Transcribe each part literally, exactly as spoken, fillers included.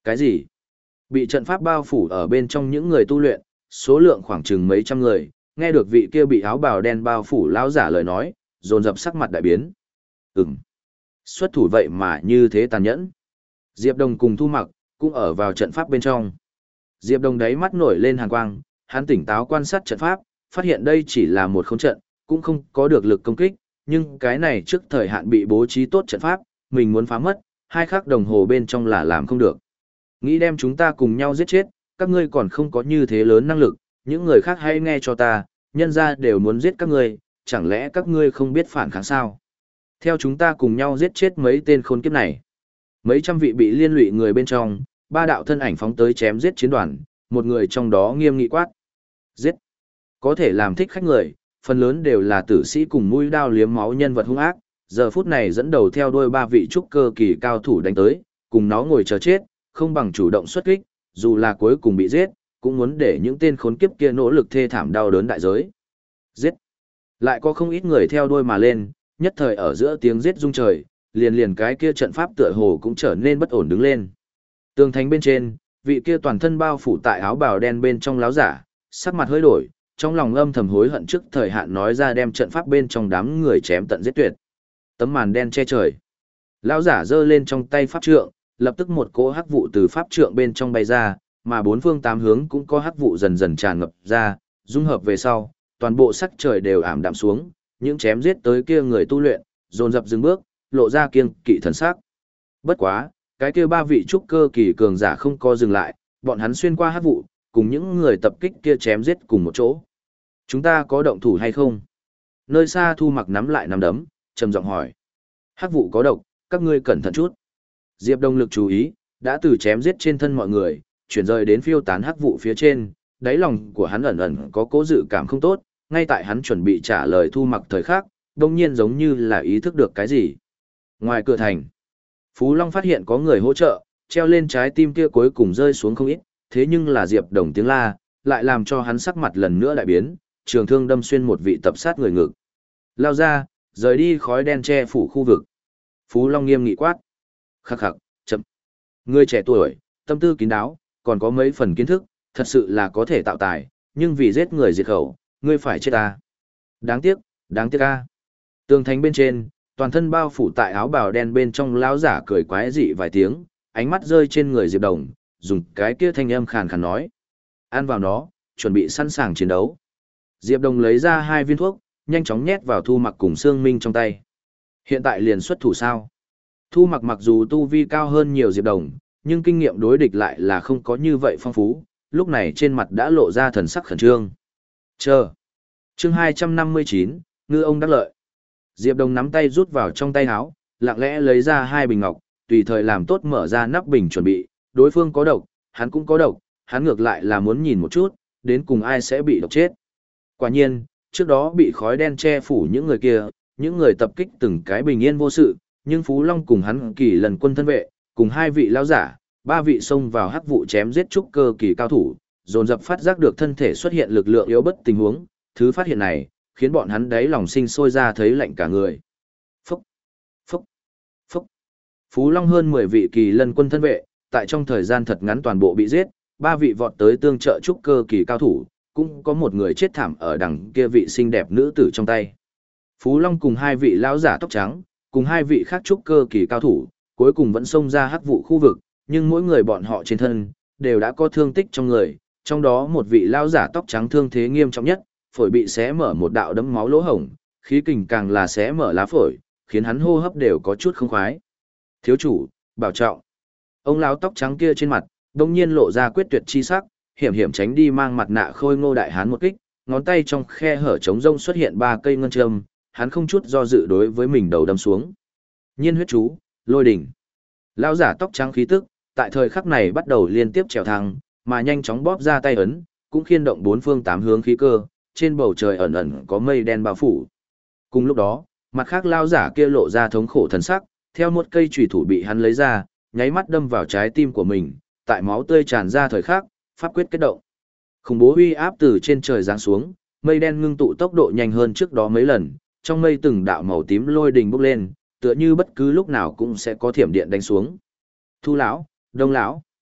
Cái gì? Bị trận pháp bao phủ ở bên trong những người tu luyện, số lượng khoảng chừng mấy trăm người, nghe được vị kia bị áo bào đen bao phủ lão giả lời nói, dồn dập sắc mặt đại biến. Ừm. Xuất thủ vậy mà như thế tàn nhẫn. Diệp Đồng cùng Thu Mặc cũng ở vào trận pháp bên trong. Diệp Đồng đáy mắt nổi lên hàn quang, hắn tỉnh táo quan sát trận pháp, phát hiện đây chỉ là một khống trận, cũng không có được lực công kích, nhưng cái này trước thời hạn bị bố trí tốt trận pháp, mình muốn phá mất, hai khắc đồng hồ bên trong là làm không được. Nghĩ đem chúng ta cùng nhau giết chết, các ngươi còn không có như thế lớn năng lực, những người khác hãy nghe cho ta, nhân ra đều muốn giết các ngươi, chẳng lẽ các ngươi không biết phản kháng sao? Theo chúng ta cùng nhau giết chết mấy tên khốn kiếp này. Mấy trăm vị bị liên lụy người bên trong, ba đạo thân ảnh phóng tới chém giết chiến đoàn, một người trong đó nghiêm nghị quát. Giết! Có thể làm thích khách người, phần lớn đều là tử sĩ cùng mũi đao liếm máu nhân vật hung ác, giờ phút này dẫn đầu theo đuôi ba vị trúc cơ kỳ cao thủ đánh tới, cùng nó ngồi chờ chết, không bằng chủ động xuất kích, dù là cuối cùng bị giết, cũng muốn để những tên khốn kiếp kia nỗ lực thê thảm đau đớn đại giới. Giết! Lại có không ít người theo đuôi mà lên, nhất thời ở giữa tiếng giết rung trời, liền liền cái kia trận pháp tựa hồ cũng trở nên bất ổn đứng lên. Tường thành bên trên, vị kia toàn thân bao phủ tại áo bào đen bên trong láo giả, sắc mặt hơi đổi, trong lòng âm thầm hối hận trước thời hạn nói ra đem trận pháp bên trong đám người chém tận giết tuyệt. Tấm màn đen che trời. Lão giả giơ lên trong tay pháp trượng, lập tức một cỗ hắc vụ từ pháp trượng bên trong bay ra, mà bốn phương tám hướng cũng có hắc vụ dần dần tràn ngập ra, dung hợp về sau, toàn bộ sắc trời đều ảm đạm xuống, những chém giết tới kia người tu luyện, dồn dập dừng bước, lộ ra kiêng kỵ thần sắc. Bất quá, cái kia ba vị trúc cơ kỳ cường giả không có dừng lại, bọn hắn xuyên qua hắc vụ, cùng những người tập kích kia chém giết cùng một chỗ. Chúng ta có động thủ hay không? Nơi xa Thu Mặc nắm lại nắm đấm, trầm giọng hỏi. Hắc vụ có độc, các ngươi cẩn thận chút. Diệp Đông lực chú ý, đã từ chém giết trên thân mọi người, chuyển rời đến phiêu tán hắc vụ phía trên, đáy lòng của hắn ẩn ẩn có cố dự cảm không tốt, ngay tại hắn chuẩn bị trả lời Thu Mặc thời khắc, đông nhiên giống như là ý thức được cái gì. Ngoài cửa thành, Phú Long phát hiện có người hỗ trợ, treo lên trái tim kia cuối cùng rơi xuống không ít, thế nhưng là Diệp Đồng tiếng la, lại làm cho hắn sắc mặt lần nữa đại biến, trường thương đâm xuyên một vị tập sát người ngực. Lao ra, rời đi khói đen che phủ khu vực. Phú Long nghiêm nghị quát. Khắc khắc, chậm. Người trẻ tuổi, tâm tư kín đáo, còn có mấy phần kiến thức, thật sự là có thể tạo tài, nhưng vì giết người diệt khẩu, ngươi phải chết ta. Đáng tiếc, đáng tiếc a. Tường thành bên trên, toàn thân bao phủ tại áo bào đen bên trong lão giả cười quái dị vài tiếng, ánh mắt rơi trên người Diệp Đồng, dùng cái kia thanh âm khàn khàn nói. Ăn vào nó, chuẩn bị sẵn sàng chiến đấu. Diệp Đồng lấy ra hai viên thuốc, nhanh chóng nhét vào Thu Mặc cùng Sương Minh trong tay. Hiện tại liền xuất thủ sao? Thu Mặc mặc dù tu vi cao hơn nhiều Diệp Đồng, nhưng kinh nghiệm đối địch lại là không có như vậy phong phú, lúc này trên mặt đã lộ ra thần sắc khẩn trương. Chờ. Chương hai trăm năm mươi chín, ngư ông đắc lợi. Diệp Đồng nắm tay rút vào trong tay áo, lặng lẽ lấy ra hai bình ngọc, tùy thời làm tốt mở ra nắp bình chuẩn bị, đối phương có độc, hắn cũng có độc, hắn ngược lại là muốn nhìn một chút, đến cùng ai sẽ bị độc chết. Quả nhiên, trước đó bị khói đen che phủ những người kia, những người tập kích từng cái bình yên vô sự, nhưng Phú Long cùng hắn kỳ lần quân thân vệ, cùng hai vị lão giả, ba vị xông vào hắc vụ chém giết trúc cơ kỳ cao thủ, dồn dập phát giác được thân thể xuất hiện lực lượng yếu bất tình huống, thứ phát hiện này, khiến bọn hắn đáy lòng sinh sôi ra thấy lạnh cả người. Phúc, phúc, phúc. Phú Long hơn mười vị kỳ lân quân thân vệ, tại trong thời gian thật ngắn toàn bộ bị giết, ba vị vọt tới tương trợ trúc cơ kỳ cao thủ, cũng có một người chết thảm ở đằng kia vị xinh đẹp nữ tử trong tay. Phú Long cùng hai vị lão giả tóc trắng, cùng hai vị khác trúc cơ kỳ cao thủ, cuối cùng vẫn xông ra hắc vụ khu vực, nhưng mỗi người bọn họ trên thân, đều đã có thương tích trong người, trong đó một vị lão giả tóc trắng thương thế nghiêm trọng nhất, phổi bị xé mở một đạo đấm máu lỗ hổng, khí kình càng là xé mở lá phổi, khiến hắn hô hấp đều có chút không khoái. Thiếu chủ, bảo trọng. Ông lão tóc trắng kia trên mặt, đông nhiên lộ ra quyết tuyệt chi sắc, hiểm hiểm tránh đi mang mặt nạ khôi ngô đại hán một kích, ngón tay trong khe hở trống rông xuất hiện ba cây ngân châm, hắn không chút do dự đối với mình đầu đâm xuống. Nhiên huyết chú, lôi đỉnh. Lão giả tóc trắng khí tức, tại thời khắc này bắt đầu liên tiếp trèo thăng, mà nhanh chóng bóp ra tay ấn, cũng khiên động bốn phương tám hướng khí cơ, trên bầu trời ẩn ẩn có mây đen bao phủ. Cùng lúc đó, mặt khác lão giả kia lộ ra thống khổ thần sắc, theo một cây chùy thủ bị hắn lấy ra, nháy mắt đâm vào trái tim của mình, tại máu tươi tràn ra thời khắc, pháp quyết kết động. Khủng bố uy áp từ trên trời giáng xuống, mây đen ngưng tụ tốc độ nhanh hơn trước đó mấy lần, trong mây từng đạo màu tím lôi đình bốc lên, tựa như bất cứ lúc nào cũng sẽ có thiểm điện đánh xuống. Thu lão, Đông lão.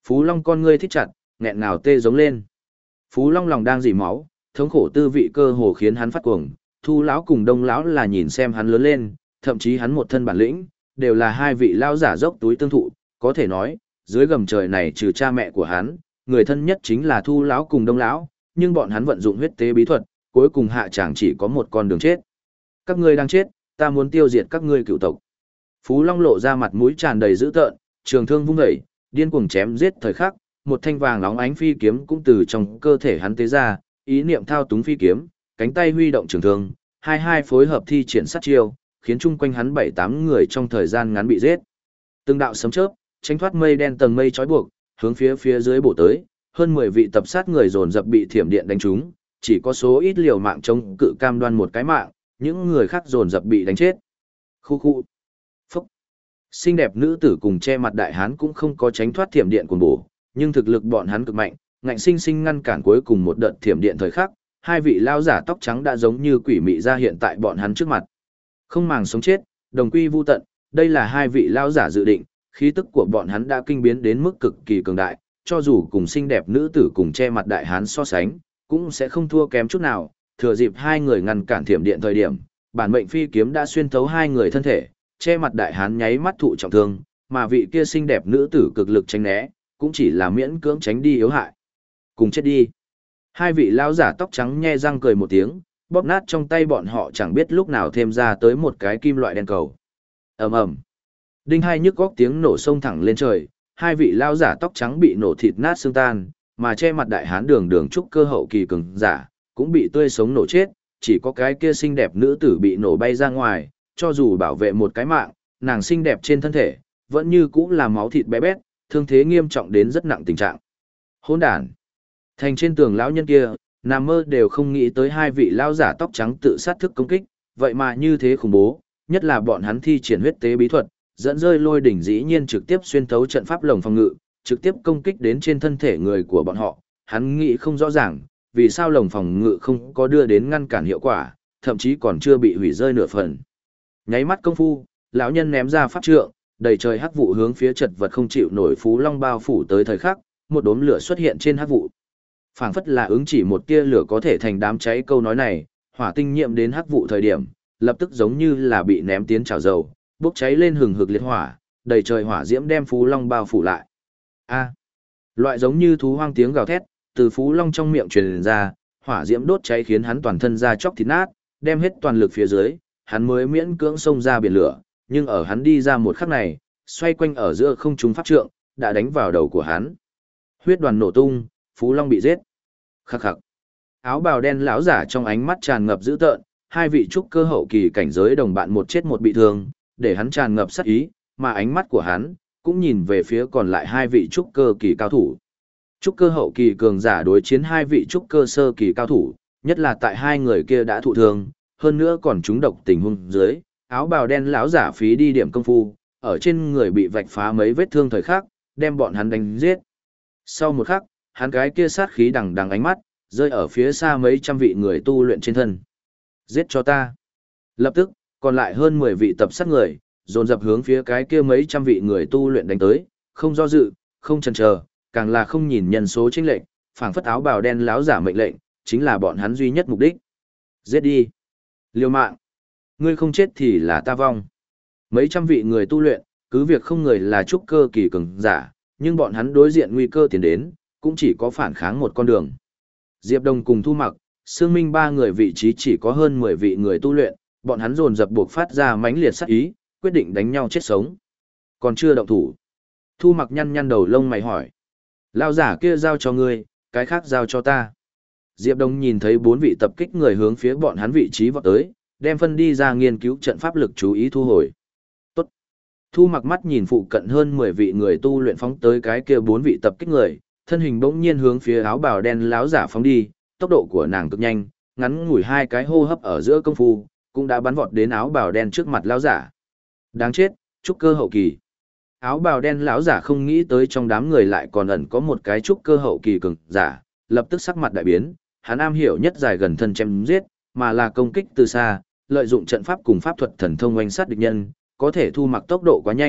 Phú Long con ngươi thích chặt, nghẹn ngào tê giống lên. Phú Long lòng đang dỉ máu, thống khổ tư vị cơ hồ khiến hắn phát cuồng. Thu lão cùng Đông lão là nhìn xem hắn lớn lên, thậm chí hắn một thân bản lĩnh, đều là hai vị lão giả dốc túi tương thụ, có thể nói, dưới gầm trời này trừ cha mẹ của hắn, người thân nhất chính là Thu lão cùng Đông lão, nhưng bọn hắn vận dụng huyết tế bí thuật, cuối cùng hạ chẳng chỉ có một con đường chết. Các ngươi đang chết, ta muốn tiêu diệt các ngươi cựu tộc. Phú Long lộ ra mặt mũi tràn đầy dữ tợn, trường thương vung dậy, điên cuồng chém giết thời khắc, một thanh vàng nóng ánh phi kiếm cũng từ trong cơ thể hắn tế ra, ý niệm thao túng phi kiếm, cánh tay huy động trường thương, hai hai phối hợp thi triển sát chiêu, khiến chung quanh hắn bảy tám người trong thời gian ngắn bị giết. Từng đạo sấm chớp, tránh thoát mây đen tầng mây trói buộc, hướng phía phía dưới bổ tới, hơn mười vị tập sát người dồn dập bị thiểm điện đánh trúng, chỉ có số ít liều mạng chống cự cam đoan một cái mạng, những người khác dồn dập bị đánh chết. Khu khu. Phúc. Xinh đẹp nữ tử cùng che mặt đại hán cũng không có tránh thoát thiểm điện cuồng bổ, nhưng thực lực bọn hắn cực mạnh, ngạnh sinh sinh ngăn cản cuối cùng một đợt thiểm điện thời khắc, hai vị lao giả tóc trắng đã giống như quỷ mị ra hiện tại bọn hắn trước mặt. Không màng sống chết, đồng quy vu tận, đây là hai vị lao giả dự định, khí tức của bọn hắn đã kinh biến đến mức cực kỳ cường đại, cho dù cùng xinh đẹp nữ tử cùng che mặt đại hán so sánh, cũng sẽ không thua kém chút nào. Thừa dịp hai người ngăn cản thiểm điện thời điểm, bản mệnh phi kiếm đã xuyên thấu hai người thân thể, che mặt đại hán nháy mắt thụ trọng thương, mà vị kia xinh đẹp nữ tử cực lực tránh né, cũng chỉ là miễn cưỡng tránh đi yếu hại. Cùng chết đi. Hai vị lão giả tóc trắng nhe răng cười một tiếng, bóp nát trong tay bọn họ chẳng biết lúc nào thêm ra tới một cái kim loại đen cầu. Ầm ầm. Đinh hai nhức góc tiếng nổ sông thẳng lên trời, hai vị lão giả tóc trắng bị nổ thịt nát xương tan, mà che mặt đại hán đường đường trúc cơ hậu kỳ cường giả, cũng bị tươi sống nổ chết, chỉ có cái kia xinh đẹp nữ tử bị nổ bay ra ngoài, cho dù bảo vệ một cái mạng, nàng xinh đẹp trên thân thể, vẫn như cũ là máu thịt bé bét, thương thế nghiêm trọng đến rất nặng tình trạng. Hỗn đản. Thành trên tường lão nhân kia, nằm mơ đều không nghĩ tới hai vị lão giả tóc trắng tự sát thức công kích, vậy mà như thế khủng bố, nhất là bọn hắn thi triển huyết tế bí thuật, dẫn rơi lôi đỉnh dĩ nhiên trực tiếp xuyên thấu trận pháp lồng phòng ngự, trực tiếp công kích đến trên thân thể người của bọn họ, hắn nghĩ không rõ ràng, vì sao lồng phòng ngự không có đưa đến ngăn cản hiệu quả, thậm chí còn chưa bị hủy rơi nửa phần. Nháy mắt công phu, lão nhân ném ra pháp trượng, đầy trời hắc vụ hướng phía chật vật không chịu nổi Phú Long bao phủ tới thời khắc, một đốm lửa xuất hiện trên hắc vụ. Phảng phất là ứng chỉ một tia lửa có thể thành đám cháy câu nói này, hỏa tinh nhiễm đến hắc vụ thời điểm, lập tức giống như là bị ném tiến chảo dầu, bốc cháy lên hừng hực liệt hỏa, đầy trời hỏa diễm đem Phú Long bao phủ lại. A, loại giống như thú hoang tiếng gào thét từ Phú Long trong miệng truyền ra, hỏa diễm đốt cháy khiến hắn toàn thân da chóc thịt nát, đem hết toàn lực phía dưới, hắn mới miễn cưỡng xông ra biển lửa, nhưng ở hắn đi ra một khắc này, xoay quanh ở giữa không trung pháp trượng, đã đánh vào đầu của hắn. Huyết đoàn nổ tung, Phú Long bị giết. Khắc khắc. Áo bào đen lão giả trong ánh mắt tràn ngập dữ tợn, hai vị trúc cơ hậu kỳ cảnh giới đồng bạn một chết một bị thương, để hắn tràn ngập sát ý, mà ánh mắt của hắn cũng nhìn về phía còn lại hai vị trúc cơ kỳ cao thủ. Trúc cơ hậu kỳ cường giả đối chiến hai vị trúc cơ sơ kỳ cao thủ, nhất là tại hai người kia đã thụ thương, hơn nữa còn trúng độc tình huống dưới, áo bào đen lão giả phí đi điểm công phu, ở trên người bị vạch phá mấy vết thương thời khắc, đem bọn hắn đánh giết. Sau một khắc, hắn cái kia sát khí đằng đằng ánh mắt, rơi ở phía xa mấy trăm vị người tu luyện trên thân. Giết cho ta. Lập tức, còn lại hơn mười vị tập sát người, dồn dập hướng phía cái kia mấy trăm vị người tu luyện đánh tới, không do dự, không chần chờ, càng là không nhìn nhân số chênh lệnh, phảng phất áo bào đen láo giả mệnh lệnh, chính là bọn hắn duy nhất mục đích. Giết đi. Liều mạng. Ngươi không chết thì là ta vong. Mấy trăm vị người tu luyện, cứ việc không người là trúc cơ kỳ cường giả, nhưng bọn hắn đối diện nguy cơ tiến đến, cũng chỉ có phản kháng một con đường. Diệp Đông cùng Thu Mặc, Sương Minh ba người vị trí chỉ có hơn mười vị người tu luyện, bọn hắn dồn dập buộc phát ra mãnh liệt sát ý, quyết định đánh nhau chết sống. Còn chưa động thủ. Thu Mặc nhăn nhăn đầu lông mày hỏi. Lao giả kia giao cho ngươi, cái khác giao cho ta. Diệp Đông nhìn thấy bốn vị tập kích người hướng phía bọn hắn vị trí vọt tới, đem phân đi ra nghiên cứu trận pháp lực chú ý thu hồi. Tốt. Thu Mặc mắt nhìn phụ cận hơn mười vị người tu luyện phóng tới cái kia bốn vị tập kích người, thân hình bỗng nhiên hướng phía áo bào đen láo giả phóng đi, tốc độ của nàng cực nhanh, ngắn ngủi hai cái hô hấp ở giữa công phu, cũng đã bắn vọt đến áo bào đen trước mặt láo giả. Đáng chết, trúc cơ hậu kỳ. Áo bào đen láo giả không nghĩ tới trong đám người lại còn ẩn có một cái trúc cơ hậu kỳ cường giả, lập tức sắc mặt đại biến, hắn am hiểu nhất dài gần thân chém giết, mà là công kích từ xa, lợi dụng trận pháp cùng pháp thuật thần thông oanh sát địch nhân, có thể Thu Mặc tốc độ quá nhanh,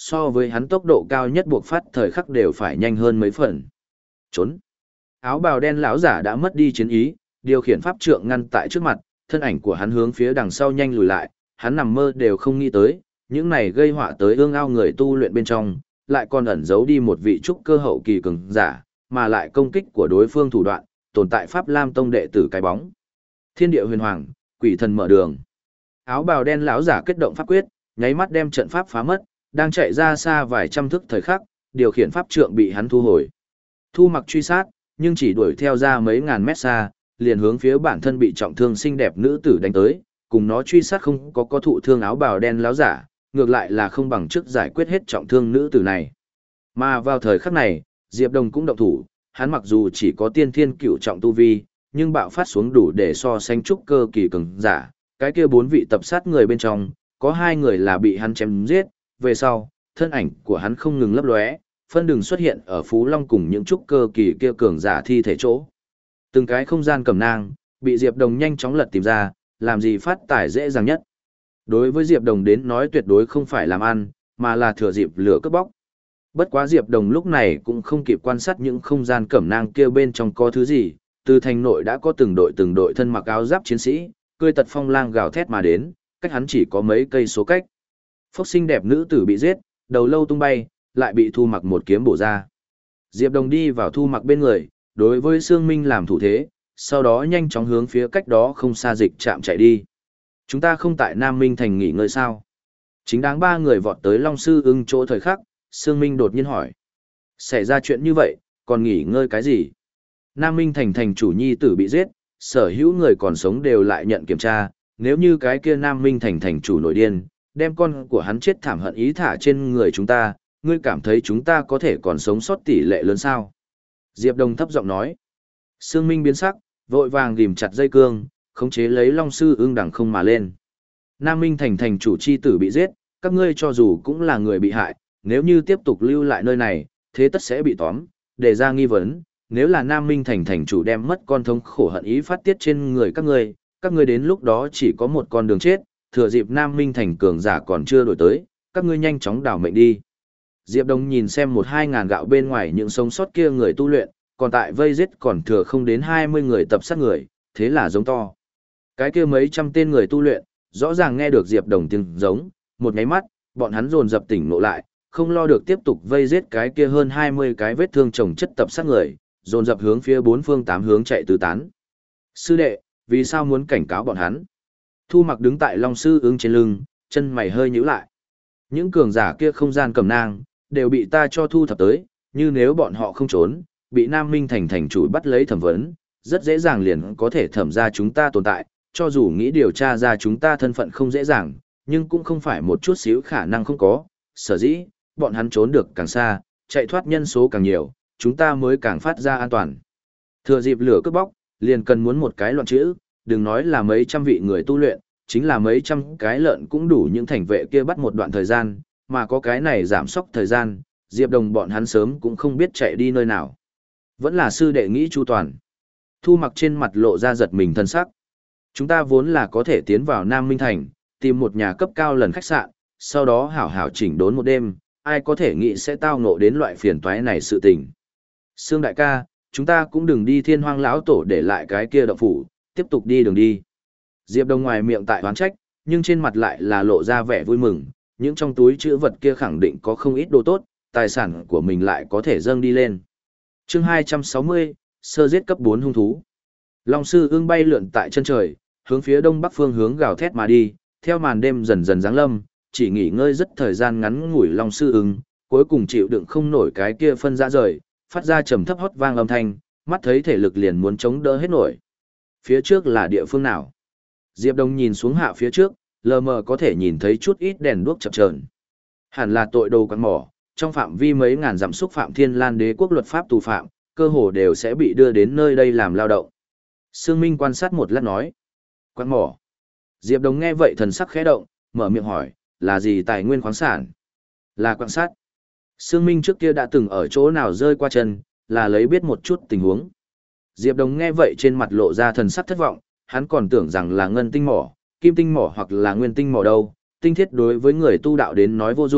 so với hắn tốc độ cao nhất buộc phát thời khắc đều phải nhanh hơn mấy phần. Trốn. Áo bào đen lão giả đã mất đi chiến ý, điều khiển pháp trượng ngăn tại trước mặt, thân ảnh của hắn hướng phía đằng sau nhanh lùi lại, hắn nằm mơ đều không nghĩ tới, những này gây họa tới ương ao người tu luyện bên trong, lại còn ẩn giấu đi một vị trúc cơ hậu kỳ cường giả, mà lại công kích của đối phương thủ đoạn, tồn tại Pháp Lam Tông đệ tử cái bóng. Thiên địa huyền hoàng, quỷ thần mở đường. Áo bào đen lão giả kết động pháp quyết, nháy mắt đem trận pháp phá mất, đang chạy ra xa vài trăm thước thời khắc, điều khiển pháp trượng bị hắn thu hồi. Thu Mặc truy sát, nhưng chỉ đuổi theo ra mấy ngàn mét xa, liền hướng phía bản thân bị trọng thương xinh đẹp nữ tử đánh tới, cùng nó truy sát không có có thụ thương áo bào đen láo giả, ngược lại là không bằng trước giải quyết hết trọng thương nữ tử này. Mà vào thời khắc này, Diệp Đồng cũng động thủ, hắn mặc dù chỉ có tiên thiên cửu trọng tu vi, nhưng bạo phát xuống đủ để so sánh trúc cơ kỳ cường giả, cái kia bốn vị tập sát người bên trong, có hai người là bị hắn chém giết, về sau, thân ảnh của hắn không ngừng lấp lóe, phân đường xuất hiện ở Phú Long cùng những trúc cơ kỳ kia cường giả thi thể chỗ. Từng cái không gian cẩm nang, bị Diệp Đồng nhanh chóng lật tìm ra, làm gì phát tải dễ dàng nhất. Đối với Diệp Đồng đến nói tuyệt đối không phải làm ăn, mà là thừa dịp lửa cướp bóc. Bất quá Diệp Đồng lúc này cũng không kịp quan sát những không gian cẩm nang kia bên trong có thứ gì, từ thành nội đã có từng đội từng đội thân mặc áo giáp chiến sĩ, cưỡi tật phong lang gào thét mà đến, cách hắn chỉ có mấy cây số cách. Phốc xinh đẹp nữ tử bị giết, đầu lâu tung bay, lại bị Thu Mặc một kiếm bổ ra. Diệp Đồng đi vào Thu Mặc bên người, đối với Sương Minh làm thủ thế, sau đó nhanh chóng hướng phía cách đó không xa dịch chạm chạy đi. Chúng ta không tại Nam Minh Thành nghỉ ngơi sao? Chính đáng ba người vọt tới Long Sư Ưng chỗ thời khắc, Sương Minh đột nhiên hỏi. Xảy ra chuyện như vậy, còn nghỉ ngơi cái gì? Nam Minh Thành thành chủ nhi tử bị giết, sở hữu người còn sống đều lại nhận kiểm tra, nếu như cái kia Nam Minh Thành thành chủ nổi điên, đem con của hắn chết thảm hận ý thả trên người chúng ta, ngươi cảm thấy chúng ta có thể còn sống sót tỷ lệ lớn sao? Diệp Đồng thấp giọng nói. Sương Minh biến sắc, vội vàng ghim chặt dây cương, khống chế lấy Long Sư Ưng đằng không mà lên. Nam Minh Thành thành chủ chi tử bị giết, các ngươi cho dù cũng là người bị hại, nếu như tiếp tục lưu lại nơi này, thế tất sẽ bị tóm, để ra nghi vấn, nếu là Nam Minh Thành thành chủ đem mất con thống khổ hận ý phát tiết trên người các ngươi, các ngươi đến lúc đó chỉ có một con đường chết, thừa dịp Nam Minh Thành cường giả còn chưa đổi tới, các ngươi nhanh chóng đảo mệnh đi. Diệp Đông nhìn xem một hai ngàn gạo bên ngoài những sống sót kia người tu luyện, còn tại vây giết còn thừa không đến hai mươi người tập sát người, thế là giống to. Cái kia mấy trăm tên người tu luyện, rõ ràng nghe được Diệp Đồng tiếng giống, một nháy mắt, bọn hắn dồn dập tỉnh ngộ lại, không lo được tiếp tục vây giết cái kia hơn hai mươi cái vết thương chồng chất tập sát người, dồn dập hướng phía bốn phương tám hướng chạy tứ tán. Sư đệ, vì sao muốn cảnh cáo bọn hắn? Thu Mặc đứng tại Long Sư Ưng trên lưng, chân mày hơi nhíu lại. Những cường giả kia không gian cầm nang, đều bị ta cho thu thập tới, như nếu bọn họ không trốn, bị Nam Minh Thành thành chủ bắt lấy thẩm vấn, rất dễ dàng liền có thể thẩm ra chúng ta tồn tại, cho dù nghĩ điều tra ra chúng ta thân phận không dễ dàng, nhưng cũng không phải một chút xíu khả năng không có, sở dĩ, bọn hắn trốn được càng xa, chạy thoát nhân số càng nhiều, chúng ta mới càng phát ra an toàn. Thừa dịp lửa cướp bóc, liền cần muốn một cái loạn chữ, đừng nói là mấy trăm vị người tu luyện, chính là mấy trăm cái lợn cũng đủ những thành vệ kia bắt một đoạn thời gian, mà có cái này giảm sốc thời gian, Diệp Đồng bọn hắn sớm cũng không biết chạy đi nơi nào. Vẫn là sư đệ nghĩ chu toàn. Thu Mặc trên mặt lộ ra giật mình thân sắc. Chúng ta vốn là có thể tiến vào Nam Minh Thành, tìm một nhà cấp cao lần khách sạn, sau đó hảo hảo chỉnh đốn một đêm, ai có thể nghĩ sẽ tao ngộ đến loại phiền toái này sự tình. Sương đại ca, chúng ta cũng đừng đi Thiên Hoang lão tổ để lại cái kia động phủ, tiếp tục đi đường đi. Diệp Đông ngoài miệng tại oán trách, nhưng trên mặt lại là lộ ra vẻ vui mừng, những trong túi chữ vật kia khẳng định có không ít đồ tốt, tài sản của mình lại có thể dâng đi lên. Chương hai trăm sáu mươi, sơ giết cấp bốn hung thú. Long Sư Ưng bay lượn tại chân trời, hướng phía đông bắc phương hướng gào thét mà đi, theo màn đêm dần dần giáng lâm, chỉ nghỉ ngơi rất thời gian ngắn ngủi Long Sư Ưng, cuối cùng chịu đựng không nổi cái kia phân ra rời, phát ra trầm thấp hót vang âm thanh, mắt thấy thể lực liền muốn chống đỡ hết nổi. Phía trước là địa phương nào? Diệp Đông nhìn xuống hạ phía trước, lờ mờ có thể nhìn thấy chút ít đèn đuốc chập chờn. Hẳn là tội đồ quán mỏ, trong phạm vi mấy ngàn dặm xúc phạm Thiên Lan Đế quốc luật pháp tù phạm, cơ hồ đều sẽ bị đưa đến nơi đây làm lao động. Sương Minh quan sát một lát nói. Quán mỏ. Diệp Đông nghe vậy thần sắc khẽ động, mở miệng hỏi, là gì tài nguyên khoáng sản? Là quan sát. Sương Minh trước kia đã từng ở chỗ nào rơi qua chân, là lấy biết một chút tình huống. Diệp Đông nghe vậy trên mặt lộ ra thần sắc thất vọng, hắn còn tưởng rằng là ngân tinh mỏ, kim tinh mỏ hoặc là nguyên tinh mỏ đâu, tinh thiết đối với người tu đạo đến nói vô dụng,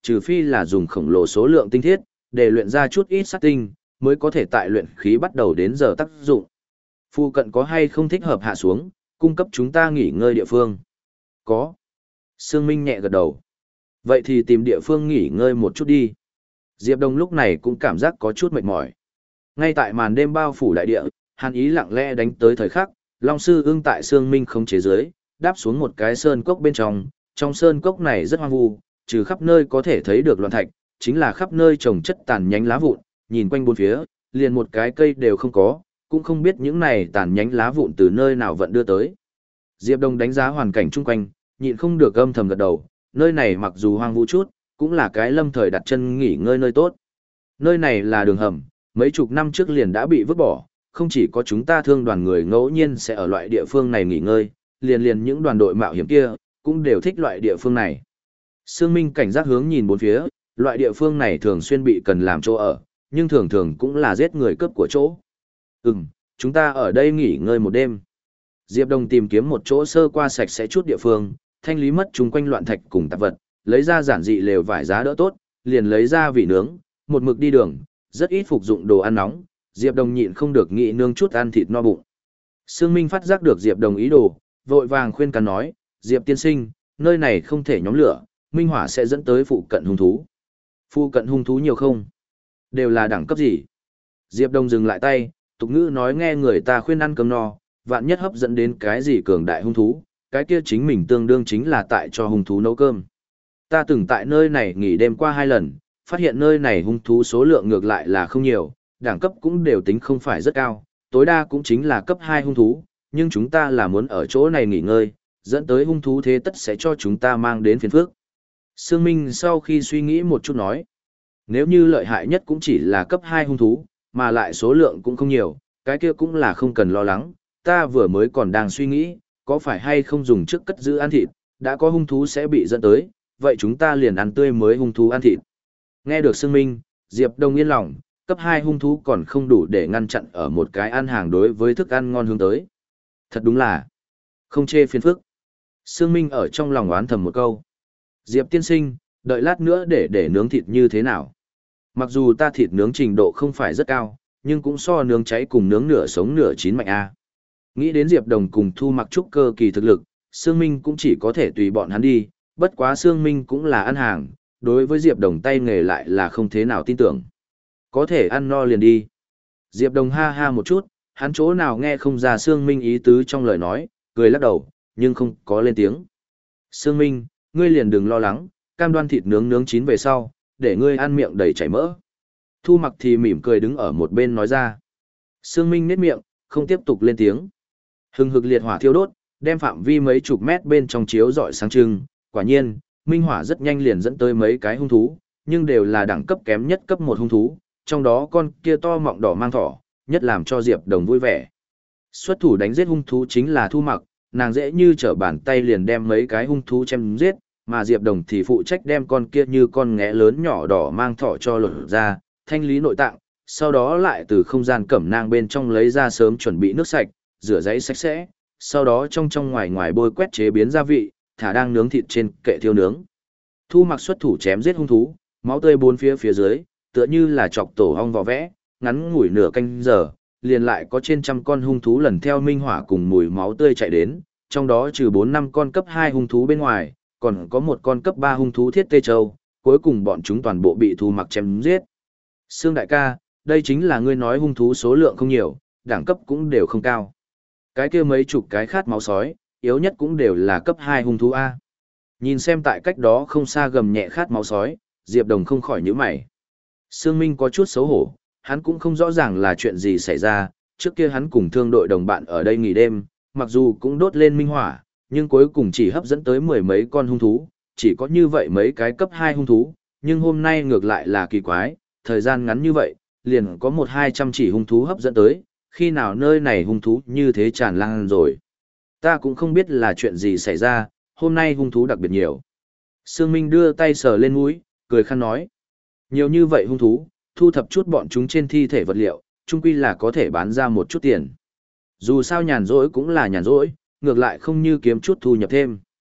trừ phi là dùng khổng lồ số lượng tinh thiết, để luyện ra chút ít sát tinh, mới có thể tại luyện khí bắt đầu đến giờ tác dụng. Phu cận có hay không thích hợp hạ xuống, cung cấp chúng ta nghỉ ngơi địa phương? Có. Sương Minh nhẹ gật đầu. Vậy thì tìm địa phương nghỉ ngơi một chút đi. Diệp Đông lúc này cũng cảm giác có chút mệt mỏi. Ngay tại màn đêm bao phủ đại địa, hàn ý lặng lẽ đánh tới thời khắc, Long Sư Ưng tại Sương Minh khống chế dưới, đáp xuống một cái sơn cốc bên trong. Trong sơn cốc này rất hoang vu, trừ khắp nơi có thể thấy được loạn thạch, chính là khắp nơi trồng chất tàn nhánh lá vụn, nhìn quanh bốn phía, liền một cái cây đều không có, cũng không biết những này tàn nhánh lá vụn từ nơi nào vận đưa tới. Diệp Đông đánh giá hoàn cảnh chung quanh, nhịn không được âm thầm gật đầu, nơi này mặc dù hoang vu chút, cũng là cái lâm thời đặt chân nghỉ ngơi nơi tốt. Nơi này là đường hầm, mấy chục năm trước liền đã bị vứt bỏ, không chỉ có chúng ta thương đoàn người ngẫu nhiên sẽ ở loại địa phương này nghỉ ngơi, liền liền những đoàn đội mạo hiểm kia, cũng đều thích loại địa phương này. Sương Minh cảnh giác hướng nhìn bốn phía, loại địa phương này thường xuyên bị cần làm chỗ ở, nhưng thường thường cũng là giết người cướp của chỗ. Ừm, chúng ta ở đây nghỉ ngơi một đêm. Diệp Đông tìm kiếm một chỗ sơ qua sạch sẽ chút địa phương, thanh lý mất chung quanh loạn thạch cùng tạp vật, lấy ra giản dị lều vải giá đỡ tốt, liền lấy ra vị nướng, một mực đi đường, rất ít phục dụng đồ ăn nóng, Diệp Đông nhịn không được nghĩ nương chút ăn thịt no bụng. Sương Minh phát giác được Diệp Đông ý đồ, vội vàng khuyên can nói, Diệp tiên sinh, nơi này không thể nhóm lửa, minh hỏa sẽ dẫn tới phụ cận hung thú. Phụ cận hung thú nhiều không? Đều là đẳng cấp gì? Diệp Đông dừng lại tay, tục ngữ nói nghe người ta khuyên ăn cơm no, vạn nhất hấp dẫn đến cái gì cường đại hung thú, cái kia chính mình tương đương chính là tại cho hung thú nấu cơm. Ta từng tại nơi này nghỉ đêm qua hai lần, phát hiện nơi này hung thú số lượng ngược lại là không nhiều, đẳng cấp cũng đều tính không phải rất cao, tối đa cũng chính là cấp hai hung thú, nhưng chúng ta là muốn ở chỗ này nghỉ ngơi, dẫn tới hung thú thế tất sẽ cho chúng ta mang đến phiền phức. Sương Minh sau khi suy nghĩ một chút nói, nếu như lợi hại nhất cũng chỉ là cấp hai hung thú, mà lại số lượng cũng không nhiều, cái kia cũng là không cần lo lắng, ta vừa mới còn đang suy nghĩ, có phải hay không dùng trước cất giữ ăn thịt, đã có hung thú sẽ bị dẫn tới, vậy chúng ta liền ăn tươi mới hung thú ăn thịt. Nghe được Sương Minh, Diệp Đông yên lòng, cấp hai hung thú còn không đủ để ngăn chặn ở một cái ăn hàng đối với thức ăn ngon hướng tới. Thật đúng là không chê phiền phức. Sương Minh ở trong lòng oán thầm một câu. Diệp tiên sinh, đợi lát nữa để để nướng thịt như thế nào? Mặc dù ta thịt nướng trình độ không phải rất cao, nhưng cũng so nướng cháy cùng nướng nửa sống nửa chín mạnh a. Nghĩ đến Diệp Đồng cùng Thu Mặc Trúc cơ kỳ thực lực, Sương Minh cũng chỉ có thể tùy bọn hắn đi, bất quá Sương Minh cũng là ăn hàng, đối với Diệp Đồng tay nghề lại là không thế nào tin tưởng. Có thể ăn no liền đi. Diệp Đồng ha ha một chút, hắn chỗ nào nghe không ra Sương Minh ý tứ trong lời nói, cười lắc đầu, nhưng không có lên tiếng. Sương Minh, ngươi liền đừng lo lắng, cam đoan thịt nướng nướng chín về sau, để ngươi ăn miệng đầy chảy mỡ. Thu Mặc thì mỉm cười đứng ở một bên nói ra. Sương Minh nhếch miệng, không tiếp tục lên tiếng. Hừng hực liệt hỏa thiêu đốt, đem phạm vi mấy chục mét bên trong chiếu rọi sáng trưng, quả nhiên, minh hỏa rất nhanh liền dẫn tới mấy cái hung thú, nhưng đều là đẳng cấp kém nhất cấp một hung thú, trong đó con kia to mọng đỏ mang thỏ, nhất làm cho Diệp Đồng vui vẻ. Xuất thủ đánh giết hung thú chính là Thu Mặc, nàng dễ như trở bàn tay liền đem mấy cái hung thú chém giết, mà Diệp Đồng thì phụ trách đem con kia như con nghé lớn nhỏ đỏ mang thỏ cho lột ra, thanh lý nội tạng, sau đó lại từ không gian cẩm nang bên trong lấy ra sớm chuẩn bị nước sạch, rửa giấy sạch sẽ, sau đó trong trong ngoài ngoài bôi quét chế biến gia vị, thả đang nướng thịt trên kệ thiêu nướng. Thu Mặc xuất thủ chém giết hung thú, máu tươi bốn phía phía dưới, tựa như là chọc tổ ong vò vẽ, ngắn ngủi nửa canh giờ, liền lại có trên trăm con hung thú lần theo minh hỏa cùng mùi máu tươi chạy đến, trong đó trừ bốn năm con cấp hai hung thú bên ngoài, còn có một con cấp ba hung thú thiết tê châu, cuối cùng bọn chúng toàn bộ bị Thu Mặc chém giết. Sương đại ca, đây chính là ngươi nói hung thú số lượng không nhiều, đẳng cấp cũng đều không cao. Cái kia mấy chục cái khát máu sói, yếu nhất cũng đều là cấp hai hung thú A. Nhìn xem tại cách đó không xa gầm nhẹ khát máu sói, Diệp Đồng không khỏi nhíu mày. Sương Minh có chút xấu hổ, hắn cũng không rõ ràng là chuyện gì xảy ra, trước kia hắn cùng thương đội đồng bạn ở đây nghỉ đêm, mặc dù cũng đốt lên minh hỏa, nhưng cuối cùng chỉ hấp dẫn tới mười mấy con hung thú, chỉ có như vậy mấy cái cấp hai hung thú, nhưng hôm nay ngược lại là kỳ quái, thời gian ngắn như vậy, liền có một hai trăm chỉ hung thú hấp dẫn tới, khi nào nơi này hung thú như thế tràn lan rồi. Ta cũng không biết là chuyện gì xảy ra, hôm nay hung thú đặc biệt nhiều. Sương Minh đưa tay sờ lên mũi, cười khăn nói. Nhiều như vậy hung thú, thu thập chút bọn chúng trên thi thể vật liệu, chung quy là có thể bán ra một chút tiền. Dù sao nhàn rỗi cũng là nhàn rỗi, ngược lại không như kiếm chút thu nhập thêm.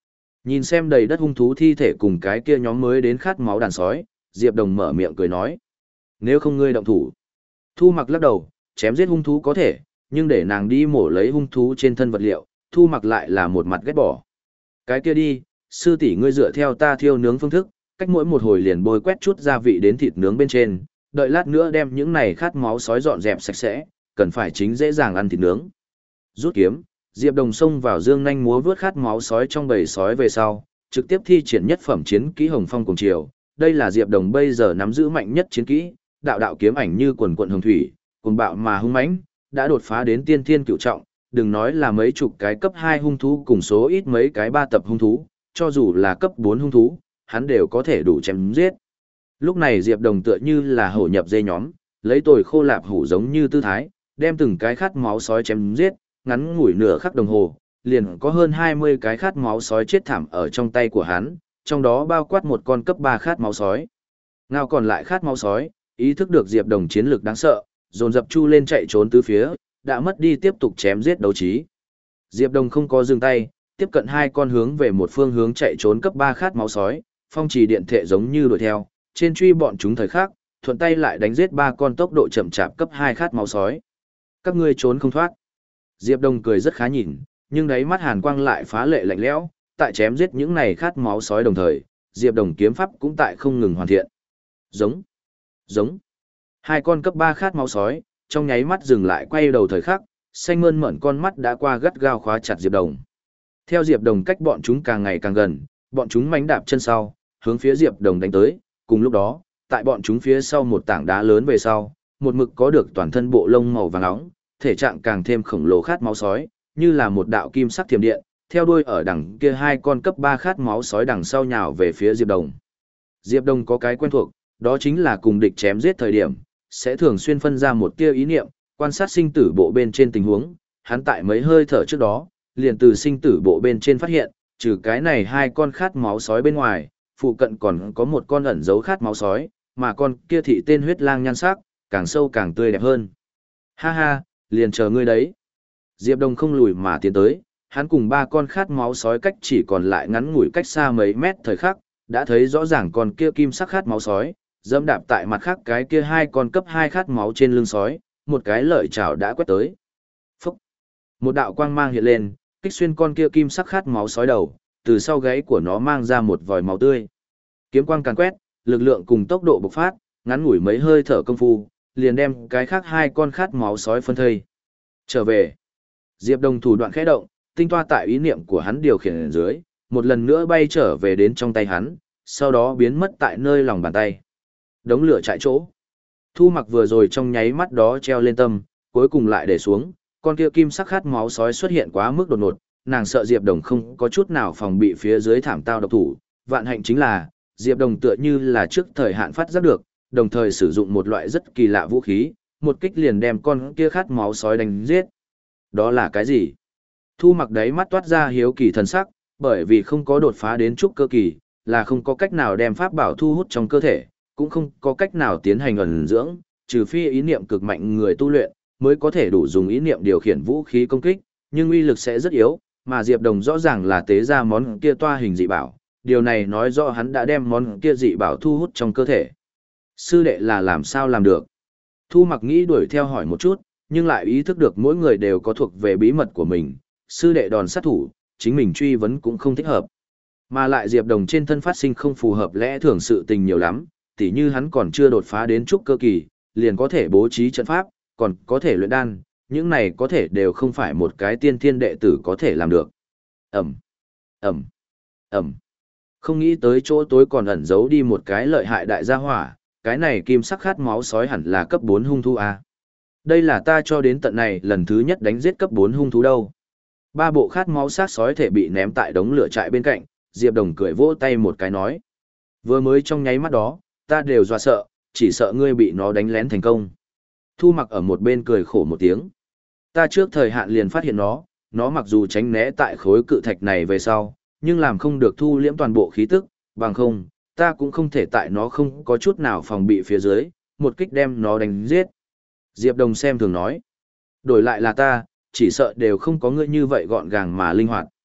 Nhìn xem đầy đất hung thú thi thể cùng cái kia nhóm mới đến khát máu đàn sói, Diệp Đồng mở miệng cười nói. Nếu không ngươi động thủ. Thu Mặc lắc đầu, chém giết hung thú có thể, nhưng để nàng đi mổ lấy hung thú trên thân vật liệu, Thu Mặc lại là một mặt ghét bỏ. Cái kia đi, sư tỷ ngươi dựa theo ta thiêu nướng phương thức, cách mỗi một hồi liền bôi quét chút gia vị đến thịt nướng bên trên, đợi lát nữa đem những này khát máu sói dọn dẹp sạch sẽ, cần phải chính dễ dàng ăn thịt nướng. Rút kiếm, Diệp Đồng xông vào dương nhanh múa vướt khát máu sói trong bầy sói về sau, trực tiếp thi triển nhất phẩm chiến kỹ Hồng Phong cùng chiều. Đây là Diệp Đồng bây giờ nắm giữ mạnh nhất chiến kỹ, đạo đạo kiếm ảnh như quần quần hồng thủy, cuồng bạo mà hung mãnh, đã đột phá đến tiên thiên cửu trọng, đừng nói là mấy chục cái cấp hai hung thú cùng số ít mấy cái ba tập hung thú, cho dù là cấp bốn hung thú, hắn đều có thể đủ chém giết. Lúc này Diệp Đồng tựa như là hổ nhập dây nhóm, lấy tồi khô lạp hủ giống như tư thái, đem từng cái khát máu sói chém giết, ngắn ngủi nửa khắc đồng hồ, liền có hơn hai mươi cái khát máu sói chết thảm ở trong tay của hắn, trong đó bao quát một con cấp ba khát máu sói. Ngao còn lại khát máu sói, ý thức được Diệp Đồng chiến lược đáng sợ, dồn dập chu lên chạy trốn tứ phía, đã mất đi tiếp tục chém giết đấu trí. Diệp Đồng không có dừng tay, tiếp cận hai con hướng về một phương hướng chạy trốn cấp ba khát máu sói, phong trì điện thệ giống như đuổi theo, trên truy bọn chúng thời khắc, thuận tay lại đánh giết ba con tốc độ chậm chạp cấp hai khát máu sói. Các ngươi trốn không thoát. Diệp Đông cười rất khá nhìn, nhưng đáy mắt hàn quang lại phá lệ lạnh lẽo, tại chém giết những này khát máu sói đồng thời, Diệp Đồng kiếm pháp cũng tại không ngừng hoàn thiện. Giống, giống. Hai con cấp ba khát máu sói, trong nháy mắt dừng lại quay đầu thời khắc, xanh mơn mởn con mắt đã qua gắt gao khóa chặt Diệp Đồng. Theo Diệp Đồng cách bọn chúng càng ngày càng gần, bọn chúng mánh đạp chân sau, hướng phía Diệp Đồng đánh tới, cùng lúc đó, tại bọn chúng phía sau một tảng đá lớn về sau, một mực có được toàn thân bộ lông màu vàng óng, thể trạng càng thêm khổng lồ khát máu sói, như là một đạo kim sắc thiểm điện, theo đuôi ở đằng kia hai con cấp ba khát máu sói đằng sau nhào về phía Diệp Đồng. Diệp Đồng có cái quen thuộc, đó chính là cùng địch chém giết thời điểm, sẽ thường xuyên phân ra một tia ý niệm, quan sát sinh tử bộ bên trên tình huống, hắn tại mấy hơi thở trước đó, liền từ sinh tử bộ bên trên phát hiện, trừ cái này hai con khát máu sói bên ngoài, phụ cận còn có một con ẩn giấu khát máu sói, mà con kia thị tên huyết lang nhan sắc, càng sâu càng tươi đẹp hơn. Ha ha, liền chờ ngươi đấy. Diệp Đông không lùi mà tiến tới, hắn cùng ba con khát máu sói cách chỉ còn lại ngắn ngủi cách xa mấy mét thời khắc, đã thấy rõ ràng con kia kim sắc khát máu sói, dẫm đạp tại mặt khác cái kia hai con cấp hai khát máu trên lưng sói, một cái lợi chảo đã quét tới. Phúc! Một đạo quang mang hiện lên, kích xuyên con kia kim sắc khát máu sói đầu, từ sau gáy của nó mang ra một vòi máu tươi. Kiếm quang càn quét, lực lượng cùng tốc độ bộc phát, ngắn ngủi mấy hơi thở công phu, liền đem cái khác hai con khát máu sói phân thây. Trở về. Diệp Đông thủ đoạn khẽ động, tinh toa tại ý niệm của hắn điều khiển ở dưới, một lần nữa bay trở về đến trong tay hắn, sau đó biến mất tại nơi lòng bàn tay. Đống lửa chạy chỗ. Thu Mặc vừa rồi trong nháy mắt đó treo lên tâm, cuối cùng lại để xuống, con kia kim sắc khát máu sói xuất hiện quá mức đột ngột, nàng sợ Diệp Đồng không có chút nào phòng bị phía dưới thảm tao độc thủ, vạn hạnh chính là, Diệp Đồng tựa như là trước thời hạn phát giác được, đồng thời sử dụng một loại rất kỳ lạ vũ khí, một kích liền đem con kia khát máu sói đánh giết. Đó là cái gì? Thu Mặc đáy mắt toát ra hiếu kỳ thần sắc, bởi vì không có đột phá đến trúc cơ kỳ, là không có cách nào đem pháp bảo thu hút trong cơ thể, cũng không có cách nào tiến hành ẩn dưỡng, trừ phi ý niệm cực mạnh người tu luyện, mới có thể đủ dùng ý niệm điều khiển vũ khí công kích, nhưng uy lực sẽ rất yếu, mà Diệp Đồng rõ ràng là tế ra món kia toa hình dị bảo, điều này nói rõ hắn đã đem món kia dị bảo thu hút trong cơ thể. Sư đệ là làm sao làm được? Thu Mặc nghĩ đuổi theo hỏi một chút, nhưng lại ý thức được mỗi người đều có thuộc về bí mật của mình, sư đệ đòn sát thủ, chính mình truy vấn cũng không thích hợp. Mà lại Diệp Đồng trên thân phát sinh không phù hợp lẽ thường sự tình nhiều lắm, tỉ như hắn còn chưa đột phá đến trúc cơ kỳ, liền có thể bố trí trận pháp, còn có thể luyện đan, những này có thể đều không phải một cái tiên thiên đệ tử có thể làm được. Ẩm, Ẩm, Ẩm. Không nghĩ tới chỗ tối còn ẩn giấu đi một cái lợi hại đại gia hỏa, cái này kim sắc khát máu sói hẳn là cấp bốn hung thú à. Đây là ta cho đến tận này lần thứ nhất đánh giết cấp bốn hung thú đâu. Ba bộ khát máu sát sói thể bị ném tại đống lửa trại bên cạnh, Diệp Đồng cười vỗ tay một cái nói. Vừa mới trong nháy mắt đó, ta đều dọa sợ, chỉ sợ ngươi bị nó đánh lén thành công. Thu Mặc ở một bên cười khổ một tiếng. Ta trước thời hạn liền phát hiện nó, nó mặc dù tránh né tại khối cự thạch này về sau, nhưng làm không được thu liễm toàn bộ khí tức, bằng không, ta cũng không thể tại nó không có chút nào phòng bị phía dưới, một kích đem nó đánh giết. Diệp Đồng xem thường nói. Đổi lại là ta, chỉ sợ đều không có ngươi như vậy gọn gàng mà linh hoạt.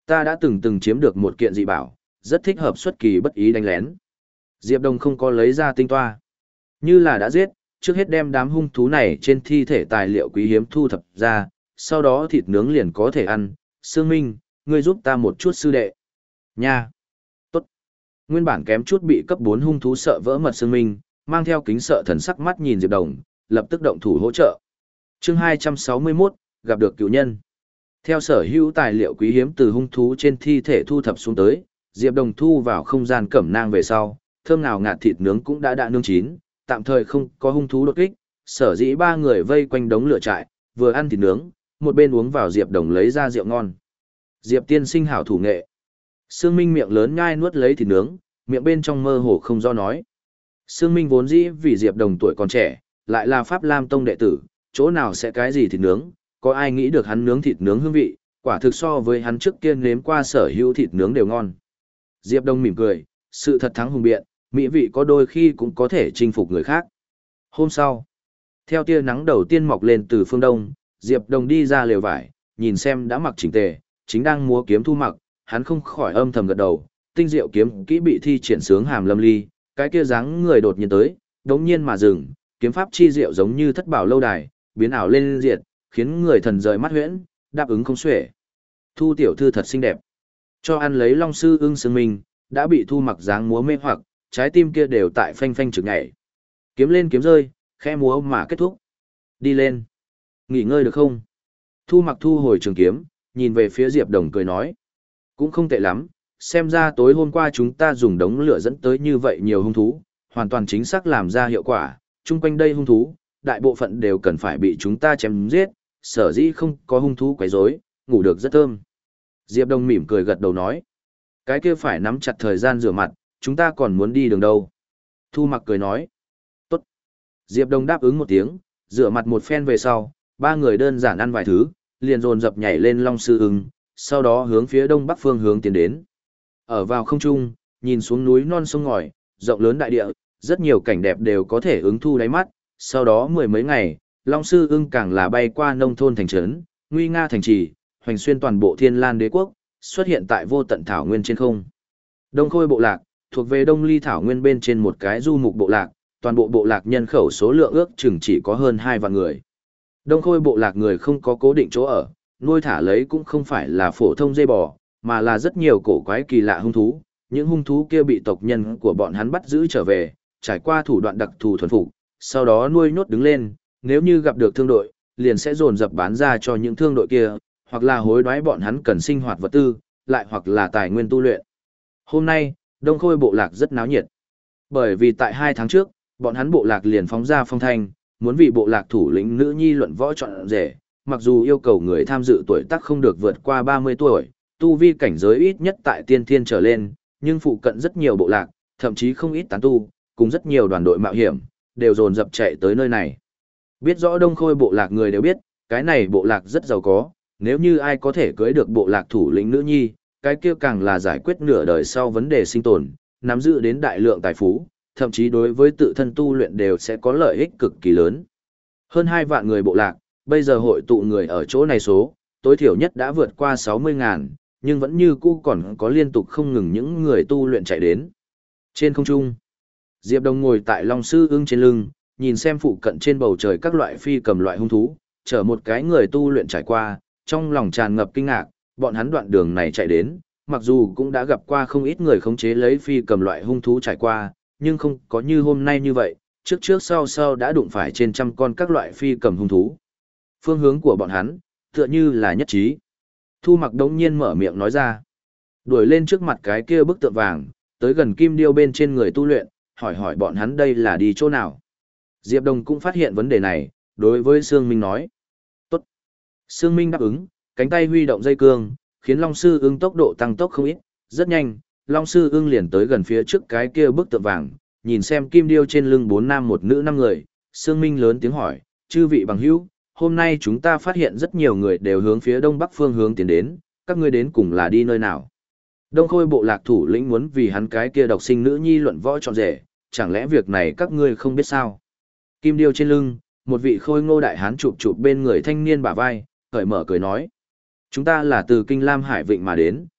Ta đã từng từng chiếm được một kiện dị bảo, rất thích hợp xuất kỳ bất ý đánh lén. Diệp Đồng không có lấy ra tinh toa. Như là đã giết, trước hết đem đám hung thú này trên thi thể tài liệu quý hiếm thu thập ra, sau đó thịt nướng liền có thể ăn. Sương Minh, ngươi giúp ta một chút sư đệ. Nha. Tốt. Nguyên bản kém chút bị cấp bốn hung thú sợ vỡ mật Sương Minh, mang theo kính sợ thần sắc mắt nhìn Diệp Đồng, lập tức động thủ hỗ trợ. Chương hai trăm sáu mươi mốt, gặp được cựu nhân. Theo sở hữu tài liệu quý hiếm từ hung thú trên thi thể thu thập xuống tới, Diệp Đồng thu vào không gian cẩm nang về sau, thơm nào ngạt thịt nướng cũng đã đã nướng chín, tạm thời không có hung thú đột kích, sở dĩ ba người vây quanh đống lửa trại, vừa ăn thịt nướng, một bên uống vào Diệp Đồng lấy ra rượu ngon. Diệp tiên sinh hảo thủ nghệ. Sương Minh miệng lớn nhai nuốt lấy thịt nướng, miệng bên trong mơ hồ không do nói. Sương Minh vốn dĩ vì Diệp Đồng tuổi còn trẻ, lại là Pháp Lam Tông đệ tử, chỗ nào sẽ cái gì thịt nướng, có ai nghĩ được hắn nướng thịt nướng hương vị, quả thực so với hắn trước kia nếm qua sở hữu thịt nướng đều ngon. Diệp Đông mỉm cười, sự thật thắng hùng biện, mỹ vị có đôi khi cũng có thể chinh phục người khác. Hôm sau, theo tia nắng đầu tiên mọc lên từ phương đông, Diệp Đông đi ra lều vải, nhìn xem đã mặc chỉnh tề, chính đang múa kiếm Thu Mặc, hắn không khỏi âm thầm gật đầu, tinh diệu kiếm kỹ bị thi triển sướng hàm lâm ly, cái kia dáng người đột nhiên tới, đống nhiên mà dừng, kiếm pháp chi diệu giống như thất bảo lâu đài, biến ảo lên diệt, khiến người thần rời mắt huyễn, đáp ứng không xuể. Thu tiểu thư thật xinh đẹp. Cho ăn lấy Long sư ưng Sương Minh, đã bị Thu Mặc dáng múa mê hoặc, trái tim kia đều tại phanh phanh trực nhảy. Kiếm lên kiếm rơi, khẽ múa mà kết thúc. Đi lên. Nghỉ ngơi được không? Thu Mặc thu hồi trường kiếm, nhìn về phía Diệp Đồng cười nói. Cũng không tệ lắm, xem ra tối hôm qua chúng ta dùng đống lửa dẫn tới như vậy nhiều hung thú, hoàn toàn chính xác làm ra hiệu quả, chung quanh đây hung thú, đại bộ phận đều cần phải bị chúng ta chém giết, sở dĩ không có hung thú quấy rối, ngủ được rất thơm. Diệp Đông mỉm cười gật đầu nói, cái kia phải nắm chặt thời gian rửa mặt, chúng ta còn muốn đi đường đâu. Thu Mặc cười nói, tốt. Diệp Đông đáp ứng một tiếng, rửa mặt một phen về sau, ba người đơn giản ăn vài thứ, liền dồn dập nhảy lên Long sư ưng, sau đó hướng phía đông bắc phương hướng tiến đến. Ở vào không trung, nhìn xuống núi non sông ngòi, rộng lớn đại địa, rất nhiều cảnh đẹp đều có thể ứng thu đáy mắt, sau đó mười mấy ngày, Long sư ưng càng là bay qua nông thôn thành trấn, nguy nga thành trì, hoành xuyên toàn bộ Thiên Lan Đế quốc, xuất hiện tại vô tận thảo nguyên trên không. Đông Khôi bộ lạc, thuộc về Đông Ly thảo nguyên bên trên một cái du mục bộ lạc, toàn bộ bộ lạc nhân khẩu số lượng ước chừng chỉ có hơn hai vạn người. Đông Khôi bộ lạc người không có cố định chỗ ở, nuôi thả lấy cũng không phải là phổ thông dây bò, mà là rất nhiều cổ quái kỳ lạ hung thú. Những hung thú kia bị tộc nhân của bọn hắn bắt giữ trở về, trải qua thủ đoạn đặc thù thuần phục, sau đó nuôi nhốt đứng lên, nếu như gặp được thương đội, liền sẽ dồn dập bán ra cho những thương đội kia, hoặc là hối đoái bọn hắn cần sinh hoạt vật tư, lại hoặc là tài nguyên tu luyện. Hôm nay, Đông Khôi bộ lạc rất náo nhiệt. Bởi vì tại hai tháng trước, bọn hắn bộ lạc liền phóng ra phong thanh, muốn vì bộ lạc thủ lĩnh nữ nhi luận võ chọn rể, mặc dù yêu cầu người tham dự tuổi tác không được vượt qua ba mươi tuổi, tu vi cảnh giới ít nhất tại tiên thiên trở lên, nhưng phụ cận rất nhiều bộ lạc, thậm chí không ít tán tu, cùng rất nhiều đoàn đội mạo hiểm, đều dồn dập chạy tới nơi này. Biết rõ Đông Khôi bộ lạc người đều biết, cái này bộ lạc rất giàu có, nếu như ai có thể cưới được bộ lạc thủ lĩnh nữ nhi, cái kia càng là giải quyết nửa đời sau vấn đề sinh tồn, nắm giữ đến đại lượng tài phú, thậm chí đối với tự thân tu luyện đều sẽ có lợi ích cực kỳ lớn. Hơn hai vạn người bộ lạc, bây giờ hội tụ người ở chỗ này số, tối thiểu nhất đã vượt qua sáu mươi ngàn, nhưng vẫn như cũ còn có liên tục không ngừng những người tu luyện chạy đến. Trên không trung, Diệp Đông ngồi tại Long sư ưng trên lưng, nhìn xem phụ cận trên bầu trời các loại phi cầm loại hung thú, chở một cái người tu luyện trải qua, trong lòng tràn ngập kinh ngạc, bọn hắn đoạn đường này chạy đến, mặc dù cũng đã gặp qua không ít người khống chế lấy phi cầm loại hung thú trải qua, nhưng không có như hôm nay như vậy, trước trước sau sau đã đụng phải trên trăm con các loại phi cầm hung thú. Phương hướng của bọn hắn, tựa như là nhất trí. Thu Mặc đống nhiên mở miệng nói ra. Đuổi lên trước mặt cái kia bức tượng vàng, tới gần kim điêu bên trên người tu luyện, hỏi hỏi bọn hắn đây là đi chỗ nào. Diệp Đông cũng phát hiện vấn đề này, đối với Sương Minh nói. Tốt. Sương Minh đáp ứng, cánh tay huy động dây cương, khiến Long sư ưng tốc độ tăng tốc không ít, rất nhanh, Long sư ưng liền tới gần phía trước cái kia bức tượng vàng, nhìn xem kim điêu trên lưng bốn nam một nữ năm người, Sương Minh lớn tiếng hỏi, chư vị bằng hữu, hôm nay chúng ta phát hiện rất nhiều người đều hướng phía đông bắc phương hướng tiến đến, các ngươi đến cùng là đi nơi nào? Đông Khôi bộ lạc thủ lĩnh muốn vì hắn cái kia độc sinh nữ nhi luận võ chọn rể, chẳng lẽ việc này các ngươi không biết sao? Kim điêu trên lưng, một vị khôi ngô đại hán chụp chụp bên người thanh niên bả vai, cởi mở cười nói. Chúng ta là từ Kinh Lam Hải Vịnh mà đến,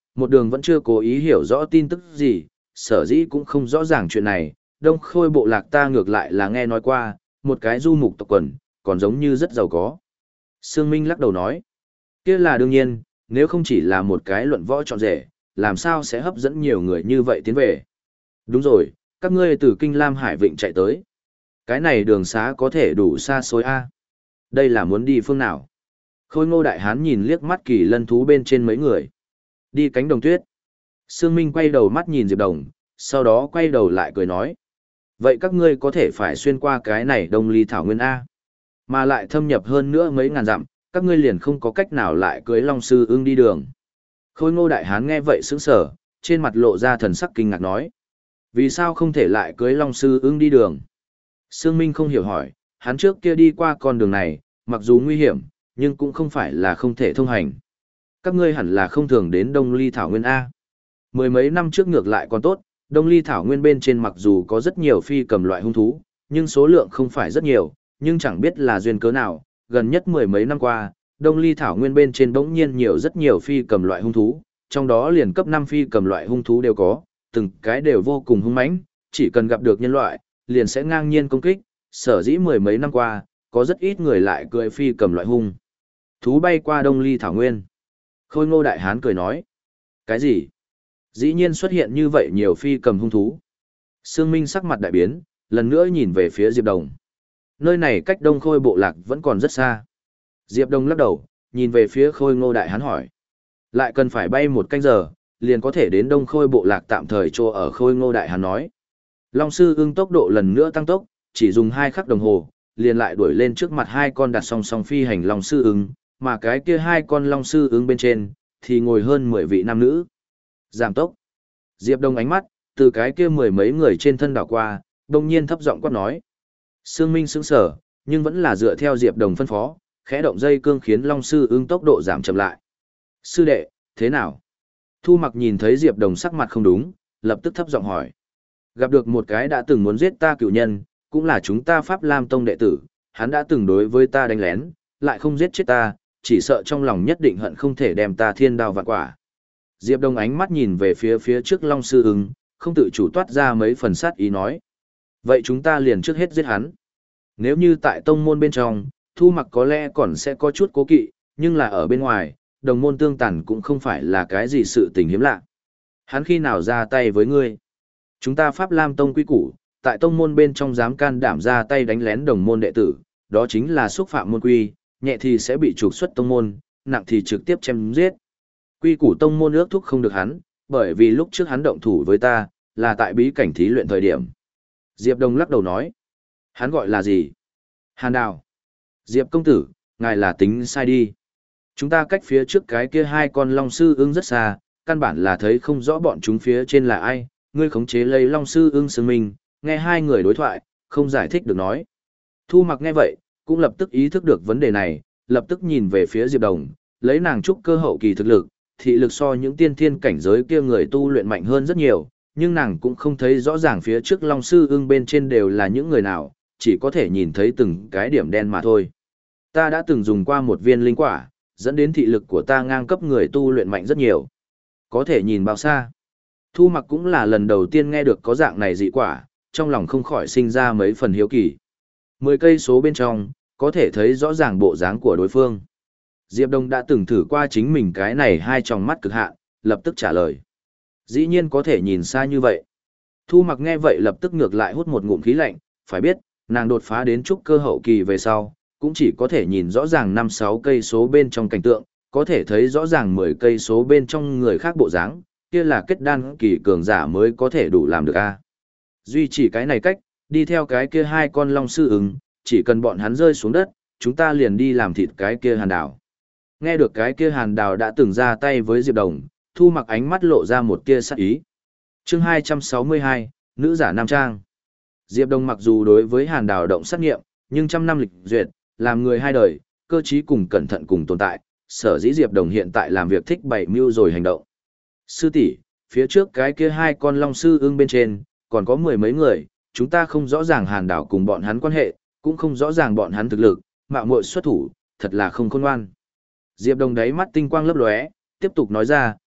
một đường vẫn chưa cố ý hiểu rõ tin tức gì, sở dĩ cũng không rõ ràng chuyện này, đông khôi bộ lạc ta ngược lại là nghe nói qua, một cái du mục tộc quần, còn giống như rất giàu có. Sương Minh lắc đầu nói, kia là đương nhiên, nếu không chỉ là một cái luận võ trọn rể, làm sao sẽ hấp dẫn nhiều người như vậy tiến về. Đúng rồi, các ngươi từ Kinh Lam Hải Vịnh chạy tới. Cái này đường xá có thể đủ xa xôi A. Đây là muốn đi phương nào? Khôi Ngô Đại Hán nhìn liếc mắt Kỳ Lân thú bên trên mấy người. Đi cánh đồng tuyết. Sương Minh quay đầu mắt nhìn Diệp Đồng, sau đó quay đầu lại cười nói. Vậy các ngươi có thể phải xuyên qua cái này Đông Ly Thảo Nguyên A. Mà lại thâm nhập hơn nữa mấy ngàn dặm, các ngươi liền không có cách nào lại cưới Long Sư Ưng đi đường. Khôi Ngô Đại Hán nghe vậy sững sờ, trên mặt lộ ra thần sắc kinh ngạc nói. Vì sao không thể lại cưới Long Sư Ưng đi đường? Sương Minh không hiểu hỏi, hắn trước kia đi qua con đường này, mặc dù nguy hiểm, nhưng cũng không phải là không thể thông hành. Các ngươi hẳn là không thường đến Đông Ly Thảo Nguyên A. Mười mấy năm trước ngược lại còn tốt, Đông Ly Thảo Nguyên bên trên mặc dù có rất nhiều phi cầm loại hung thú, nhưng số lượng không phải rất nhiều, nhưng chẳng biết là duyên cớ nào, gần nhất mười mấy năm qua, Đông Ly Thảo Nguyên bên trên bỗng nhiên nhiều rất nhiều phi cầm loại hung thú, trong đó liền cấp năm phi cầm loại hung thú đều có, từng cái đều vô cùng hung mãnh, chỉ cần gặp được nhân loại, liền sẽ ngang nhiên công kích, sở dĩ mười mấy năm qua, có rất ít người lại cưỡi phi cầm loại hung thú bay qua Đông Ly Thảo Nguyên. Khôi Ngô Đại Hán cười nói, cái gì? Dĩ nhiên xuất hiện như vậy nhiều phi cầm hung thú. Sương Minh sắc mặt đại biến, lần nữa nhìn về phía Diệp Đồng. Nơi này cách Đông Khôi bộ lạc vẫn còn rất xa. Diệp Đồng lắc đầu, nhìn về phía Khôi Ngô Đại Hán hỏi. Lại cần phải bay một canh giờ, liền có thể đến Đông Khôi bộ lạc tạm thời chỗ ở. Khôi Ngô Đại Hán nói. Long Sư Ưng tốc độ lần nữa tăng tốc, chỉ dùng hai khắc đồng hồ, liền lại đuổi lên trước mặt hai con đặt song song phi hành Long Sư Ưng, mà cái kia hai con Long Sư Ưng bên trên, thì ngồi hơn mười vị nam nữ. Giảm tốc. Diệp Đông ánh mắt, từ cái kia mười mấy người trên thân đảo qua, đông nhiên thấp giọng quát nói. Sương Minh sững sờ, nhưng vẫn là dựa theo Diệp Đồng phân phó, khẽ động dây cương khiến Long Sư Ưng tốc độ giảm chậm lại. Sư đệ, thế nào? Thu Mặc nhìn thấy Diệp Đồng sắc mặt không đúng, lập tức thấp giọng hỏi. Gặp được một cái đã từng muốn giết ta cựu nhân, cũng là chúng ta Pháp Lam Tông đệ tử, hắn đã từng đối với ta đánh lén, lại không giết chết ta, chỉ sợ trong lòng nhất định hận không thể đem ta thiên đao vạn quả. Diệp Đông ánh mắt nhìn về phía phía trước Long Sư Ưng, không tự chủ toát ra mấy phần sát ý nói. Vậy chúng ta liền trước hết giết hắn. Nếu như tại tông môn bên trong, Thu Mặc có lẽ còn sẽ có chút cố kỵ, nhưng là ở bên ngoài, đồng môn tương tàn cũng không phải là cái gì sự tình hiếm lạ. Hắn khi nào ra tay với ngươi? Chúng ta Pháp Lam Tông quy củ, tại tông môn bên trong dám can đảm ra tay đánh lén đồng môn đệ tử, đó chính là xúc phạm môn quy, nhẹ thì sẽ bị trục xuất tông môn, nặng thì trực tiếp chém giết. Quy củ tông môn ước thúc không được hắn, bởi vì lúc trước hắn động thủ với ta, là tại bí cảnh thí luyện thời điểm. Diệp Đông lắc đầu nói. Hắn gọi là gì? Hàn Đào. Diệp công tử, ngài là tính sai đi. Chúng ta cách phía trước cái kia hai con Long Sư Ưng rất xa, căn bản là thấy không rõ bọn chúng phía trên là ai, ngươi khống chế lấy Long Sư Ưng Sương Minh, nghe hai người đối thoại, không giải thích được nói. Thu Mặc nghe vậy, cũng lập tức ý thức được vấn đề này, lập tức nhìn về phía Diệp Đồng, lấy nàng trúc cơ hậu kỳ thực lực, thị lực so những tiên thiên cảnh giới kia người tu luyện mạnh hơn rất nhiều, nhưng nàng cũng không thấy rõ ràng phía trước Long Sư Ưng bên trên đều là những người nào, chỉ có thể nhìn thấy từng cái điểm đen mà thôi. Ta đã từng dùng qua một viên linh quả, dẫn đến thị lực của ta ngang cấp người tu luyện mạnh rất nhiều. Có thể nhìn bao xa. Thu Mặc cũng là lần đầu tiên nghe được có dạng này dị quả, trong lòng không khỏi sinh ra mấy phần hiếu kỳ. Mười cây số bên trong, có thể thấy rõ ràng bộ dáng của đối phương. Diệp Đông đã từng thử qua chính mình cái này hai tròng mắt cực hạn, lập tức trả lời. Dĩ nhiên có thể nhìn xa như vậy. Thu Mặc nghe vậy lập tức ngược lại hút một ngụm khí lạnh, phải biết, nàng đột phá đến trúc cơ hậu kỳ về sau, cũng chỉ có thể nhìn rõ ràng năm sáu cây số bên trong cảnh tượng, có thể thấy rõ ràng mười cây số bên trong người khác bộ dáng, kia là kết đan kỳ cường giả mới có thể đủ làm được a. Duy chỉ cái này cách, đi theo cái kia hai con Long Sư Ưng, chỉ cần bọn hắn rơi xuống đất, chúng ta liền đi làm thịt cái kia Hàn Đào. Nghe được cái kia Hàn Đào đã từng ra tay với Diệp Đồng, Thu Mặc ánh mắt lộ ra một tia sắc ý. Chương hai trăm sáu mươi hai, nữ giả nam trang. Diệp Đồng mặc dù đối với Hàn Đào động sát nghiệm, nhưng trăm năm lịch duyệt, làm người hai đời, cơ trí cùng cẩn thận cùng tồn tại, sở dĩ Diệp Đồng hiện tại làm việc thích bày mưu rồi hành động. Sư tỷ, phía trước cái kia hai con Long Sư Ưng bên trên, còn có mười mấy người, chúng ta không rõ ràng Hàn Đào cùng bọn hắn quan hệ, cũng không rõ ràng bọn hắn thực lực, mạo muội xuất thủ, thật là không khôn ngoan. Diệp Đồng đáy mắt tinh quang lấp lóe, tiếp tục nói ra,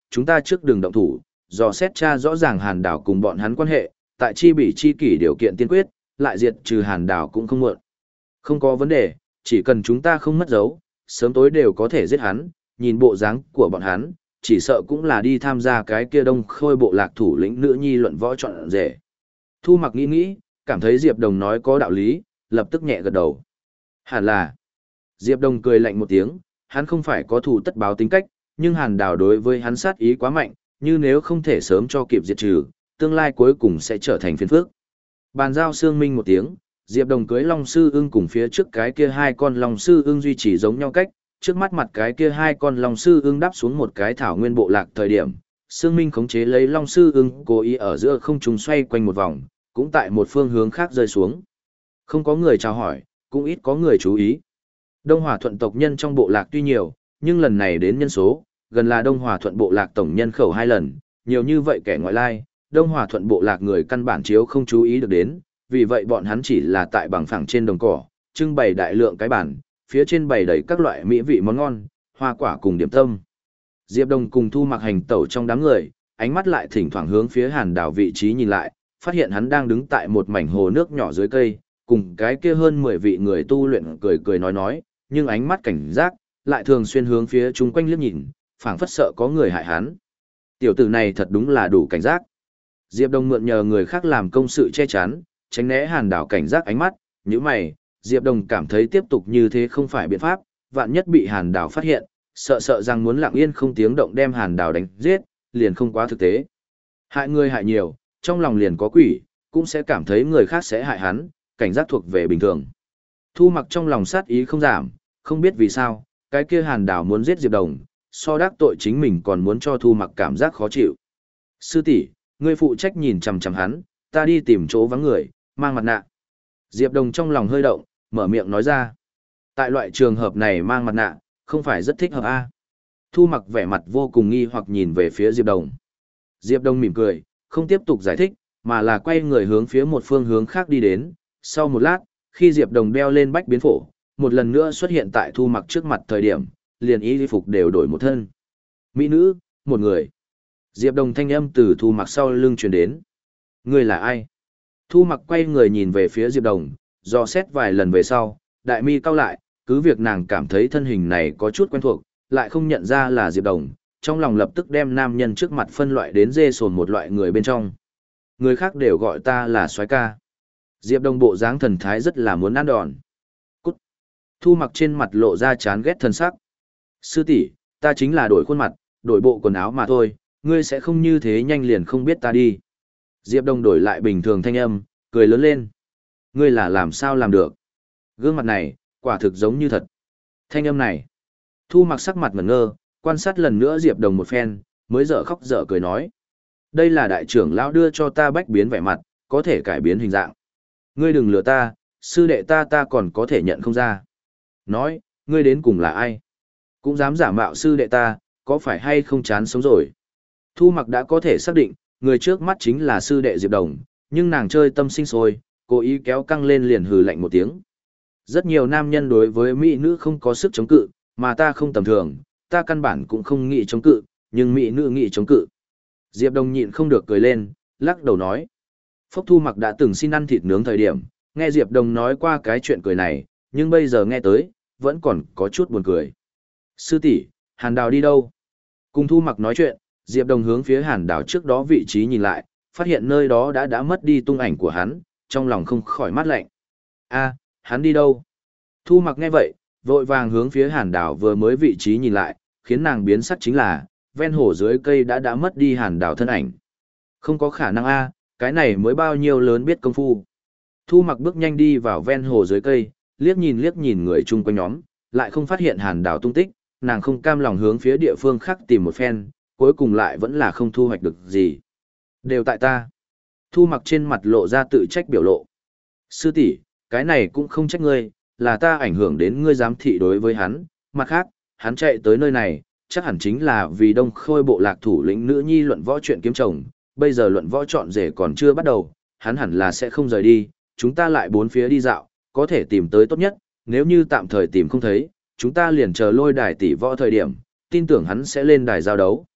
chúng ta trước đường động thủ, dò xét tra rõ ràng Hàn Đảo cùng bọn hắn quan hệ, tại chi bỉ chi kỷ điều kiện tiên quyết, lại diệt trừ Hàn Đảo cũng không muộn. Không có vấn đề, chỉ cần chúng ta không mất dấu, sớm tối đều có thể giết hắn, nhìn bộ dáng của bọn hắn, chỉ sợ cũng là đi tham gia cái kia Đông Khôi bộ lạc thủ lĩnh nữ nhi luận võ chọn rể. Thu Mặc nghĩ nghĩ, cảm thấy Diệp Đồng nói có đạo lý, lập tức nhẹ gật đầu. Hẳn là. Diệp Đồng cười lạnh một tiếng, hắn không phải có thù tất báo tính cách, nhưng Hàn Đào đối với hắn sát ý quá mạnh, như nếu không thể sớm cho kịp diệt trừ, tương lai cuối cùng sẽ trở thành phiền phức. Bàn giao Sương Minh một tiếng, Diệp Đồng cưới Long Sư Ưng cùng phía trước cái kia hai con Long Sư Ưng duy trì giống nhau cách, trước mắt mặt cái kia hai con Long Sư Ưng đáp xuống một cái thảo nguyên bộ lạc thời điểm, Sương Minh khống chế lấy Long Sư Ưng cố ý ở giữa không trung xoay quanh một vòng, cũng tại một phương hướng khác rơi xuống. Không có người chào hỏi, cũng ít có người chú ý. Đông Hòa Thuận tộc nhân trong bộ lạc tuy nhiều, nhưng lần này đến nhân số, gần là Đông Hòa Thuận bộ lạc tổng nhân khẩu hai lần, nhiều như vậy kẻ ngoại lai, Đông Hòa Thuận bộ lạc người căn bản chiếu không chú ý được đến, vì vậy bọn hắn chỉ là tại bằng phẳng trên đồng cỏ, trưng bày đại lượng cái bàn, phía trên bày đầy các loại mỹ vị món ngon, hoa quả cùng điểm tâm. Diệp Đồng cùng Thu Mặc hành tẩu trong đám người, ánh mắt lại thỉnh thoảng hướng phía Hàn Đảo vị trí nhìn lại, phát hiện hắn đang đứng tại một mảnh hồ nước nhỏ dưới cây, cùng cái kia hơn mười vị người tu luyện cười cười nói nói, nhưng ánh mắt cảnh giác, lại thường xuyên hướng phía chung quanh liếc nhìn, phảng phất sợ có người hại hắn. Tiểu tử này thật đúng là đủ cảnh giác. Diệp Đồng mượn nhờ người khác làm công sự che chắn, tránh né Hàn Đảo cảnh giác ánh mắt, như mày, Diệp Đồng cảm thấy tiếp tục như thế không phải biện pháp, vạn nhất bị Hàn Đảo phát hiện, sợ sợ rằng muốn lặng yên không tiếng động đem Hàn Đảo đánh giết, liền không quá thực tế. Hại người hại nhiều, trong lòng liền có quỷ, cũng sẽ cảm thấy người khác sẽ hại hắn, cảnh giác thuộc về bình thường. Thu Mặc trong lòng sát ý không giảm, không biết vì sao, cái kia Hàn Đảo muốn giết Diệp Đồng, so đắc tội chính mình còn muốn cho Thu Mặc cảm giác khó chịu. Sư tỷ, ngươi phụ trách nhìn chằm chằm hắn, ta đi tìm chỗ vắng người, mang mặt nạ. Diệp Đồng trong lòng hơi động, mở miệng nói ra. Tại loại trường hợp này mang mặt nạ, không phải rất thích hợp a. À? Thu Mặc vẻ mặt vô cùng nghi hoặc nhìn về phía Diệp Đồng. Diệp Đồng mỉm cười, không tiếp tục giải thích, mà là quay người hướng phía một phương hướng khác đi đến. Sau một lát, khi Diệp Đồng đeo lên bách biến phổ, một lần nữa xuất hiện tại Thu Mặc trước mặt thời điểm, liền y phục đều đổi một thân. Mỹ nữ, một người. Diệp Đồng thanh âm từ Thu Mặc sau lưng truyền đến. Người là ai? Thu Mặc quay người nhìn về phía Diệp Đồng, dò xét vài lần về sau, đại mi cau lại, cứ việc nàng cảm thấy thân hình này có chút quen thuộc, lại không nhận ra là Diệp Đồng, trong lòng lập tức đem nam nhân trước mặt phân loại đến dê sồn một loại người bên trong. Người khác đều gọi ta là soái ca. Diệp Đồng bộ dáng thần thái rất là muốn ăn đòn. Cút. Thu Mặc trên mặt lộ ra chán ghét thân sắc. Sư tỷ, ta chính là đổi khuôn mặt, đổi bộ quần áo mà thôi, ngươi sẽ không như thế nhanh liền không biết ta đi. Diệp Đồng đổi lại bình thường thanh âm, cười lớn lên. Ngươi là làm sao làm được? Gương mặt này, quả thực giống như thật. Thanh âm này. Thu Mặc sắc mặt ngẩn ngơ, quan sát lần nữa Diệp Đồng một phen, mới dở khóc dở cười nói. Đây là đại trưởng lão đưa cho ta bách biến vẻ mặt, có thể cải biến hình dạng. Ngươi đừng lừa ta, sư đệ ta ta còn có thể nhận không ra. Nói, ngươi đến cùng là ai? Cũng dám giả mạo sư đệ ta, có phải hay không chán sống rồi? Thu Mặc đã có thể xác định, người trước mắt chính là sư đệ Diệp Đồng, nhưng nàng chơi tâm sinh sôi, cố ý kéo căng lên liền hừ lạnh một tiếng. Rất nhiều nam nhân đối với mỹ nữ không có sức chống cự, mà ta không tầm thường, ta căn bản cũng không nghĩ chống cự, nhưng mỹ nữ nghĩ chống cự. Diệp Đồng nhịn không được cười lên, lắc đầu nói. Phốc Thu Mặc đã từng xin ăn thịt nướng thời điểm, nghe Diệp Đồng nói qua cái chuyện cười này, nhưng bây giờ nghe tới, vẫn còn có chút buồn cười. Sư tỷ, Hàn Đào đi đâu? Cùng Thu Mặc nói chuyện, Diệp Đồng hướng phía Hàn Đào trước đó vị trí nhìn lại, phát hiện nơi đó đã đã mất đi tung ảnh của hắn, trong lòng không khỏi mát lạnh. A, hắn đi đâu? Thu Mặc nghe vậy, vội vàng hướng phía Hàn Đào vừa mới vị trí nhìn lại, khiến nàng biến sắc chính là, ven hồ dưới cây đã đã mất đi Hàn Đào thân ảnh. Không có khả năng a, cái này mới bao nhiêu lớn biết công phu. Thu Mặc bước nhanh đi vào ven hồ dưới cây, liếc nhìn liếc nhìn người chung quanh nhóm, lại không phát hiện Hàn Đào tung tích, nàng không cam lòng hướng phía địa phương khác tìm một phen, cuối cùng lại vẫn là không thu hoạch được gì. Đều tại ta. Thu Mặc trên mặt lộ ra tự trách biểu lộ. Sư tỷ, cái này cũng không trách ngươi, là ta ảnh hưởng đến ngươi giám thị đối với hắn, mặt khác, hắn chạy tới nơi này, chắc hẳn chính là vì Đông Khôi bộ lạc thủ lĩnh nữ nhi luận võ chuyện kiếm chồng, bây giờ luận võ chọn rể còn chưa bắt đầu, hắn hẳn là sẽ không rời đi, chúng ta lại bốn phía đi dạo, có thể tìm tới tốt nhất, nếu như tạm thời tìm không thấy, chúng ta liền chờ lôi đài tỷ võ thời điểm, tin tưởng hắn sẽ lên đài giao đấu.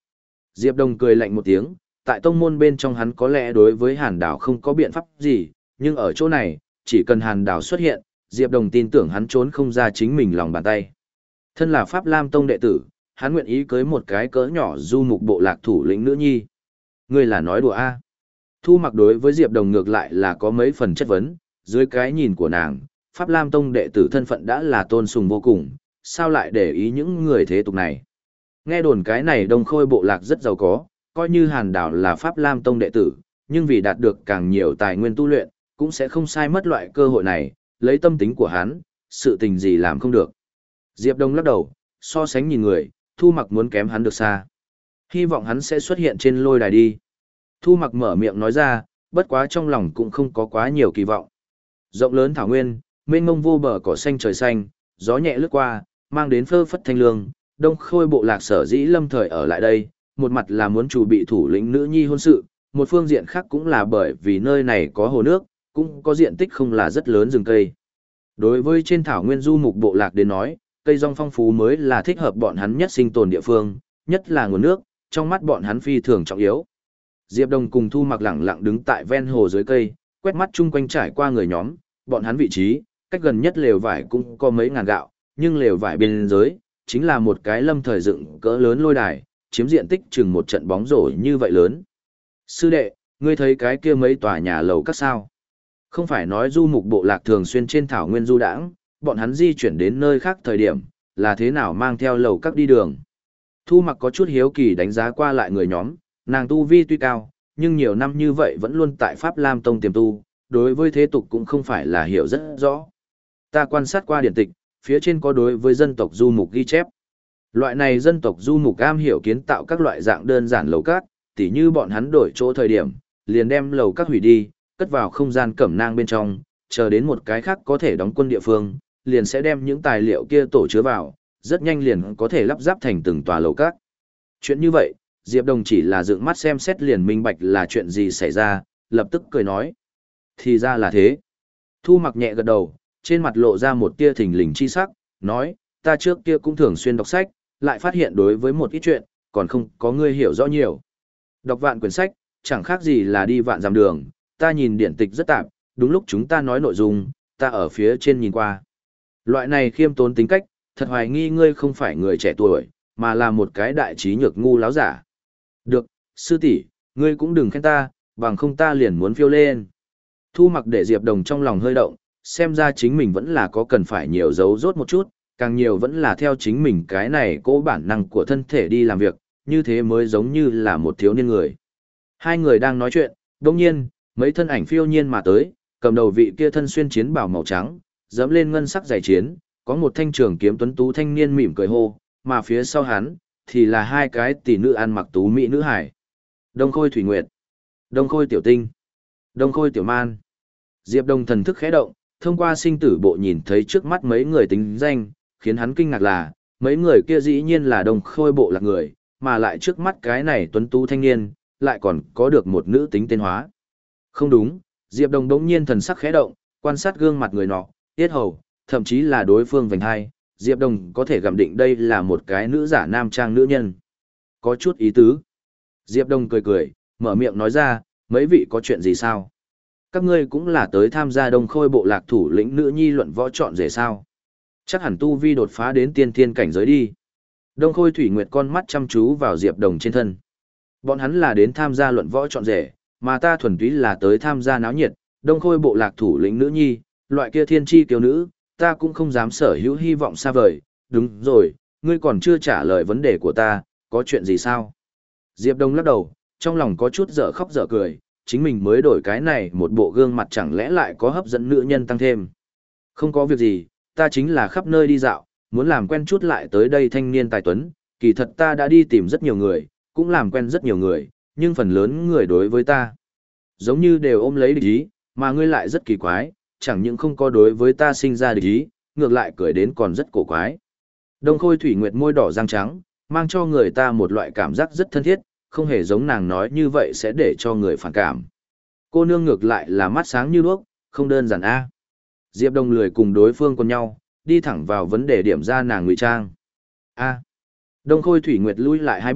Diệp Đồng cười lạnh một tiếng, tại tông môn bên trong hắn có lẽ đối với Hàn Đảo không có biện pháp gì, nhưng ở chỗ này, chỉ cần Hàn Đảo xuất hiện, Diệp Đồng tin tưởng hắn trốn không ra chính mình lòng bàn tay. Thân là Pháp Lam Tông đệ tử, hắn nguyện ý cưới một cái cỡ nhỏ du mục bộ lạc thủ lĩnh nữ nhi. Ngươi là nói đùa a? À? Thu Mặc đối với Diệp Đồng ngược lại là có mấy phần chất vấn, dưới cái nhìn của nàng, Pháp Lam Tông đệ tử thân phận đã là tôn sùng vô cùng, sao lại để ý những người thế tục này. Nghe đồn cái này Đông Khôi bộ lạc rất giàu có, coi như Hàn Đảo là Pháp Lam Tông đệ tử, nhưng vì đạt được càng nhiều tài nguyên tu luyện, cũng sẽ không sai mất loại cơ hội này, lấy tâm tính của hắn, sự tình gì làm không được. Diệp Đông lắc đầu, so sánh nhìn người, Thu Mặc muốn kém hắn được xa. Hy vọng hắn sẽ xuất hiện trên lôi đài đi. Thu Mặc mở miệng nói ra, bất quá trong lòng cũng không có quá nhiều kỳ vọng. Rộng lớn thảo nguyên, mênh mông vô bờ cỏ xanh trời xanh, gió nhẹ lướt qua, mang đến phơ phất thanh lương, Đông Khôi bộ lạc sở dĩ lâm thời ở lại đây, một mặt là muốn chủ bị thủ lĩnh nữ nhi hôn sự, một phương diện khác cũng là bởi vì nơi này có hồ nước, cũng có diện tích không là rất lớn rừng cây. Đối với trên thảo nguyên du mục bộ lạc đến nói, cây rong phong phú mới là thích hợp bọn hắn nhất sinh tồn địa phương, nhất là nguồn nước, trong mắt bọn hắn phi thường trọng yếu. Diệp Đồng cùng Thu Mặc lẳng lặng đứng tại ven hồ dưới cây, quét mắt chung quanh trải qua người nhóm, bọn hắn vị trí, cách gần nhất lều vải cũng có mấy ngàn gạo, nhưng lều vải bên dưới, chính là một cái lâm thời dựng cỡ lớn lôi đài, chiếm diện tích chừng một trận bóng rổ như vậy lớn. Sư đệ, ngươi thấy cái kia mấy tòa nhà lầu các sao? Không phải nói du mục bộ lạc thường xuyên trên thảo nguyên du đãng, bọn hắn di chuyển đến nơi khác thời điểm, là thế nào mang theo lầu các đi đường. Thu Mặc có chút hiếu kỳ đánh giá qua lại người nhóm, nàng tu vi tuy cao, nhưng nhiều năm như vậy vẫn luôn tại Pháp Lam Tông tiềm tu, đối với thế tục cũng không phải là hiểu rất rõ. Ta quan sát qua điển tịch, phía trên có đối với dân tộc du mục ghi chép. Loại này dân tộc du mục am hiểu kiến tạo các loại dạng đơn giản lầu các, tỉ như bọn hắn đổi chỗ thời điểm, liền đem lầu các hủy đi, cất vào không gian cẩm nang bên trong, chờ đến một cái khác có thể đóng quân địa phương, liền sẽ đem những tài liệu kia tổ chứa vào, rất nhanh liền có thể lắp ráp thành từng tòa lầu các. Chuyện như vậy, Diệp Đồng chỉ là dựng mắt xem xét liền minh bạch là chuyện gì xảy ra, lập tức cười nói. Thì ra là thế. Thu Mặc nhẹ gật đầu, trên mặt lộ ra một tia thình lình chi sắc, nói, ta trước kia cũng thường xuyên đọc sách, lại phát hiện đối với một ít chuyện, còn không có ngươi hiểu rõ nhiều. Đọc vạn quyển sách, chẳng khác gì là đi vạn dặm đường, ta nhìn điển tịch rất tạp, đúng lúc chúng ta nói nội dung, ta ở phía trên nhìn qua. Loại này khiêm tốn tính cách, thật hoài nghi ngươi không phải người trẻ tuổi, mà là một cái đại trí nhược ngu láo giả. Được, sư tỷ, ngươi cũng đừng khen ta, bằng không ta liền muốn phiêu lên. Thu Mặc để Diệp Đồng trong lòng hơi động, xem ra chính mình vẫn là có cần phải nhiều giấu rốt một chút, càng nhiều vẫn là theo chính mình cái này cố bản năng của thân thể đi làm việc, như thế mới giống như là một thiếu niên người. Hai người đang nói chuyện, đồng nhiên, mấy thân ảnh phiêu nhiên mà tới, cầm đầu vị kia thân xuyên chiến bào màu trắng, dẫm lên ngân sắc giày chiến, có một thanh trường kiếm tuấn tú thanh niên mỉm cười hô, mà phía sau hắn, thì là hai cái tỷ nữ ăn mặc tú mỹ nữ hải. Đông Khôi Thủy Nguyệt, Đông Khôi Tiểu Tinh, Đông Khôi Tiểu Man. Diệp Đông thần thức khẽ động, thông qua sinh tử bộ nhìn thấy trước mắt mấy người tính danh, khiến hắn kinh ngạc là, mấy người kia dĩ nhiên là Đông Khôi bộ lạc người, mà lại trước mắt cái này tuấn tú thanh niên, lại còn có được một nữ tính tên hóa. Không đúng, Diệp Đông đống nhiên thần sắc khẽ động, quan sát gương mặt người nọ, tiết hầu, thậm chí là đối phương vành hai, Diệp Đông có thể gặm định đây là một cái nữ giả nam trang nữ nhân. Có chút ý tứ. Diệp Đông cười cười, mở miệng nói ra, mấy vị có chuyện gì sao? Các ngươi cũng là tới tham gia Đông Khôi bộ lạc thủ lĩnh nữ nhi luận võ chọn rể sao? Chắc hẳn tu vi đột phá đến tiên thiên cảnh giới đi. Đông Khôi Thủy Nguyệt con mắt chăm chú vào Diệp Đông trên thân. Bọn hắn là đến tham gia luận võ chọn rể, mà ta thuần túy là tới tham gia náo nhiệt, Đông Khôi bộ lạc thủ lĩnh nữ nhi, loại kia thiên chi kiều nữ, ta cũng không dám sở hữu hy vọng xa vời. Đúng rồi, ngươi còn chưa trả lời vấn đề của ta, có chuyện gì sao? Diệp Đông lắc đầu, trong lòng có chút dở khóc dở cười, chính mình mới đổi cái này một bộ gương mặt chẳng lẽ lại có hấp dẫn nữ nhân tăng thêm. Không có việc gì, ta chính là khắp nơi đi dạo, muốn làm quen chút lại tới đây thanh niên tài tuấn, kỳ thật ta đã đi tìm rất nhiều người, cũng làm quen rất nhiều người, nhưng phần lớn người đối với ta, giống như đều ôm lấy địch ý, mà ngươi lại rất kỳ quái, chẳng những không có đối với ta sinh ra địch ý, ngược lại cười đến còn rất cổ quái. Đông Khôi Thủy Nguyệt môi đỏ răng trắng, mang cho người ta một loại cảm giác rất thân thiết, không hề giống nàng nói như vậy sẽ để cho người phản cảm. Cô nương ngược lại là mắt sáng như đuốc, không đơn giản a. Diệp Đông lười cùng đối phương con nhau, đi thẳng vào vấn đề điểm ra nàng ngụy trang. A. Đông Khôi Thủy Nguyệt lui lại hai bước,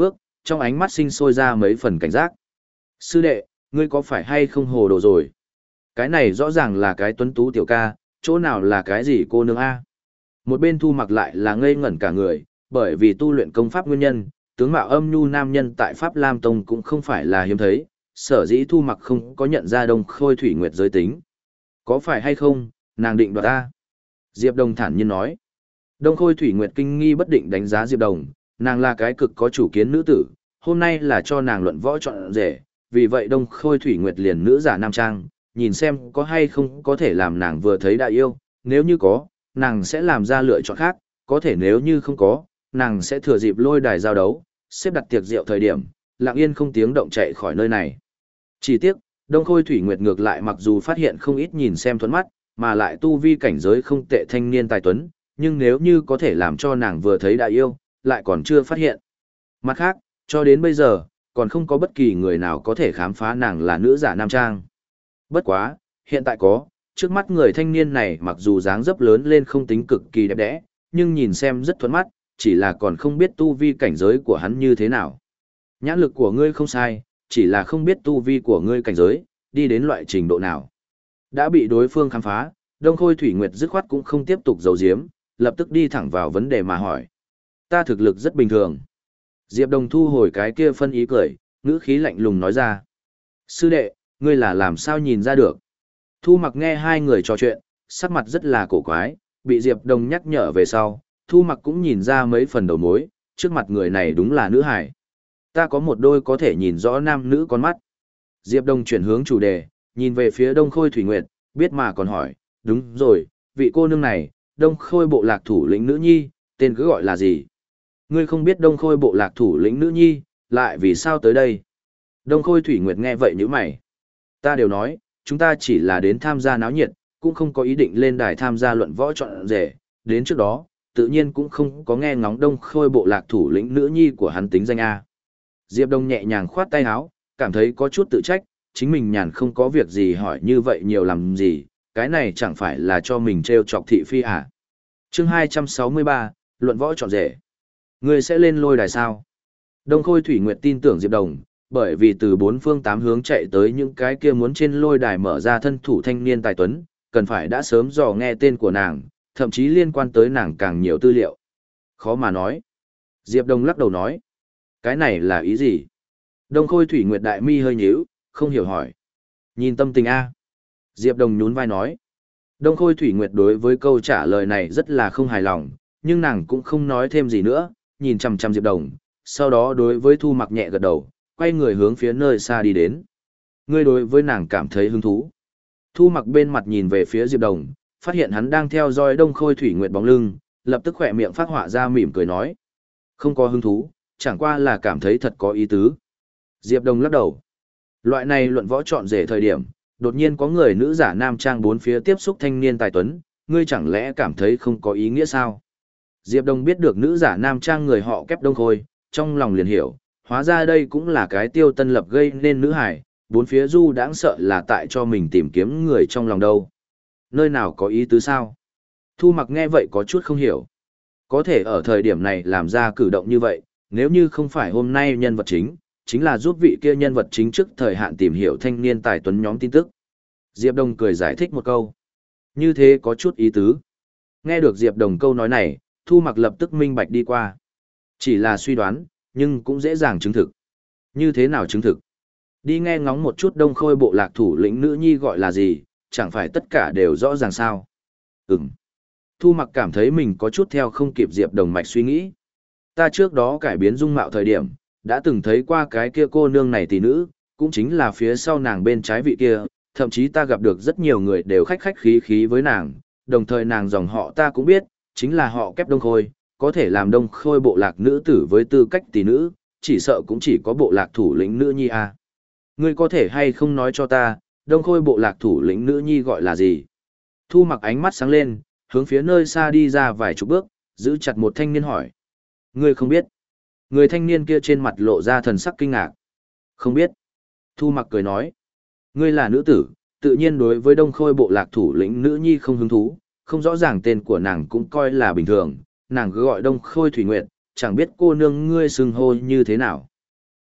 trong ánh mắt sinh sôi ra mấy phần cảnh giác. Sư đệ, ngươi có phải hay không hồ đồ rồi? Cái này rõ ràng là cái tuấn tú tiểu ca, chỗ nào là cái gì cô nương A? Một bên Thu Mặc lại là ngây ngẩn cả người, bởi vì tu luyện công pháp nguyên nhân, tướng mạo âm nhu nam nhân tại Pháp Lam Tông cũng không phải là hiếm thấy, sở dĩ Thu Mặc không có nhận ra Đông Khôi Thủy Nguyệt giới tính. Có phải hay không, nàng định đoạt ta? Diệp Đồng thản nhiên nói. Đông Khôi Thủy Nguyệt kinh nghi bất định đánh giá Diệp Đồng, nàng là cái cực có chủ kiến nữ tử, hôm nay là cho nàng luận võ chọn rể, vì vậy Đông Khôi Thủy Nguyệt liền nữ giả nam trang, nhìn xem có hay không có thể làm nàng vừa thấy đã yêu, nếu như có, nàng sẽ làm ra lựa chọn khác, có thể nếu như không có, nàng sẽ thừa dịp lôi đài giao đấu, xếp đặt tiệc rượu thời điểm, lặng yên không tiếng động chạy khỏi nơi này. Chỉ tiếc, Đông Khôi Thủy Nguyệt ngược lại mặc dù phát hiện không ít nhìn xem thuẫn mắt, mà lại tu vi cảnh giới không tệ thanh niên tài tuấn, nhưng nếu như có thể làm cho nàng vừa thấy đã yêu, lại còn chưa phát hiện. Mặt khác, cho đến bây giờ, còn không có bất kỳ người nào có thể khám phá nàng là nữ giả nam trang. Bất quá, hiện tại có, trước mắt người thanh niên này mặc dù dáng dấp lớn lên không tính cực kỳ đẹp đẽ, nhưng nhìn xem rất thuận mắt, chỉ là còn không biết tu vi cảnh giới của hắn như thế nào. Nhãn lực của ngươi không sai, chỉ là không biết tu vi của ngươi cảnh giới, đi đến loại trình độ nào. Đã bị đối phương khám phá, Đông Khôi Thủy Nguyệt dứt khoát cũng không tiếp tục giấu giếm, lập tức đi thẳng vào vấn đề mà hỏi. Ta thực lực rất bình thường. Diệp Đồng thu hồi cái kia phân ý cười, ngữ khí lạnh lùng nói ra. Sư đệ, ngươi là làm sao nhìn ra được? Thu Mặc nghe hai người trò chuyện, sắc mặt rất là cổ quái, bị Diệp Đồng nhắc nhở về sau, Thu Mặc cũng nhìn ra mấy phần đầu mối, trước mặt người này đúng là nữ hải. Ta có một đôi có thể nhìn rõ nam nữ con mắt. Diệp Đồng chuyển hướng chủ đề, nhìn về phía Đông Khôi Thủy Nguyệt, biết mà còn hỏi, đúng rồi, vị cô nương này, Đông Khôi bộ lạc thủ lĩnh nữ nhi, tên cứ gọi là gì? Ngươi không biết Đông Khôi bộ lạc thủ lĩnh nữ nhi, lại vì sao tới đây? Đông Khôi Thủy Nguyệt nghe vậy như mày. Ta đều nói, chúng ta chỉ là đến tham gia náo nhiệt, cũng không có ý định lên đài tham gia luận võ chọn rể, đến trước đó, tự nhiên cũng không có nghe ngóng Đông Khôi bộ lạc thủ lĩnh nữ nhi của hắn tính danh A. Diệp Đông nhẹ nhàng khoát tay áo, cảm thấy có chút tự trách, chính mình nhàn không có việc gì hỏi như vậy nhiều làm gì, cái này chẳng phải là cho mình trêu chọc thị phi à. Chương hai trăm sáu mươi ba, luận võ chọn rể. Ngươi sẽ lên lôi đài sao? Đông Khôi Thủy Nguyệt tin tưởng Diệp Đồng, bởi vì từ bốn phương tám hướng chạy tới những cái kia muốn trên lôi đài mở ra thân thủ thanh niên tài tuấn, cần phải đã sớm dò nghe tên của nàng, thậm chí liên quan tới nàng càng nhiều tư liệu. Khó mà nói. Diệp Đồng lắc đầu nói. Cái này là ý gì? Đông Khôi Thủy Nguyệt đại mi hơi nhíu, không hiểu hỏi. Nhìn tâm tình A. Diệp Đồng nhún vai nói. Đông Khôi Thủy Nguyệt đối với câu trả lời này rất là không hài lòng, nhưng nàng cũng không nói thêm gì nữa, nhìn chằm chằm Diệp Đồng, sau đó đối với Thu Mặc nhẹ gật đầu, quay người hướng phía nơi xa đi đến. Ngươi đối với nàng cảm thấy hứng thú. Thu Mặc bên mặt nhìn về phía Diệp Đồng, phát hiện hắn đang theo dõi Đông Khôi Thủy Nguyệt bóng lưng, lập tức khỏe miệng phát họa ra mỉm cười nói. Không có hứng thú, chẳng qua là cảm thấy thật có ý tứ. Diệp Đồng lắc đầu. Loại này luận võ chọn rể thời điểm, đột nhiên có người nữ giả nam trang bốn phía tiếp xúc thanh niên tài tuấn, ngươi chẳng lẽ cảm thấy không có ý nghĩa sao? Diệp Đồng biết được nữ giả nam trang người họ kép Đông Khôi, trong lòng liền hiểu, hóa ra đây cũng là cái tiêu tân lập gây nên nữ hải, bốn phía du đáng sợ là tại cho mình tìm kiếm người trong lòng đâu. Nơi nào có ý tứ sao? Thu Mặc nghe vậy có chút không hiểu. Có thể ở thời điểm này làm ra cử động như vậy, nếu như không phải hôm nay nhân vật chính, chính là giúp vị kia nhân vật chính trước thời hạn tìm hiểu thanh niên tài tuấn nhóm tin tức. Diệp Đồng cười giải thích một câu. Như thế có chút ý tứ. Nghe được Diệp Đồng câu nói này, Thu Mặc lập tức minh bạch đi qua. Chỉ là suy đoán, nhưng cũng dễ dàng chứng thực. Như thế nào chứng thực? Đi nghe ngóng một chút Đông Khôi bộ lạc thủ lĩnh nữ nhi gọi là gì, chẳng phải tất cả đều rõ ràng sao? Ừm. Thu Mặc cảm thấy mình có chút theo không kịp Diệp Đồng mạch suy nghĩ. Ta trước đó cải biến dung mạo thời điểm, đã từng thấy qua cái kia cô nương này tỷ nữ, cũng chính là phía sau nàng bên trái vị kia, thậm chí ta gặp được rất nhiều người đều khách khách khí khí với nàng, đồng thời nàng dòng họ ta cũng biết, chính là họ kép Đông Khôi, có thể làm Đông Khôi bộ lạc nữ tử với tư cách tỷ nữ, chỉ sợ cũng chỉ có bộ lạc thủ lĩnh nữ nhi à. Ngươi có thể hay không nói cho ta, Đông Khôi bộ lạc thủ lĩnh nữ nhi gọi là gì? Thu Mặc ánh mắt sáng lên, hướng phía nơi xa đi ra vài chục bước, giữ chặt một thanh niên hỏi. Ngươi không biết. Người thanh niên kia trên mặt lộ ra thần sắc kinh ngạc. Không biết. Thu Mặc cười nói. Ngươi là nữ tử, tự nhiên đối với Đông Khôi bộ lạc thủ lĩnh nữ nhi không hứng thú, không rõ ràng tên của nàng cũng coi là bình thường, nàng cứ gọi Đông Khôi Thủy Nguyệt, chẳng biết cô nương ngươi xưng hô như thế nào.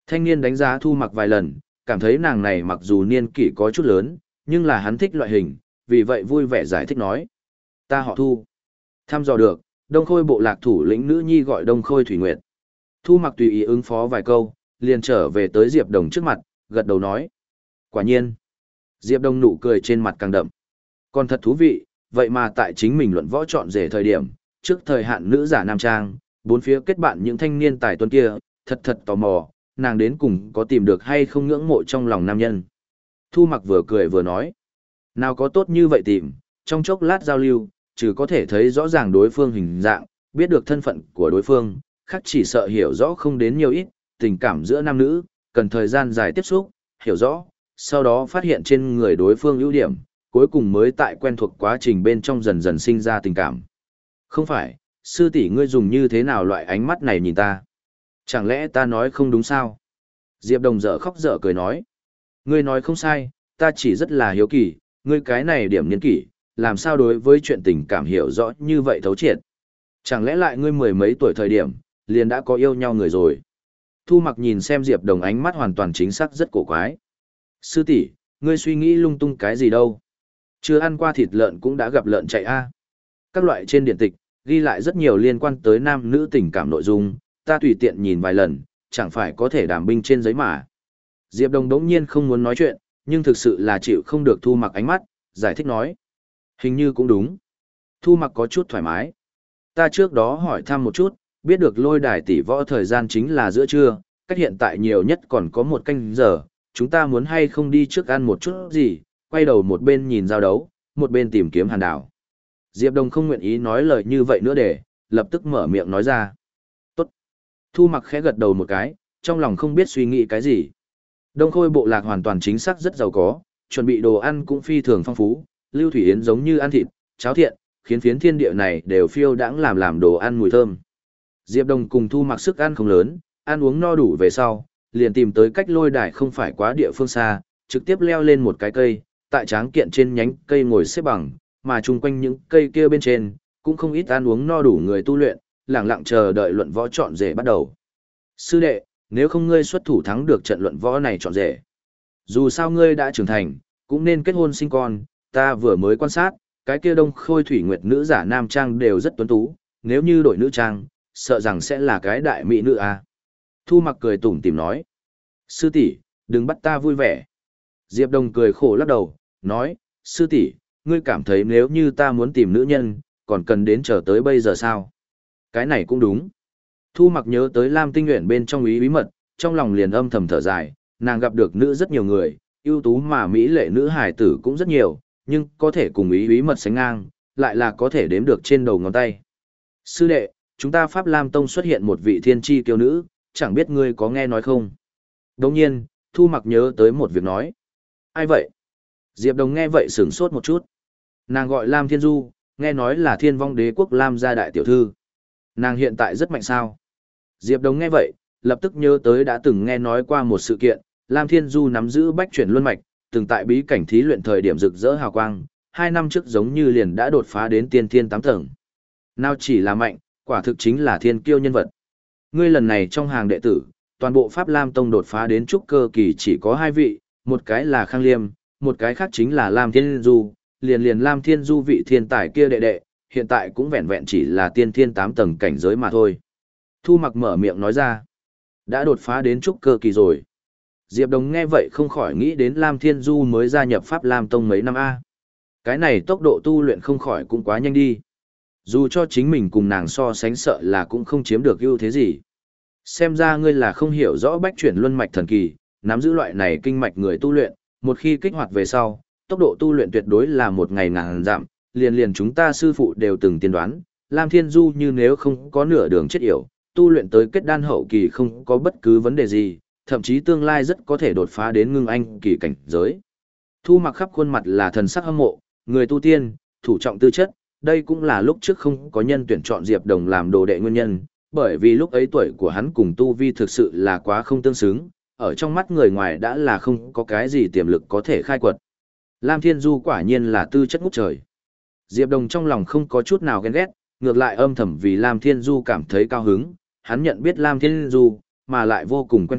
Thanh niên đánh giá Thu Mặc vài lần, cảm thấy nàng này mặc dù niên kỷ có chút lớn, nhưng là hắn thích loại hình, vì vậy vui vẻ giải thích nói. Ta họ Thu. Thăm dò được, Đông Khôi bộ lạc thủ lĩnh nữ nhi gọi Đông Khôi Thủy Nguyệt. Thu Mặc tùy ý ứng phó vài câu, liền trở về tới Diệp Đồng trước mặt, gật đầu nói. Quả nhiên. Diệp Đồng nụ cười trên mặt càng đậm. Còn thật thú vị, vậy mà tại chính mình luận võ chọn rể thời điểm, trước thời hạn nữ giả nam trang, bốn phía kết bạn những thanh niên tài tuấn kia, thật thật tò mò, nàng đến cùng có tìm được hay không ngưỡng mộ trong lòng nam nhân. Thu Mặc vừa cười vừa nói. Nào có tốt như vậy tìm, trong chốc lát giao lưu, trừ có thể thấy rõ ràng đối phương hình dạng, biết được thân phận của đối phương, khác chỉ sợ hiểu rõ không đến nhiều ít, tình cảm giữa nam nữ, cần thời gian dài tiếp xúc, hiểu rõ, sau đó phát hiện trên người đối phương ưu điểm, cuối cùng mới tại quen thuộc quá trình bên trong dần dần sinh ra tình cảm. Không phải, sư tỷ ngươi dùng như thế nào loại ánh mắt này nhìn ta? Chẳng lẽ ta nói không đúng sao? Diệp Đồng dở khóc dở cười nói. Ngươi nói không sai, ta chỉ rất là hiếu kỳ, ngươi cái này điểm niên kỷ, làm sao đối với chuyện tình cảm hiểu rõ như vậy thấu triệt? Chẳng lẽ lại ngươi mười mấy tuổi thời điểm, liền đã có yêu nhau người rồi? Thu Mặc nhìn xem Diệp Đồng ánh mắt hoàn toàn chính xác rất cổ quái. Sư tỷ, ngươi suy nghĩ lung tung cái gì đâu? Chưa ăn qua thịt lợn cũng đã gặp lợn chạy a. Các loại trên điện tịch, ghi lại rất nhiều liên quan tới nam nữ tình cảm nội dung, ta tùy tiện nhìn vài lần, chẳng phải có thể đảm binh trên giấy mà. Diệp Đồng đống nhiên không muốn nói chuyện, nhưng thực sự là chịu không được Thu Mặc ánh mắt, giải thích nói. Hình như cũng đúng. Thu Mặc có chút thoải mái. Ta trước đó hỏi thăm một chút, biết được lôi đài tỷ võ thời gian chính là giữa trưa, cách hiện tại nhiều nhất còn có một canh giờ, chúng ta muốn hay không đi trước ăn một chút gì, quay đầu một bên nhìn giao đấu, một bên tìm kiếm hàn đảo. Diệp Đồng không nguyện ý nói lời như vậy nữa để, lập tức mở miệng nói ra. Tốt. Thu Mặc khẽ gật đầu một cái, trong lòng không biết suy nghĩ cái gì. Đông Khôi bộ lạc hoàn toàn chính xác rất giàu có, chuẩn bị đồ ăn cũng phi thường phong phú, Lưu Thủy Yến giống như ăn thịt, cháo thiện, khiến phiến thiên địa này đều phiêu đãng làm làm đồ ăn mùi thơm. Diệp Đồng cùng Thu Mặc sức ăn không lớn, ăn uống no đủ về sau, liền tìm tới cách lôi đài không phải quá địa phương xa, trực tiếp leo lên một cái cây, tại tráng kiện trên nhánh cây ngồi xếp bằng, mà chung quanh những cây kia bên trên, cũng không ít ăn uống no đủ người tu luyện, lặng lặng chờ đợi luận võ chọn rể bắt đầu. Sư đệ, nếu không ngươi xuất thủ thắng được trận luận võ này chọn rể, dù sao ngươi đã trưởng thành, cũng nên kết hôn sinh con, ta vừa mới quan sát, cái kia Đông Khôi Thủy Nguyệt nữ giả nam trang đều rất tuấn tú, nếu như đổi nữ trang, sợ rằng sẽ là cái đại mỹ nữ à. Thu Mặc cười tủm tỉm nói. Sư tỷ, đừng bắt ta vui vẻ. Diệp Đồng cười khổ lắc đầu, nói, sư tỷ, ngươi cảm thấy nếu như ta muốn tìm nữ nhân, còn cần đến chờ tới bây giờ sao? Cái này cũng đúng. Thu Mặc nhớ tới Lam Tinh Nguyện bên trong ý bí mật, trong lòng liền âm thầm thở dài, nàng gặp được nữ rất nhiều người, ưu tú mà mỹ lệ nữ hài tử cũng rất nhiều, nhưng có thể cùng ý bí mật sánh ngang, lại là có thể đếm được trên đầu ngón tay. Sư đệ, chúng ta Pháp Lam Tông xuất hiện một vị thiên tri kiêu nữ, chẳng biết ngươi có nghe nói không? Đồng nhiên, Thu Mặc nhớ tới một việc nói. Ai vậy? Diệp Đồng nghe vậy sửng sốt một chút. Nàng gọi Lam Thiên Du, nghe nói là Thiên Vong Đế quốc Lam gia đại tiểu thư. Nàng hiện tại rất mạnh sao? Diệp Đồng nghe vậy, lập tức nhớ tới đã từng nghe nói qua một sự kiện, Lam Thiên Du nắm giữ bách chuyển luân mạch, từng tại bí cảnh thí luyện thời điểm rực rỡ hào quang, hai năm trước giống như liền đã đột phá đến tiên thiên tám tầng. Nào chỉ là mạnh, quả thực chính là thiên kiêu nhân vật. Ngươi lần này trong hàng đệ tử, toàn bộ Pháp Lam Tông đột phá đến trúc cơ kỳ chỉ có hai vị, một cái là Khang Liêm, một cái khác chính là Lam Thiên Du, liền liền Lam Thiên Du vị thiên tài kia đệ đệ, hiện tại cũng vẹn vẹn chỉ là tiên thiên tám tầng cảnh giới mà thôi. Thu Mặc mở miệng nói ra, đã đột phá đến trúc cơ kỳ rồi. Diệp Đồng nghe vậy không khỏi nghĩ đến Lam Thiên Du mới gia nhập Pháp Lam Tông mấy năm A. Cái này tốc độ tu luyện không khỏi cũng quá nhanh đi. Dù cho chính mình cùng nàng so sánh sợ là cũng không chiếm được ưu thế gì. Xem ra ngươi là không hiểu rõ bách chuyển luân mạch thần kỳ, nắm giữ loại này kinh mạch người tu luyện, một khi kích hoạt về sau, tốc độ tu luyện tuyệt đối là một ngày ngàn dặm, liền liền chúng ta sư phụ đều từng tiên đoán, Lam Thiên Du như nếu không có nửa đường chết yểu, tu luyện tới kết đan hậu kỳ không có bất cứ vấn đề gì, thậm chí tương lai rất có thể đột phá đến ngưng anh kỳ cảnh giới. Thu Mặc khắp khuôn mặt là thần sắc hâm mộ, người tu tiên, thủ trọng tư chất, đây cũng là lúc trước không có nhân tuyển chọn Diệp Đồng làm đồ đệ nguyên nhân, bởi vì lúc ấy tuổi của hắn cùng tu vi thực sự là quá không tương xứng, ở trong mắt người ngoài đã là không có cái gì tiềm lực có thể khai quật. Lam Thiên Du quả nhiên là tư chất ngút trời. Diệp Đồng trong lòng không có chút nào ghen ghét, ngược lại âm thầm vì Lam Thiên Du cảm thấy cao hứng, hắn nhận biết Lam Thiên Du, mà lại vô cùng quen thuộc,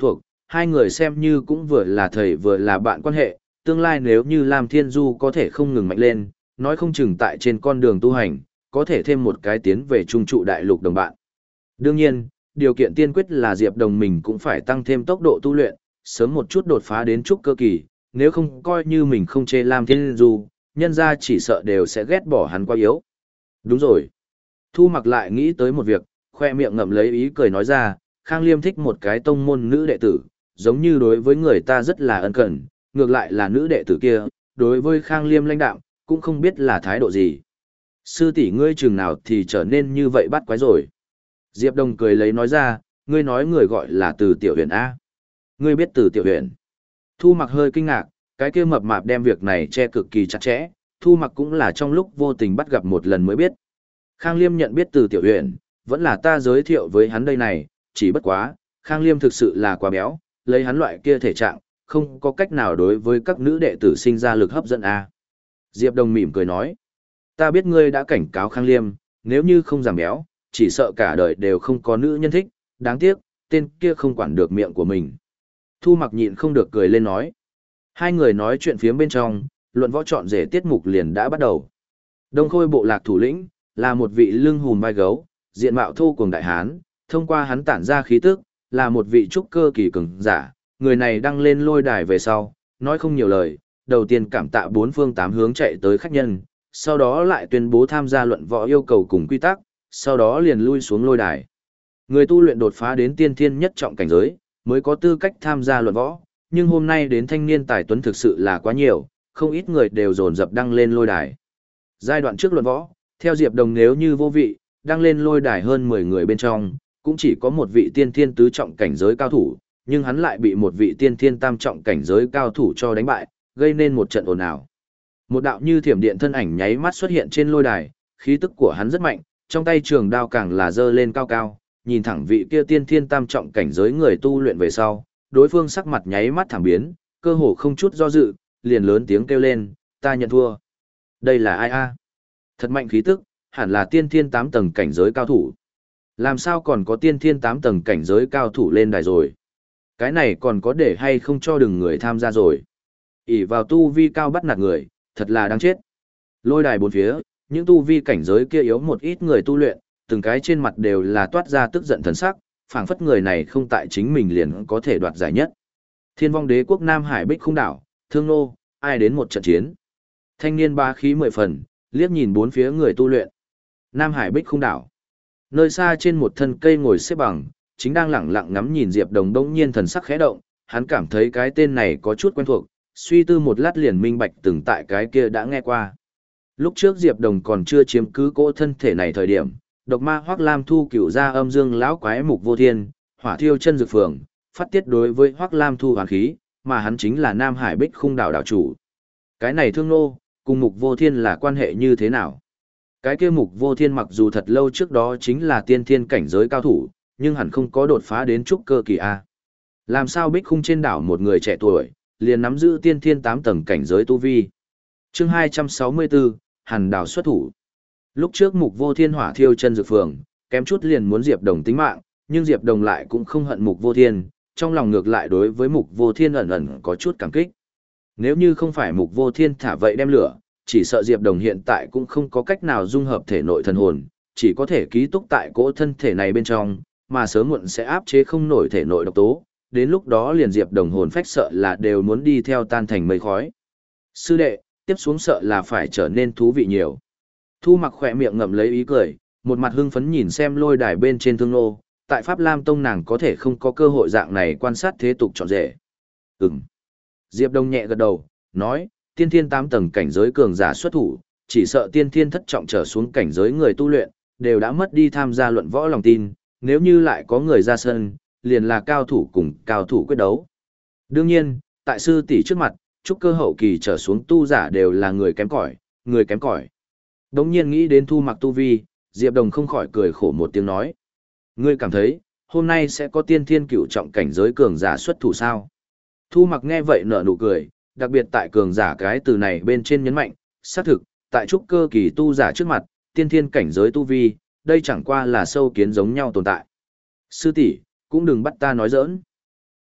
hai người xem như cũng vừa là thầy vừa là bạn quan hệ, tương lai nếu như Lam Thiên Du có thể không ngừng mạnh lên, nói không chừng tại trên con đường tu hành, có thể thêm một cái tiến về trung trụ đại lục đồng bạn. Đương nhiên, điều kiện tiên quyết là Diệp Đồng mình cũng phải tăng thêm tốc độ tu luyện, sớm một chút đột phá đến trúc cơ kỳ, nếu không coi như mình không chê Lam Thiên Du, nhân ra chỉ sợ đều sẽ ghét bỏ hắn quá yếu. Đúng rồi. Thu Mặc lại nghĩ tới một việc, khoe miệng ngậm lấy ý cười nói ra, Khang Liêm thích một cái tông môn nữ đệ tử, giống như đối với người ta rất là ân cần, ngược lại là nữ đệ tử kia, đối với Khang Liêm lãnh đạm, cũng không biết là thái độ gì. Sư tỷ ngươi chừng nào thì trở nên như vậy bắt quái rồi. Diệp Đồng cười lấy nói ra, ngươi nói người gọi là Từ Tiểu Huyền A. Ngươi biết Từ Tiểu Huyền. Thu Mặc hơi kinh ngạc, cái kia mập mạp đem việc này che cực kỳ chặt chẽ, Thu Mặc cũng là trong lúc vô tình bắt gặp một lần mới biết. Khang Liêm nhận biết Từ Tiểu Huyền, vẫn là ta giới thiệu với hắn đây này, chỉ bất quá, Khang Liêm thực sự là quá béo, lấy hắn loại kia thể trạng, không có cách nào đối với các nữ đệ tử sinh ra lực hấp dẫn a. Diệp Đồng mỉm cười nói, ta biết ngươi đã cảnh cáo Khang Liêm, nếu như không giảm béo, chỉ sợ cả đời đều không có nữ nhân thích, đáng tiếc, tên kia không quản được miệng của mình. Thu Mặc nhịn không được cười lên nói. Hai người nói chuyện phía bên trong, luận võ chọn rể tiết mục liền đã bắt đầu. Đông Khôi bộ lạc thủ lĩnh, là một vị lưng hùm vai gấu, diện mạo thô cuồng đại hán, thông qua hắn tản ra khí tức, là một vị trúc cơ kỳ cường giả, người này đăng lên lôi đài về sau, nói không nhiều lời, đầu tiên cảm tạ bốn phương tám hướng chạy tới khách nhân, sau đó lại tuyên bố tham gia luận võ yêu cầu cùng quy tắc, sau đó liền lui xuống lôi đài. Người tu luyện đột phá đến tiên thiên nhất trọng cảnh giới, mới có tư cách tham gia luận võ, nhưng hôm nay đến thanh niên tài tuấn thực sự là quá nhiều, không ít người đều dồn dập đăng lên lôi đài. Giai đoạn trước luận võ, theo Diệp Đồng nếu như vô vị, đăng lên lôi đài hơn mười người bên trong, cũng chỉ có một vị tiên thiên tứ trọng cảnh giới cao thủ, nhưng hắn lại bị một vị tiên thiên tam trọng cảnh giới cao thủ cho đánh bại, gây nên một trận ồn ào. Một đạo như thiểm điện thân ảnh nháy mắt xuất hiện trên lôi đài, khí tức của hắn rất mạnh, trong tay trường đao càng là giơ lên cao cao, nhìn thẳng vị kia tiên thiên tam trọng cảnh giới người tu luyện về sau, đối phương sắc mặt nháy mắt thẳng biến, cơ hồ không chút do dự, liền lớn tiếng kêu lên, ta nhận thua. Đây là ai a? Thật mạnh khí tức, hẳn là tiên thiên tám tầng cảnh giới cao thủ. Làm sao còn có tiên thiên tám tầng cảnh giới cao thủ lên đài rồi? Cái này còn có để hay không cho đừng người tham gia rồi? ỷ vào tu vi cao bắt nạt người, thật là đáng chết. Lôi đài bốn phía, những tu vi cảnh giới kia yếu một ít người tu luyện, từng cái trên mặt đều là toát ra tức giận thần sắc, phảng phất người này không tại chính mình liền có thể đoạt giải nhất. Thiên Vong Đế quốc Nam Hải Bích Khung đảo, Thương Nô, ai đến một trận chiến? Thanh niên ba khí mười phần, liếc nhìn bốn phía người tu luyện. Nam Hải Bích Khung đảo. Nơi xa trên một thân cây ngồi xếp bằng, chính đang lẳng lặng ngắm nhìn Diệp Đồng, bỗng nhiên thần sắc khẽ động, hắn cảm thấy cái tên này có chút quen thuộc, suy tư một lát liền minh bạch từng tại cái kia đã nghe qua. Lúc trước Diệp Đồng còn chưa chiếm cứ cỗ thân thể này thời điểm, độc ma Hoắc Lam Thu cửu ra âm dương lão quái Mục Vô Thiên, hỏa thiêu chân dược phường, phát tiết đối với Hoắc Lam Thu hoàn khí, mà hắn chính là Nam Hải Bích Khung đảo đảo chủ. Cái này Thương Nô, cùng Mục Vô Thiên là quan hệ như thế nào? Cái kia Mục Vô Thiên mặc dù thật lâu trước đó chính là tiên thiên cảnh giới cao thủ, nhưng hẳn không có đột phá đến trúc cơ kỳ A. Làm sao Bích Khung trên đảo một người trẻ tuổi, liền nắm giữ tiên thiên tám tầng cảnh giới tu vi. Chương hai trăm sáu mươi bốn, Hàn Đảo xuất thủ. Lúc trước Mục Vô Thiên hỏa thiêu chân dược phường, kém chút liền muốn Diệp Đồng tính mạng, nhưng Diệp Đồng lại cũng không hận Mục Vô Thiên, trong lòng ngược lại đối với Mục Vô Thiên ẩn ẩn có chút cảm kích. Nếu như không phải Mục Vô Thiên thả vậy đem lửa, chỉ sợ Diệp Đồng hiện tại cũng không có cách nào dung hợp thể nội thần hồn, chỉ có thể ký túc tại cỗ thân thể này bên trong, mà sớm muộn sẽ áp chế không nổi thể nội độc tố, đến lúc đó liền Diệp Đồng hồn phách sợ là đều muốn đi theo tan thành mây khói. Sư đệ, tiếp xuống sợ là phải trở nên thú vị nhiều. Thu Mặc khỏe miệng ngậm lấy ý cười, một mặt hưng phấn nhìn xem lôi đài bên trên Thương Nô, tại Pháp Lam Tông nàng có thể không có cơ hội dạng này quan sát thế tục trọn rể. Ừm. Diệp Đông nhẹ gật đầu, nói, tiên thiên tám tầng cảnh giới cường giả xuất thủ, chỉ sợ tiên thiên thất trọng trở xuống cảnh giới người tu luyện, đều đã mất đi tham gia luận võ lòng tin, nếu như lại có người ra sân, liền là cao thủ cùng cao thủ quyết đấu. Đương nhiên, tại sư tỷ trước mặt, trúc cơ hậu kỳ trở xuống tu giả đều là người kém cỏi, người kém cỏi. Đống nhiên nghĩ đến Thu Mặc tu vi, Diệp Đồng không khỏi cười khổ một tiếng nói. Ngươi cảm thấy, hôm nay sẽ có tiên thiên cửu trọng cảnh giới cường giả xuất thủ sao? Thu Mặc nghe vậy nở nụ cười, đặc biệt tại cường giả cái từ này bên trên nhấn mạnh, xác thực, tại trúc cơ kỳ tu giả trước mặt, tiên thiên cảnh giới tu vi, đây chẳng qua là sâu kiến giống nhau tồn tại. Sư tỷ, cũng đừng bắt ta nói giỡn.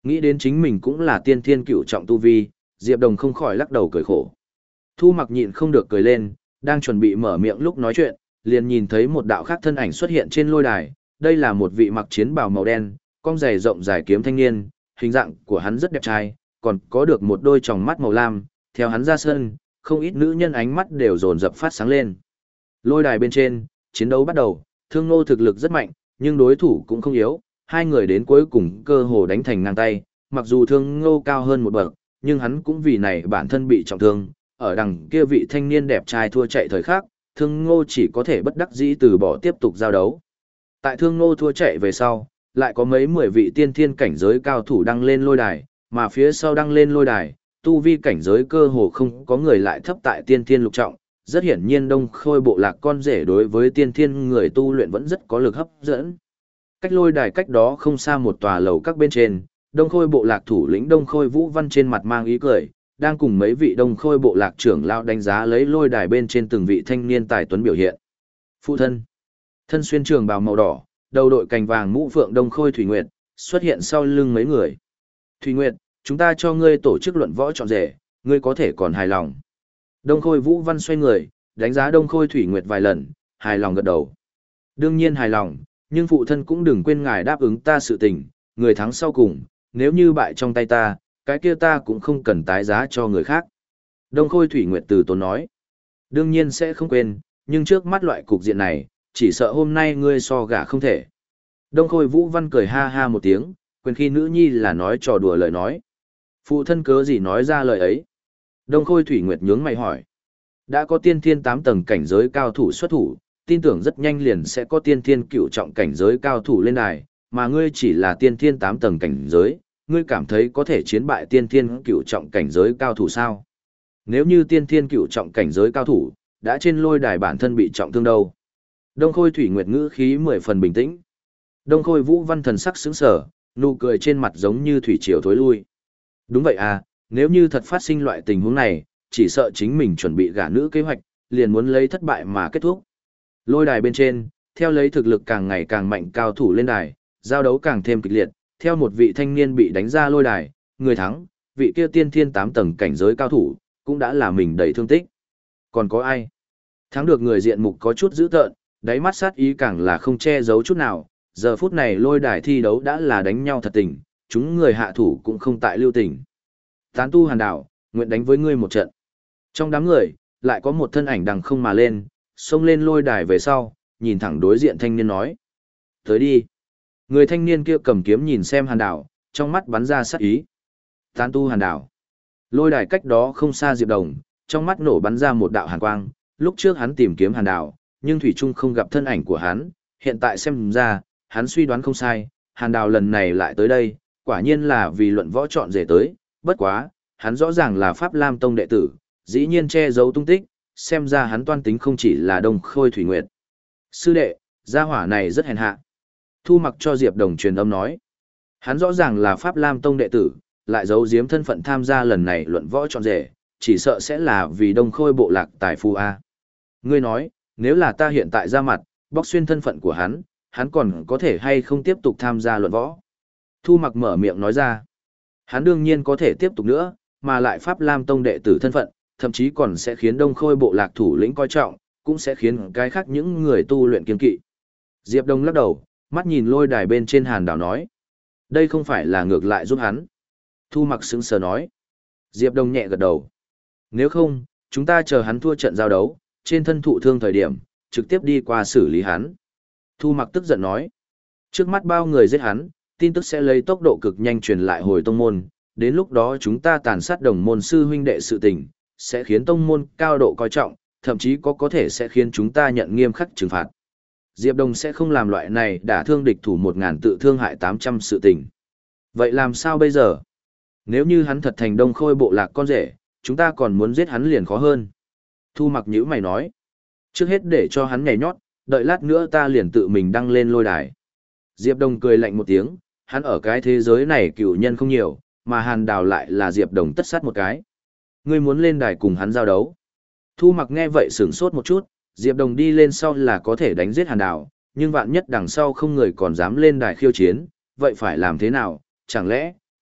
Nghĩ đến chính mình cũng là tiên thiên cửu trọng tu vi, Diệp Đồng không khỏi lắc đầu cười khổ. Thu Mặc nhịn không được cười lên, đang chuẩn bị mở miệng lúc nói chuyện, liền nhìn thấy một đạo khác thân ảnh xuất hiện trên lôi đài, đây là một vị mặc chiến bào màu đen, cong giày rộng dài kiếm thanh niên, hình dạng của hắn rất đẹp trai, còn có được một đôi tròng mắt màu lam, theo hắn ra sân, không ít nữ nhân ánh mắt đều dồn dập phát sáng lên. Lôi đài bên trên, chiến đấu bắt đầu, Thương Ngô thực lực rất mạnh, nhưng đối thủ cũng không yếu, hai người đến cuối cùng cơ hồ đánh thành ngang tay, mặc dù Thương Ngô cao hơn một bậc, nhưng hắn cũng vì này bản thân bị trọng thương, ở đằng kia vị thanh niên đẹp trai thua chạy thời khắc, Thương Ngô chỉ có thể bất đắc dĩ từ bỏ tiếp tục giao đấu. Tại Thương Ngô thua chạy về sau, lại có mấy mười vị tiên thiên cảnh giới cao thủ đăng lên lôi đài, mà phía sau đăng lên lôi đài, tu vi cảnh giới cơ hồ không có người lại thấp tại tiên thiên lục trọng, rất hiển nhiên Đông Khôi bộ lạc con rể đối với tiên thiên người tu luyện vẫn rất có lực hấp dẫn. Cách lôi đài cách đó không xa một tòa lầu các bên trên, Đông Khôi bộ lạc thủ lĩnh Đông Khôi Vũ Văn trên mặt mang ý cười, đang cùng mấy vị Đông Khôi bộ lạc trưởng lão đánh giá lấy lôi đài bên trên từng vị thanh niên tài tuấn biểu hiện. Phụ thân, thân xuyên trường bào màu đỏ, đầu đội cành vàng mũ phượng Đông Khôi Thủy Nguyệt, xuất hiện sau lưng mấy người. Thủy Nguyệt, chúng ta cho ngươi tổ chức luận võ chọn rể, ngươi có thể còn hài lòng. Đông Khôi Vũ Văn xoay người, đánh giá Đông Khôi Thủy Nguyệt vài lần, hài lòng gật đầu. Đương nhiên hài lòng, nhưng phụ thân cũng đừng quên ngài đáp ứng ta sự tình, người thắng sau cùng, nếu như bại trong tay ta, cái kia ta cũng không cần tái giá cho người khác. Đông Khôi Thủy Nguyệt từ tốn nói. Đương nhiên sẽ không quên, nhưng trước mắt loại cục diện này, chỉ sợ hôm nay ngươi so gả không thể. Đông Khôi Vũ Văn cười ha ha một tiếng, quên khi nữ nhi là nói trò đùa lời nói. Phụ thân cớ gì nói ra lời ấy? Đông Khôi Thủy Nguyệt nhướng mày hỏi. Đã có tiên thiên tám tầng cảnh giới cao thủ xuất thủ, tin tưởng rất nhanh liền sẽ có tiên thiên cửu trọng cảnh giới cao thủ lên đài, mà ngươi chỉ là tiên thiên tám tầng cảnh giới, ngươi cảm thấy có thể chiến bại tiên thiên cửu trọng cảnh giới cao thủ sao? Nếu như tiên thiên cửu trọng cảnh giới cao thủ, đã trên lôi đài bản thân bị trọng thương đâu? Đông Khôi Thủy Nguyệt ngữ khí mười phần bình tĩnh. Đông Khôi Vũ Văn thần sắc sững sờ, nụ cười trên mặt giống như thủy triều thối lui. Đúng vậy à, nếu như thật phát sinh loại tình huống này, chỉ sợ chính mình chuẩn bị gả nữ kế hoạch, liền muốn lấy thất bại mà kết thúc. Lôi đài bên trên, theo lấy thực lực càng ngày càng mạnh cao thủ lên đài, giao đấu càng thêm kịch liệt, theo một vị thanh niên bị đánh ra lôi đài, người thắng, vị kia tiên thiên tám tầng cảnh giới cao thủ, cũng đã là mình đầy thương tích. Còn có ai? Thắng được người diện mục có chút dữ tợn, đáy mắt sát ý càng là không che giấu chút nào, giờ phút này lôi đài thi đấu đã là đánh nhau thật tình, chúng người hạ thủ cũng không tại lưu tình. Tán tu Hàn Đảo, nguyện đánh với ngươi một trận. Trong đám người, lại có một thân ảnh đằng không mà lên, xông lên lôi đài về sau, nhìn thẳng đối diện thanh niên nói. Tới đi. Người thanh niên kia cầm kiếm nhìn xem Hàn Đảo, trong mắt bắn ra sát ý. Tán tu Hàn Đảo. Lôi đài cách đó không xa Diệp Đồng, trong mắt nổ bắn ra một đạo hàn quang, lúc trước hắn tìm kiếm Hàn Đảo, nhưng thủy chung không gặp thân ảnh của hắn, hiện tại xem ra, hắn suy đoán không sai, Hàn Đảo lần này lại tới đây, quả nhiên là vì luận võ chọn rể tới, bất quá, hắn rõ ràng là Pháp Lam Tông đệ tử, dĩ nhiên che giấu tung tích, xem ra hắn toan tính không chỉ là Đông Khôi Thủy Nguyệt. Sư đệ, gia hỏa này rất hèn hạ. Thu Mặc cho Diệp Đồng truyền âm nói. Hắn rõ ràng là Pháp Lam Tông đệ tử, lại giấu giếm thân phận tham gia lần này luận võ chọn rể, chỉ sợ sẽ là vì Đông Khôi bộ lạc tài phu A. Ngươi nói, nếu là ta hiện tại ra mặt, bóc xuyên thân phận của hắn, hắn còn có thể hay không tiếp tục tham gia luận võ? Thu Mặc mở miệng nói ra. Hắn đương nhiên có thể tiếp tục nữa, mà lại Pháp Lam Tông đệ tử thân phận, thậm chí còn sẽ khiến Đông Khôi bộ lạc thủ lĩnh coi trọng, cũng sẽ khiến cái khác những người tu luyện kiên kỵ. Diệp Đông lắc đầu, mắt nhìn lôi đài bên trên Hàn Đảo nói. Đây không phải là ngược lại giúp hắn. Thu Mặc sững sờ nói. Diệp Đông nhẹ gật đầu. Nếu không, chúng ta chờ hắn thua trận giao đấu, trên thân thụ thương thời điểm, trực tiếp đi qua xử lý hắn. Thu Mặc tức giận nói. Trước mắt bao người giết hắn, tin tức sẽ lấy tốc độ cực nhanh truyền lại hồi tông môn, đến lúc đó chúng ta tàn sát đồng môn sư huynh đệ sự tình, sẽ khiến tông môn cao độ coi trọng, thậm chí có có thể sẽ khiến chúng ta nhận nghiêm khắc trừng phạt. Diệp Đông sẽ không làm loại này đả thương địch thủ một ngàn tự thương hại tám trăm sự tình. Vậy làm sao bây giờ? Nếu như hắn thật thành Đông Khôi bộ lạc con rể, chúng ta còn muốn giết hắn liền khó hơn. Thu Mặc nhíu mày nói. Trước hết để cho hắn nhảy nhót, đợi lát nữa ta liền tự mình đăng lên lôi đài. Diệp Đông cười lạnh một tiếng, hắn ở cái thế giới này cựu nhân không nhiều, mà Hàn Đào lại là Diệp Đông tất sát một cái. Ngươi muốn lên đài cùng hắn giao đấu. Thu Mặc nghe vậy sửng sốt một chút, Diệp Đông đi lên sau là có thể đánh giết Hàn Đào, nhưng vạn nhất đằng sau không người còn dám lên đài khiêu chiến, vậy phải làm thế nào? Chẳng lẽ,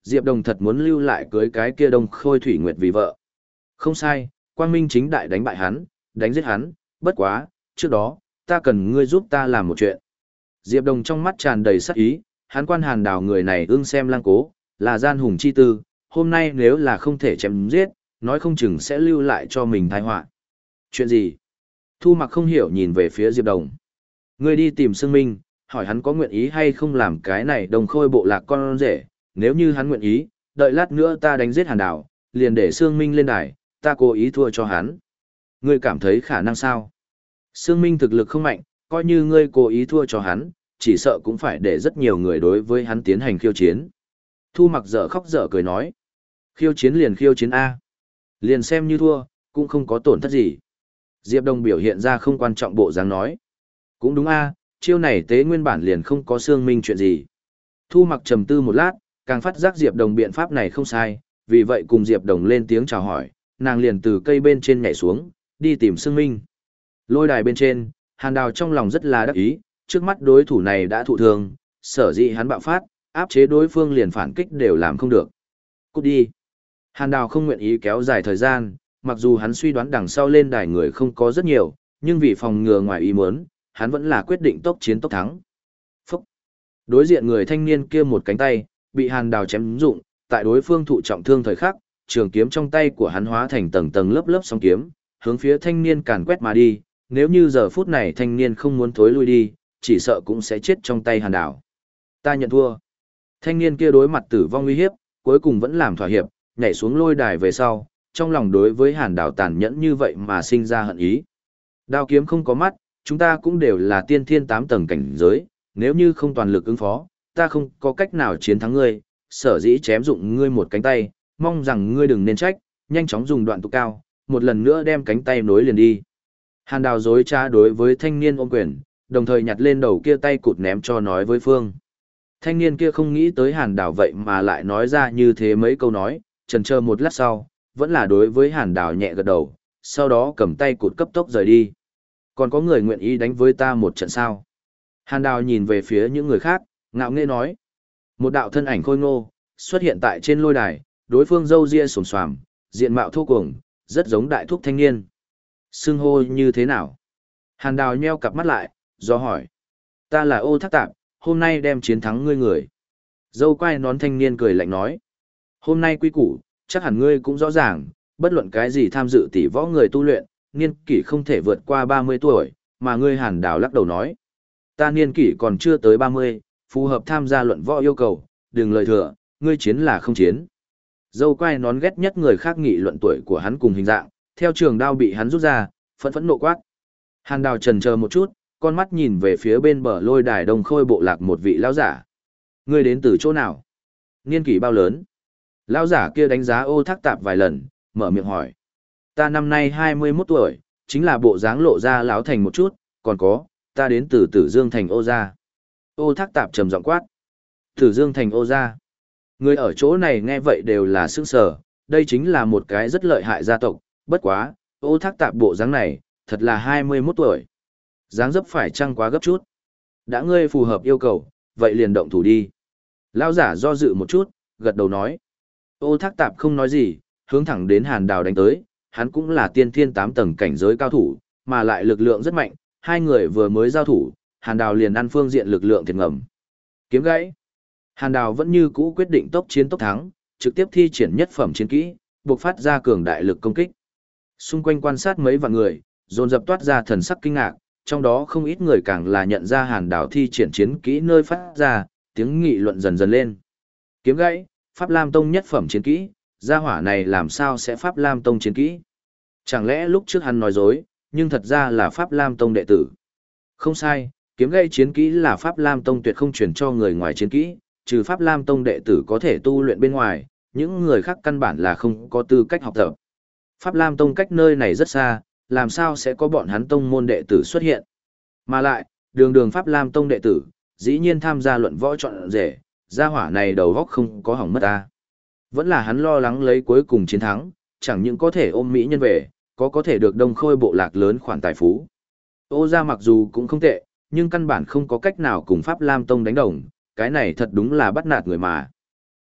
Diệp Đồng thật muốn lưu lại cưới cái kia Đông Khôi Thủy Nguyệt vì vợ. Không sai, Quang Minh chính đại đánh bại hắn, đánh giết hắn, bất quá, trước đó, ta cần ngươi giúp ta làm một chuyện. Diệp Đồng trong mắt tràn đầy sắc ý, hắn quan Hàn Đào người này ưng xem lang cố, là gian hùng chi tư, hôm nay nếu là không thể chém giết, nói không chừng sẽ lưu lại cho mình tai họa. Chuyện gì? Thu Mặc không hiểu nhìn về phía Diệp Đồng. Ngươi đi tìm Sương Minh, hỏi hắn có nguyện ý hay không làm cái này Đồng Khôi bộ lạc con rể, nếu như hắn nguyện ý, đợi lát nữa ta đánh giết Hàn Đào, liền để Sương Minh lên đài, ta cố ý thua cho hắn. Ngươi cảm thấy khả năng sao? Sương Minh thực lực không mạnh, coi như ngươi cố ý thua cho hắn, chỉ sợ cũng phải để rất nhiều người đối với hắn tiến hành khiêu chiến. Thu Mặc dở khóc dở cười nói. Khiêu chiến liền khiêu chiến A. Liền xem như thua, cũng không có tổn thất gì. Diệp Đồng biểu hiện ra không quan trọng bộ dáng nói. Cũng đúng A, chiêu này tế nguyên bản liền không có Sương Minh chuyện gì. Thu Mặc trầm tư một lát, càng phát giác Diệp Đồng biện pháp này không sai, vì vậy cùng Diệp Đồng lên tiếng chào hỏi, nàng liền từ cây bên trên nhảy xuống, đi tìm Sương Minh. Lôi đài bên trên, Hàn Đào trong lòng rất là đắc ý, trước mắt đối thủ này đã thụ thương, sở dĩ hắn bạo phát, áp chế đối phương liền phản kích đều làm không được. Cút đi. Hàn Đào không nguyện ý kéo dài thời gian, mặc dù hắn suy đoán đằng sau lên đài người không có rất nhiều, nhưng vì phòng ngừa ngoài ý muốn, hắn vẫn là quyết định tốc chiến tốc thắng. Phúc. Đối diện người thanh niên kia một cánh tay, bị Hàn Đào chém rụng, tại đối phương thụ trọng thương thời khắc, trường kiếm trong tay của hắn hóa thành tầng tầng lớp lớp sóng kiếm, hướng phía thanh niên càn quét mà đi, nếu như giờ phút này thanh niên không muốn thối lui đi, chỉ sợ cũng sẽ chết trong tay Hàn Đào. Ta nhận thua. Thanh niên kia đối mặt tử vong uy hiếp, cuối cùng vẫn làm thỏa hiệp, nhảy xuống lôi đài về sau, trong lòng đối với Hàn Đào tàn nhẫn như vậy mà sinh ra hận ý. Đao kiếm không có mắt, chúng ta cũng đều là tiên thiên tám tầng cảnh giới, nếu như không toàn lực ứng phó, ta không có cách nào chiến thắng ngươi, sở dĩ chém dụng ngươi một cánh tay, mong rằng ngươi đừng nên trách, nhanh chóng dùng đoạn tụ cao, một lần nữa đem cánh tay nối liền đi. Hàn Đào dối trá đối với thanh niên ôm quyền, đồng thời nhặt lên đầu kia tay cụt ném cho nói với Phương. Thanh niên kia không nghĩ tới Hàn Đào vậy mà lại nói ra như thế mấy câu nói, chần chờ một lát sau, vẫn là đối với Hàn Đào nhẹ gật đầu, sau đó cầm tay cụt cấp tốc rời đi. Còn có người nguyện ý đánh với ta một trận sao? Hàn Đào nhìn về phía những người khác, ngạo nghễ nói. Một đạo thân ảnh khôi ngô, xuất hiện tại trên lôi đài, đối phương râu ria xồm xoàm, diện mạo thô cuồng, rất giống đại thúc thanh niên. Xưng hô như thế nào? Hàn Đào nheo cặp mắt lại, do hỏi. Ta là Ô Thác Tạp, hôm nay đem chiến thắng ngươi người. Dâu quai nón thanh niên cười lạnh nói. Hôm nay quy củ, chắc hẳn ngươi cũng rõ ràng, bất luận cái gì tham dự tỷ võ người tu luyện, niên kỷ không thể vượt qua ba mươi tuổi, mà ngươi Hàn Đào lắc đầu nói. Ta niên kỷ còn chưa tới ba mươi, phù hợp tham gia luận võ yêu cầu, đừng lời thừa, ngươi chiến là không chiến. Dâu quai nón ghét nhất người khác nghị luận tuổi của hắn cùng hình dạng, theo trường đao bị hắn rút ra, phẫn phẫn nộ quát. Hàn Đào chần chờ một chút, con mắt nhìn về phía bên bờ lôi đài Đông Khôi bộ lạc một vị lão giả. Ngươi đến từ chỗ nào? Niên kỷ bao lớn? Lão giả kia đánh giá Ô Thác Tạp vài lần, mở miệng hỏi. Ta năm nay hai mươi mốt tuổi, chính là bộ dáng lộ ra lão thành một chút, còn có, ta đến từ Tử Dương thành Ô gia. Ô Thác Tạp trầm giọng quát. Tử Dương thành Ô gia. Người ở chỗ này nghe vậy đều là sững sờ, đây chính là một cái rất lợi hại gia tộc, bất quá, Ô Thác Tạp bộ dáng này, thật là hai mươi mốt tuổi. Dáng dấp phải chăng quá gấp chút. Đã ngươi phù hợp yêu cầu, vậy liền động thủ đi. Lão giả do dự một chút, gật đầu nói. Ô Thác Tạp không nói gì, hướng thẳng đến Hàn Đào đánh tới, hắn cũng là tiên thiên tám tầng cảnh giới cao thủ, mà lại lực lượng rất mạnh, hai người vừa mới giao thủ, Hàn Đào liền ăn phương diện lực lượng thiệt ngầm. Kiếm gãy. Hàn Đào vẫn như cũ quyết định tốc chiến tốc thắng, trực tiếp thi triển nhất phẩm chiến kỹ, buộc phát ra cường đại lực công kích. Xung quanh quan sát mấy vạn người, dồn dập toát ra thần sắc kinh ngạc, trong đó không ít người càng là nhận ra Hàn Đào thi triển chiến kỹ nơi phát ra, tiếng nghị luận dần dần lên. Kiếm gãy, Pháp Lam Tông nhất phẩm chiến kỹ, gia hỏa này làm sao sẽ Pháp Lam Tông chiến kỹ? Chẳng lẽ lúc trước hắn nói dối, nhưng thật ra là Pháp Lam Tông đệ tử? Không sai, kiếm gãy chiến kỹ là Pháp Lam Tông tuyệt không truyền cho người ngoài chiến kỹ, trừ Pháp Lam Tông đệ tử có thể tu luyện bên ngoài, những người khác căn bản là không có tư cách học tập. Pháp Lam Tông cách nơi này rất xa, làm sao sẽ có bọn hắn tông môn đệ tử xuất hiện? Mà lại, đường đường Pháp Lam Tông đệ tử, dĩ nhiên tham gia luận võ chọn rể, gia hỏa này đầu góc không có hỏng mất ta. Vẫn là hắn lo lắng lấy cuối cùng chiến thắng, chẳng những có thể ôm mỹ nhân về, có có thể được Đông Khôi bộ lạc lớn khoản tài phú. Ô gia mặc dù cũng không tệ, nhưng căn bản không có cách nào cùng Pháp Lam Tông đánh đồng, cái này thật đúng là bắt nạt người mà.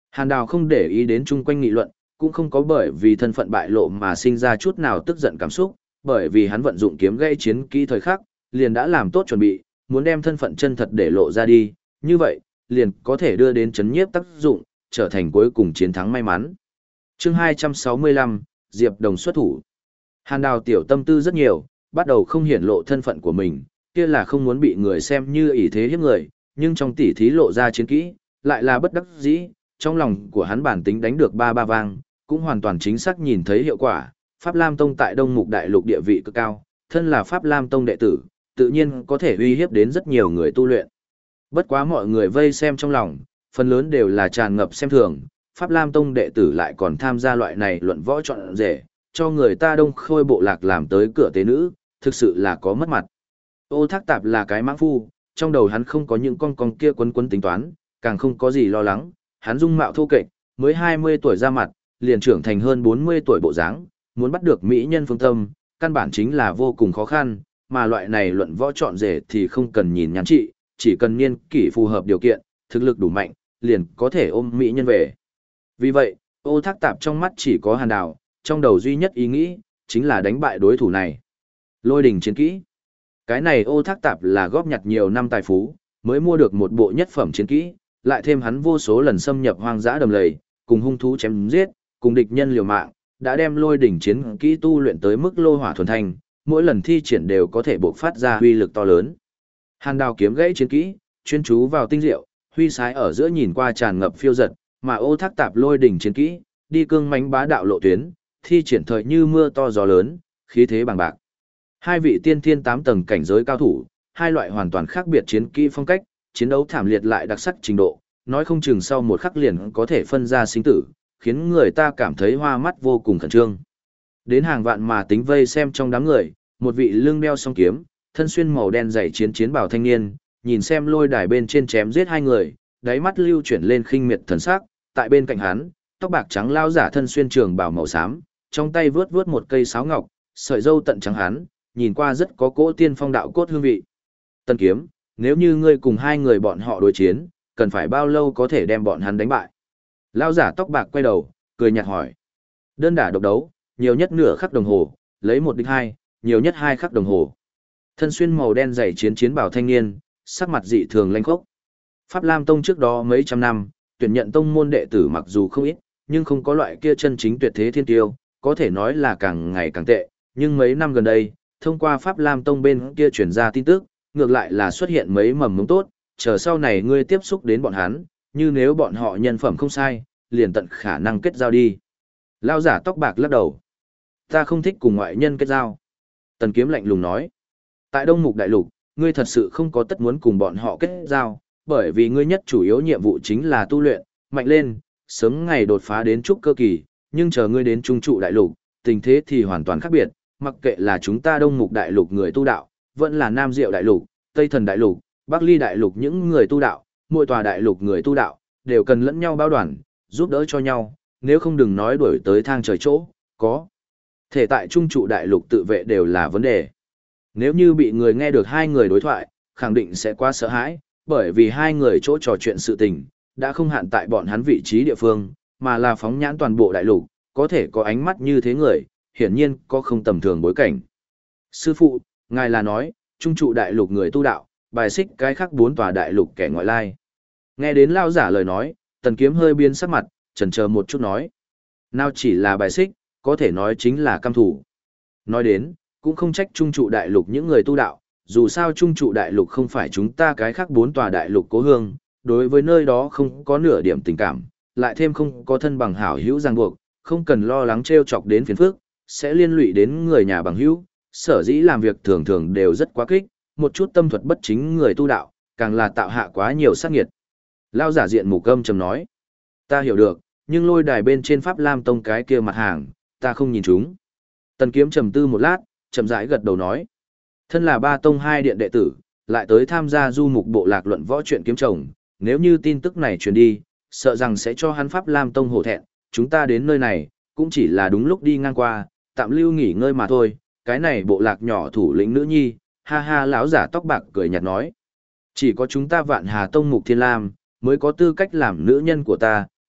Hàn Đào không để ý đến chung quanh nghị luận, cũng không có bởi vì thân phận bại lộ mà sinh ra chút nào tức giận cảm xúc, bởi vì hắn vận dụng kiếm gây chiến kỹ thời khắc, liền đã làm tốt chuẩn bị, muốn đem thân phận chân thật để lộ ra đi, như vậy, liền có thể đưa đến chấn nhiếp tác dụng, trở thành cuối cùng chiến thắng may mắn. Chương hai trăm sáu mươi lăm, Diệp Đồng xuất thủ. Hàn Đào tiểu tâm tư rất nhiều, bắt đầu không hiển lộ thân phận của mình, kia là không muốn bị người xem như ỷ thế hiếp người, nhưng trong tỉ thí lộ ra chiến kỹ, lại là bất đắc dĩ, trong lòng của hắn bản tính đánh được ba ba vang, cũng hoàn toàn chính xác nhìn thấy hiệu quả. Pháp Lam Tông tại Đông Mục Đại Lục địa vị cực cao, thân là Pháp Lam Tông đệ tử, tự nhiên có thể uy hiếp đến rất nhiều người tu luyện. Bất quá mọi người vây xem trong lòng, phần lớn đều là tràn ngập xem thường, Pháp Lam Tông đệ tử lại còn tham gia loại này luận võ chọn rể, cho người ta Đông Khôi bộ lạc làm tới cửa tế nữ, thực sự là có mất mặt. Ô Thác Tạp là cái mãng phu, trong đầu hắn không có những con con kia quấn quấn tính toán, càng không có gì lo lắng, hắn dung mạo thô kệch, mới hai mươi tuổi ra mặt, liền trưởng thành hơn bốn mươi tuổi bộ dáng, muốn bắt được mỹ nhân phương tâm, căn bản chính là vô cùng khó khăn, mà loại này luận võ chọn rể thì không cần nhìn nhắn trị, chỉ cần niên kỷ phù hợp điều kiện, thực lực đủ mạnh, liền có thể ôm mỹ nhân về. Vì vậy, Ô Thác Tạp trong mắt chỉ có Hàn Đào, trong đầu duy nhất ý nghĩ, chính là đánh bại đối thủ này. Lôi đỉnh chiến kỹ. Cái này Ô Thác Tạp là góp nhặt nhiều năm tài phú, mới mua được một bộ nhất phẩm chiến kỹ, lại thêm hắn vô số lần xâm nhập hoang dã đầm lầy, cùng hung thú chém giết, cùng địch nhân liều mạng, đã đem lôi đỉnh chiến kỹ tu luyện tới mức lô hỏa thuần thành, mỗi lần thi triển đều có thể bộc phát ra uy lực to lớn. Hàn Đào kiếm gãy chiến kỹ, chuyên chú vào tinh diệu, huy sái ở giữa nhìn qua tràn ngập phiêu giật, mà Ô Thác Tạp lôi đỉnh chiến kỹ, đi cương mãnh bá đạo lộ tuyến, thi triển thời như mưa to gió lớn, khí thế bằng bạc. Hai vị tiên thiên tám tầng cảnh giới cao thủ, hai loại hoàn toàn khác biệt chiến kỹ phong cách, chiến đấu thảm liệt lại đặc sắc trình độ, nói không chừng sau một khắc liền có thể phân ra sinh tử, khiến người ta cảm thấy hoa mắt vô cùng khẩn trương. Đến hàng vạn mà tính vây xem trong đám người, một vị lưng đeo song kiếm, thân xuyên màu đen dày chiến chiến bào thanh niên, nhìn xem lôi đài bên trên chém giết hai người, đáy mắt lưu chuyển lên khinh miệt thần sắc, tại bên cạnh hắn, tóc bạc trắng lao giả thân xuyên trường bào màu xám, trong tay vướt vướt một cây sáo ngọc, sợi râu tận trắng hắn, nhìn qua rất có cỗ tiên phong đạo cốt hương vị. Tân Kiếm, nếu như ngươi cùng hai người bọn họ đối chiến, cần phải bao lâu có thể đem bọn hắn đánh bại? Lao giả tóc bạc quay đầu, cười nhạt hỏi. Đơn đả độc đấu, nhiều nhất nửa khắc đồng hồ, lấy một địch hai, nhiều nhất hai khắc đồng hồ. Thân xuyên màu đen dày chiến chiến bảo thanh niên, sắc mặt dị thường lanh khốc. Pháp Lam Tông trước đó mấy trăm năm, tuyển nhận tông môn đệ tử mặc dù không ít, nhưng không có loại kia chân chính tuyệt thế thiên tiêu, có thể nói là càng ngày càng tệ, nhưng mấy năm gần đây, thông qua Pháp Lam Tông bên kia truyền ra tin tức, ngược lại là xuất hiện mấy mầm mống tốt, chờ sau này ngươi tiếp xúc đến bọn hắn, như nếu bọn họ nhân phẩm không sai, liền tận khả năng kết giao đi. Lao giả tóc bạc lắc đầu. Ta không thích cùng ngoại nhân kết giao. Tần Kiếm lạnh lùng nói. Tại Đông Mục Đại Lục, ngươi thật sự không có tất muốn cùng bọn họ kết giao, bởi vì ngươi nhất chủ yếu nhiệm vụ chính là tu luyện, mạnh lên, sớm ngày đột phá đến trúc cơ kỳ, nhưng chờ ngươi đến trung trụ đại lục, tình thế thì hoàn toàn khác biệt, mặc kệ là chúng ta Đông Mục Đại Lục người tu đạo, vẫn là Nam Diệu Đại Lục, Tây Thần Đại Lục, Bắc Ly Đại Lục những người tu đạo, mỗi tòa đại lục người tu đạo, đều cần lẫn nhau bao đoàn, giúp đỡ cho nhau, nếu không đừng nói đuổi tới thang trời chỗ, có. Thể tại trung trụ đại lục tự vệ đều là vấn đề. Nếu như bị người nghe được hai người đối thoại, khẳng định sẽ quá sợ hãi, bởi vì hai người chỗ trò chuyện sự tình, đã không hạn tại bọn hắn vị trí địa phương, mà là phóng nhãn toàn bộ đại lục, có thể có ánh mắt như thế người, hiển nhiên có không tầm thường bối cảnh. Sư phụ, ngài là nói, trung trụ đại lục người tu đạo, bài xích cái khác bốn tòa đại lục kẻ ngoại lai. Nghe đến lao giả lời nói, Tần Kiếm hơi biến sắc mặt, chần chờ một chút nói. Nào chỉ là bài xích, có thể nói chính là căm thủ. Nói đến, cũng không trách trung trụ đại lục những người tu đạo, dù sao trung trụ đại lục không phải chúng ta cái khác bốn tòa đại lục cố hương, đối với nơi đó không có nửa điểm tình cảm, lại thêm không có thân bằng hảo hữu ràng buộc, không cần lo lắng trêu chọc đến phiền phức, sẽ liên lụy đến người nhà bằng hữu, sở dĩ làm việc thường thường đều rất quá kích, một chút tâm thuật bất chính người tu đạo, càng là tạo hạ quá nhiều sát nghiệt. Lao giả diện mù câm trầm nói, ta hiểu được, nhưng lôi đài bên trên Pháp Lam Tông cái kia mặt hàng, ta không nhìn chúng. Tần Kiếm trầm tư một lát, chậm rãi gật đầu nói, thân là ba tông hai điện đệ tử, lại tới tham gia du mục bộ lạc luận võ chuyện kiếm chồng, nếu như tin tức này truyền đi, sợ rằng sẽ cho hắn Pháp Lam Tông hổ thẹn, chúng ta đến nơi này, cũng chỉ là đúng lúc đi ngang qua, tạm lưu nghỉ ngơi mà thôi, cái này bộ lạc nhỏ thủ lĩnh nữ nhi, ha ha lão giả tóc bạc cười nhạt nói, chỉ có chúng ta Vạn Hà Tông Mục Thiên Lam, mới có tư cách làm nữ nhân của ta, khắc,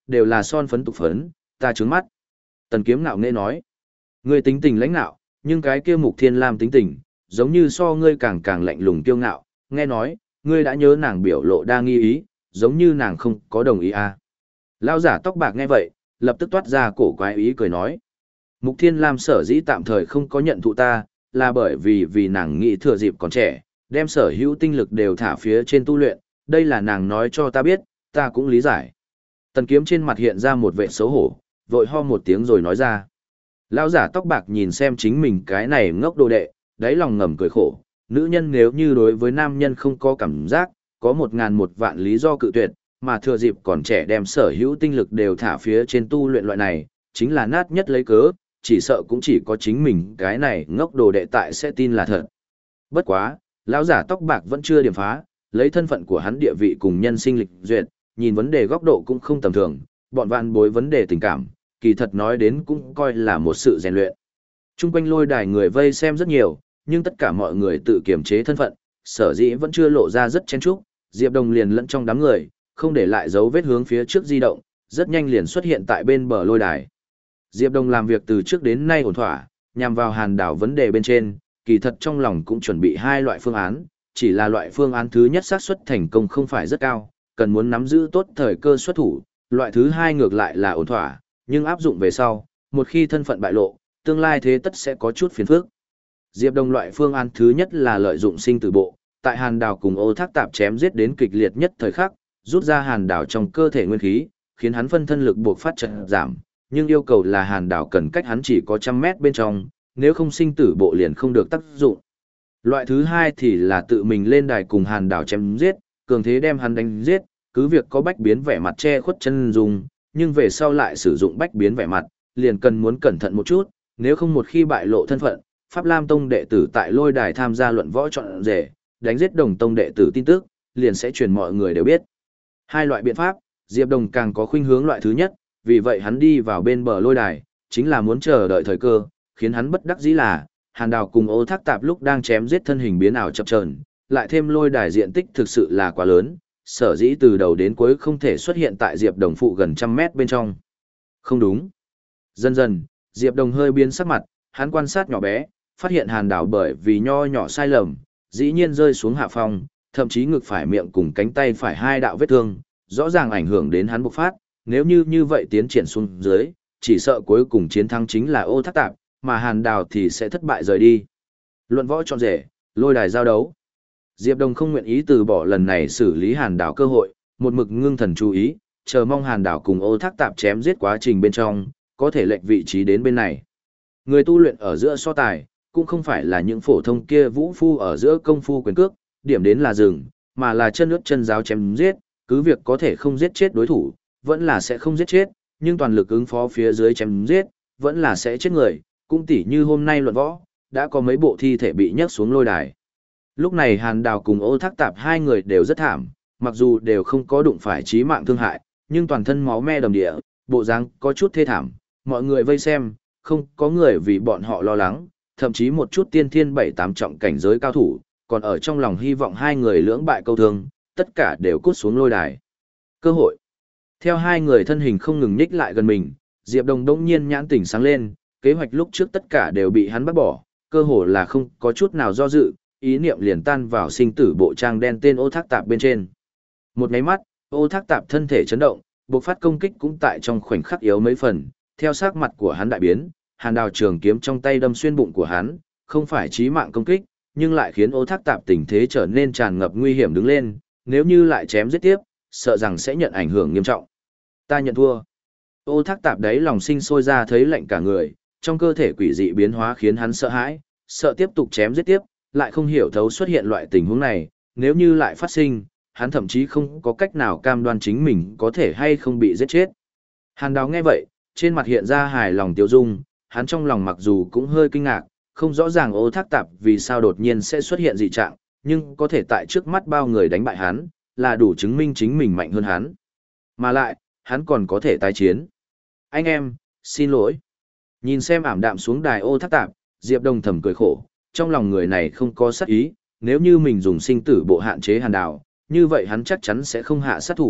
đều là son phấn tục phấn, ta trướng mắt. Tần Kiếm ngạo nghễ nói, ngươi tính tình lãnh nạo, nhưng cái kia Mục Thiên Lam tính tình, giống như so ngươi càng càng lạnh lùng kiêu ngạo, nghe nói, ngươi đã nhớ nàng biểu lộ đa nghi ý, giống như nàng không có đồng ý à. Lão giả tóc bạc nghe vậy, lập tức toát ra cổ quái ý cười nói. Mục Thiên Lam sở dĩ tạm thời không có nhận thụ ta, là bởi vì vì nàng nghĩ thừa dịp còn trẻ, đem sở hữu tinh lực đều thả phía trên tu luyện, đây là nàng nói cho ta biết, ta cũng lý giải. Tần Kiếm trên mặt hiện ra một vẻ xấu hổ, vội ho một tiếng rồi nói ra. Lão giả tóc bạc nhìn xem chính mình cái này ngốc đồ đệ, đáy lòng ngầm cười khổ, nữ nhân nếu như đối với nam nhân không có cảm giác, có một ngàn một vạn lý do cự tuyệt, mà thừa dịp còn trẻ đem sở hữu tinh lực đều thả phía trên tu luyện loại này, chính là nát nhất lấy cớ, chỉ sợ cũng chỉ có chính mình cái này ngốc đồ đệ tại sẽ tin là thật. Bất quá, lão giả tóc bạc vẫn chưa điểm phá, lấy thân phận của hắn địa vị cùng nhân sinh lịch duyệt, nhìn vấn đề góc độ cũng không tầm thường, bọn vạn bối vấn đề tình cảm, kỳ thật nói đến cũng coi là một sự rèn luyện. Trung quanh lôi đài người vây xem rất nhiều, nhưng tất cả mọi người tự kiềm chế thân phận, sở dĩ vẫn chưa lộ ra rất chen chúc, Diệp Đồng liền lẫn trong đám người, không để lại dấu vết hướng phía trước di động, rất nhanh liền xuất hiện tại bên bờ lôi đài. Diệp Đồng làm việc từ trước đến nay ổn thỏa, nhằm vào Hàn Đảo vấn đề bên trên, kỳ thật trong lòng cũng chuẩn bị hai loại phương án, chỉ là loại phương án thứ nhất xác suất thành công không phải rất cao, cần muốn nắm giữ tốt thời cơ xuất thủ, loại thứ hai ngược lại là ổn thỏa, nhưng áp dụng về sau, một khi thân phận bại lộ, tương lai thế tất sẽ có chút phiền phức. Diệp Đông loại phương án thứ nhất là lợi dụng sinh tử bộ, tại Hàn Đào cùng Ô Thác Tạp chém giết đến kịch liệt nhất thời khắc, rút ra Hàn Đào trong cơ thể nguyên khí, khiến hắn phân thân lực buộc phát chợt giảm, nhưng yêu cầu là Hàn Đào cần cách hắn chỉ có trăm mét bên trong, nếu không sinh tử bộ liền không được tác dụng. Loại thứ hai thì là tự mình lên đài cùng Hàn Đào chém giết, cường thế đem hắn đánh giết, cứ việc có bách biến vẻ mặt che khuất chân dùng, nhưng về sau lại sử dụng bách biến vẻ mặt, liền cần muốn cẩn thận một chút, nếu không một khi bại lộ thân phận, Pháp Lam Tông đệ tử tại lôi đài tham gia luận võ chọn rể, đánh giết Đồng Tông đệ tử tin tức, liền sẽ truyền mọi người đều biết. Hai loại biện pháp, Diệp Đồng càng có khuynh hướng loại thứ nhất, vì vậy hắn đi vào bên bờ lôi đài, chính là muốn chờ đợi thời cơ, khiến hắn bất đắc dĩ là, Hàn Đào cùng Ô Thác Tạp lúc đang chém giết thân hình biến ảo chập chờn, lại thêm lôi đài diện tích thực sự là quá lớn, sở dĩ từ đầu đến cuối không thể xuất hiện tại Diệp Đồng phụ gần trăm mét bên trong. Không đúng. Dần dần, Diệp Đồng hơi biến sắc mặt, hắn quan sát nhỏ bé, phát hiện Hàn Đào bởi vì nho nhỏ sai lầm, dĩ nhiên rơi xuống hạ phong, thậm chí ngực phải miệng cùng cánh tay phải hai đạo vết thương, rõ ràng ảnh hưởng đến hắn bộc phát, nếu như như vậy tiến triển xuống dưới, chỉ sợ cuối cùng chiến thắng chính là Ô Thác Tạp, mà Hàn Đào thì sẽ thất bại rời đi. Luận võ chọn rể, lôi đài giao đấu. Diệp Đồng không nguyện ý từ bỏ lần này xử lý Hàn Đào cơ hội, một mực ngưng thần chú ý, chờ mong Hàn Đào cùng Ô Thác Tạp chém giết quá trình bên trong, có thể lệch vị trí đến bên này. Người tu luyện ở giữa so tài, cũng không phải là những phổ thông kia vũ phu ở giữa công phu quyền cước, điểm đến là dừng, mà là chân ướt chân giáo chém giết, cứ việc có thể không giết chết đối thủ, vẫn là sẽ không giết chết, nhưng toàn lực ứng phó phía dưới chém giết, vẫn là sẽ chết người, cũng tỉ như hôm nay luận võ, đã có mấy bộ thi thể bị nhấc xuống lôi đài. Lúc này Hàn Đào cùng Ô Thác Tạp hai người đều rất thảm, mặc dù đều không có đụng phải chí mạng thương hại, nhưng toàn thân máu me đầm địa, bộ dáng có chút thê thảm, mọi người vây xem, không có người vì bọn họ lo lắng, thậm chí một chút tiên thiên bảy tám trọng cảnh giới cao thủ, còn ở trong lòng hy vọng hai người lưỡng bại câu thương, tất cả đều cút xuống lôi đài. Cơ hội. Theo hai người thân hình không ngừng nhích lại gần mình, Diệp Đồng đông nhiên nhãn tỉnh sáng lên, kế hoạch lúc trước tất cả đều bị hắn bắt bỏ, cơ hội là không có chút nào do dự, ý niệm liền tan vào sinh tử bộ trang đen tên Ô Thác Tạp bên trên. Một cái mắt, Ô Thác Tạp thân thể chấn động, bộc phát công kích cũng tại trong khoảnh khắc yếu mấy phần, theo sắc mặt của hắn đại biến, Hàn Đào trường kiếm trong tay đâm xuyên bụng của hắn, không phải chí mạng công kích, nhưng lại khiến Ô Thác Tạp tình thế trở nên tràn ngập nguy hiểm đứng lên, nếu như lại chém giết tiếp, sợ rằng sẽ nhận ảnh hưởng nghiêm trọng. Ta nhận thua. Ô Thác Tạp đấy lòng sinh sôi ra thấy lạnh cả người, trong cơ thể quỷ dị biến hóa khiến hắn sợ hãi, sợ tiếp tục chém giết tiếp, lại không hiểu thấu xuất hiện loại tình huống này, nếu như lại phát sinh, hắn thậm chí không có cách nào cam đoan chính mình có thể hay không bị giết chết. Hàn Đào nghe vậy, trên mặt hiện ra hài lòng tiêu dung, hắn trong lòng mặc dù cũng hơi kinh ngạc, không rõ ràng Ô Thác Tạp vì sao đột nhiên sẽ xuất hiện dị trạng, nhưng có thể tại trước mắt bao người đánh bại hắn, là đủ chứng minh chính mình mạnh hơn hắn. Mà lại, hắn còn có thể tái chiến. Anh em, xin lỗi. Nhìn xem ảm đạm xuống đài Ô Thác Tạp, Diệp Đồng thầm cười khổ, trong lòng người này không có sát ý, nếu như mình dùng sinh tử bộ hạn chế Hàn Đào, như vậy hắn chắc chắn sẽ không hạ sát thủ,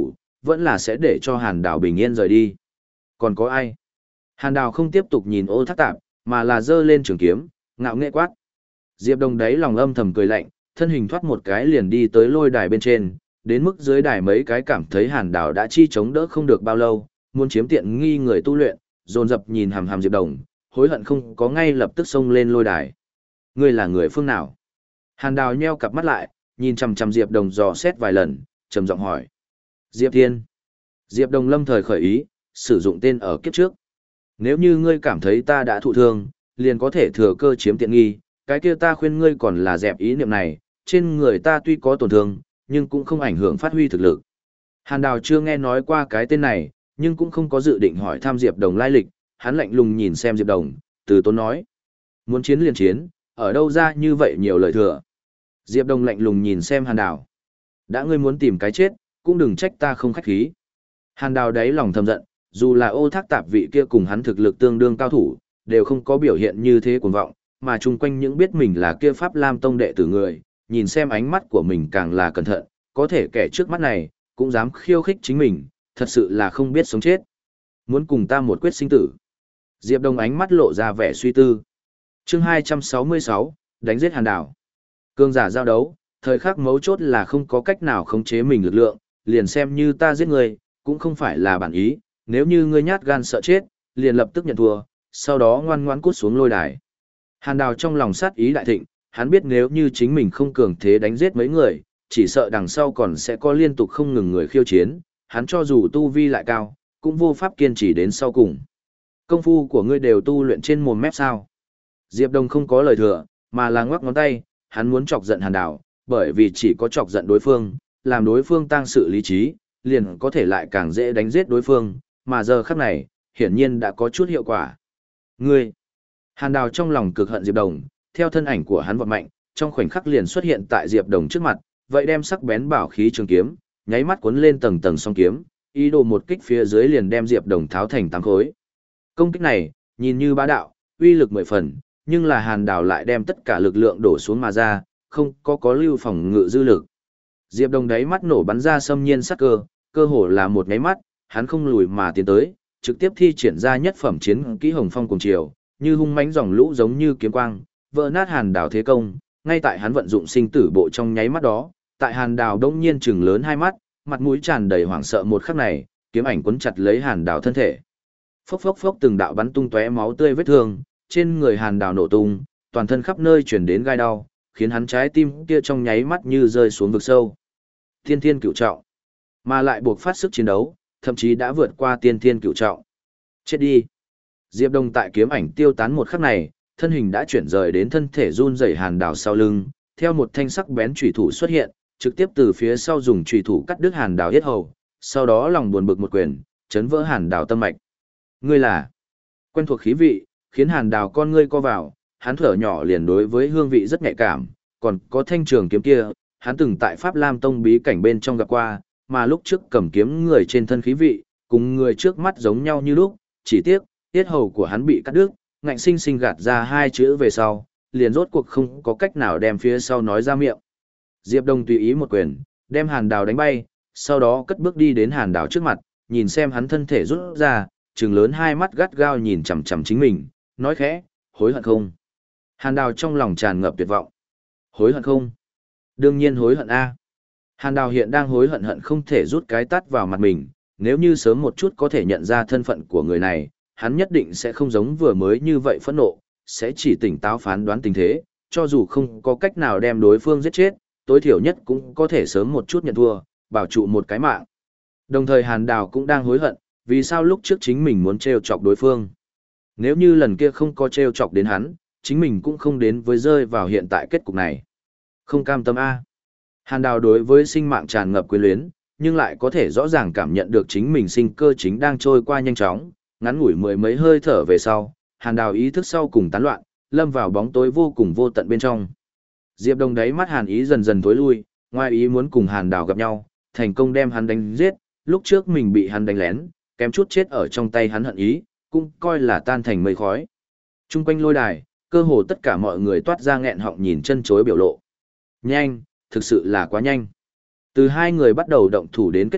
vẫn là sẽ để cho Hàn Đào bình yên rời đi. Còn có ai? Hàn Đào không tiếp tục nhìn Ô Thác Tạp, mà là giơ lên trường kiếm, ngạo nghễ quát. Diệp Đồng đấy lòng âm thầm cười lạnh, thân hình thoát một cái liền đi tới lôi đài bên trên, đến mức dưới đài mấy cái cảm thấy Hàn Đào đã chi chống đỡ không được bao lâu, muốn chiếm tiện nghi người tu luyện, dồn dập nhìn hằm hằm Diệp Đồng, hối hận không có ngay lập tức xông lên lôi đài. Ngươi là người phương nào? Hàn Đào nheo cặp mắt lại, nhìn chằm chằm Diệp Đồng dò xét vài lần, trầm giọng hỏi. Diệp Thiên. Diệp Đồng lâm thời khởi ý, sử dụng tên ở kiếp trước. Nếu như ngươi cảm thấy ta đã thụ thương, liền có thể thừa cơ chiếm tiện nghi, cái kia ta khuyên ngươi còn là dẹp ý niệm này, trên người ta tuy có tổn thương, nhưng cũng không ảnh hưởng phát huy thực lực. Hàn Đào chưa nghe nói qua cái tên này, nhưng cũng không có dự định hỏi thăm Diệp Đồng lai lịch, hắn lạnh lùng nhìn xem Diệp Đồng, từ tốn nói. Muốn chiến liền chiến, ở đâu ra như vậy nhiều lời thừa. Diệp Đồng lạnh lùng nhìn xem Hàn Đào. Đã ngươi muốn tìm cái chết, cũng đừng trách ta không khách khí. Hàn Đào đáy lòng thầm giận, dù là Ô Thác Tạp vị kia cùng hắn thực lực tương đương cao thủ, đều không có biểu hiện như thế cuồng vọng, mà chung quanh những biết mình là kia Pháp Lam Tông đệ tử người, nhìn xem ánh mắt của mình càng là cẩn thận, có thể kẻ trước mắt này, cũng dám khiêu khích chính mình, thật sự là không biết sống chết. Muốn cùng ta một quyết sinh tử. Diệp Đông ánh mắt lộ ra vẻ suy tư. Chương hai trăm sáu mươi sáu, đánh giết Hàn Đào. Cương giả giao đấu, thời khắc mấu chốt là không có cách nào khống chế mình lực lượng, liền xem như ta giết người, cũng không phải là bản ý, nếu như ngươi nhát gan sợ chết, liền lập tức nhận thua, sau đó ngoan ngoãn cút xuống lôi đài. Hàn Đào trong lòng sát ý đại thịnh, hắn biết nếu như chính mình không cường thế đánh giết mấy người, chỉ sợ đằng sau còn sẽ có liên tục không ngừng người khiêu chiến, hắn cho dù tu vi lại cao, cũng vô pháp kiên trì đến sau cùng. Công phu của ngươi đều tu luyện trên mồm mép sao? Diệp Đông không có lời thừa, mà là ngoắc ngón tay, hắn muốn chọc giận Hàn Đào, bởi vì chỉ có chọc giận đối phương, làm đối phương tăng sự lý trí, liền có thể lại càng dễ đánh giết đối phương, mà giờ khắc này, hiển nhiên đã có chút hiệu quả. Ngươi! Hàn Đào trong lòng cực hận Diệp Đồng, theo thân ảnh của hắn vọt mạnh, trong khoảnh khắc liền xuất hiện tại Diệp Đồng trước mặt, vậy đem sắc bén bảo khí trường kiếm, nháy mắt cuốn lên tầng tầng song kiếm, ý đồ một kích phía dưới liền đem Diệp Đồng tháo thành tám khối. Công kích này, nhìn như bá đạo, uy lực mười phần, nhưng là Hàn Đào lại đem tất cả lực lượng đổ xuống mà ra, không có có lưu phòng ngự dư lực. Diệp Đồng đáy mắt nổ bắn ra xâm nhiên sắc cơ, cơ hồ là một nháy mắt, hắn không lùi mà tiến tới, trực tiếp thi triển ra nhất phẩm chiến kỹ Hồng Phong cùng chiều, như hung mãnh dòng lũ giống như kiếm quang, vỡ nát Hàn Đào thế công, ngay tại hắn vận dụng sinh tử bộ trong nháy mắt đó, tại Hàn Đào đông nhiên trừng lớn hai mắt, mặt mũi tràn đầy hoảng sợ một khắc này, kiếm ảnh cuốn chặt lấy Hàn Đào thân thể. Phốc phốc phốc từng đạo bắn tung tóe máu tươi vết thương, trên người Hàn Đào nổ tung, toàn thân khắp nơi truyền đến gai đau, khiến hắn trái tim kia trong nháy mắt như rơi xuống vực sâu. Tiên thiên cửu trọng, mà lại buộc phát sức chiến đấu, thậm chí đã vượt qua tiên thiên cửu trọng. Chết đi. Diệp Đông tại kiếm ảnh tiêu tán một khắc này, thân hình đã chuyển rời đến thân thể run rẩy Hàn Đào sau lưng, theo một thanh sắc bén chủy thủ xuất hiện, trực tiếp từ phía sau dùng chủy thủ cắt đứt Hàn Đào yết hầu, sau đó lòng buồn bực một quyền, chấn vỡ Hàn Đào tâm mạch. Ngươi là? Quen thuộc khí vị, khiến Hàn Đào con ngươi co vào, hắn thở nhỏ liền đối với hương vị rất nhạy cảm, còn có thanh trường kiếm kia, hắn từng tại Pháp Lam Tông bí cảnh bên trong gặp qua, mà lúc trước cầm kiếm người trên thân khí vị, cùng người trước mắt giống nhau như lúc, chỉ tiếc, yết hầu của hắn bị cắt đứt, ngạnh sinh sinh gạt ra hai chữ về sau, liền rốt cuộc không có cách nào đem phía sau nói ra miệng. Diệp Đông tùy ý một quyền, đem Hàn Đào đánh bay, sau đó cất bước đi đến Hàn Đào trước mặt, nhìn xem hắn thân thể rút ra, trừng lớn hai mắt gắt gao nhìn chằm chằm chính mình, nói khẽ, hối hận không? Hàn Đào trong lòng tràn ngập tuyệt vọng. Hối hận không? Đương nhiên hối hận a. Hàn Đào hiện đang hối hận hận không thể rút cái tát vào mặt mình, nếu như sớm một chút có thể nhận ra thân phận của người này, hắn nhất định sẽ không giống vừa mới như vậy phẫn nộ, sẽ chỉ tỉnh táo phán đoán tình thế, cho dù không có cách nào đem đối phương giết chết, tối thiểu nhất cũng có thể sớm một chút nhận thua, bảo trụ một cái mạng. Đồng thời Hàn Đào cũng đang hối hận, vì sao lúc trước chính mình muốn trêu chọc đối phương. Nếu như lần kia không có trêu chọc đến hắn, chính mình cũng không đến với rơi vào hiện tại kết cục này. Không cam tâm a. Hàn Đào đối với sinh mạng tràn ngập quyến luyến, nhưng lại có thể rõ ràng cảm nhận được chính mình sinh cơ chính đang trôi qua nhanh chóng, ngắn ngủi mười mấy hơi thở về sau, Hàn Đào ý thức sau cùng tán loạn, lâm vào bóng tối vô cùng vô tận bên trong. Diệp Đông đáy mắt Hàn ý dần dần tối lui, ngoài ý muốn cùng Hàn Đào gặp nhau, thành công đem hắn đánh giết, lúc trước mình bị hắn đánh lén, kém chút chết ở trong tay hắn hận ý, cũng coi là tan thành mây khói. Trung quanh lôi đài, cơ hồ tất cả mọi người toát ra nghẹn họng nhìn chân chối biểu lộ. Nhanh, thực sự là quá nhanh. Từ hai người bắt đầu động thủ đến kết thúc,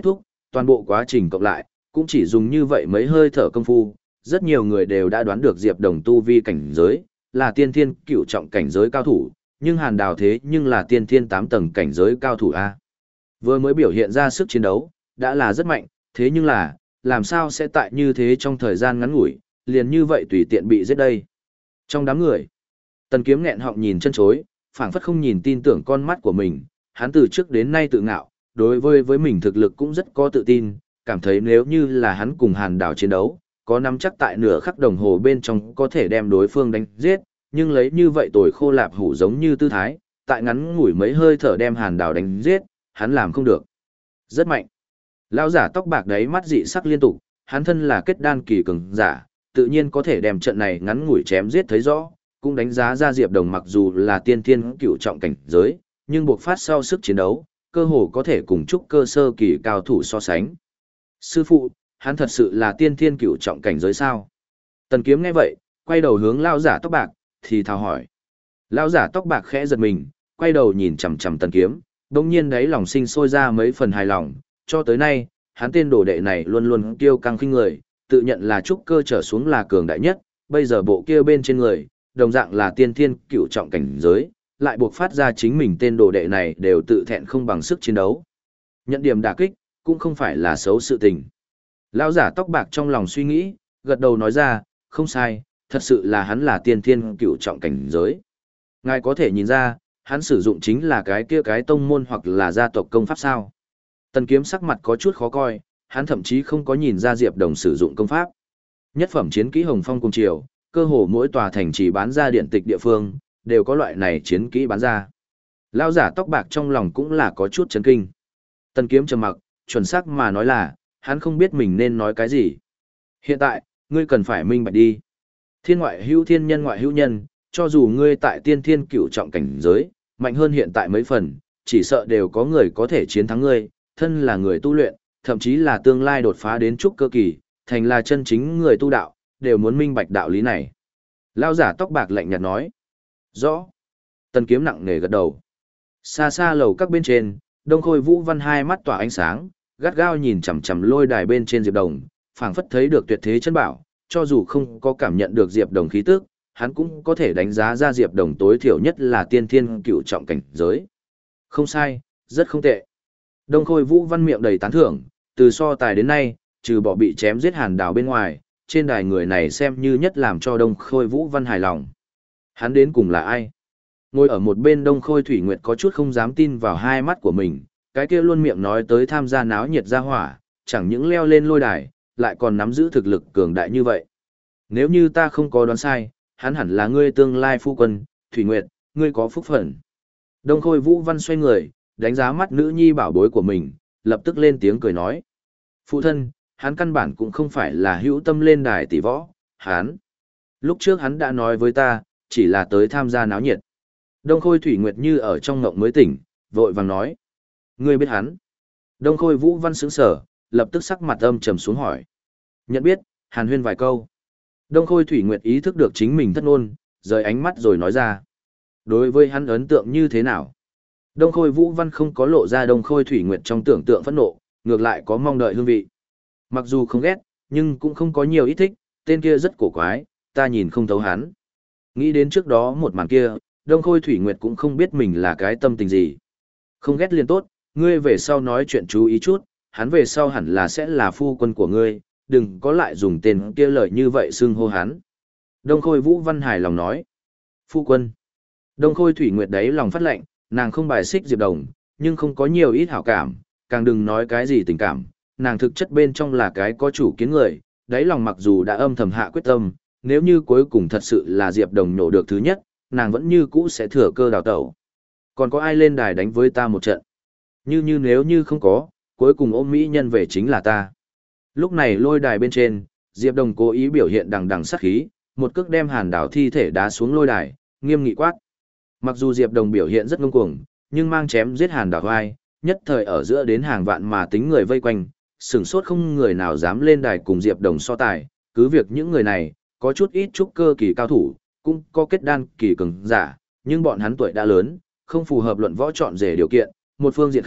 toàn bộ quá trình cộng lại, cũng chỉ dùng như vậy mấy hơi thở công phu, rất nhiều người đều đã đoán được Diệp Đồng tu vi cảnh giới, là tiên thiên cửu trọng cảnh giới cao thủ, nhưng Hàn Đào thế nhưng là tiên thiên tám tầng cảnh giới cao thủ A. Vừa mới biểu hiện ra sức chiến đấu, đã là rất mạnh, thế nhưng là, làm sao sẽ tại như thế trong thời gian ngắn ngủi, liền như vậy tùy tiện bị giết đây. Trong đám người, Tần Kiếm nghẹn họng nhìn chân chối, phảng phất không nhìn tin tưởng con mắt của mình, hắn từ trước đến nay tự ngạo, đối với với mình thực lực cũng rất có tự tin, cảm thấy nếu như là hắn cùng Hàn Đào chiến đấu, có nắm chắc tại nửa khắc đồng hồ bên trong có thể đem đối phương đánh giết, nhưng lấy như vậy tồi khô lạp hủ giống như tư thái, tại ngắn ngủi mấy hơi thở đem Hàn Đào đánh giết, hắn làm không được. Rất mạnh. Lão giả tóc bạc đấy mắt dị sắc liên tục, hắn thân là kết đan kỳ cường giả, tự nhiên có thể đem trận này ngắn ngủi chém giết thấy rõ, cũng đánh giá ra Diệp Đồng mặc dù là tiên thiên cửu trọng cảnh giới, nhưng buộc phát sau sức chiến đấu, cơ hồ có thể cùng trúc cơ sơ kỳ cao thủ so sánh. Sư phụ, hắn thật sự là tiên thiên cửu trọng cảnh giới sao? Tần Kiếm nghe vậy, quay đầu hướng lão giả tóc bạc, thì thào hỏi. Lão giả tóc bạc khẽ giật mình, quay đầu nhìn chằm chằm Tần Kiếm, đồng nhiên đấy lòng sinh sôi ra mấy phần hài lòng, cho tới nay, hắn tên đồ đệ này luôn luôn kiêu căng khinh người, tự nhận là trúc cơ trở xuống là cường đại nhất, bây giờ bộ kia bên trên người, đồng dạng là tiên thiên cửu trọng cảnh giới, lại buộc phát ra chính mình tên đồ đệ này đều tự thẹn không bằng sức chiến đấu. Nhận điểm đả kích, cũng không phải là xấu sự tình. Lão giả tóc bạc trong lòng suy nghĩ, gật đầu nói ra, không sai, thật sự là hắn là tiên thiên cửu trọng cảnh giới. Ngài có thể nhìn ra, hắn sử dụng chính là cái kia cái tông môn hoặc là gia tộc công pháp sao. Tần Kiếm sắc mặt có chút khó coi, hắn thậm chí không có nhìn ra Diệp Đồng sử dụng công pháp. Nhất phẩm chiến kỹ Hồng Phong cùng Triều, cơ hồ mỗi tòa thành trì bán ra điện tịch địa phương, đều có loại này chiến kỹ bán ra. Lão giả tóc bạc trong lòng cũng là có chút chấn kinh. Tần Kiếm trầm mặc, chuẩn xác mà nói là, hắn không biết mình nên nói cái gì. Hiện tại, ngươi cần phải minh bạch đi. Thiên ngoại hữu thiên, nhân ngoại hữu nhân, cho dù ngươi tại tiên thiên cửu trọng cảnh giới, mạnh hơn hiện tại mấy phần, chỉ sợ đều có người có thể chiến thắng ngươi, thân là người tu luyện, thậm chí là tương lai đột phá đến trúc cơ kỳ, thành là chân chính người tu đạo, đều muốn minh bạch đạo lý này. Lão giả tóc bạc lạnh nhạt nói. Rõ. Tần Kiếm nặng nề gật đầu. Xa xa lầu các bên trên, Đông Khôi Vũ Văn hai mắt tỏa ánh sáng, gắt gao nhìn chằm chằm lôi đài bên trên Diệp Đồng, phảng phất thấy được tuyệt thế chân bảo, cho dù không có cảm nhận được Diệp Đồng khí tức, hắn cũng có thể đánh giá ra Diệp Đồng tối thiểu nhất là tiên thiên cửu trọng cảnh giới. Không sai, rất không tệ. Đông Khôi Vũ Văn miệng đầy tán thưởng, từ so tài đến nay, trừ bỏ bị chém giết Hàn Đào bên ngoài, trên đài người này xem như nhất làm cho Đông Khôi Vũ Văn hài lòng. Hắn đến cùng là ai? Ngồi ở một bên Đông Khôi Thủy Nguyệt có chút không dám tin vào hai mắt của mình, cái kia luôn miệng nói tới tham gia náo nhiệt gia hỏa, chẳng những leo lên lôi đài, lại còn nắm giữ thực lực cường đại như vậy. Nếu như ta không có đoán sai, hắn hẳn là ngươi tương lai phu quân, Thủy Nguyệt, ngươi có phúc phận. Đông Khôi Vũ Văn xoay người, đánh giá mắt nữ nhi bảo bối của mình, lập tức lên tiếng cười nói. Phụ thân, hắn căn bản cũng không phải là hữu tâm lên đài tỷ võ, hắn. Lúc trước hắn đã nói với ta, chỉ là tới tham gia náo nhiệt. Đông Khôi Thủy Nguyệt như ở trong ngộng mới tỉnh, vội vàng nói. Ngươi biết hắn. Đông Khôi Vũ Văn sững sở, lập tức sắc mặt âm trầm xuống hỏi. Nhận biết, hàn huyên vài câu. Đông Khôi Thủy Nguyệt ý thức được chính mình thất ngôn, rời ánh mắt rồi nói ra. Đối với hắn ấn tượng như thế nào? Đông Khôi Vũ Văn không có lộ ra Đông Khôi Thủy Nguyệt trong tưởng tượng phẫn nộ, ngược lại có mong đợi hương vị. Mặc dù không ghét, nhưng cũng không có nhiều ý thích, tên kia rất cổ quái, ta nhìn không thấu hắn. Nghĩ đến trước đó một màn kia, Đông Khôi Thủy Nguyệt cũng không biết mình là cái tâm tình gì. Không ghét liền tốt, ngươi về sau nói chuyện chú ý chút, hắn về sau hẳn là sẽ là phu quân của ngươi, đừng có lại dùng tên kia lời như vậy xưng hô hắn. Đông Khôi Vũ Văn hài lòng nói. Phu quân. Đông Khôi Thủy Nguyệt đấy lòng phát lệnh, nàng không bài xích Diệp Đồng, nhưng không có nhiều ít hảo cảm, càng đừng nói cái gì tình cảm, nàng thực chất bên trong là cái có chủ kiến người, đấy lòng mặc dù đã âm thầm hạ quyết tâm, nếu như cuối cùng thật sự là Diệp Đồng nổ được thứ nhất, nàng vẫn như cũ sẽ thừa cơ đào tẩu. Còn có ai lên đài đánh với ta một trận? Như như nếu như không có, cuối cùng ôm mỹ nhân về chính là ta. Lúc này lôi đài bên trên, Diệp Đồng cố ý biểu hiện đằng đằng sát khí, một cước đem Hàn Đảo thi thể đá xuống lôi đài, nghiêm nghị quát. Mặc dù Diệp Đồng biểu hiện rất ngông cuồng, nhưng mang chém giết Hàn Đảo vai, nhất thời ở giữa đến hàng vạn mà tính người vây quanh, sửng sốt không người nào dám lên đài cùng Diệp Đồng so tài, cứ việc những người này, có chút ít trúc cơ kỳ cao thủ, cũng có kết đan kỳ cường giả, nhưng bọn hắn tuổi đã lớn, không phù hợp luận võ chọn rể điều kiện, một phương diện khác,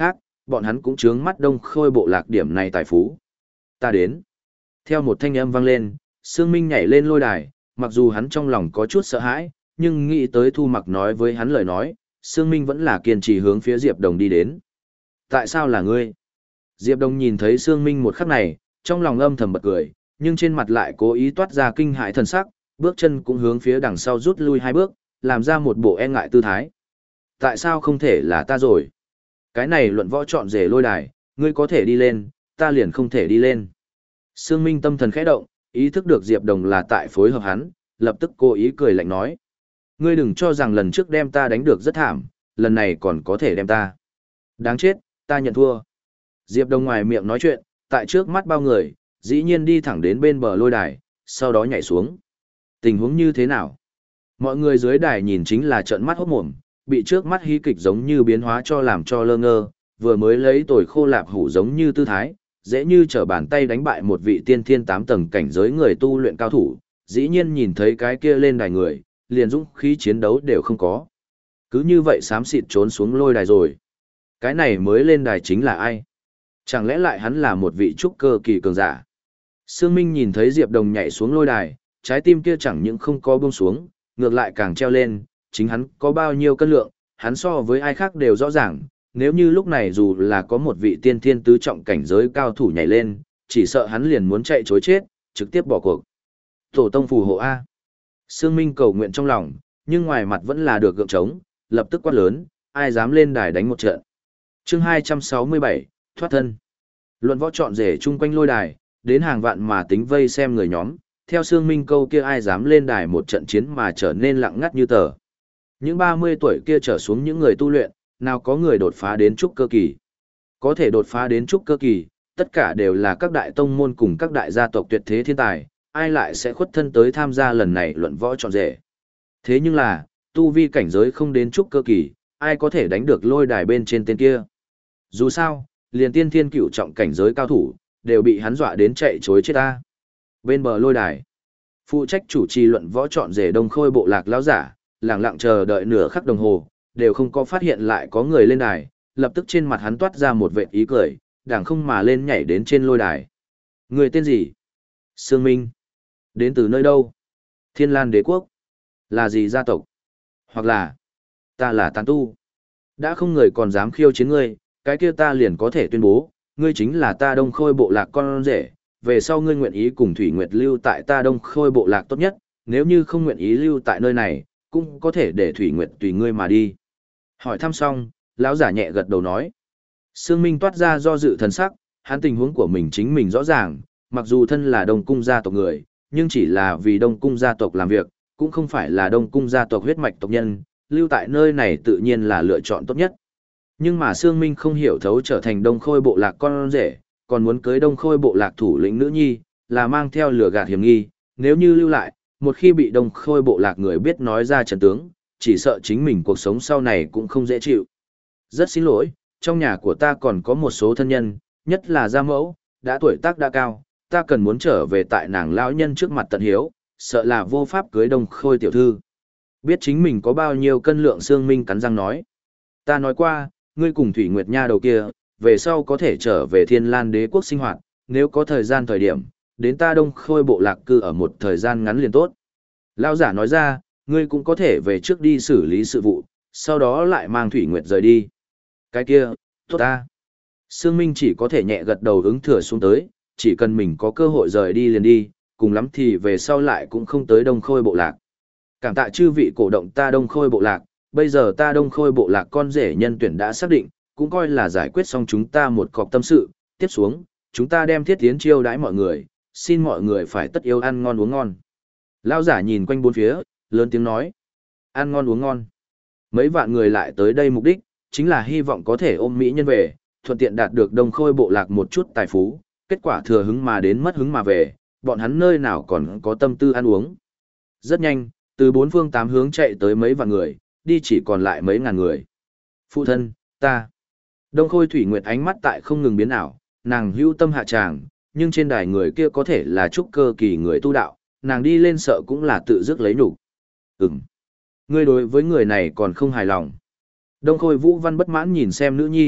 bọn hắn cũng chướng mắt Đông Khôi bộ lạc điểm này tài phú. Ta đến. Theo một thanh âm vang lên, Sương Minh nhảy lên lôi đài, mặc dù hắn trong lòng có chút sợ hãi, nhưng nghĩ tới Thu Mặc nói với hắn lời nói, Sương Minh vẫn là kiên trì hướng phía Diệp Đồng đi đến. Tại sao là ngươi? Diệp Đồng nhìn thấy Sương Minh một khắc này, trong lòng âm thầm bật cười, nhưng trên mặt lại cố ý toát ra kinh hãi thần sắc, bước chân cũng hướng phía đằng sau rút lui hai bước, làm ra một bộ e ngại tư thái. Tại sao không thể là ta rồi? Cái này luận võ chọn rể lôi đài, ngươi có thể đi lên, ta liền không thể đi lên. Sương Minh tâm thần khẽ động, ý thức được Diệp Đồng là tại phối hợp hắn, lập tức cố ý cười lạnh nói. Ngươi đừng cho rằng lần trước đem ta đánh được rất thảm, lần này còn có thể đem ta. Đáng chết, ta nhận thua. Diệp Đồng ngoài miệng nói chuyện, tại trước mắt bao người, dĩ nhiên đi thẳng đến bên bờ lôi đài, sau đó nhảy xuống. Tình huống như thế nào? Mọi người dưới đài nhìn chính là trợn mắt hốt mồm, bị trước mắt hí kịch giống như biến hóa cho làm cho lơ ngơ, vừa mới lấy tồi khô lạp hủ giống như tư thái, dễ như trở bàn tay đánh bại một vị tiên thiên tám tầng cảnh giới người tu luyện cao thủ, dĩ nhiên nhìn thấy cái kia lên đài người, liền dũng khí chiến đấu đều không có. Cứ như vậy xám xịt trốn xuống lôi đài rồi. Cái này mới lên đài chính là ai? Chẳng lẽ lại hắn là một vị trúc cơ kỳ cường giả? Sương Minh nhìn thấy Diệp Đồng nhảy xuống lôi đài, trái tim kia chẳng những không có buông xuống, ngược lại càng treo lên, chính hắn có bao nhiêu cân lượng, hắn so với ai khác đều rõ ràng, nếu như lúc này dù là có một vị tiên thiên tứ trọng cảnh giới cao thủ nhảy lên, chỉ sợ hắn liền muốn chạy chối chết, trực tiếp bỏ cuộc. Tổ tông phù hộ A. Sương Minh cầu nguyện trong lòng, nhưng ngoài mặt vẫn là được gượng trống, lập tức quát lớn, ai dám lên đài đánh một trận. Chương hai trăm sáu mươi bảy, thoát thân. Luận võ chọn rể chung quanh lôi đài, đến hàng vạn mà tính vây xem người nhóm, theo Sương Minh câu kia ai dám lên đài một trận chiến mà trở nên lặng ngắt như tờ. Những ba mươi tuổi kia trở xuống những người tu luyện, nào có người đột phá đến trúc cơ kỳ. Có thể đột phá đến trúc cơ kỳ, tất cả đều là các đại tông môn cùng các đại gia tộc tuyệt thế thiên tài, ai lại sẽ khuất thân tới tham gia lần này luận võ chọn rể. Thế nhưng là, tu vi cảnh giới không đến trúc cơ kỳ, ai có thể đánh được lôi đài bên trên tên kia. Dù sao, liền tiên thiên cửu trọng cảnh giới cao thủ, đều bị hắn dọa đến chạy chối chết ta. Bên bờ lôi đài, phụ trách chủ trì luận võ chọn rể Đông Khôi bộ lạc lão giả, lặng lặng chờ đợi nửa khắc đồng hồ, đều không có phát hiện lại có người lên đài, lập tức trên mặt hắn toát ra một vệt ý cười, đàng không mà lên nhảy đến trên lôi đài. Người tên gì? Sương Minh. Đến từ nơi đâu? Thiên Lan Đế quốc. Là gì gia tộc? Hoặc là, ta là tán tu. Đã không người còn dám khiêu chiến ngươi, cái kia ta liền có thể tuyên bố, ngươi chính là ta Đông Khôi bộ lạc con rể, về sau ngươi nguyện ý cùng Thủy Nguyệt lưu tại ta Đông Khôi bộ lạc tốt nhất, nếu như không nguyện ý lưu tại nơi này, cũng có thể để Thủy Nguyệt tùy ngươi mà đi. Hỏi thăm xong, lão giả nhẹ gật đầu nói. Sương Minh toát ra do dự thần sắc, hắn tình huống của mình chính mình rõ ràng, mặc dù thân là Đông cung gia tộc người, nhưng chỉ là vì Đông cung gia tộc làm việc, cũng không phải là Đông cung gia tộc huyết mạch tộc nhân, lưu tại nơi này tự nhiên là lựa chọn tốt nhất. Nhưng mà Sương Minh không hiểu thấu trở thành Đông Khôi bộ lạc con rể, còn muốn cưới Đông Khôi bộ lạc thủ lĩnh nữ nhi, là mang theo lửa gạt hiểm nghi, nếu như lưu lại, một khi bị Đông Khôi bộ lạc người biết nói ra trận tướng, chỉ sợ chính mình cuộc sống sau này cũng không dễ chịu. Rất xin lỗi, trong nhà của ta còn có một số thân nhân, nhất là gia mẫu, đã tuổi tác đã cao, ta cần muốn trở về tại nàng lão nhân trước mặt tận hiếu, sợ là vô pháp cưới Đông Khôi tiểu thư. Biết chính mình có bao nhiêu cân lượng, Sương Minh cắn răng nói. Ta nói qua, ngươi cùng Thủy Nguyệt Nha đầu kia, về sau có thể trở về Thiên Lan Đế quốc sinh hoạt, nếu có thời gian thời điểm, đến ta Đông Khôi bộ lạc cư ở một thời gian ngắn liền tốt. Lão giả nói ra, ngươi cũng có thể về trước đi xử lý sự vụ, sau đó lại mang Thủy Nguyệt rời đi. Cái kia, tốt ta. Sương Minh chỉ có thể nhẹ gật đầu ứng thừa xuống tới, chỉ cần mình có cơ hội rời đi liền đi, cùng lắm thì về sau lại cũng không tới Đông Khôi bộ lạc. Cảm tạ chư vị cổ động ta Đông Khôi bộ lạc, bây giờ ta Đông Khôi bộ lạc con rể nhân tuyển đã xác định, cũng coi là giải quyết xong chúng ta một cọc tâm sự, tiếp xuống, chúng ta đem thiết tiến chiêu đãi mọi người, xin mọi người phải tất yếu ăn ngon uống ngon. Lão giả nhìn quanh bốn phía, lớn tiếng nói, ăn ngon uống ngon. Mấy vạn người lại tới đây mục đích, chính là hy vọng có thể ôm mỹ nhân về, thuận tiện đạt được Đông Khôi bộ lạc một chút tài phú, kết quả thừa hứng mà đến mất hứng mà về, bọn hắn nơi nào còn có tâm tư ăn uống. Rất nhanh, từ bốn phương tám hướng chạy tới mấy vạn người, đi chỉ còn lại mấy ngàn người. Phụ thân, ta. Đông Khôi Thủy Nguyệt ánh mắt tại không ngừng biến ảo, nàng hưu tâm hạ tràng, nhưng trên đài người kia có thể là trúc cơ kỳ người tu đạo, nàng đi lên sợ cũng là tự dứt lấy nhục. Ừm. Ngươi đối với người này còn không hài lòng. Đông Khôi Vũ Văn bất mãn nhìn xem nữ nhi,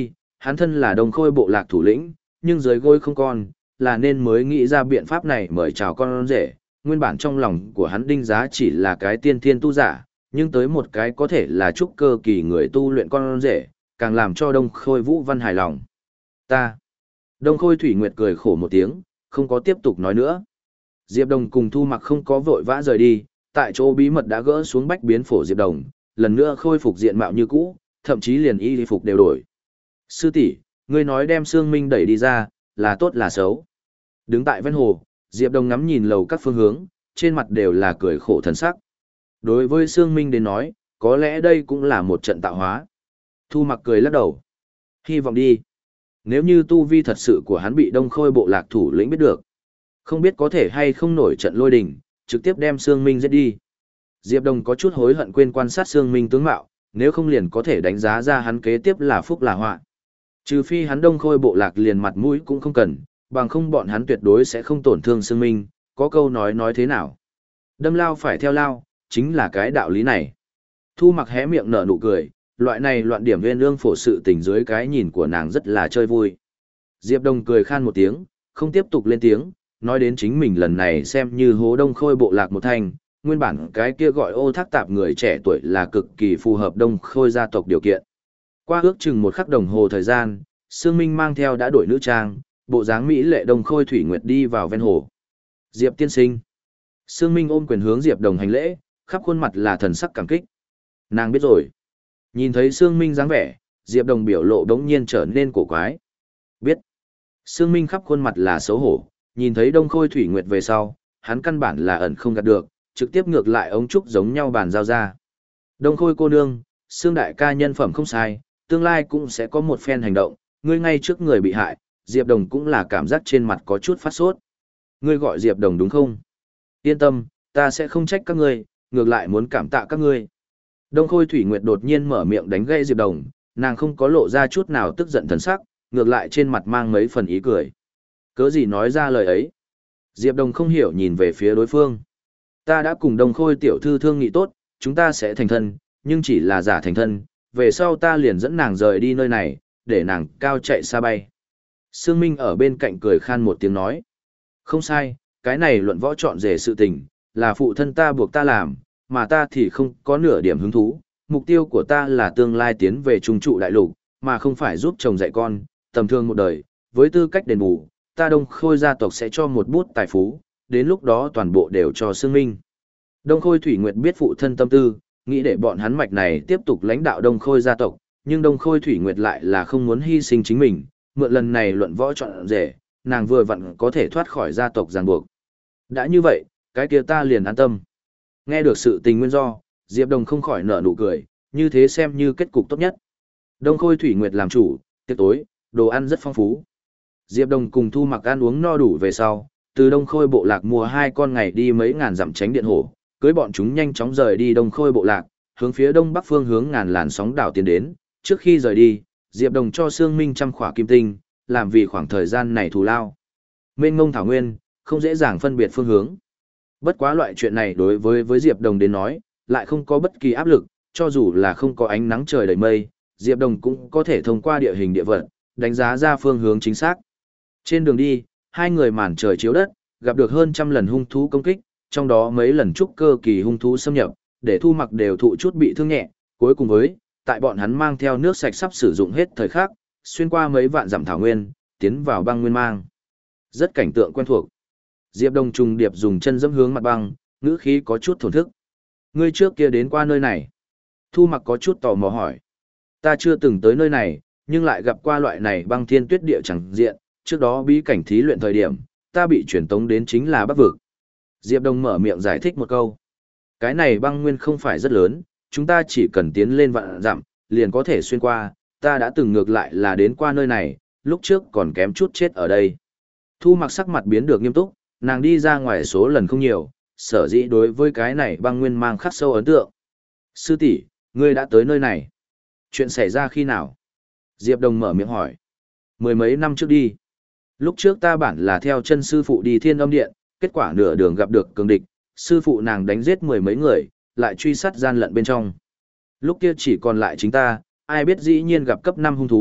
hắn thân là Đông Khôi bộ lạc thủ lĩnh, nhưng dưới gối không con, là nên mới nghĩ ra biện pháp này mời chào con rể. Nguyên bản trong lòng của hắn Đinh Giá chỉ là cái tiên thiên tu giả, nhưng tới một cái có thể là trúc cơ kỳ người tu luyện con rể, càng làm cho Đông Khôi Vũ Văn hài lòng. Ta. Đông Khôi Thủy Nguyệt cười khổ một tiếng, không có tiếp tục nói nữa. Diệp Đồng cùng Thu Mặc không có vội vã rời đi, tại chỗ bí mật đã gỡ xuống bách biến phổ Diệp Đồng, lần nữa khôi phục diện mạo như cũ, thậm chí liền y phục đều đổi. Sư tỷ, ngươi nói đem Sương Minh đẩy đi ra, là tốt là xấu? Đứng tại ven hồ, Diệp Đồng ngắm nhìn lầu các phương hướng, trên mặt đều là cười khổ thần sắc. Đối với Sương Minh đến nói, có lẽ đây cũng là một trận tạo hóa. Thu Mặc cười lắc đầu. Hy vọng đi. Nếu như tu vi thật sự của hắn bị Đông Khôi bộ lạc thủ lĩnh biết được, không biết có thể hay không nổi trận lôi đình, trực tiếp đem Sương Minh giết đi. Diệp Đồng có chút hối hận quên quan sát Sương Minh tướng mạo, nếu không liền có thể đánh giá ra hắn kế tiếp là phúc là họa. Trừ phi hắn Đông Khôi bộ lạc liền mặt mũi cũng không cần, bằng không bọn hắn tuyệt đối sẽ không tổn thương Sương Minh, có câu nói nói thế nào. Đâm lao phải theo lao, chính là cái đạo lý này. Thu Mặc hé miệng nở nụ cười, loại này loạn điểm nguyên ương phổ sự tình dưới cái nhìn của nàng rất là chơi vui. Diệp Đồng cười khan một tiếng, không tiếp tục lên tiếng, nói đến chính mình lần này xem như hố Đông Khôi bộ lạc một thành, nguyên bản cái kia gọi Ô Thác Tạp người trẻ tuổi là cực kỳ phù hợp Đông Khôi gia tộc điều kiện. Qua ước chừng một khắc đồng hồ thời gian, Sương Minh mang theo đã đổi nữ trang, bộ dáng mỹ lệ Đông Khôi Thủy Nguyệt đi vào ven hồ. Diệp tiên sinh. Sương Minh ôm quyền hướng Diệp Đồng hành lễ, khắp khuôn mặt là thần sắc cảm kích. Nàng biết rồi. Nhìn thấy Sương Minh dáng vẻ, Diệp Đồng biểu lộ đống nhiên trở nên cổ quái. Biết. Sương Minh khắp khuôn mặt là xấu hổ, nhìn thấy Đông Khôi Thủy Nguyệt về sau, hắn căn bản là ẩn không gạt được, trực tiếp ngược lại ống trúc giống nhau bàn giao ra. Đông Khôi cô nương, Sương đại ca nhân phẩm không sai, tương lai cũng sẽ có một phen hành động, ngươi ngay trước người bị hại, Diệp Đồng cũng là cảm giác trên mặt có chút phát sốt. Ngươi gọi Diệp Đồng đúng không? Yên tâm, ta sẽ không trách các ngươi, ngược lại muốn cảm tạ các ngươi. Đông Khôi Thủy Nguyệt đột nhiên mở miệng đánh gây Diệp Đồng, nàng không có lộ ra chút nào tức giận thần sắc, ngược lại trên mặt mang mấy phần ý cười. Cớ gì nói ra lời ấy? Diệp Đồng không hiểu nhìn về phía đối phương. Ta đã cùng Đông Khôi tiểu thư thương nghị tốt, chúng ta sẽ thành thân, nhưng chỉ là giả thành thân, về sau ta liền dẫn nàng rời đi nơi này, để nàng cao chạy xa bay. Sương Minh ở bên cạnh cười khan một tiếng nói. Không sai, cái này luận võ chọn rể sự tình, là phụ thân ta buộc ta làm, mà ta thì không có nửa điểm hứng thú. Mục tiêu của ta là tương lai tiến về trung trụ đại lục, mà không phải giúp chồng dạy con, tầm thường một đời, với tư cách đền bù, ta Đông Khôi gia tộc sẽ cho một bút tài phú, đến lúc đó toàn bộ đều cho Sương Minh. Đông Khôi Thủy Nguyệt biết phụ thân tâm tư, nghĩ để bọn hắn mạch này tiếp tục lãnh đạo Đông Khôi gia tộc, nhưng Đông Khôi Thủy Nguyệt lại là không muốn hy sinh chính mình, mượn lần này luận võ chọn rể, nàng vừa vặn có thể thoát khỏi gia tộc ràng buộc. Đã như vậy, cái kia ta liền an tâm. Nghe được sự tình nguyên do, Diệp Đồng không khỏi nở nụ cười, như thế xem như kết cục tốt nhất. Đông Khôi Thủy Nguyệt làm chủ, tiệc tối, đồ ăn rất phong phú. Diệp Đồng cùng Thu Mặc ăn uống no đủ về sau, từ Đông Khôi bộ lạc mua hai con ngày đi mấy ngàn dặm tránh điện hổ, cưới bọn chúng nhanh chóng rời đi Đông Khôi bộ lạc, hướng phía đông bắc phương hướng ngàn làn sóng đảo tiến đến. Trước khi rời đi, Diệp Đồng cho Sương Minh trăm khỏa kim tinh, làm vì khoảng thời gian này thù lao. Mênh mông thảo nguyên, không dễ dàng phân biệt phương hướng. Bất quá loại chuyện này đối với với Diệp Đồng đến nói, lại không có bất kỳ áp lực, cho dù là không có ánh nắng trời đầy mây, Diệp Đồng cũng có thể thông qua địa hình địa vật, đánh giá ra phương hướng chính xác. Trên đường đi, hai người màn trời chiếu đất, gặp được hơn trăm lần hung thú công kích, trong đó mấy lần trúc cơ kỳ hung thú xâm nhập, để Thu Mặc đều thụ chút bị thương nhẹ, cuối cùng với, tại bọn hắn mang theo nước sạch sắp sử dụng hết thời khắc, xuyên qua mấy vạn dặm thảo nguyên, tiến vào băng nguyên mang. Rất cảnh tượng quen thuộc. Diệp Đồng trùng điệp dùng chân dẫm hướng mặt băng, ngữ khí có chút thổn thức. Ngươi trước kia đến qua nơi này. Thu Mặc có chút tò mò hỏi. Ta chưa từng tới nơi này, nhưng lại gặp qua loại này băng thiên tuyết địa chẳng diện, trước đó bí cảnh thí luyện thời điểm, ta bị chuyển tống đến chính là Bắc vực. Diệp Đồng mở miệng giải thích một câu. Cái này băng nguyên không phải rất lớn, chúng ta chỉ cần tiến lên vạn dặm, liền có thể xuyên qua, ta đã từng ngược lại là đến qua nơi này, lúc trước còn kém chút chết ở đây. Thu Mặc sắc mặt biến được nghiêm túc, nàng đi ra ngoài số lần không nhiều, sở dĩ đối với cái này băng nguyên mang khắc sâu ấn tượng. Sư tỷ, ngươi đã tới nơi này. Chuyện xảy ra khi nào? Diệp Đồng mở miệng hỏi. Mười mấy năm trước đi. Lúc trước ta bản là theo chân sư phụ đi Thiên Âm Điện, kết quả nửa đường gặp được cường địch, sư phụ nàng đánh giết mười mấy người, lại truy sát gian lận bên trong. Lúc kia chỉ còn lại chính ta, ai biết dĩ nhiên gặp cấp năm hung thú,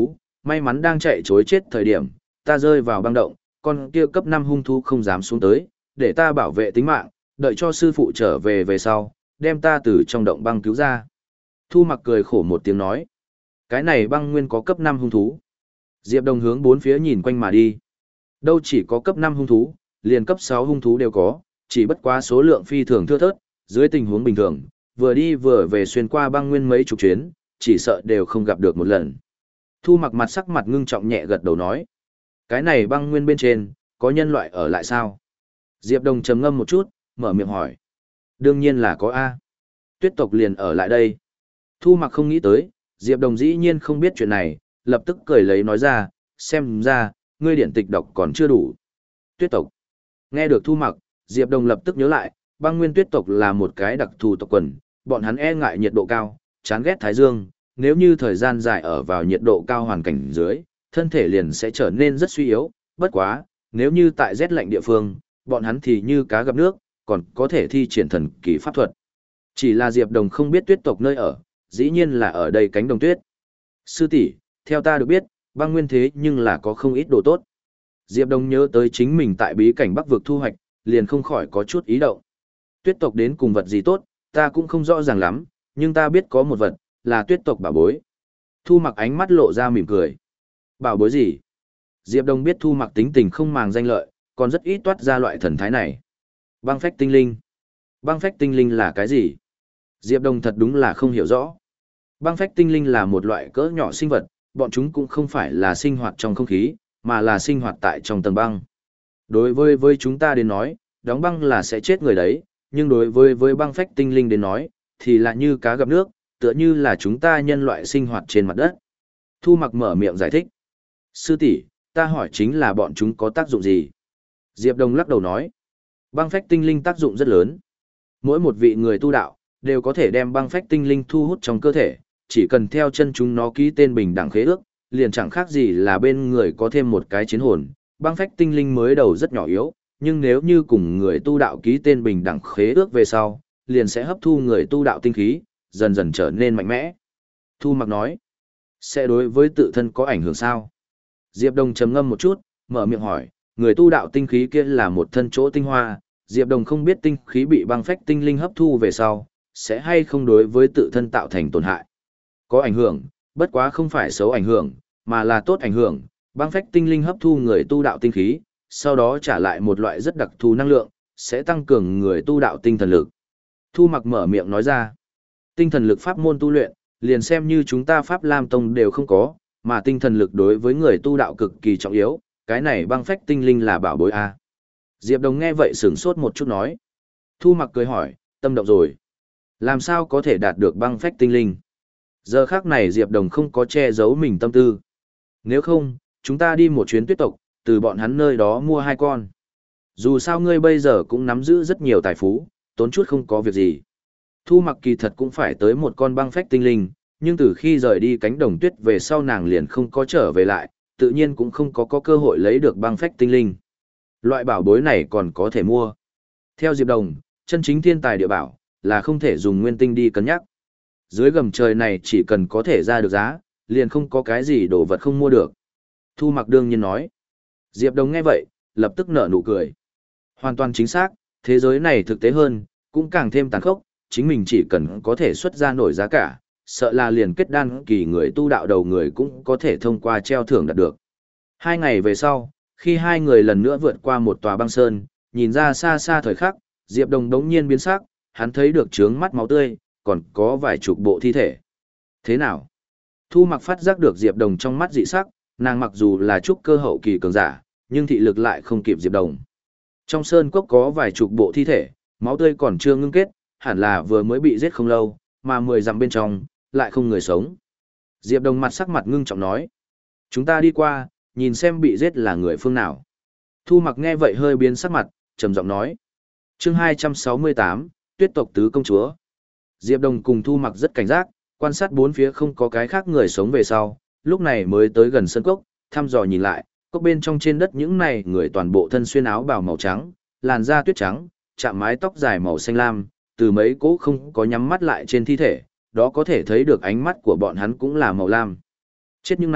may mắn đang chạy chối chết thời điểm, ta rơi vào băng động, con kia cấp năm hung thú không dám xuống tới, để ta bảo vệ tính mạng, đợi cho sư phụ trở về về sau, đem ta từ trong động băng cứu ra. Thu Mặc cười khổ một tiếng nói, cái này băng nguyên có cấp năm hung thú. Diệp Đồng hướng bốn phía nhìn quanh mà đi. Đâu chỉ có cấp năm hung thú, liền cấp sáu hung thú đều có, chỉ bất quá số lượng phi thường thưa thớt, dưới tình huống bình thường, vừa đi vừa về xuyên qua băng nguyên mấy chục chuyến, chỉ sợ đều không gặp được một lần. Thu Mặc mặt sắc mặt ngưng trọng nhẹ gật đầu nói, cái này băng nguyên bên trên, có nhân loại ở lại sao? Diệp Đồng trầm ngâm một chút, mở miệng hỏi. Đương nhiên là có A. Tuyết tộc liền ở lại đây. Thu Mặc không nghĩ tới, Diệp Đồng dĩ nhiên không biết chuyện này, lập tức cười lấy nói ra, xem ra, ngươi điển tịch đọc còn chưa đủ. Tuyết tộc. Nghe được Thu Mặc, Diệp Đồng lập tức nhớ lại, băng nguyên tuyết tộc là một cái đặc thù tộc quần, bọn hắn e ngại nhiệt độ cao, chán ghét thái dương, nếu như thời gian dài ở vào nhiệt độ cao hoàn cảnh dưới, thân thể liền sẽ trở nên rất suy yếu, bất quá, nếu như tại rét lạnh địa phương, bọn hắn thì như cá gặp nước, còn có thể thi triển thần kỳ pháp thuật. Chỉ là Diệp Đồng không biết tuyết tộc nơi ở, dĩ nhiên là ở đây cánh đồng tuyết. Sư tỷ, theo ta được biết, băng nguyên thế nhưng là có không ít đồ tốt. Diệp Đồng nhớ tới chính mình tại bí cảnh Bắc vực thu hoạch, liền không khỏi có chút ý động. Tuyết tộc đến cùng vật gì tốt, ta cũng không rõ ràng lắm, nhưng ta biết có một vật, là tuyết tộc bảo bối. Thu Mặc ánh mắt lộ ra mỉm cười. Bảo bối gì? Diệp Đồng biết Thu Mặc tính tình không màng danh lợi, còn rất ít toát ra loại thần thái này. Băng phách tinh linh. Băng phách tinh linh là cái gì? Diệp Đồng thật đúng là không hiểu rõ. Băng phách tinh linh là một loại cỡ nhỏ sinh vật, bọn chúng cũng không phải là sinh hoạt trong không khí, mà là sinh hoạt tại trong tầng băng. Đối với với chúng ta đến nói, đóng băng là sẽ chết người đấy, nhưng đối với với băng phách tinh linh đến nói, thì là như cá gặp nước, tựa như là chúng ta nhân loại sinh hoạt trên mặt đất. Thu Mặc mở miệng giải thích. Sư tỷ, ta hỏi chính là bọn chúng có tác dụng gì? Diệp Đồng lắc đầu nói. Băng phách tinh linh tác dụng rất lớn. Mỗi một vị người tu đạo, đều có thể đem băng phách tinh linh thu hút trong cơ thể, chỉ cần theo chân chúng nó ký tên bình đẳng khế ước, liền chẳng khác gì là bên người có thêm một cái chiến hồn. Băng phách tinh linh mới đầu rất nhỏ yếu, nhưng nếu như cùng người tu đạo ký tên bình đẳng khế ước về sau, liền sẽ hấp thu người tu đạo tinh khí, dần dần trở nên mạnh mẽ. Thu Mặc nói, sẽ đối với tự thân có ảnh hưởng sao? Diệp Đồng trầm ngâm một chút, mở miệng hỏi, người tu đạo tinh khí kia là một thân chỗ tinh hoa, Diệp Đồng không biết tinh khí bị băng phách tinh linh hấp thu về sau, sẽ hay không đối với tự thân tạo thành tổn hại. Có ảnh hưởng, bất quá không phải xấu ảnh hưởng, mà là tốt ảnh hưởng, băng phách tinh linh hấp thu người tu đạo tinh khí, sau đó trả lại một loại rất đặc thù năng lượng, sẽ tăng cường người tu đạo tinh thần lực. Thu Mặc mở miệng nói ra, tinh thần lực pháp môn tu luyện, liền xem như chúng ta Pháp Lam Tông đều không có, mà tinh thần lực đối với người tu đạo cực kỳ trọng yếu, cái này băng phách tinh linh là bảo bối a. Diệp Đồng nghe vậy sửng sốt một chút nói. Thu Mặc cười hỏi, tâm động rồi. Làm sao có thể đạt được băng phách tinh linh? Giờ khác này Diệp Đồng không có che giấu mình tâm tư. Nếu không, chúng ta đi một chuyến tuyết tộc, từ bọn hắn nơi đó mua hai con. Dù sao ngươi bây giờ cũng nắm giữ rất nhiều tài phú, tốn chút không có việc gì. Thu Mặc kỳ thật cũng phải tới một con băng phách tinh linh, nhưng từ khi rời đi cánh đồng tuyết về sau nàng liền không có trở về lại, tự nhiên cũng không có, có cơ hội lấy được băng phách tinh linh. Loại bảo bối này còn có thể mua. Theo Diệp Đồng, chân chính thiên tài địa bảo, là không thể dùng nguyên tinh đi cân nhắc. Dưới gầm trời này chỉ cần có thể ra được giá, liền không có cái gì đồ vật không mua được. Thu Mặc đương nhiên nói. Diệp Đồng nghe vậy, lập tức nở nụ cười. Hoàn toàn chính xác, thế giới này thực tế hơn, cũng càng thêm tàn khốc, chính mình chỉ cần có thể xuất ra nổi giá cả, sợ là liền kết đan kỳ người tu đạo đầu người cũng có thể thông qua treo thưởng đạt được. Hai ngày về sau, khi hai người lần nữa vượt qua một tòa băng sơn, nhìn ra xa xa thời khắc, Diệp Đồng đống nhiên biến sắc, hắn thấy được trướng mắt máu tươi, còn có vài chục bộ thi thể. Thế nào? Thu Mặc phát giác được Diệp Đồng trong mắt dị sắc, nàng mặc dù là trúc cơ hậu kỳ cường giả, nhưng thị lực lại không kịp Diệp Đồng. Trong sơn cốc có vài chục bộ thi thể, máu tươi còn chưa ngưng kết, hẳn là vừa mới bị giết không lâu, mà mười dặm bên trong, lại không người sống. Diệp Đồng mặt sắc mặt ngưng trọng nói. Chúng ta đi qua, nhìn xem bị giết là người phương nào. Thu Mặc nghe vậy hơi biến sắc mặt, trầm giọng nói. Chương hai trăm sáu mươi tám, Tuyết tộc tứ công chúa. Diệp Đồng cùng Thu Mặc rất cảnh giác, quan sát bốn phía không có cái khác người sống về sau, lúc này mới tới gần sân cốc, thăm dò nhìn lại, cốc bên trong trên đất những này người toàn bộ thân xuyên áo bào màu trắng, làn da tuyết trắng, chạm mái tóc dài màu xanh lam, từ mấy cỗ không có nhắm mắt lại trên thi thể, đó có thể thấy được ánh mắt của bọn hắn cũng là màu lam. Chết những này,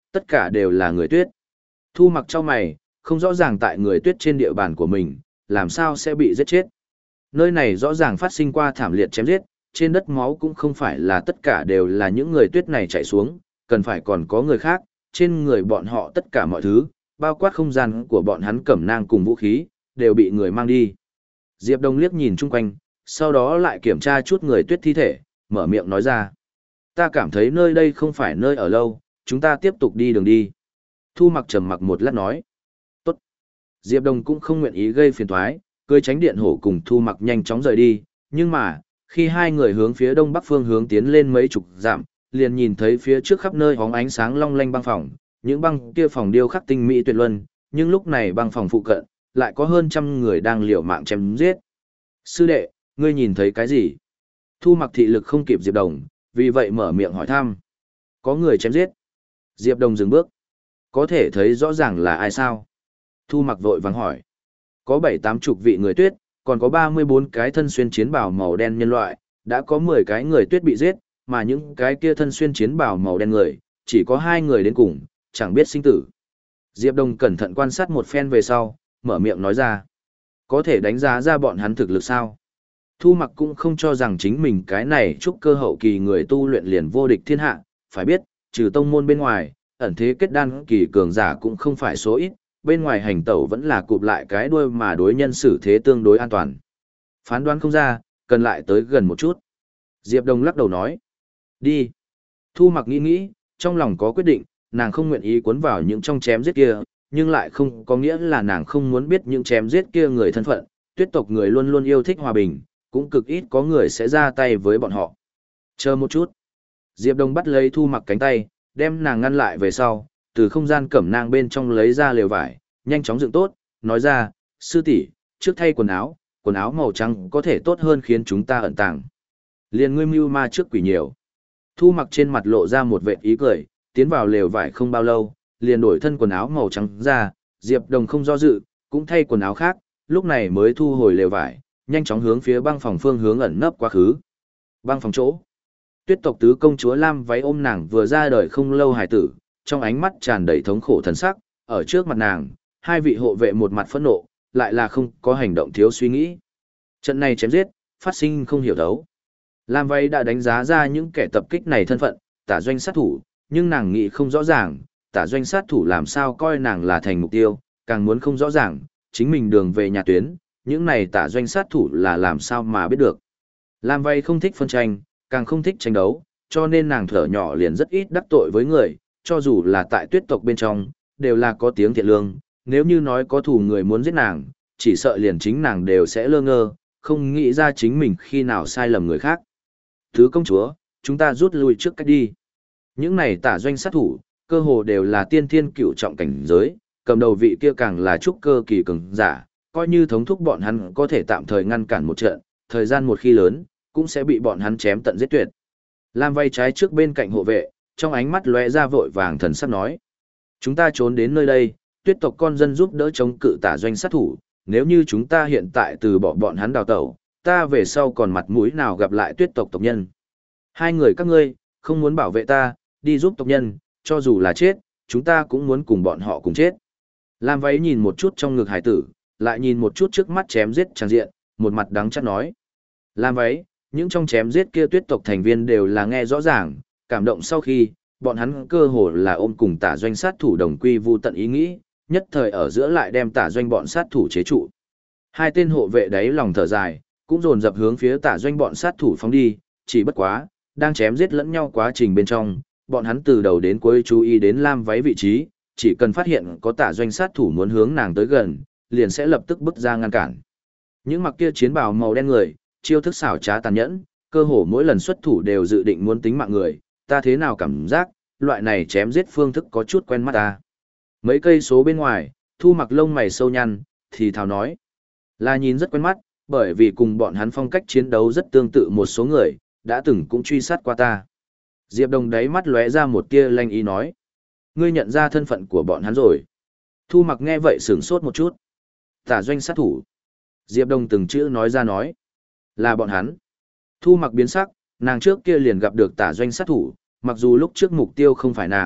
tất cả đều là người tuyết. Thu Mặc chau mày, không rõ ràng tại người tuyết trên địa bàn của mình, làm sao sẽ bị giết chết. Nơi này rõ ràng phát sinh qua thảm liệt chém giết, trên đất máu cũng không phải là tất cả đều là những người tuyết này chạy xuống, cần phải còn có người khác, trên người bọn họ tất cả mọi thứ, bao quát không gian của bọn hắn cẩm nang cùng vũ khí, đều bị người mang đi. Diệp Đông liếc nhìn chung quanh, sau đó lại kiểm tra chút người tuyết thi thể, mở miệng nói ra. Ta cảm thấy nơi đây không phải nơi ở lâu, chúng ta tiếp tục đi đường đi. Thu Mặc trầm mặc một lát nói. Tốt. Diệp Đông cũng không nguyện ý gây phiền toái, cưỡi tránh điện hổ cùng Thu Mặc nhanh chóng rời đi, nhưng mà, khi hai người hướng phía đông bắc phương hướng tiến lên mấy chục dặm, liền nhìn thấy phía trước khắp nơi hóng ánh sáng long lanh băng phòng, những băng kia phòng điêu khắc tinh mỹ tuyệt luân, nhưng lúc này băng phòng phụ cận, lại có hơn trăm người đang liều mạng chém giết. Sư đệ, ngươi nhìn thấy cái gì? Thu Mặc thị lực không kịp Diệp Đồng, vì vậy mở miệng hỏi thăm. Có người chém giết. Diệp Đồng dừng bước. Có thể thấy rõ ràng là ai sao? Thu Mặc vội vàng hỏi. Có bảy tám chục vị người tuyết, còn có ba mươi bốn cái thân xuyên chiến bào màu đen nhân loại, đã có mười cái người tuyết bị giết, mà những cái kia thân xuyên chiến bào màu đen người, chỉ có hai người đến cùng, chẳng biết sinh tử. Diệp Đông cẩn thận quan sát một phen về sau, mở miệng nói ra. Có thể đánh giá ra bọn hắn thực lực sao? Thu Mặc cũng không cho rằng chính mình cái này trúc cơ hậu kỳ người tu luyện liền vô địch thiên hạ, phải biết, trừ tông môn bên ngoài, ẩn thế kết đan kỳ cường giả cũng không phải số ít, bên ngoài hành tẩu vẫn là cụp lại cái đuôi mà đối nhân xử thế tương đối an toàn. Phán đoán không ra, cần lại tới gần một chút. Diệp Đông lắc đầu nói. Đi. Thu Mặc nghĩ nghĩ, trong lòng có quyết định, nàng không nguyện ý cuốn vào những trong chém giết kia, nhưng lại không có nghĩa là nàng không muốn biết những chém giết kia người thân phận. Tuyết tộc người luôn luôn yêu thích hòa bình, cũng cực ít có người sẽ ra tay với bọn họ. Chờ một chút. Diệp Đông bắt lấy Thu Mặc cánh tay, đem nàng ngăn lại về sau, từ không gian cẩm nang bên trong lấy ra lều vải, nhanh chóng dựng tốt, nói ra, sư tỷ, trước thay quần áo, quần áo màu trắng có thể tốt hơn khiến chúng ta ẩn tàng. Liền ngươi mưu ma trước quỷ nhiều. Thu Mặc trên mặt lộ ra một vệt ý cười, tiến vào lều vải không bao lâu, liền đổi thân quần áo màu trắng ra, Diệp Đồng không do dự, cũng thay quần áo khác, lúc này mới thu hồi lều vải, nhanh chóng hướng phía băng phòng phương hướng ẩn nấp quá khứ. Băng phòng chỗ. Tuyết tộc tứ công chúa Lam váy ôm nàng vừa ra đời không lâu hài tử, trong ánh mắt tràn đầy thống khổ thần sắc, ở trước mặt nàng, hai vị hộ vệ một mặt phẫn nộ, lại là không có hành động thiếu suy nghĩ. Trận này chém giết, phát sinh không hiểu đấu. Lam váy đã đánh giá ra những kẻ tập kích này thân phận, tả doanh sát thủ, nhưng nàng nghĩ không rõ ràng, tả doanh sát thủ làm sao coi nàng là thành mục tiêu, càng muốn không rõ ràng, chính mình đường về nhà tuyến, những này tả doanh sát thủ là làm sao mà biết được. Lam váy không thích phân tranh, càng không thích tranh đấu, cho nên nàng thở nhỏ liền rất ít đắc tội với người, cho dù là tại tuyết tộc bên trong, đều là có tiếng thiện lương, nếu như nói có thù người muốn giết nàng, chỉ sợ liền chính nàng đều sẽ lơ ngơ, không nghĩ ra chính mình khi nào sai lầm người khác. Thứ công chúa, chúng ta rút lui trước cách đi. Những này tả doanh sát thủ, cơ hồ đều là tiên thiên cựu trọng cảnh giới, cầm đầu vị kia càng là trúc cơ kỳ cường giả, coi như thống thúc bọn hắn có thể tạm thời ngăn cản một trận, thời gian một khi lớn, cũng sẽ bị bọn hắn chém tận giết tuyệt. Lam vay trái trước bên cạnh hộ vệ, trong ánh mắt lóe ra vội vàng thần sắc nói. Chúng ta trốn đến nơi đây, tuyết tộc con dân giúp đỡ chống cự tả doanh sát thủ, nếu như chúng ta hiện tại từ bỏ bọn hắn đào tẩu, ta về sau còn mặt mũi nào gặp lại tuyết tộc tộc nhân. Hai người các ngươi, không muốn bảo vệ ta, đi giúp tộc nhân, cho dù là chết, chúng ta cũng muốn cùng bọn họ cùng chết. Lam váy nhìn một chút trong ngực hải tử, lại nhìn một chút trước mắt chém giết tràng diện, một mặt đắng chát nói. Lam váy, những trong chém giết kia tuyết tộc thành viên đều là nghe rõ ràng, cảm động sau khi, bọn hắn cơ hồ là ôm cùng tả doanh sát thủ đồng quy vu tận ý nghĩ, nhất thời ở giữa lại đem tả doanh bọn sát thủ chế trụ. Hai tên hộ vệ đấy lòng thở dài, cũng dồn dập hướng phía tả doanh bọn sát thủ phóng đi, chỉ bất quá, đang chém giết lẫn nhau quá trình bên trong, bọn hắn từ đầu đến cuối chú ý đến Lam váy vị trí, chỉ cần phát hiện có tả doanh sát thủ muốn hướng nàng tới gần, liền sẽ lập tức bước ra ngăn cản. Những mặc kia chiến bào màu đen người, chiêu thức xảo trá tàn nhẫn, cơ hồ mỗi lần xuất thủ đều dự định muốn tính mạng người, ta thế nào cảm giác, loại này chém giết phương thức có chút quen mắt ta. Mấy cây số bên ngoài, Thu Mặc lông mày sâu nhăn, thì thào nói. Là nhìn rất quen mắt, bởi vì cùng bọn hắn phong cách chiến đấu rất tương tự một số người, đã từng cũng truy sát qua ta. Diệp Đồng đáy mắt lóe ra một tia lanh ý nói. Ngươi nhận ra thân phận của bọn hắn rồi. Thu Mặc nghe vậy sửng sốt một chút. Tả doanh sát thủ. Diệp Đồng từng chữ nói ra nói. Là bọn hắn. Thu Mặc biến sắc, nàng trước kia liền gặp được tả doanh sát thủ, mặc dù lúc trước mục tiêu không phải nàng,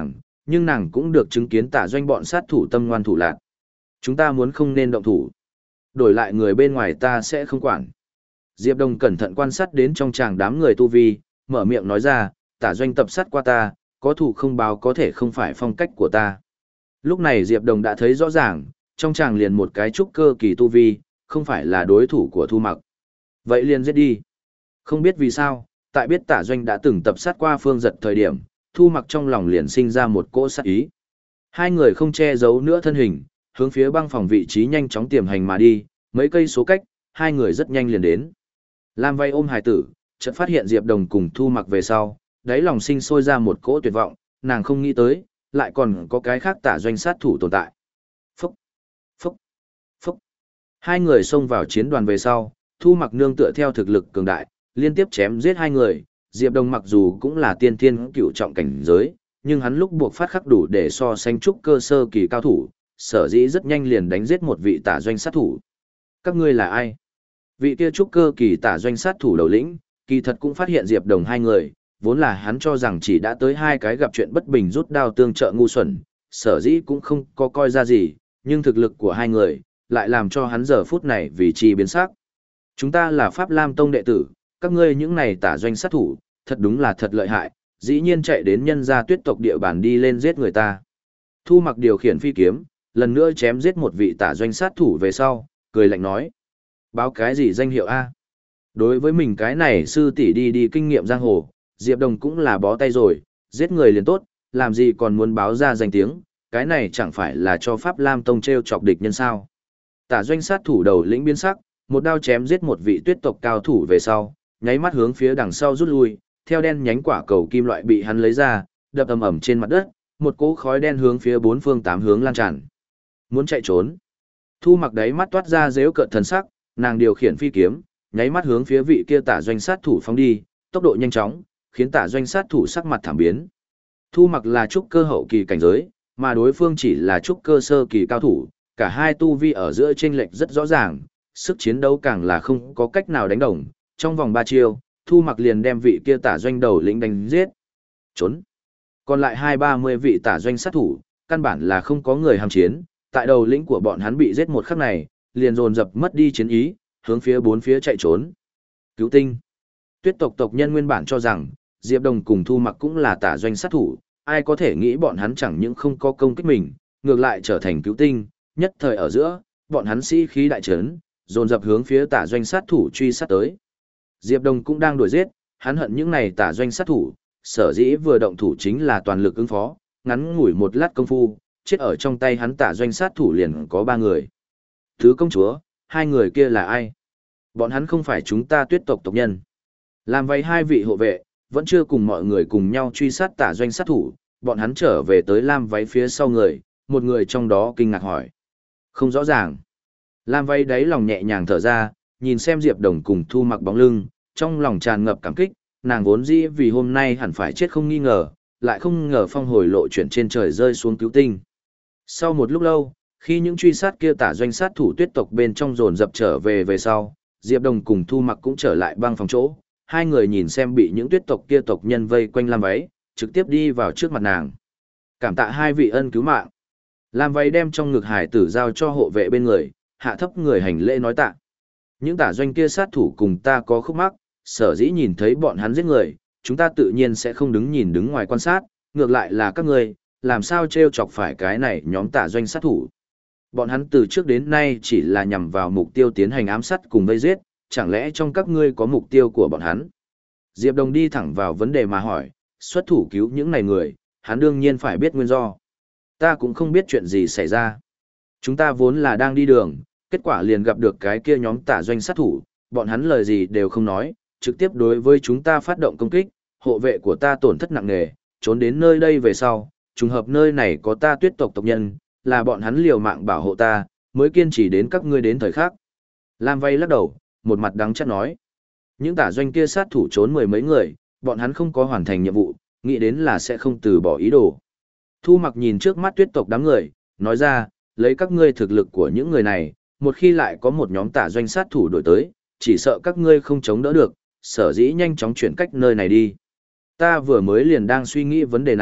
nhưng nàng cũng được chứng kiến tả doanh bọn sát thủ tâm ngoan thủ lạn. Chúng ta muốn không nên động thủ. Đổi lại người bên ngoài ta sẽ không quản. Diệp Đồng cẩn thận quan sát đến trong tràng đám người tu vi, mở miệng nói ra, tả doanh tập sát qua ta, có thủ không báo có thể không phải phong cách của ta. Lúc này Diệp Đồng đã thấy rõ ràng, trong tràng liền một cái trúc cơ kỳ tu vi, không phải là đối thủ của Thu Mặc. Vậy liền giết đi. Không biết vì sao, tại biết tả doanh đã từng tập sát qua Phương Giật thời điểm, Thu Mặc trong lòng liền sinh ra một cỗ sát ý. Hai người không che giấu nữa thân hình, hướng phía băng phòng vị trí nhanh chóng tiềm hành mà đi, mấy cây số cách, hai người rất nhanh liền đến. Lam Vay ôm hài tử, chợt phát hiện Diệp Đồng cùng Thu Mặc về sau, đáy lòng sinh sôi ra một cỗ tuyệt vọng, nàng không nghĩ tới, lại còn có cái khác tả doanh sát thủ tồn tại. Phúc, phúc, phúc. Hai người xông vào chiến đoàn về sau, Thu Mặc nương tựa theo thực lực cường đại, liên tiếp chém giết hai người. Diệp Đồng mặc dù cũng là tiên thiên cựu trọng cảnh giới, nhưng hắn lúc buộc phát khắc đủ để so sánh trúc cơ sơ kỳ cao thủ, sở dĩ rất nhanh liền đánh giết một vị tả doanh sát thủ. Các ngươi là ai? Vị kia trúc cơ kỳ tả doanh sát thủ đầu lĩnh, kỳ thật cũng phát hiện Diệp Đồng hai người, vốn là hắn cho rằng chỉ đã tới hai cái gặp chuyện bất bình rút đao tương trợ ngu xuẩn, sở dĩ cũng không có coi ra gì, nhưng thực lực của hai người, lại làm cho hắn giờ phút này vì chi biến sắc. Chúng ta là Pháp Lam Tông đệ tử, các ngươi những này tả doanh sát thủ, thật đúng là thật lợi hại, dĩ nhiên chạy đến nhân gia tuyết tộc địa bàn đi lên giết người ta. Thu Mặc điều khiển phi kiếm, lần nữa chém giết một vị tả doanh sát thủ về sau, cười lạnh nói. Báo cái gì danh hiệu A? Đối với mình cái này sư tỷ đi đi kinh nghiệm giang hồ, Diệp Đồng cũng là bó tay rồi, giết người liền tốt, làm gì còn muốn báo ra danh tiếng, cái này chẳng phải là cho Pháp Lam Tông treo chọc địch nhân sao. Tả doanh sát thủ đầu lĩnh biến sắc, một đao chém giết một vị tuyết tộc cao thủ về sau, nháy mắt hướng phía đằng sau rút lui, theo đen nhánh quả cầu kim loại bị hắn lấy ra, đập ầm ầm trên mặt đất, một cỗ khói đen hướng phía bốn phương tám hướng lan tràn. Muốn chạy trốn. Thu Mặc đáy mắt toát ra giễu cợt thần sắc, nàng điều khiển phi kiếm, nháy mắt hướng phía vị kia tả doanh sát thủ phóng đi, tốc độ nhanh chóng, khiến tả doanh sát thủ sắc mặt thảm biến. Thu Mặc là trúc cơ hậu kỳ cảnh giới, mà đối phương chỉ là trúc cơ sơ kỳ cao thủ, cả hai tu vi ở giữa chênh lệch rất rõ ràng, sức chiến đấu càng là không có cách nào đánh đồng, trong vòng ba chiêu, Thu Mặc liền đem vị kia tả doanh đầu lĩnh đánh giết. Trốn. Còn lại hai ba mươi vị tả doanh sát thủ, căn bản là không có người hàm chiến, tại đầu lĩnh của bọn hắn bị giết một khắc này, liền dồn dập mất đi chiến ý, hướng phía bốn phía chạy trốn. Cứu tinh. Tuyết tộc tộc nhân nguyên bản cho rằng, Diệp Đồng cùng Thu Mặc cũng là tả doanh sát thủ, ai có thể nghĩ bọn hắn chẳng những không có công kích mình, ngược lại trở thành cứu tinh, nhất thời ở giữa, bọn hắn sĩ khí đại trấn, dồn dập hướng phía tả doanh sát thủ truy sát tới. Diệp Đồng cũng đang đuổi giết, hắn hận những này tả doanh sát thủ, sở dĩ vừa động thủ chính là toàn lực ứng phó, ngắn ngủi một lát công phu, chết ở trong tay hắn tả doanh sát thủ liền có ba người. Thứ công chúa, hai người kia là ai? Bọn hắn không phải chúng ta tuyết tộc tộc nhân. Làm vậy hai vị hộ vệ, vẫn chưa cùng mọi người cùng nhau truy sát tả doanh sát thủ, bọn hắn trở về tới Lam váy phía sau người, một người trong đó kinh ngạc hỏi. Không rõ ràng. Lam váy đáy lòng nhẹ nhàng thở ra, nhìn xem Diệp Đồng cùng Thu Mặc bóng lưng, trong lòng tràn ngập cảm kích, nàng vốn dĩ vì hôm nay hẳn phải chết không nghi ngờ, lại không ngờ phong hồi lộ chuyển trên trời rơi xuống cứu tinh. Sau một lúc lâu, khi những truy sát kia tả doanh sát thủ tuyết tộc bên trong dồn dập trở về về sau, Diệp Đồng cùng Thu Mặc cũng trở lại băng phòng chỗ, hai người nhìn xem bị những tuyết tộc kia tộc nhân vây quanh Lam váy, trực tiếp đi vào trước mặt nàng. Cảm tạ hai vị ân cứu mạng. Lam váy đem trong ngực hải tử giao cho hộ vệ bên người, hạ thấp người hành lễ nói tạ. Những tả doanh kia sát thủ cùng ta có khúc mắc, sở dĩ nhìn thấy bọn hắn giết người, chúng ta tự nhiên sẽ không đứng nhìn đứng ngoài quan sát, ngược lại là các ngươi, làm sao trêu chọc phải cái này nhóm tả doanh sát thủ. Bọn hắn từ trước đến nay chỉ là nhằm vào mục tiêu tiến hành ám sát cùng vây giết, chẳng lẽ trong các ngươi có mục tiêu của bọn hắn? Diệp Đồng đi thẳng vào vấn đề mà hỏi, xuất thủ cứu những này người, hắn đương nhiên phải biết nguyên do. Ta cũng không biết chuyện gì xảy ra. Chúng ta vốn là đang đi đường, kết quả liền gặp được cái kia nhóm tả doanh sát thủ, bọn hắn lời gì đều không nói, trực tiếp đối với chúng ta phát động công kích, hộ vệ của ta tổn thất nặng nề, trốn đến nơi đây về sau, trùng hợp nơi này có ta tuyết tộc tộc nhân, là bọn hắn liều mạng bảo hộ ta, mới kiên trì đến các ngươi đến thời khắc. Lam Vay lắc đầu, một mặt đắng chát nói. Những tả doanh kia sát thủ trốn mười mấy người, bọn hắn không có hoàn thành nhiệm vụ, nghĩ đến là sẽ không từ bỏ ý đồ. Thu Mặc nhìn trước mắt tuyết tộc đám người, nói ra, lấy các ngươi thực lực của những người này, một khi lại có một nhóm tả doanh sát thủ đổi tới, chỉ sợ các ngươi không chống đỡ được, sở dĩ nhanh chóng chuyển cách nơi này đi. Ta vừa mới liền đang suy nghĩ vấn đề này,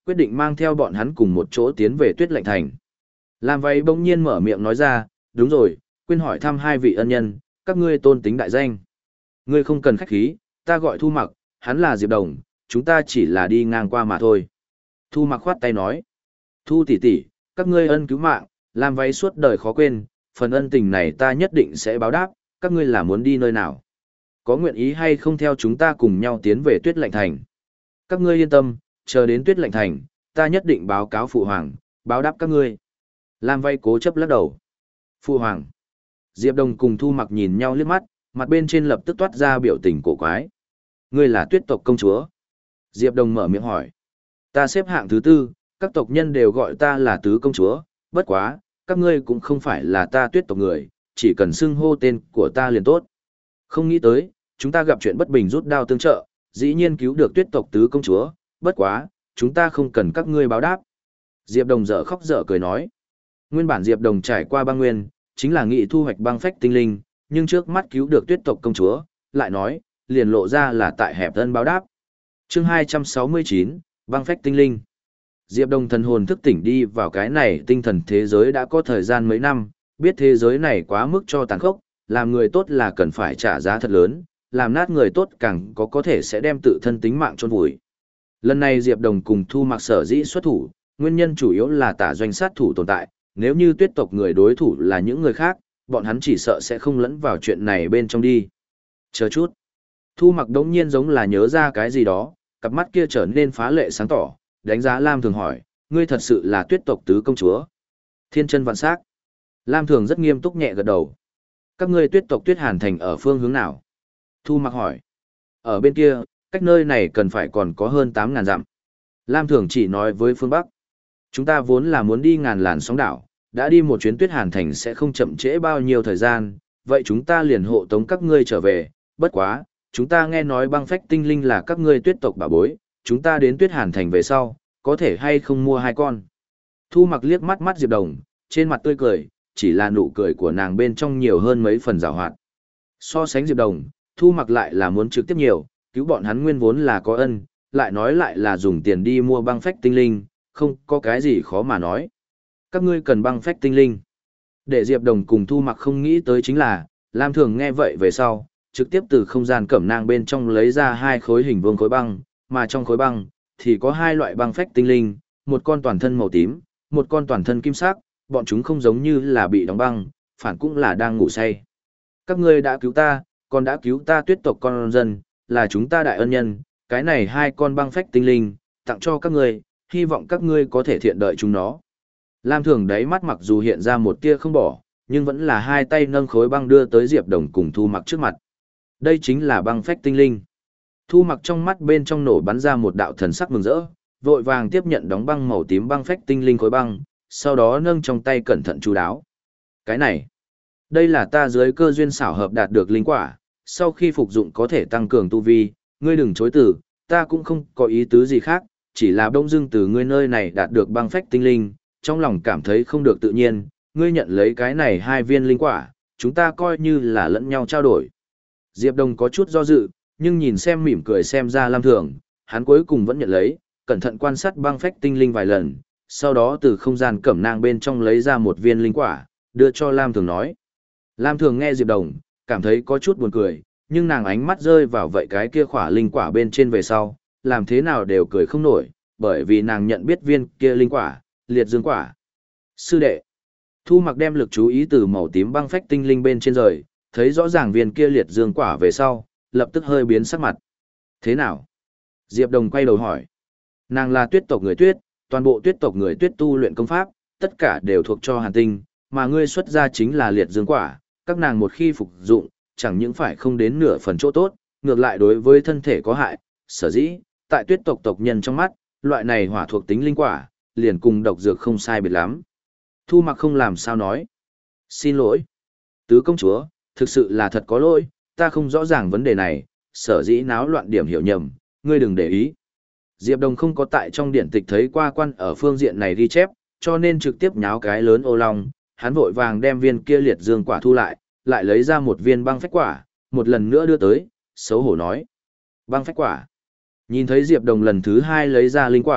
quyết định mang theo bọn hắn cùng một chỗ tiến về Tuyết Lệnh Thành. Lam Váy bỗng nhiên mở miệng nói ra, đúng rồi, quên hỏi thăm hai vị ân nhân, các ngươi tôn tính đại danh. Ngươi không cần khách khí, ta gọi Thu Mặc, hắn là Diệp Đồng, chúng ta chỉ là đi ngang qua mà thôi. Thu Mặc khoát tay nói, Thu tỷ tỷ, các ngươi ân cứu mạng, Lam Váy suốt đời khó quên, phần ân tình này ta nhất định sẽ báo đáp, các ngươi là muốn đi nơi nào? Có nguyện ý hay không theo chúng ta cùng nhau tiến về Tuyết Lệnh Thành? Các ngươi yên tâm, chờ đến Tuyết Lệnh Thành, ta nhất định báo cáo phụ hoàng, báo đáp các ngươi. Lam Váy cố chấp lắc đầu. Phụ hoàng. Diệp Đồng cùng Thu Mặc nhìn nhau liếc mắt, mặt bên trên lập tức toát ra biểu tình cổ quái. Ngươi là Tuyết tộc công chúa. Diệp Đồng mở miệng hỏi. Ta xếp hạng thứ tư, các tộc nhân đều gọi ta là tứ công chúa, bất quá, các ngươi cũng không phải là ta Tuyết tộc người, chỉ cần xưng hô tên của ta liền tốt. Không nghĩ tới, chúng ta gặp chuyện bất bình rút đao tương trợ, dĩ nhiên cứu được Tuyết tộc tứ công chúa, bất quá, chúng ta không cần các ngươi báo đáp. Diệp Đồng dở khóc dở cười nói. Nguyên bản Diệp Đồng trải qua băng nguyên, chính là nghị thu hoạch băng phách tinh linh, nhưng trước mắt cứu được Tuyết tộc công chúa, lại nói, liền lộ ra là tại hẹp thân báo đáp. Chương hai trăm sáu mươi chín, băng phách tinh linh. Diệp Đồng thần hồn thức tỉnh đi vào cái này tinh thần thế giới đã có thời gian mấy năm, biết thế giới này quá mức cho tàn khốc, làm người tốt là cần phải trả giá thật lớn, làm nát người tốt càng có có thể sẽ đem tự thân tính mạng chôn vùi. Lần này Diệp Đồng cùng Thu Mặc sở dĩ xuất thủ, nguyên nhân chủ yếu là tả doanh sát thủ tồn tại, nếu như Tuyết tộc người đối thủ là những người khác, bọn hắn chỉ sợ sẽ không lẫn vào chuyện này bên trong đi. Chờ chút. Thu Mặc đống nhiên giống là nhớ ra cái gì đó, cặp mắt kia trở nên phá lệ sáng tỏ, đánh giá Lam Thường hỏi, ngươi thật sự là Tuyết tộc tứ công chúa? Thiên chân vạn sắc. Lam Thường rất nghiêm túc nhẹ gật đầu. Các ngươi Tuyết tộc Tuyết Hàn Thành ở phương hướng nào? Thu Mặc hỏi. Ở bên kia, cách nơi này cần phải còn có hơn tám ngàn dặm. Lam Thường chỉ nói với phương Bắc. Chúng ta vốn là muốn đi ngàn làn sóng đảo, đã đi một chuyến Tuyết Hàn Thành sẽ không chậm trễ bao nhiêu thời gian, vậy chúng ta liền hộ tống các ngươi trở về, bất quá, chúng ta nghe nói băng phách tinh linh là các ngươi Tuyết tộc bảo bối, chúng ta đến Tuyết Hàn Thành về sau, có thể hay không mua hai con. Thu Mặc liếc mắt mắt Diệp Đồng, trên mặt tươi cười, chỉ là nụ cười của nàng bên trong nhiều hơn mấy phần giảo hoạt. So sánh Diệp Đồng, Thu Mặc lại là muốn trực tiếp nhiều, cứu bọn hắn nguyên vốn là có ân, lại nói lại là dùng tiền đi mua băng phách tinh linh, không có cái gì khó mà nói. Các ngươi cần băng phách tinh linh. Để Diệp Đồng cùng Thu Mặc không nghĩ tới chính là, Lam Thường nghe vậy về sau, trực tiếp từ không gian cẩm nang bên trong lấy ra hai khối hình vuông khối băng, mà trong khối băng thì có hai loại băng phách tinh linh, một con toàn thân màu tím, một con toàn thân kim sắc, bọn chúng không giống như là bị đóng băng, phản cũng là đang ngủ say. Các ngươi đã cứu ta, còn đã cứu ta Tuyết tộc con dân, là chúng ta đại ân nhân, cái này hai con băng phách tinh linh, tặng cho các ngươi, hy vọng các ngươi có thể thiện đợi chúng nó. Lam Thường đáy mắt mặc dù hiện ra một tia không bỏ, nhưng vẫn là hai tay nâng khối băng đưa tới Diệp Đồng cùng Thu Mặc trước mặt. Đây chính là băng phách tinh linh. Thu Mặc trong mắt bên trong nổ bắn ra một đạo thần sắc mừng rỡ, vội vàng tiếp nhận đóng băng màu tím băng phách tinh linh khối băng, sau đó nâng trong tay cẩn thận chú đáo. Cái này, đây là ta dưới cơ duyên xảo hợp đạt được linh quả, sau khi phục dụng có thể tăng cường tu vi, ngươi đừng chối từ, ta cũng không có ý tứ gì khác, chỉ là đông dưng từ ngươi nơi này đạt được băng phách tinh linh, trong lòng cảm thấy không được tự nhiên, ngươi nhận lấy cái này hai viên linh quả, chúng ta coi như là lẫn nhau trao đổi. Diệp Đồng có chút do dự, nhưng nhìn xem mỉm cười xem ra Lam Thường, hắn cuối cùng vẫn nhận lấy, cẩn thận quan sát băng phách tinh linh vài lần, sau đó từ không gian cẩm nang bên trong lấy ra một viên linh quả, đưa cho Lam Thường nói. Lam Thường nghe Diệp Đồng, cảm thấy có chút buồn cười, nhưng nàng ánh mắt rơi vào vậy cái kia khỏa linh quả bên trên về sau, làm thế nào đều cười không nổi, bởi vì nàng nhận biết viên kia linh quả, liệt dương quả. Sư đệ. Thu Mặc đem lực chú ý từ màu tím băng phách tinh linh bên trên rời, thấy rõ ràng viên kia liệt dương quả về sau, lập tức hơi biến sắc mặt. Thế nào? Diệp Đồng quay đầu hỏi. Nàng là Tuyết tộc người Tuyết, toàn bộ Tuyết tộc người Tuyết tu luyện công pháp, tất cả đều thuộc cho Hàn Tinh, mà ngươi xuất ra chính là liệt dương quả, các nàng một khi phục dụng, chẳng những phải không đến nửa phần chỗ tốt, ngược lại đối với thân thể có hại, sở dĩ, tại Tuyết tộc tộc nhân trong mắt, loại này hỏa thuộc tính linh quả, liền cùng độc dược không sai biệt lắm. Thu Mặc không làm sao nói. Xin lỗi. Tứ công chúa, thực sự là thật có lỗi, ta không rõ ràng vấn đề này, sở dĩ náo loạn điểm hiểu nhầm, ngươi đừng để ý. Diệp Đồng không có tại trong điển tịch thấy qua quan ở phương diện này ghi chép, cho nên trực tiếp nháo cái lớn ô long, hắn vội vàng đem viên kia liệt dương quả thu lại, lại lấy ra một viên băng phách quả, một lần nữa đưa tới, xấu hổ nói. Băng phách quả. Nhìn thấy Diệp Đồng lần thứ hai lấy ra linh quả,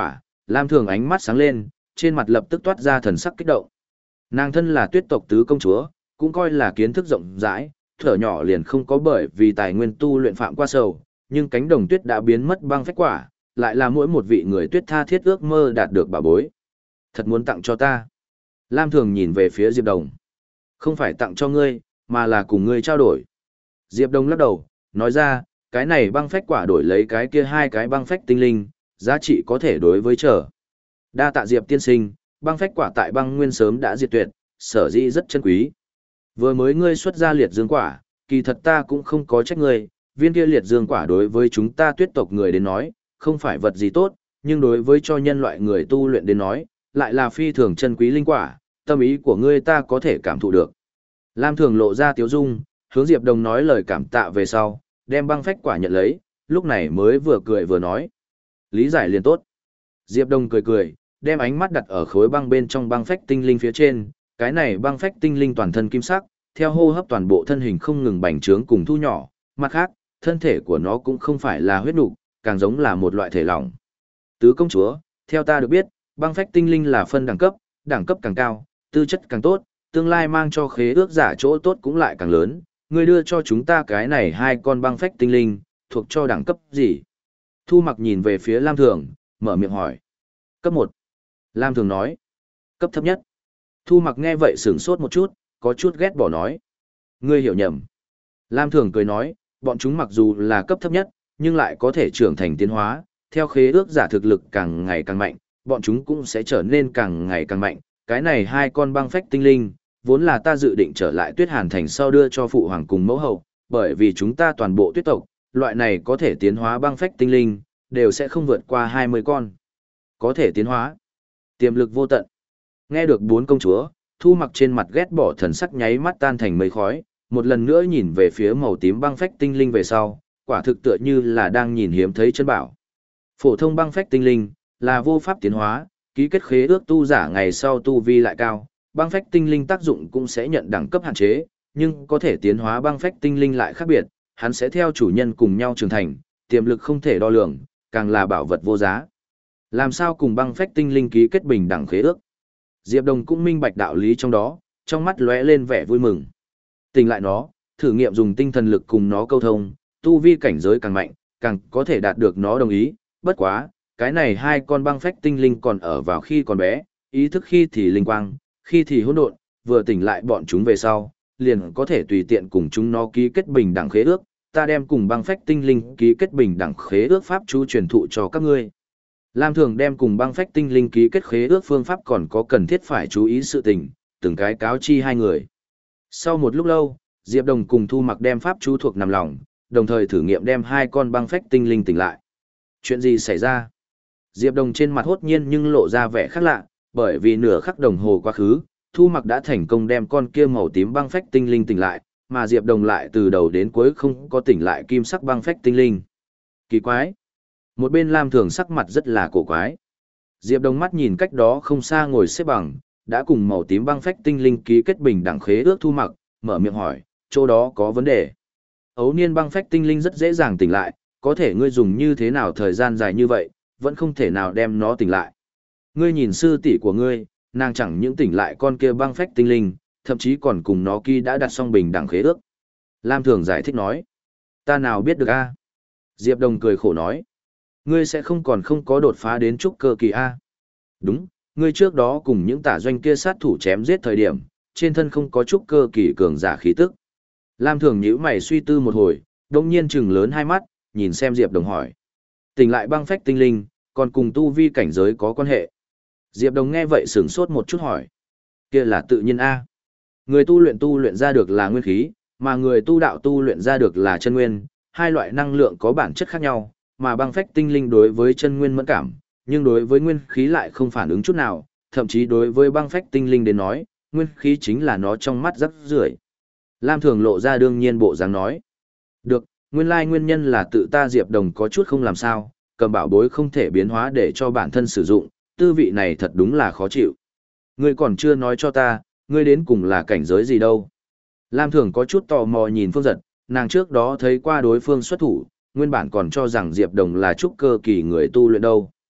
Lam Thường ánh mắt sáng lên, trên mặt lập tức toát ra thần sắc kích động. Nàng thân là tuyết tộc tứ công chúa, cũng coi là kiến thức rộng rãi, thở nhỏ liền không có bởi vì tài nguyên tu luyện phạm qua sầu, nhưng cánh đồng tuyết đã biến mất băng phách quả, lại là mỗi một vị người tuyết tha thiết ước mơ đạt được bảo bối. Thật muốn tặng cho ta. Lam Thường nhìn về phía Diệp Đồng. Không phải tặng cho ngươi, mà là cùng ngươi trao đổi. Diệp Đồng lắc đầu, nói ra, cái này băng phách quả đổi lấy cái kia hai cái băng phách tinh linh, giá trị có thể đối với trở. Đa tạ Diệp tiên sinh, băng phách quả tại băng nguyên sớm đã diệt tuyệt, sở dĩ rất chân quý. Vừa mới ngươi xuất ra liệt dương quả, kỳ thật ta cũng không có trách ngươi, viên kia liệt dương quả đối với chúng ta tuyết tộc người đến nói, không phải vật gì tốt, nhưng đối với cho nhân loại người tu luyện đến nói, lại là phi thường chân quý linh quả, tâm ý của ngươi ta có thể cảm thụ được. Lam Thường lộ ra tiếu dung, hướng Diệp Đồng nói lời cảm tạ về sau, đem băng phách quả nhận lấy, lúc này mới vừa cười vừa nói. Lý giải liền tốt. Diệp Đồng cười cười, đem ánh mắt đặt ở khối băng bên trong băng phách tinh linh phía trên, cái này băng phách tinh linh toàn thân kim sắc, theo hô hấp toàn bộ thân hình không ngừng bành trướng cùng thu nhỏ, mặt khác, thân thể của nó cũng không phải là huyết nục, càng giống là một loại thể lỏng. Tứ công chúa, theo ta được biết, băng phách tinh linh là phân đẳng cấp, đẳng cấp càng cao, tư chất càng tốt, tương lai mang cho khế ước giả chỗ tốt cũng lại càng lớn, ngươi đưa cho chúng ta cái này hai con băng phách tinh linh, thuộc cho đẳng cấp gì? Thu Mặc nhìn về phía Lam Thường, mở miệng hỏi. Cấp một. Lam Thường nói. Cấp thấp nhất. Thu Mặc nghe vậy sửng sốt một chút, có chút ghét bỏ nói. Ngươi hiểu nhầm. Lam Thường cười nói, bọn chúng mặc dù là cấp thấp nhất, nhưng lại có thể trưởng thành tiến hóa, theo khế ước giả thực lực càng ngày càng mạnh, bọn chúng cũng sẽ trở nên càng ngày càng mạnh. Cái này hai con băng phách tinh linh, vốn là ta dự định trở lại Tuyết Hàn Thành sau đưa cho phụ hoàng cùng mẫu hậu, bởi vì chúng ta toàn bộ tuyết tộc, loại này có thể tiến hóa băng phách tinh linh, đều sẽ không vượt qua hai mươi con. Có thể tiến hóa. Tiềm lực vô tận. Nghe được bốn công chúa, Thu Mặc trên mặt ghét bỏ thần sắc nháy mắt tan thành mây khói, một lần nữa nhìn về phía màu tím băng phách tinh linh về sau, quả thực tựa như là đang nhìn hiếm thấy chân bảo. Phổ thông băng phách tinh linh là vô pháp tiến hóa, ký kết khế ước tu giả ngày sau tu vi lại cao, băng phách tinh linh tác dụng cũng sẽ nhận đẳng cấp hạn chế, nhưng có thể tiến hóa băng phách tinh linh lại khác biệt, hắn sẽ theo chủ nhân cùng nhau trưởng thành, tiềm lực không thể đo lường, càng là bảo vật vô giá. Làm sao cùng băng phách tinh linh ký kết bình đẳng khế ước? Diệp Đồng cũng minh bạch đạo lý trong đó, trong mắt lóe lên vẻ vui mừng. Tỉnh lại nó, thử nghiệm dùng tinh thần lực cùng nó câu thông, tu vi cảnh giới càng mạnh, càng có thể đạt được nó đồng ý, bất quá, cái này hai con băng phách tinh linh còn ở vào khi còn bé, ý thức khi thì linh quang, khi thì hỗn độn, vừa tỉnh lại bọn chúng về sau, liền có thể tùy tiện cùng chúng nó ký kết bình đẳng khế ước, ta đem cùng băng phách tinh linh ký kết bình đẳng khế ước pháp chú truyền thụ cho các ngươi. Lam Thường đem cùng băng phách tinh linh ký kết khế ước phương pháp còn có cần thiết phải chú ý sự tình, từng cái cáo chi hai người. Sau một lúc lâu, Diệp Đồng cùng Thu Mặc đem pháp chú thuộc nằm lòng, đồng thời thử nghiệm đem hai con băng phách tinh linh tỉnh lại. Chuyện gì xảy ra? Diệp Đồng trên mặt hốt nhiên nhưng lộ ra vẻ khác lạ, bởi vì nửa khắc đồng hồ quá khứ, Thu Mặc đã thành công đem con kia màu tím băng phách tinh linh tỉnh lại, mà Diệp Đồng lại từ đầu đến cuối không có tỉnh lại kim sắc băng phách tinh linh. Kỳ quái! Một bên Lam Thường sắc mặt rất là cổ quái. Diệp Đồng mắt nhìn cách đó không xa ngồi xếp bằng, đã cùng màu tím băng phách tinh linh ký kết bình đẳng khế ước Thu Mặc, mở miệng hỏi, chỗ đó có vấn đề. Ấu niên băng phách tinh linh rất dễ dàng tỉnh lại, có thể ngươi dùng như thế nào thời gian dài như vậy, vẫn không thể nào đem nó tỉnh lại. Ngươi nhìn sư tỷ của ngươi, nàng chẳng những tỉnh lại con kia băng phách tinh linh, thậm chí còn cùng nó kia đã đặt xong bình đẳng khế ước. Lam Thường giải thích nói, ta nào biết được a? Diệp Đồng cười khổ nói, ngươi sẽ không còn không có đột phá đến trúc cơ kỳ a? Đúng, ngươi trước đó cùng những tả doanh kia sát thủ chém giết thời điểm, trên thân không có trúc cơ kỳ cường giả khí tức. Lam Thường nhíu mày suy tư một hồi, đông nhiên trừng lớn hai mắt, nhìn xem Diệp Đồng hỏi. Tỉnh lại băng phách tinh linh, còn cùng tu vi cảnh giới có quan hệ. Diệp Đồng nghe vậy sửng sốt một chút hỏi. Kia là tự nhiên A. Người tu luyện tu luyện ra được là nguyên khí, mà người tu đạo tu luyện ra được là chân nguyên, hai loại năng lượng có bản chất khác nhau, mà băng phách tinh linh đối với chân nguyên mẫn cảm, nhưng đối với nguyên khí lại không phản ứng chút nào, thậm chí đối với băng phách tinh linh đến nói, nguyên khí chính là nó trong mắt rắc rưởi. Lam Thường lộ ra đương nhiên bộ dáng nói. Được, nguyên lai nguyên nhân là tự ta Diệp Đồng có chút không làm sao, cầm bảo bối không thể biến hóa để cho bản thân sử dụng, tư vị này thật đúng là khó chịu. Ngươi còn chưa nói cho ta, ngươi đến cùng là cảnh giới gì đâu. Lam Thường có chút tò mò nhìn Phương Giật, nàng trước đó thấy qua đối phương xuất thủ, nguyên bản còn cho rằng Diệp Đồng là trúc cơ kỳ người tu luyện đâu.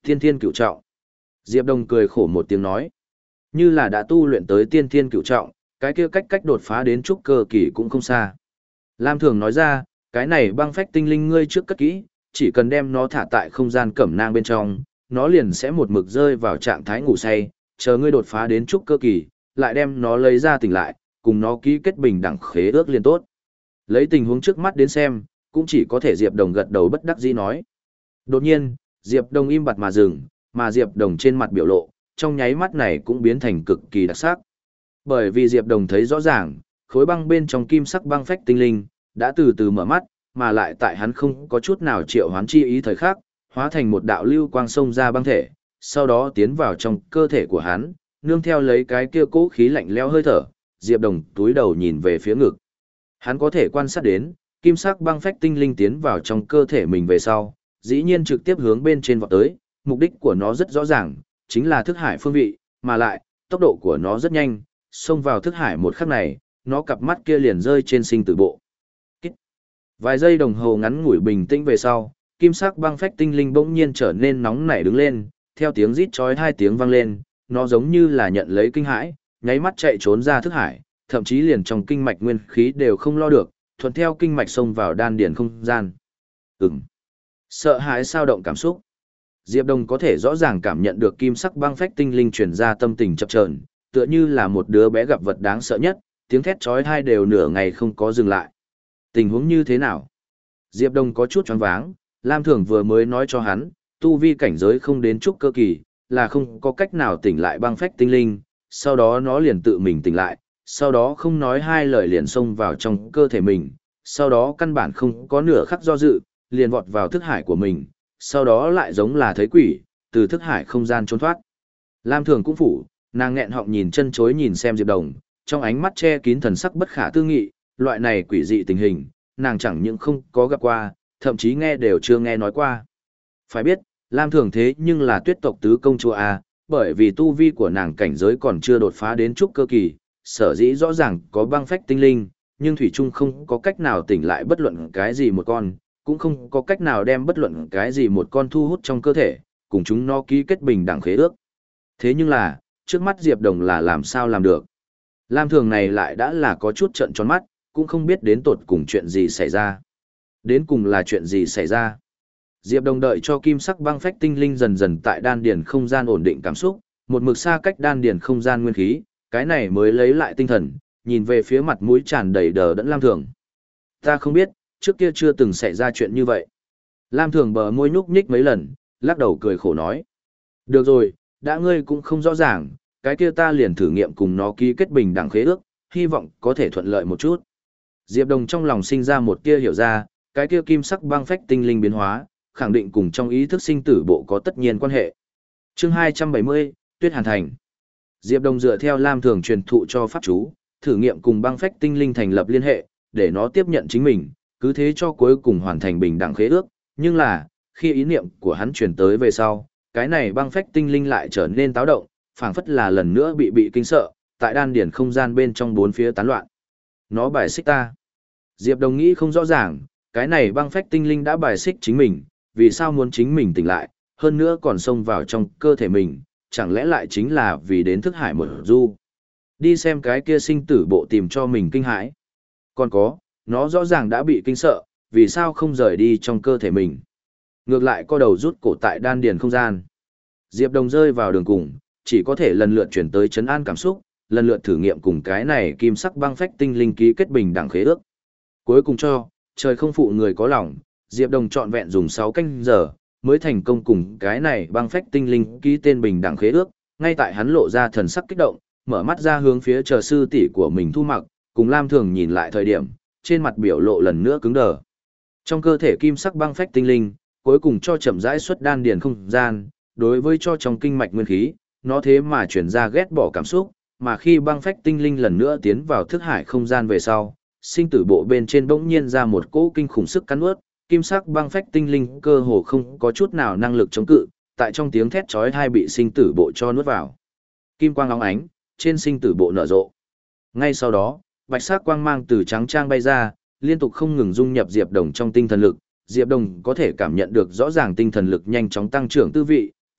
Tiên thiên cửu trọng. Diệp Đồng cười khổ một tiếng nói. Như là đã tu luyện tới tiên thiên cửu trọng, cái kia cách cách đột phá đến trúc cơ kỳ cũng không xa. Lam Thường nói ra, cái này băng phách tinh linh ngươi trước cất kỹ, chỉ cần đem nó thả tại không gian cẩm nang bên trong, nó liền sẽ một mực rơi vào trạng thái ngủ say, chờ ngươi đột phá đến trúc cơ kỳ, lại đem nó lấy ra tỉnh lại, cùng nó ký kết bình đẳng khế ước liên tốt. Lấy tình huống trước mắt đến xem, cũng chỉ có thể Diệp Đồng gật đầu bất đắc dĩ nói. Đột nhiên, Diệp Đồng im bặt mà dừng, mà Diệp Đồng trên mặt biểu lộ, trong nháy mắt này cũng biến thành cực kỳ đặc sắc. Bởi vì Diệp Đồng thấy rõ ràng, khối băng bên trong kim sắc băng phách tinh linh, đã từ từ mở mắt, mà lại tại hắn không có chút nào triệu hoán chi ý thời khắc, hóa thành một đạo lưu quang xông ra băng thể, sau đó tiến vào trong cơ thể của hắn, nương theo lấy cái kia cố khí lạnh lẽo hơi thở, Diệp Đồng túi đầu nhìn về phía ngực. Hắn có thể quan sát đến, kim sắc băng phách tinh linh tiến vào trong cơ thể mình về sau, dĩ nhiên trực tiếp hướng bên trên vọt tới, mục đích của nó rất rõ ràng, chính là thức hải phương vị, mà lại, tốc độ của nó rất nhanh, xông vào thức hải một khắc này, nó cặp mắt kia liền rơi trên sinh tử bộ. Kích. Vài giây đồng hồ ngắn ngủi bình tĩnh về sau, kim sắc băng phách tinh linh bỗng nhiên trở nên nóng nảy đứng lên, theo tiếng rít chói hai tiếng vang lên, nó giống như là nhận lấy kinh hãi, nháy mắt chạy trốn ra thức hải, thậm chí liền trong kinh mạch nguyên khí đều không lo được, thuận theo kinh mạch xông vào đan điền không gian. Ừm. Sợ hãi sao động cảm xúc. Diệp Đồng có thể rõ ràng cảm nhận được kim sắc băng phách tinh linh truyền ra tâm tình chập chờn, tựa như là một đứa bé gặp vật đáng sợ nhất, tiếng thét chói tai đều nửa ngày không có dừng lại. Tình huống như thế nào? Diệp Đồng có chút choáng váng, Lam Thường vừa mới nói cho hắn, tu vi cảnh giới không đến trúc cơ kỳ, là không có cách nào tỉnh lại băng phách tinh linh, sau đó nó liền tự mình tỉnh lại, sau đó không nói hai lời liền xông vào trong cơ thể mình, sau đó căn bản không có nửa khắc do dự, liền vọt vào thức hải của mình, sau đó lại giống là thấy quỷ, từ thức hải không gian trốn thoát. Lam Thường cũng phủ, nàng nghẹn họng nhìn chân chối nhìn xem Diệp Đồng, trong ánh mắt che kín thần sắc bất khả tư nghị, loại này quỷ dị tình hình, nàng chẳng những không có gặp qua, thậm chí nghe đều chưa nghe nói qua. Phải biết, Lam Thường thế nhưng là tuyết tộc tứ công chúa A, bởi vì tu vi của nàng cảnh giới còn chưa đột phá đến trúc cơ kỳ, sở dĩ rõ ràng có băng phách tinh linh, nhưng Thủy Trung không có cách nào tỉnh lại bất luận cái gì một con, cũng không có cách nào đem bất luận cái gì một con thu hút trong cơ thể, cùng chúng nó ký kết bình đẳng khế ước. Thế nhưng là, trước mắt Diệp Đồng là làm sao làm được. Lam Thường này lại đã là có chút trận tròn mắt, cũng không biết đến tột cùng chuyện gì xảy ra. Đến cùng là chuyện gì xảy ra. Diệp Đồng đợi cho kim sắc băng phách tinh linh dần dần tại đan điền không gian ổn định cảm xúc, một mực xa cách đan điền không gian nguyên khí, cái này mới lấy lại tinh thần, nhìn về phía mặt mũi tràn đầy đờ đẫn Lam Thường. Ta không biết, trước kia chưa từng xảy ra chuyện như vậy. Lam Thường bờ môi nhúc nhích mấy lần, lắc đầu cười khổ nói. Được rồi, đã ngươi cũng không rõ ràng, cái kia ta liền thử nghiệm cùng nó ký kết bình đẳng khế ước, hy vọng có thể thuận lợi một chút. Diệp Đồng trong lòng sinh ra một tia hiểu ra, cái kia kim sắc băng phách tinh linh biến hóa, khẳng định cùng trong ý thức sinh tử bộ có tất nhiên quan hệ. Chương hai trăm bảy mươi, Tuyết Hàn Thành. Diệp Đồng dựa theo Lam Thường truyền thụ cho pháp chú, thử nghiệm cùng băng phách tinh linh thành lập liên hệ, để nó tiếp nhận chính mình, cứ thế cho cuối cùng hoàn thành bình đẳng khế ước, nhưng là, khi ý niệm của hắn truyền tới về sau, cái này băng phách tinh linh lại trở nên táo động, phảng phất là lần nữa bị bị kinh sợ, tại đan điển không gian bên trong bốn phía tán loạn. Nó bài xích ta. Diệp Đồng nghĩ không rõ ràng, cái này băng phách tinh linh đã bài xích chính mình, vì sao muốn chính mình tỉnh lại, hơn nữa còn xông vào trong cơ thể mình, chẳng lẽ lại chính là vì đến thức hải một du. Đi xem cái kia sinh tử bộ tìm cho mình kinh hãi. Còn có, nó rõ ràng đã bị kinh sợ, vì sao không rời đi trong cơ thể mình. Ngược lại co đầu rút cổ tại đan điền không gian. Diệp Đồng rơi vào đường cùng, chỉ có thể lần lượt chuyển tới trấn an cảm xúc, lần lượt thử nghiệm cùng cái này kim sắc băng phách tinh linh ký kết bình đẳng khế ước. Cuối cùng cho, trời không phụ người có lòng, Diệp Đồng trọn vẹn dùng sáu canh giờ, mới thành công cùng cái này băng phách tinh linh ký tên bình đẳng khế ước, ngay tại hắn lộ ra thần sắc kích động, mở mắt ra hướng phía chờ sư tỷ của mình Thu Mặc, cùng Lam Thường nhìn lại thời điểm, trên mặt biểu lộ lần nữa cứng đờ. Trong cơ thể kim sắc băng phách tinh linh, cuối cùng cho chậm rãi xuất đan điền không gian, đối với cho trong kinh mạch nguyên khí, nó thế mà chuyển ra ghét bỏ cảm xúc, mà khi băng phách tinh linh lần nữa tiến vào thức hải không gian về sau, sinh tử bộ bên trên bỗng nhiên ra một cỗ kinh khủng sức cắn nuốt, kim sắc băng phách tinh linh cơ hồ không có chút nào năng lực chống cự, tại trong tiếng thét chói tai bị sinh tử bộ cho nuốt vào. Kim quang óng ánh, trên sinh tử bộ nở rộ. Ngay sau đó, bạch sắc quang mang từ trắng trang bay ra, liên tục không ngừng dung nhập Diệp Đồng trong tinh thần lực, Diệp Đồng có thể cảm nhận được rõ ràng tinh thần lực nhanh chóng tăng trưởng tư vị,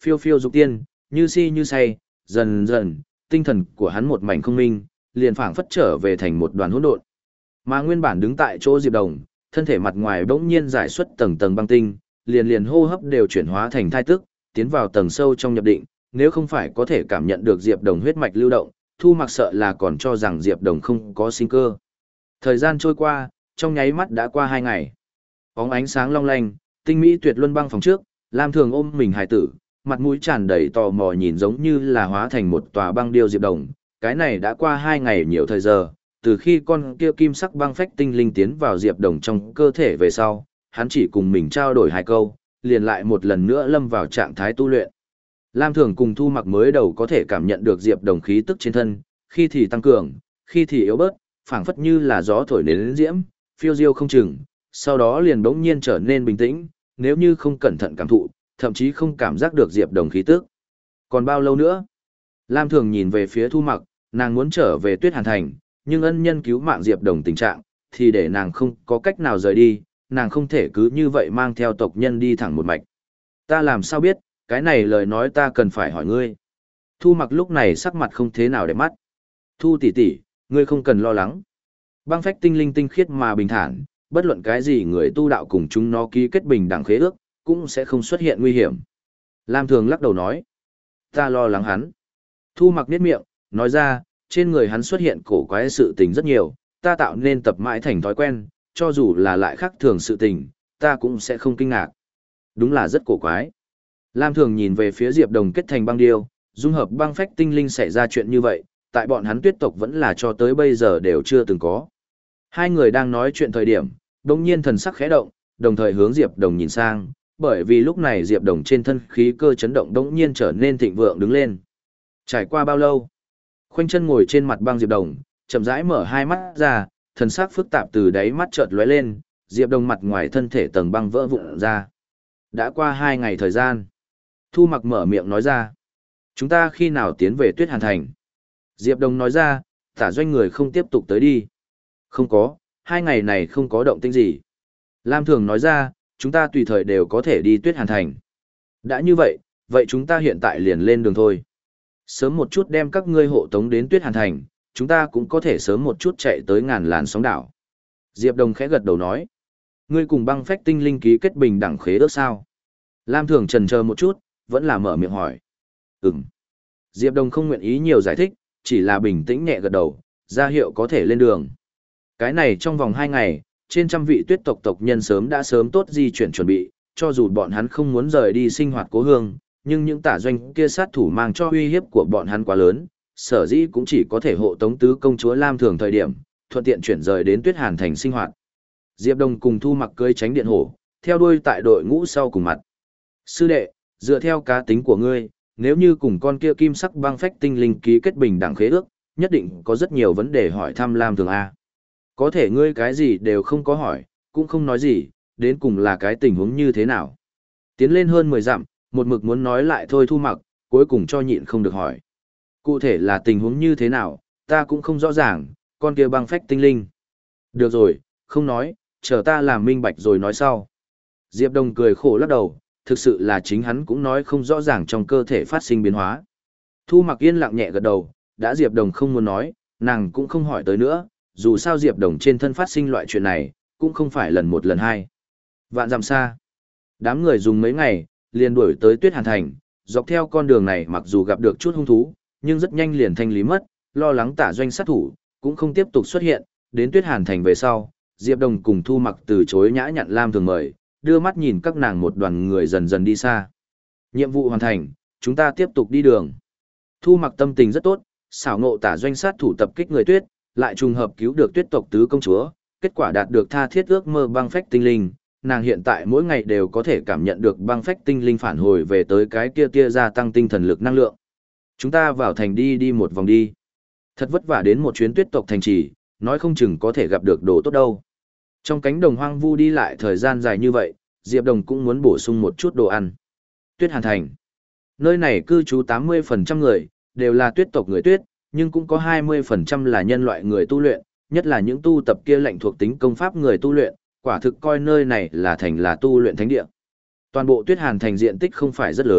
Phiêu phiêu dục tiên, như si như say, dần dần, tinh thần của hắn một mảnh không minh, liền phảng phất trở về thành một đoàn hỗn độn. Mà nguyên bản đứng tại chỗ Diệp Đồng, thân thể mặt ngoài bỗng nhiên giải xuất tầng tầng băng tinh, liền liền hô hấp đều chuyển hóa thành thai tức, tiến vào tầng sâu trong nhập định, nếu không phải có thể cảm nhận được Diệp Đồng huyết mạch lưu động, Thu Mặc sợ là còn cho rằng Diệp Đồng không có sinh cơ. Thời gian trôi qua, trong nháy mắt đã qua hai ngày. Bóng ánh sáng long lanh, tinh mỹ tuyệt luân băng phòng trước, Lam Thường ôm mình hài tử, mặt mũi tràn đầy tò mò nhìn giống như là hóa thành một tòa băng điêu Diệp Đồng. Cái này đã qua hai ngày nhiều thời giờ, từ khi con kia kim sắc băng phách tinh linh tiến vào Diệp Đồng trong cơ thể về sau, hắn chỉ cùng mình trao đổi hai câu, liền lại một lần nữa lâm vào trạng thái tu luyện. Lam Thường cùng Thu Mặc mới đầu có thể cảm nhận được Diệp Đồng khí tức trên thân, khi thì tăng cường, khi thì yếu bớt, phảng phất như là gió thổi đến diễm, phiêu diêu không chừng, sau đó liền bỗng nhiên trở nên bình tĩnh, nếu như không cẩn thận cảm thụ, thậm chí không cảm giác được Diệp Đồng khí tức. Còn bao lâu nữa? Lam Thường nhìn về phía Thu Mặc, nàng muốn trở về Tuyết Hàn Thành, nhưng ân nhân cứu mạng Diệp Đồng tình trạng, thì để nàng không có cách nào rời đi, nàng không thể cứ như vậy mang theo tộc nhân đi thẳng một mạch. Ta làm sao biết, cái này lời nói ta cần phải hỏi ngươi. Thu Mặc lúc này sắc mặt không thế nào để mắt. Thu tỷ tỷ, ngươi không cần lo lắng. Băng phách tinh linh tinh khiết mà bình thản, bất luận cái gì người tu đạo cùng chúng nó ký kết bình đẳng khế ước, cũng sẽ không xuất hiện nguy hiểm. Lam Thường lắc đầu nói. Ta lo lắng hắn. Thu Mặc niết miệng, nói ra, trên người hắn xuất hiện cổ quái sự tình rất nhiều, ta tạo nên tập mãi thành thói quen, cho dù là lại khác thường sự tình, ta cũng sẽ không kinh ngạc. Đúng là rất cổ quái. Lam Thường nhìn về phía Diệp Đồng kết thành băng điêu, dung hợp băng phách tinh linh xảy ra chuyện như vậy, tại bọn hắn tuyết tộc vẫn là cho tới bây giờ đều chưa từng có. Hai người đang nói chuyện thời điểm, đồng nhiên thần sắc khẽ động, đồng thời hướng Diệp Đồng nhìn sang, bởi vì lúc này Diệp Đồng trên thân khí cơ chấn động đống nhiên trở nên thịnh vượng đứng lên. Trải qua bao lâu? Khoanh chân ngồi trên mặt băng Diệp Đồng, chậm rãi mở hai mắt ra, thần sắc phức tạp từ đáy mắt chợt lóe lên, Diệp Đồng mặt ngoài thân thể tầng băng vỡ vụn ra. Đã qua hai ngày thời gian. Thu Mặc mở miệng nói ra. Chúng ta khi nào tiến về Tuyết Hàn Thành? Diệp Đồng nói ra, Tả Doanh người không tiếp tục tới đi. Không có, hai ngày này không có động tĩnh gì. Lam Thường nói ra, chúng ta tùy thời đều có thể đi Tuyết Hàn Thành. Đã như vậy, vậy chúng ta hiện tại liền lên đường thôi. Sớm một chút đem các ngươi hộ tống đến Tuyết Hàn Thành, chúng ta cũng có thể sớm một chút chạy tới ngàn làn sóng đảo. Diệp Đồng khẽ gật đầu nói. Ngươi cùng băng phách tinh linh ký kết bình đẳng khế ước sao? Lam Thường chần chờ một chút, vẫn là mở miệng hỏi. Ừm. Diệp Đồng không nguyện ý nhiều giải thích, chỉ là bình tĩnh nhẹ gật đầu, ra hiệu có thể lên đường. Cái này trong vòng hai ngày, trên trăm vị tuyết tộc tộc nhân sớm đã sớm tốt di chuyển chuẩn bị, cho dù bọn hắn không muốn rời đi sinh hoạt cố hương, nhưng những Tả Doanh kia sát thủ mang cho uy hiếp của bọn hắn quá lớn, sở dĩ cũng chỉ có thể hộ tống tứ công chúa Lam Thường thời điểm, thuận tiện chuyển rời đến Tuyết Hàn Thành sinh hoạt. Diệp Đồng cùng Thu Mặc cưỡi tránh điện hổ, theo đuôi tại đội ngũ sau cùng mặt. Sư đệ, dựa theo cá tính của ngươi, nếu như cùng con kia kim sắc băng phách tinh linh ký kết bình đẳng khế ước, nhất định có rất nhiều vấn đề hỏi thăm Lam Thường A. Có thể ngươi cái gì đều không có hỏi, cũng không nói gì, đến cùng là cái tình huống như thế nào. Tiến lên hơn mười dặm, một mực muốn nói lại thôi Thu Mặc, cuối cùng cho nhịn không được hỏi. Cụ thể là tình huống như thế nào, ta cũng không rõ ràng, con kia băng phách tinh linh. Được rồi, không nói, chờ ta làm minh bạch rồi nói sau. Diệp Đồng cười khổ lắc đầu, thực sự là chính hắn cũng nói không rõ ràng trong cơ thể phát sinh biến hóa. Thu Mặc yên lặng nhẹ gật đầu, đã Diệp Đồng không muốn nói, nàng cũng không hỏi tới nữa, dù sao Diệp Đồng trên thân phát sinh loại chuyện này, cũng không phải lần một lần hai. Vạn dặm xa. Đám người dùng mấy ngày, liền đuổi tới Tuyết Hàn Thành, dọc theo con đường này mặc dù gặp được chút hung thú, nhưng rất nhanh liền thanh lý mất, lo lắng Tả Doanh sát thủ, cũng không tiếp tục xuất hiện, đến Tuyết Hàn Thành về sau, Diệp Đồng cùng Thu Mặc từ chối nhã nhặn Lam Thường mời, đưa mắt nhìn các nàng một đoàn người dần dần đi xa. Nhiệm vụ hoàn thành, chúng ta tiếp tục đi đường. Thu Mặc tâm tình rất tốt, xảo ngộ Tả Doanh sát thủ tập kích người tuyết, lại trùng hợp cứu được tuyết tộc tứ công chúa, kết quả đạt được tha thiết ước mơ băng phách tinh linh. Nàng hiện tại mỗi ngày đều có thể cảm nhận được băng phách tinh linh phản hồi về tới cái kia kia gia tăng tinh thần lực năng lượng. Chúng ta vào thành đi đi một vòng đi. Thật vất vả đến một chuyến tuyết tộc thành trì, nói không chừng có thể gặp được đồ tốt đâu. Trong cánh đồng hoang vu đi lại thời gian dài như vậy, Diệp Đồng cũng muốn bổ sung một chút đồ ăn. Tuyết Hàn Thành. Nơi này cư trú tám mươi phần trăm người, đều là tuyết tộc người tuyết, nhưng cũng có hai mươi phần trăm là nhân loại người tu luyện, nhất là những tu tập kia lệnh thuộc tính công pháp người tu luyện, quả thực coi nơi này là thành là tu luyện thánh địa. Toàn bộ Tuyết Hàn Thành diện tích không phải rất lớn,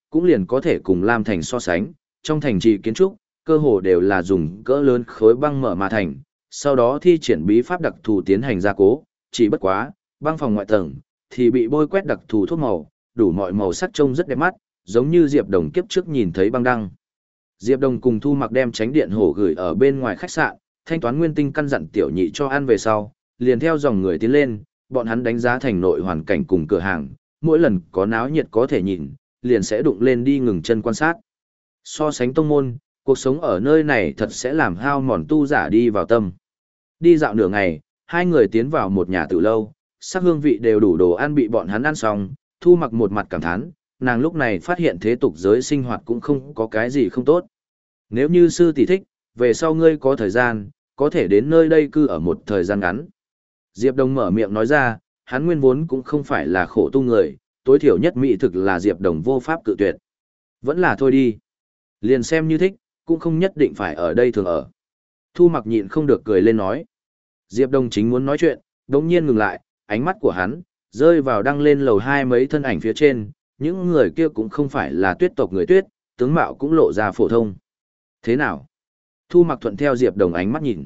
cũng liền có thể cùng Lam Thành so sánh, trong thành trì kiến trúc, cơ hồ đều là dùng cỡ lớn khối băng mở mà thành, sau đó thi triển bí pháp đặc thù tiến hành gia cố, chỉ bất quá, băng phòng ngoại tầng thì bị bôi quét đặc thù thuốc màu, đủ mọi màu sắc trông rất đẹp mắt, giống như Diệp Đồng kiếp trước nhìn thấy băng đăng. Diệp Đồng cùng Thu Mặc đem tránh điện hổ gửi ở bên ngoài khách sạn, thanh toán nguyên tinh căn dặn tiểu nhị cho ăn về sau, liền theo dòng người tiến lên, bọn hắn đánh giá thành nội hoàn cảnh cùng cửa hàng, mỗi lần có náo nhiệt có thể nhìn, liền sẽ đụng lên đi ngừng chân quan sát. So sánh tông môn, cuộc sống ở nơi này thật sẽ làm hao mòn tu giả đi vào tâm. Đi dạo nửa ngày, hai người tiến vào một nhà tử lâu, sắc hương vị đều đủ đồ ăn bị bọn hắn ăn xong, Thu Mặc một mặt cảm thán, nàng lúc này phát hiện thế tục giới sinh hoạt cũng không có cái gì không tốt. Nếu như sư tỷ thích, về sau ngươi có thời gian, có thể đến nơi đây cư ở một thời gian ngắn. Diệp Đồng mở miệng nói ra, hắn nguyên vốn cũng không phải là khổ tu người, tối thiểu nhất mỹ thực là Diệp Đồng vô pháp cự tuyệt. Vẫn là thôi đi. Liền xem như thích, cũng không nhất định phải ở đây thường ở. Thu Mặc nhịn không được cười lên nói. Diệp Đồng chính muốn nói chuyện, đột nhiên ngừng lại, ánh mắt của hắn rơi vào đăng lên lầu hai mấy thân ảnh phía trên, những người kia cũng không phải là tuyết tộc người tuyết, tướng mạo cũng lộ ra phổ thông. Thế nào? Thu Mặc thuận theo Diệp Đồng ánh mắt nhìn.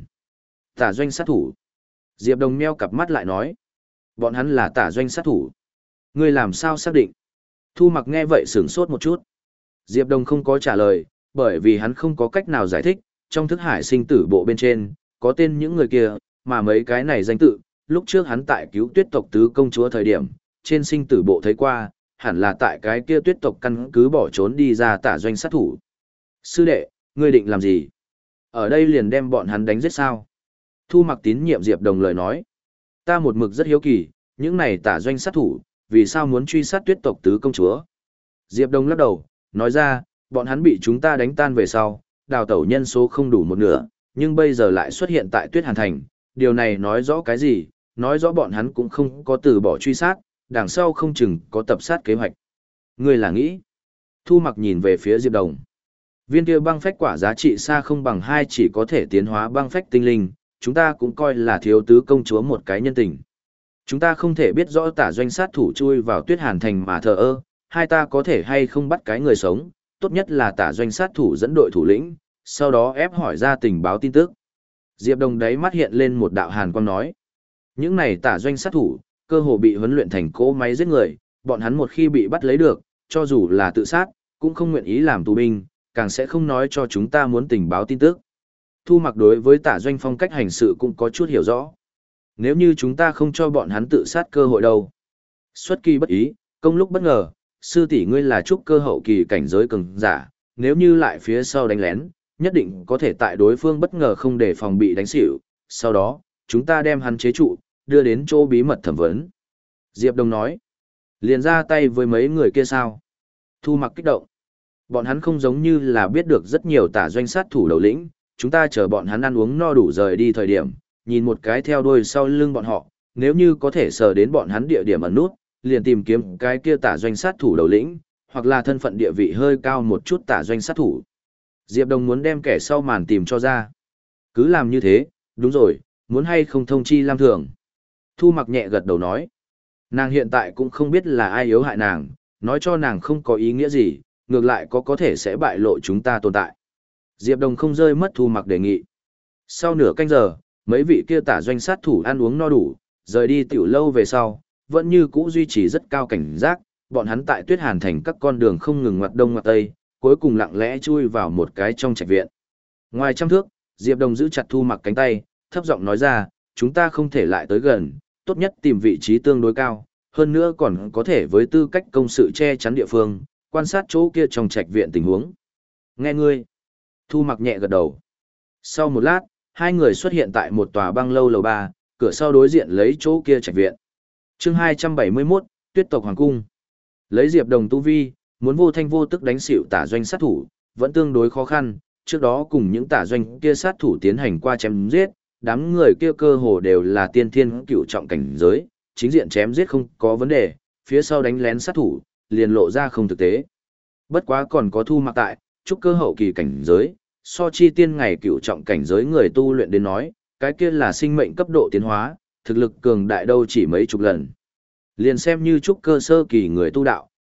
Tả doanh sát thủ. Diệp Đồng meo cặp mắt lại nói. Bọn hắn là tả doanh sát thủ. Ngươi làm sao xác định? Thu Mặc nghe vậy sửng sốt một chút. Diệp Đồng không có trả lời, bởi vì hắn không có cách nào giải thích, trong thức hải sinh tử bộ bên trên, có tên những người kia, mà mấy cái này danh tự, lúc trước hắn tại cứu tuyết tộc tứ công chúa thời điểm, trên sinh tử bộ thấy qua, hẳn là tại cái kia tuyết tộc căn cứ bỏ trốn đi ra tả doanh sát thủ. Sư đệ, ngươi định làm gì? Ở đây liền đem bọn hắn đánh giết sao? Thu Mặc tín nhiệm Diệp Đồng lời nói. Ta một mực rất hiếu kỳ, những này tả doanh sát thủ, vì sao muốn truy sát tuyết tộc tứ công chúa? Diệp Đồng lắc đầu, nói ra, bọn hắn bị chúng ta đánh tan về sau, đào tẩu nhân số không đủ một nửa, nhưng bây giờ lại xuất hiện tại Tuyết Hàn Thành. Điều này nói rõ cái gì? Nói rõ bọn hắn cũng không có từ bỏ truy sát, đằng sau không chừng có tập sát kế hoạch. Ngươi là nghĩ? Thu Mặc nhìn về phía Diệp Đồng. Viên kia băng phách quả giá trị xa không bằng hai chỉ có thể tiến hóa băng phách tinh linh, chúng ta cũng coi là thiếu tứ công chúa một cái nhân tình. Chúng ta không thể biết rõ tả doanh sát thủ chui vào Tuyết Hàn Thành mà thờ ơ, hai ta có thể hay không bắt cái người sống, tốt nhất là tả doanh sát thủ dẫn đội thủ lĩnh, sau đó ép hỏi ra tình báo tin tức. Diệp Đồng đáy mắt hiện lên một đạo hàn quang nói. Những này tả doanh sát thủ, cơ hồ bị huấn luyện thành cỗ máy giết người, bọn hắn một khi bị bắt lấy được, cho dù là tự sát, cũng không nguyện ý làm tù binh, càng sẽ không nói cho chúng ta muốn tình báo tin tức. Thu Mặc đối với tả doanh phong cách hành sự cũng có chút hiểu rõ. Nếu như chúng ta không cho bọn hắn tự sát cơ hội đâu. Xuất kỳ bất ý, công lúc bất ngờ, sư tỷ ngươi là trúc cơ hậu kỳ cảnh giới cường giả, nếu như lại phía sau đánh lén, nhất định có thể tại đối phương bất ngờ không để phòng bị đánh xỉu, sau đó, chúng ta đem hắn chế trụ, đưa đến chỗ bí mật thẩm vấn. Diệp Đồng nói, liền ra tay với mấy người kia sao? Thu Mặc kích động. Bọn hắn không giống như là biết được rất nhiều tả doanh sát thủ đầu lĩnh, chúng ta chờ bọn hắn ăn uống no đủ rời đi thời điểm, nhìn một cái theo đuôi sau lưng bọn họ, nếu như có thể sờ đến bọn hắn địa điểm ẩn nút, liền tìm kiếm cái kia tả doanh sát thủ đầu lĩnh, hoặc là thân phận địa vị hơi cao một chút tả doanh sát thủ. Diệp Đồng muốn đem kẻ sau màn tìm cho ra. Cứ làm như thế, đúng rồi, muốn hay không thông chi Lam Thường. Thu Mặc nhẹ gật đầu nói. Nàng hiện tại cũng không biết là ai yếu hại nàng, nói cho nàng không có ý nghĩa gì, ngược lại có có thể sẽ bại lộ chúng ta tồn tại. Diệp Đồng không rơi mất Thu Mặc đề nghị. Sau nửa canh giờ, mấy vị kia tả doanh sát thủ ăn uống no đủ, rời đi tiểu lâu về sau, vẫn như cũ duy trì rất cao cảnh giác, bọn hắn tại Tuyết Hàn Thành các con đường không ngừng ngoặt đông ngoặt tây, cuối cùng lặng lẽ chui vào một cái trong trạch viện. Ngoài trăm thước, Diệp Đồng giữ chặt Thu Mặc cánh tay, thấp giọng nói ra, chúng ta không thể lại tới gần, tốt nhất tìm vị trí tương đối cao, hơn nữa còn có thể với tư cách công sự che chắn địa phương, quan sát chỗ kia trong trạch viện tình huống. Nghe ngươi. Thu Mặc nhẹ gật đầu. Sau một lát, hai người xuất hiện tại một tòa băng lâu lầu ba, cửa sau đối diện lấy chỗ kia trạch viện. Chương hai trăm bảy mươi mốt, Tuyết tộc hoàng cung. Lấy Diệp Đồng tu vi, muốn vô thanh vô tức đánh xỉu tả doanh sát thủ, vẫn tương đối khó khăn, trước đó cùng những tả doanh kia sát thủ tiến hành qua chém giết, đám người kia cơ hồ đều là tiên thiên cựu trọng cảnh giới, chính diện chém giết không có vấn đề, phía sau đánh lén sát thủ, liền lộ ra không thực tế. Bất quá còn có Thu Mặc tại, trúc cơ hậu kỳ cảnh giới, so chi tiên ngày cựu trọng cảnh giới người tu luyện đến nói, cái kia là sinh mệnh cấp độ tiến hóa, thực lực cường đại đâu chỉ mấy chục lần. Liền xem như trúc cơ sơ kỳ người tu đạo,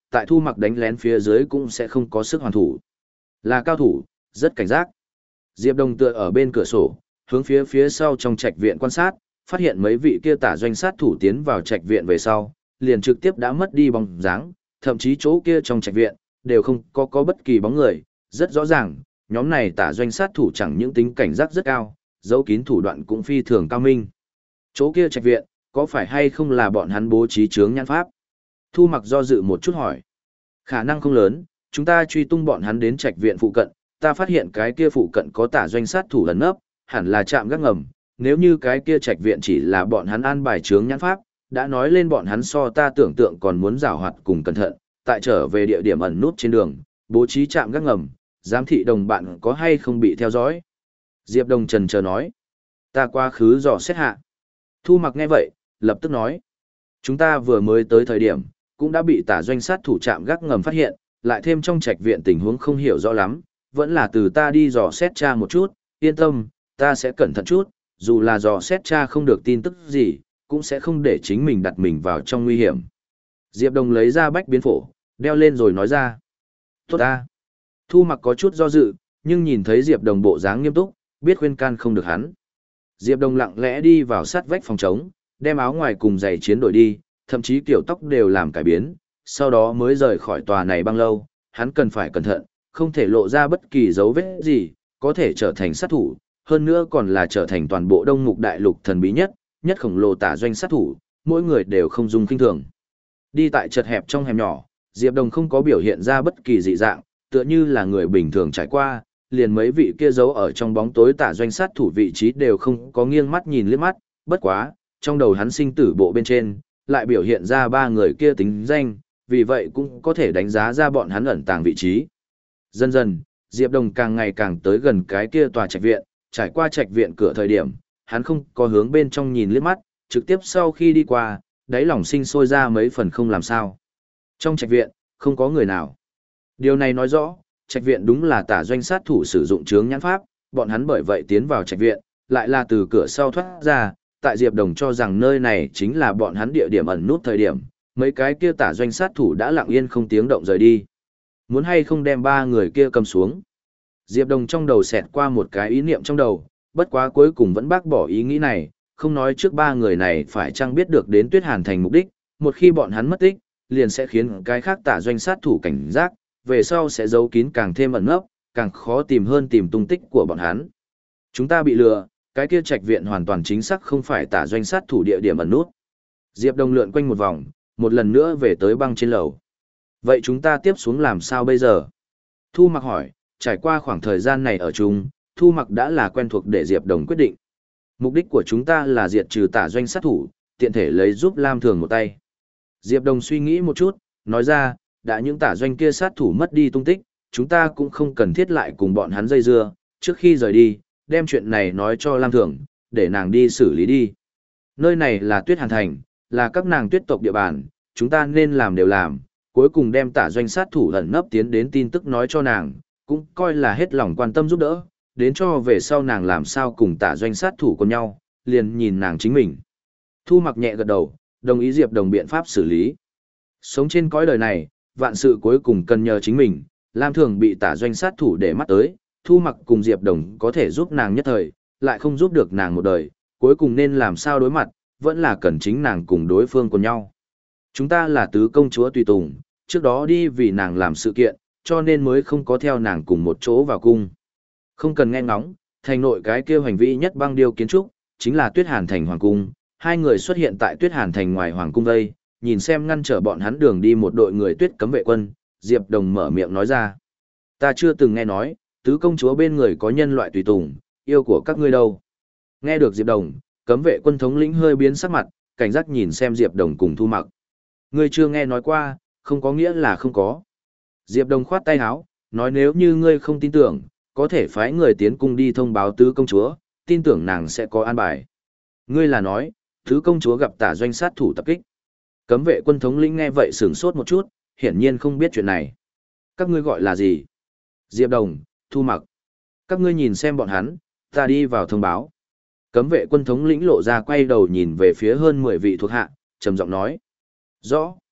tại Thu Mặc đánh lén phía dưới cũng sẽ không có sức hoàn thủ. Là cao thủ, rất cảnh giác. Diệp Đồng tựa ở bên cửa sổ, hướng phía phía sau trong trạch viện quan sát, phát hiện mấy vị kia tả doanh sát thủ tiến vào trạch viện về sau, liền trực tiếp đã mất đi bóng dáng, thậm chí chỗ kia trong trạch viện đều không có có bất kỳ bóng người, rất rõ ràng, nhóm này tả doanh sát thủ chẳng những tính cảnh giác rất cao, giấu kín thủ đoạn cũng phi thường cao minh. Chỗ kia trạch viện, có phải hay không là bọn hắn bố trí chướng nhãn pháp? Thu Mặc do dự một chút hỏi. Khả năng không lớn, chúng ta truy tung bọn hắn đến trạch viện phụ cận, ta phát hiện cái kia phụ cận có tả doanh sát thủ lẩn nấp, hẳn là trạm gác ngầm, nếu như cái kia trạch viện chỉ là bọn hắn an bài chướng nhãn pháp, đã nói lên bọn hắn so ta tưởng tượng còn muốn giảo hoạt cùng cẩn thận, tại trở về địa điểm ẩn nút trên đường, bố trí trạm gác ngầm, giám thị đồng bạn có hay không bị theo dõi. Diệp Đồng trần chờ nói, ta quá khứ dò xét hạ. Thu Mặc nghe vậy, lập tức nói, chúng ta vừa mới tới thời điểm, cũng đã bị tả doanh sát thủ trạm gác ngầm phát hiện, lại thêm trong trạch viện tình huống không hiểu rõ lắm, vẫn là từ ta đi dò xét tra một chút, yên tâm, ta sẽ cẩn thận chút, dù là dò xét tra không được tin tức gì, cũng sẽ không để chính mình đặt mình vào trong nguy hiểm. Diệp Đồng lấy ra bách biến phổ, đeo lên rồi nói ra. Tốt ta. Thu Mặc có chút do dự, nhưng nhìn thấy Diệp Đồng bộ dáng nghiêm túc, biết khuyên can không được hắn. Diệp Đồng lặng lẽ đi vào sát vách phòng trống, đem áo ngoài cùng giày chiến đổi đi, thậm chí kiểu tóc đều làm cải biến, sau đó mới rời khỏi tòa này băng lâu, hắn cần phải cẩn thận, không thể lộ ra bất kỳ dấu vết gì, có thể trở thành sát thủ, hơn nữa còn là trở thành toàn bộ Đông Mục Đại Lục thần bí nhất, nhất khổng lồ tả doanh sát thủ, mỗi người đều không dung kinh thường. Đi tại chật hẹp trong hẻm nhỏ, Diệp Đồng không có biểu hiện ra bất kỳ dị dạng, tựa như là người bình thường trải qua, liền mấy vị kia giấu ở trong bóng tối tả doanh sát thủ vị trí đều không có nghiêng mắt nhìn liếc mắt, bất quá, trong đầu hắn sinh tử bộ bên trên, lại biểu hiện ra ba người kia tính danh, vì vậy cũng có thể đánh giá ra bọn hắn ẩn tàng vị trí. Dần dần, Diệp Đồng càng ngày càng tới gần cái kia tòa trạch viện, trải qua trạch viện cửa thời điểm, hắn không có hướng bên trong nhìn liếc mắt, trực tiếp sau khi đi qua, đáy lòng sinh sôi ra mấy phần không làm sao. Trong trạch viện, không có người nào. Điều này nói rõ, trạch viện đúng là tả doanh sát thủ sử dụng chướng nhãn pháp, bọn hắn bởi vậy tiến vào trạch viện, lại là từ cửa sau thoát ra, tại Diệp Đồng cho rằng nơi này chính là bọn hắn địa điểm ẩn nút thời điểm, mấy cái kia tả doanh sát thủ đã lặng yên không tiếng động rời đi. Muốn hay không đem ba người kia cầm xuống. Diệp Đồng trong đầu xẹt qua một cái ý niệm trong đầu, bất quá cuối cùng vẫn bác bỏ ý nghĩ này, không nói trước ba người này phải chăng biết được đến Tuyết Hàn Thành mục đích, một khi bọn hắn mất tích, liền sẽ khiến cái khác tả doanh sát thủ cảnh giác, về sau sẽ giấu kín càng thêm ẩn nấp, càng khó tìm hơn tìm tung tích của bọn hắn. Chúng ta bị lừa, cái kia trạch viện hoàn toàn chính xác không phải tả doanh sát thủ địa điểm ẩn nút. Diệp Đồng lượn quanh một vòng, một lần nữa về tới băng trên lầu. Vậy chúng ta tiếp xuống làm sao bây giờ? Thu Mặc hỏi, trải qua khoảng thời gian này ở chung, Thu Mặc đã là quen thuộc để Diệp Đồng quyết định. Mục đích của chúng ta là diệt trừ tả doanh sát thủ, tiện thể lấy giúp Lam Thường một tay. Diệp Đồng suy nghĩ một chút, nói ra, đã những tả doanh kia sát thủ mất đi tung tích, chúng ta cũng không cần thiết lại cùng bọn hắn dây dưa, trước khi rời đi, đem chuyện này nói cho Lam Thường, để nàng đi xử lý đi. Nơi này là Tuyết Hàn Thành, là các nàng tuyết tộc địa bàn, chúng ta nên làm đều làm, cuối cùng đem tả doanh sát thủ ẩn nấp tiến đến tin tức nói cho nàng, cũng coi là hết lòng quan tâm giúp đỡ, đến cho về sau nàng làm sao cùng tả doanh sát thủ cùng nhau, liền nhìn nàng chính mình. Thu Mặc nhẹ gật đầu, đồng ý Diệp Đồng biện pháp xử lý. Sống trên cõi đời này, vạn sự cuối cùng cần nhờ chính mình, Lam Thường bị tả doanh sát thủ để mắt tới, Thu Mặc cùng Diệp Đồng có thể giúp nàng nhất thời, lại không giúp được nàng một đời, cuối cùng nên làm sao đối mặt, vẫn là cần chính nàng cùng đối phương cùng nhau. Chúng ta là tứ công chúa tùy tùng, trước đó đi vì nàng làm sự kiện, cho nên mới không có theo nàng cùng một chỗ vào cung. Không cần nghe ngóng, thành nội cái kia hành vi nhất băng điêu kiến trúc, chính là Tuyết Hàn Thành Hoàng Cung, hai người xuất hiện tại Tuyết Hàn Thành ngoài Hoàng Cung vây, nhìn xem ngăn trở bọn hắn đường đi một đội người tuyết cấm vệ quân, Diệp Đồng mở miệng nói ra. Ta chưa từng nghe nói, tứ công chúa bên người có nhân loại tùy tùng, yêu của các ngươi đâu. Nghe được Diệp Đồng, cấm vệ quân thống lĩnh hơi biến sắc mặt, cảnh giác nhìn xem Diệp Đồng cùng Thu Mặc. Ngươi chưa nghe nói qua, không có nghĩa là không có. Diệp Đồng khoát tay áo, nói nếu như ngươi không tin tưởng, có thể phái người tiến cung đi thông báo tứ công chúa, tin tưởng nàng sẽ có an bài. Ngươi là nói, tứ công chúa gặp tả doanh sát thủ tập kích. Cấm vệ quân thống lĩnh nghe vậy sửng sốt một chút, hiển nhiên không biết chuyện này. Các ngươi gọi là gì? Diệp Đồng, Thu Mặc. Các ngươi nhìn xem bọn hắn, ta đi vào thông báo. Cấm vệ quân thống lĩnh lộ ra quay đầu nhìn về phía hơn mười vị thuộc hạ, trầm giọng nói. Rõ.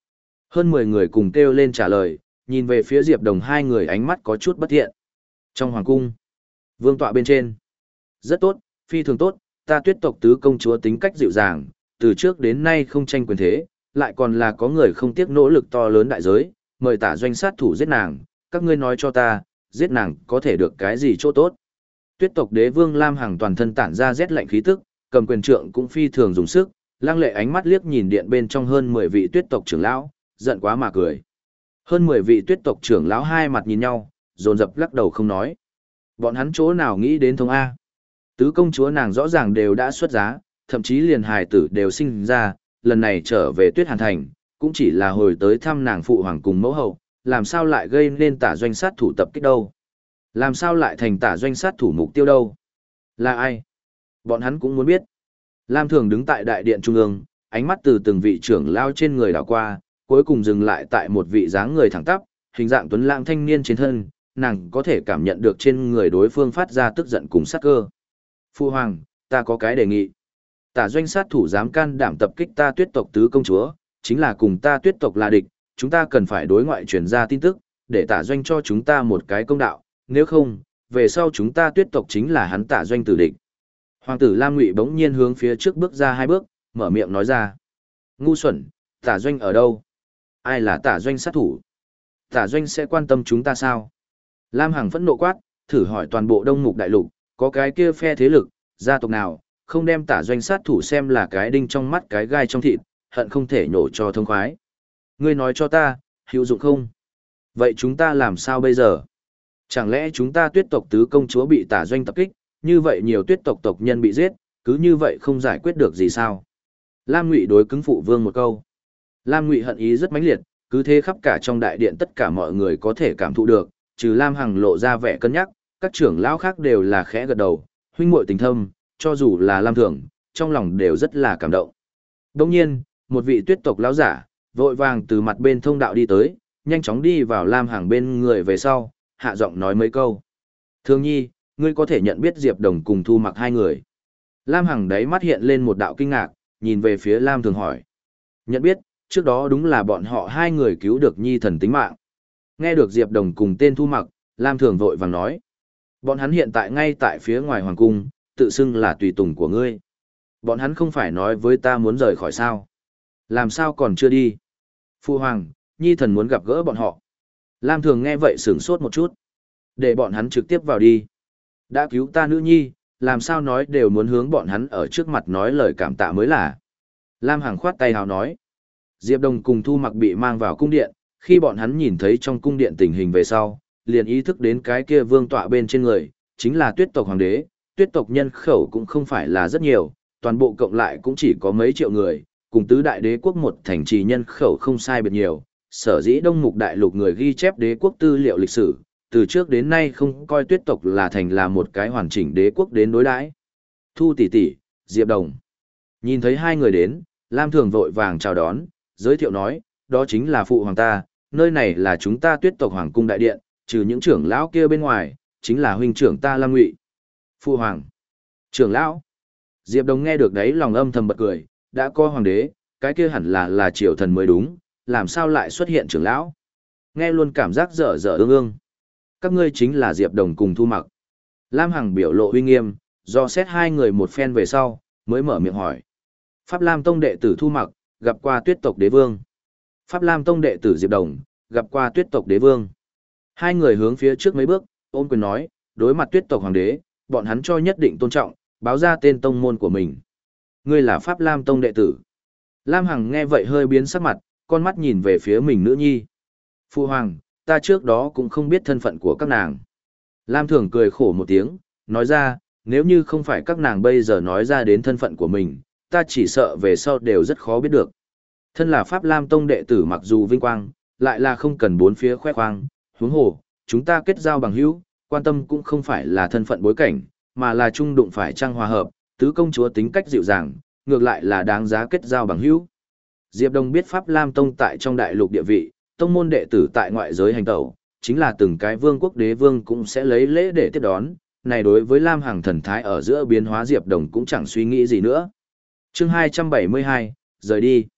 Hơn mười người cùng kêu lên trả lời, nhìn về phía Diệp Đồng hai người ánh mắt có chút bất thiện. Trong hoàng cung, vương tọa bên trên. Rất tốt, phi thường tốt, ta Tuyết tộc tứ công chúa tính cách dịu dàng, từ trước đến nay không tranh quyền thế, lại còn là có người không tiếc nỗ lực to lớn đại giới, mời tả doanh sát thủ giết nàng, các ngươi nói cho ta, giết nàng có thể được cái gì chỗ tốt. Tuyết tộc đế vương Lam Hằng toàn thân tản ra rét lạnh khí tức, cầm quyền trượng cũng phi thường dùng sức, lăng lệ ánh mắt liếc nhìn điện bên trong hơn mười vị Tuyết tộc trưởng lão, giận quá mà cười. Hơn mười vị Tuyết tộc trưởng lão hai mặt nhìn nhau, dồn dập lắc đầu không nói. Bọn hắn chỗ nào nghĩ đến thông A. Tứ công chúa nàng rõ ràng đều đã xuất giá, thậm chí liền hài tử đều sinh ra, lần này trở về Tuyết Hàn Thành, cũng chỉ là hồi tới thăm nàng phụ hoàng cùng mẫu hậu, làm sao lại gây nên tả doanh sát thủ tập kích đâu? Làm sao lại thành tả doanh sát thủ mục tiêu đâu? Là ai? Bọn hắn cũng muốn biết. Lam Thường đứng tại đại điện trung ương, ánh mắt từ từng vị trưởng lao trên người đảo qua, cuối cùng dừng lại tại một vị dáng người thẳng tắp, hình dạng tuấn lãng thanh niên trên thân, nàng có thể cảm nhận được trên người đối phương phát ra tức giận cùng sát cơ. Phu hoàng, ta có cái đề nghị. Tả doanh sát thủ dám can đảm tập kích ta Tuyết tộc tứ công chúa, chính là cùng ta Tuyết tộc là địch, chúng ta cần phải đối ngoại truyền ra tin tức, để tả doanh cho chúng ta một cái công đạo, nếu không, về sau chúng ta Tuyết tộc chính là hắn tả doanh tử địch. Hoàng tử Lam Ngụy bỗng nhiên hướng phía trước bước ra hai bước, mở miệng nói ra. Ngu xuẩn, tả doanh ở đâu? Ai là tả doanh sát thủ? Tả doanh sẽ quan tâm chúng ta sao? Lam Hằng phẫn nộ quát, thử hỏi toàn bộ Đông Mục Đại Lục, có cái kia phe thế lực, gia tộc nào, không đem tả doanh sát thủ xem là cái đinh trong mắt cái gai trong thịt, hận không thể nhổ cho thông khoái. Ngươi nói cho ta, hữu dụng không? Vậy chúng ta làm sao bây giờ? Chẳng lẽ chúng ta Tuyết tộc tứ công chúa bị tả doanh tập kích, như vậy nhiều Tuyết tộc tộc nhân bị giết, cứ như vậy không giải quyết được gì sao? Lam Ngụy đối cứng phụ vương một câu. Lam Ngụy hận ý rất mãnh liệt, cứ thế khắp cả trong đại điện tất cả mọi người có thể cảm thụ được, trừ Lam Hằng lộ ra vẻ cân nhắc, các trưởng lão khác đều là khẽ gật đầu, huynh muội tình thâm, cho dù là Lam Thường, trong lòng đều rất là cảm động. Đồng nhiên, một vị Tuyết tộc lão giả, vội vàng từ mặt bên thông đạo đi tới, nhanh chóng đi vào Lam Hằng bên người về sau, hạ giọng nói mấy câu. Thương nhi, ngươi có thể nhận biết Diệp Đồng cùng Thu Mặc hai người. Lam Hằng đáy mắt hiện lên một đạo kinh ngạc, nhìn về phía Lam Thường hỏi. Nhận biết, trước đó đúng là bọn họ hai người cứu được nhi thần tính mạng. Nghe được Diệp Đồng cùng tên Thu Mặc, Lam Thường vội vàng nói. Bọn hắn hiện tại ngay tại phía ngoài hoàng cung, tự xưng là tùy tùng của ngươi. Bọn hắn không phải nói với ta muốn rời khỏi sao. Làm sao còn chưa đi? Phu hoàng, nhi thần muốn gặp gỡ bọn họ. Lam Thường nghe vậy sửng sốt một chút. Để bọn hắn trực tiếp vào đi. Đã cứu ta nữ nhi, làm sao nói đều muốn hướng bọn hắn ở trước mặt nói lời cảm tạ mới là. Lam Hằng khoát tay hào nói. Diệp Đồng cùng Thu Mặc bị mang vào cung điện, khi bọn hắn nhìn thấy trong cung điện tình hình về sau, liền ý thức đến cái kia vương tọa bên trên người, chính là Tuyết tộc hoàng đế. Tuyết tộc nhân khẩu cũng không phải là rất nhiều, toàn bộ cộng lại cũng chỉ có mấy triệu người, cùng tứ đại đế quốc một thành trì nhân khẩu không sai biệt nhiều. Sở dĩ Đông Mục Đại Lục người ghi chép đế quốc tư liệu lịch sử, từ trước đến nay không coi Tuyết tộc là thành là một cái hoàn chỉnh đế quốc đến đối đãi. Thu tỷ tỷ, Diệp Đồng. Nhìn thấy hai người đến, Lam Thường vội vàng chào đón, giới thiệu nói, đó chính là phụ hoàng ta, nơi này là chúng ta Tuyết tộc hoàng cung đại điện, trừ những trưởng lão kia bên ngoài, chính là huynh trưởng ta Lam Ngụy. Phụ hoàng, trưởng lão. Diệp Đồng nghe được đấy lòng âm thầm bật cười, đã có hoàng đế, cái kia hẳn là là triều thần mới đúng, làm sao lại xuất hiện trưởng lão. Nghe luôn cảm giác dở dở ương ương. Các ngươi chính là Diệp Đồng cùng Thu Mặc. Lam Hằng biểu lộ uy nghiêm, do xét hai người một phen về sau, mới mở miệng hỏi. Pháp Lam Tông đệ tử Thu Mặc, gặp qua Tuyết tộc đế vương. Pháp Lam Tông đệ tử Diệp Đồng, gặp qua Tuyết tộc đế vương. Hai người hướng phía trước mấy bước, ôn quyền nói, đối mặt Tuyết tộc hoàng đế, bọn hắn cho nhất định tôn trọng, báo ra tên tông môn của mình. Ngươi là Pháp Lam Tông đệ tử. Lam Hằng nghe vậy hơi biến sắc mặt, con mắt nhìn về phía mình nữ nhi. Phu hoàng, ta trước đó cũng không biết thân phận của các nàng. Lam Thường cười khổ một tiếng, nói ra, nếu như không phải các nàng bây giờ nói ra đến thân phận của mình, ta chỉ sợ về sau đều rất khó biết được. Thân là Pháp Lam Tông đệ tử mặc dù vinh quang, lại là không cần bốn phía khoe khoang, huống hồ, chúng ta kết giao bằng hữu, quan tâm cũng không phải là thân phận bối cảnh, mà là chung đụng phải trang hòa hợp, tứ công chúa tính cách dịu dàng, ngược lại là đáng giá kết giao bằng hữu. Diệp Đông biết Pháp Lam Tông tại trong đại lục địa vị, tông môn đệ tử tại ngoại giới hành tẩu, chính là từng cái vương quốc đế vương cũng sẽ lấy lễ để tiếp đón, này đối với Lam Hằng thần thái ở giữa biến hóa Diệp Đồng cũng chẳng suy nghĩ gì nữa. Chương hai trăm bảy mươi hai, rời đi.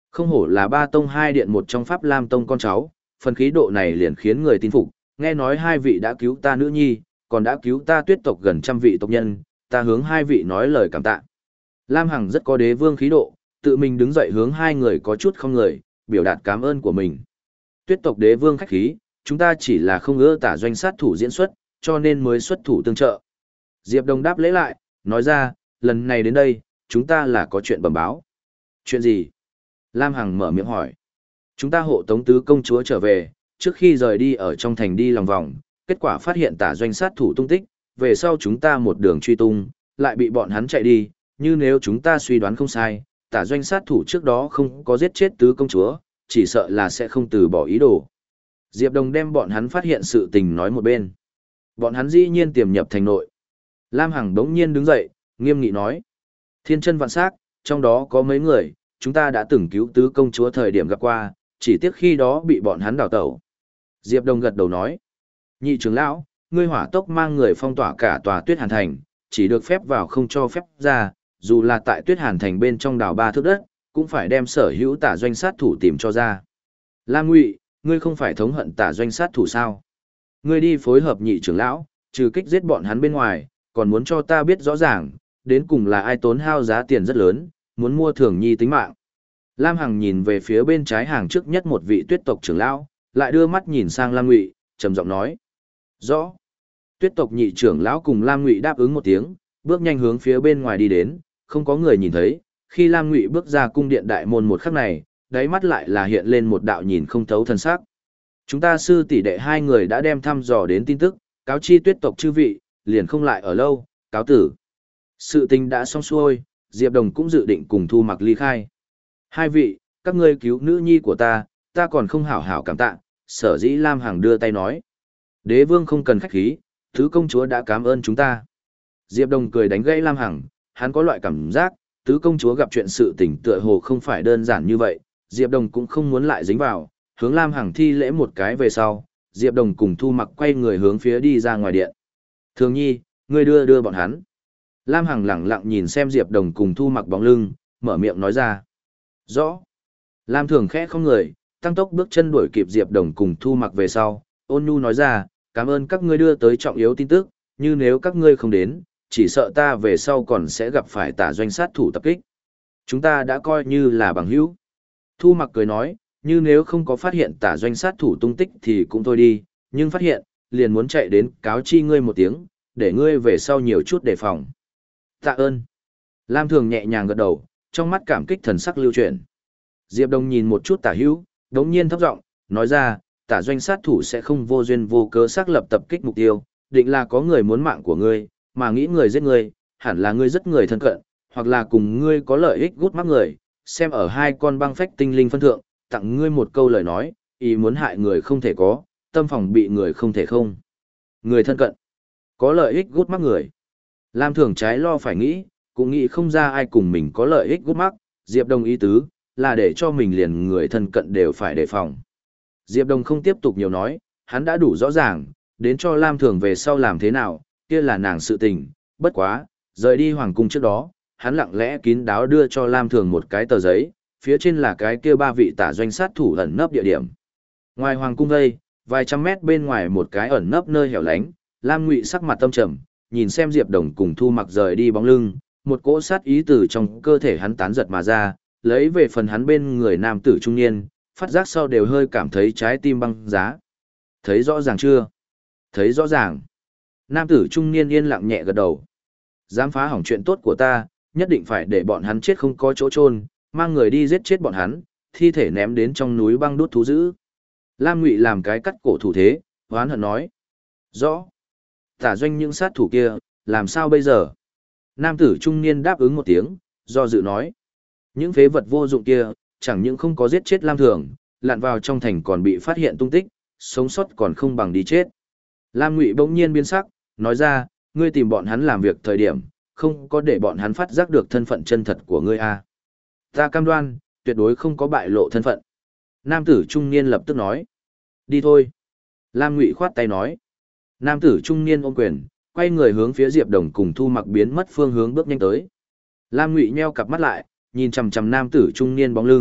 Không hổ là ba tông hai điện một trong Pháp Lam tông con cháu, phần khí độ này liền khiến người tin phục, nghe nói hai vị đã cứu ta nữ nhi, còn đã cứu ta tuyết tộc gần trăm vị tộc nhân, ta hướng hai vị nói lời cảm tạ. Lam Hằng rất có đế vương khí độ, tự mình đứng dậy hướng hai người có chút không người, biểu đạt cảm ơn của mình. Tuyết tộc đế vương khách khí, chúng ta chỉ là không ưa tả doanh sát thủ diễn xuất, cho nên mới xuất thủ tương trợ. Diệp Đồng đáp lễ lại, nói ra, lần này đến đây, chúng ta là có chuyện bẩm báo. Chuyện gì? Lam Hằng mở miệng hỏi. Chúng ta hộ tống tứ công chúa trở về, trước khi rời đi ở trong thành đi lòng vòng, kết quả phát hiện tả doanh sát thủ tung tích, về sau chúng ta một đường truy tung, lại bị bọn hắn chạy đi, như nếu chúng ta suy đoán không sai, tả doanh sát thủ trước đó không có giết chết tứ công chúa, chỉ sợ là sẽ không từ bỏ ý đồ. Diệp Đồng đem bọn hắn phát hiện sự tình nói một bên. Bọn hắn dĩ nhiên tiềm nhập thành nội. Lam Hằng đống nhiên đứng dậy, nghiêm nghị nói. Thiên chân vạn sắc, trong đó có mấy người, chúng ta đã từng cứu tứ công chúa thời điểm gặp qua, chỉ tiếc khi đó bị bọn hắn đào tẩu. Diệp Đồng gật đầu nói. Nhị trưởng lão, ngươi hỏa tốc mang người phong tỏa cả tòa Tuyết Hàn Thành, chỉ được phép vào không cho phép ra, dù là tại Tuyết Hàn Thành bên trong đào ba thước đất, cũng phải đem sở hữu tả doanh sát thủ tìm cho ra. Lam Ngụy, ngươi không phải thống hận tả doanh sát thủ sao? Ngươi đi phối hợp nhị trưởng lão, trừ kích giết bọn hắn bên ngoài, còn muốn cho ta biết rõ ràng, đến cùng là ai tốn hao giá tiền rất lớn, muốn mua Thường Nhi tính mạng. Lam Hằng nhìn về phía bên trái hàng trước nhất một vị tuyết tộc trưởng lão, lại đưa mắt nhìn sang Lam Ngụy, trầm giọng nói. Rõ. Tuyết tộc nhị trưởng lão cùng Lam Ngụy đáp ứng một tiếng, bước nhanh hướng phía bên ngoài đi đến, không có người nhìn thấy. Khi Lam Ngụy bước ra cung điện đại môn một khắc này, đáy mắt lại là hiện lên một đạo nhìn không thấu thân sắc. Chúng ta sư tỷ đệ hai người đã đem thăm dò đến tin tức, cáo chi tuyết tộc chư vị, liền không lại ở lâu, cáo tử. Sự tình đã xong xuôi, Diệp Đồng cũng dự định cùng Thu Mặc ly khai. Hai vị, các ngươi cứu nữ nhi của ta, ta còn không hảo hảo cảm tạ, sở dĩ Lam Hằng đưa tay nói. Đế vương không cần khách khí, thứ công chúa đã cảm ơn chúng ta. Diệp Đồng cười đánh gãy Lam Hằng, hắn có loại cảm giác, tứ công chúa gặp chuyện sự tình tựa hồ không phải đơn giản như vậy, Diệp Đồng cũng không muốn lại dính vào, hướng Lam Hằng thi lễ một cái về sau, Diệp Đồng cùng Thu Mặc quay người hướng phía đi ra ngoài điện. Thường Nhi, ngươi đưa đưa bọn hắn. Lam Hằng lẳng lặng nhìn xem Diệp Đồng cùng Thu Mặc bóng lưng, mở miệng nói ra. Rõ. Lam Thường khẽ không người, tăng tốc bước chân đuổi kịp Diệp Đồng cùng Thu Mặc về sau, ôn nhu nói ra, cảm ơn các ngươi đưa tới trọng yếu tin tức, như nếu các ngươi không đến, chỉ sợ ta về sau còn sẽ gặp phải tả doanh sát thủ tập kích. Chúng ta đã coi như là bằng hữu. Thu Mặc cười nói, như nếu không có phát hiện tả doanh sát thủ tung tích thì cũng thôi đi, nhưng phát hiện, liền muốn chạy đến cáo chi ngươi một tiếng, để ngươi về sau nhiều chút đề phòng. Tạ ơn. Lam Thường nhẹ nhàng gật đầu, trong mắt cảm kích thần sắc lưu chuyển. Diệp Đồng nhìn một chút tả hữu, đống nhiên thấp giọng nói ra, tả doanh sát thủ sẽ không vô duyên vô cớ xác lập tập kích mục tiêu, định là có người muốn mạng của ngươi, mà nghĩ người giết ngươi, hẳn là ngươi rất người thân cận, hoặc là cùng ngươi có lợi ích gút mắc người, xem ở hai con băng phách tinh linh phân thượng, tặng ngươi một câu lời nói, ý muốn hại người không thể có, tâm phòng bị người không thể không. Người thân cận, có lợi ích gút mắc người. Lam Thường trái lo phải nghĩ, cũng nghĩ không ra ai cùng mình có lợi ích gút mắc, Diệp Đồng ý tứ, là để cho mình liền người thân cận đều phải đề phòng. Diệp Đồng không tiếp tục nhiều nói, hắn đã đủ rõ ràng, đến cho Lam Thường về sau làm thế nào, kia là nàng sự tình, bất quá, rời đi hoàng cung trước đó, hắn lặng lẽ kín đáo đưa cho Lam Thường một cái tờ giấy, phía trên là cái kia ba vị tả doanh sát thủ ẩn nấp địa điểm. Ngoài hoàng cung đây, vài trăm mét bên ngoài một cái ẩn nấp nơi hẻo lánh, Lam Ngụy sắc mặt tâm trầm, nhìn xem Diệp Đồng cùng Thu Mặc rời đi bóng lưng, một cỗ sát ý từ trong cơ thể hắn tán giật mà ra, lấy về phần hắn bên người nam tử trung niên, phát giác sau đều hơi cảm thấy trái tim băng giá. Thấy rõ ràng chưa? Thấy rõ ràng. Nam tử trung niên yên lặng nhẹ gật đầu. Dám phá hỏng chuyện tốt của ta, nhất định phải để bọn hắn chết không có chỗ chôn, mang người đi giết chết bọn hắn, thi thể ném đến trong núi băng đốt thú dữ. Lam Ngụy làm cái cắt cổ thủ thế, hoán hận nói. Rõ. Tả doanh những sát thủ kia, làm sao bây giờ? Nam tử trung niên đáp ứng một tiếng, do dự nói. Những phế vật vô dụng kia, chẳng những không có giết chết Lam Thường, lặn vào trong thành còn bị phát hiện tung tích, sống sót còn không bằng đi chết. Lam Ngụy bỗng nhiên biến sắc, nói ra, ngươi tìm bọn hắn làm việc thời điểm, không có để bọn hắn phát giác được thân phận chân thật của ngươi à. Ta cam đoan, tuyệt đối không có bại lộ thân phận. Nam tử trung niên lập tức nói. Đi thôi. Lam Ngụy khoát tay nói. Nam tử trung niên ôm quyền, quay người hướng phía Diệp Đồng cùng Thu Mặc biến mất phương hướng bước nhanh tới. Lam Ngụy nheo cặp mắt lại, nhìn chằm chằm nam tử trung niên bóng lưng,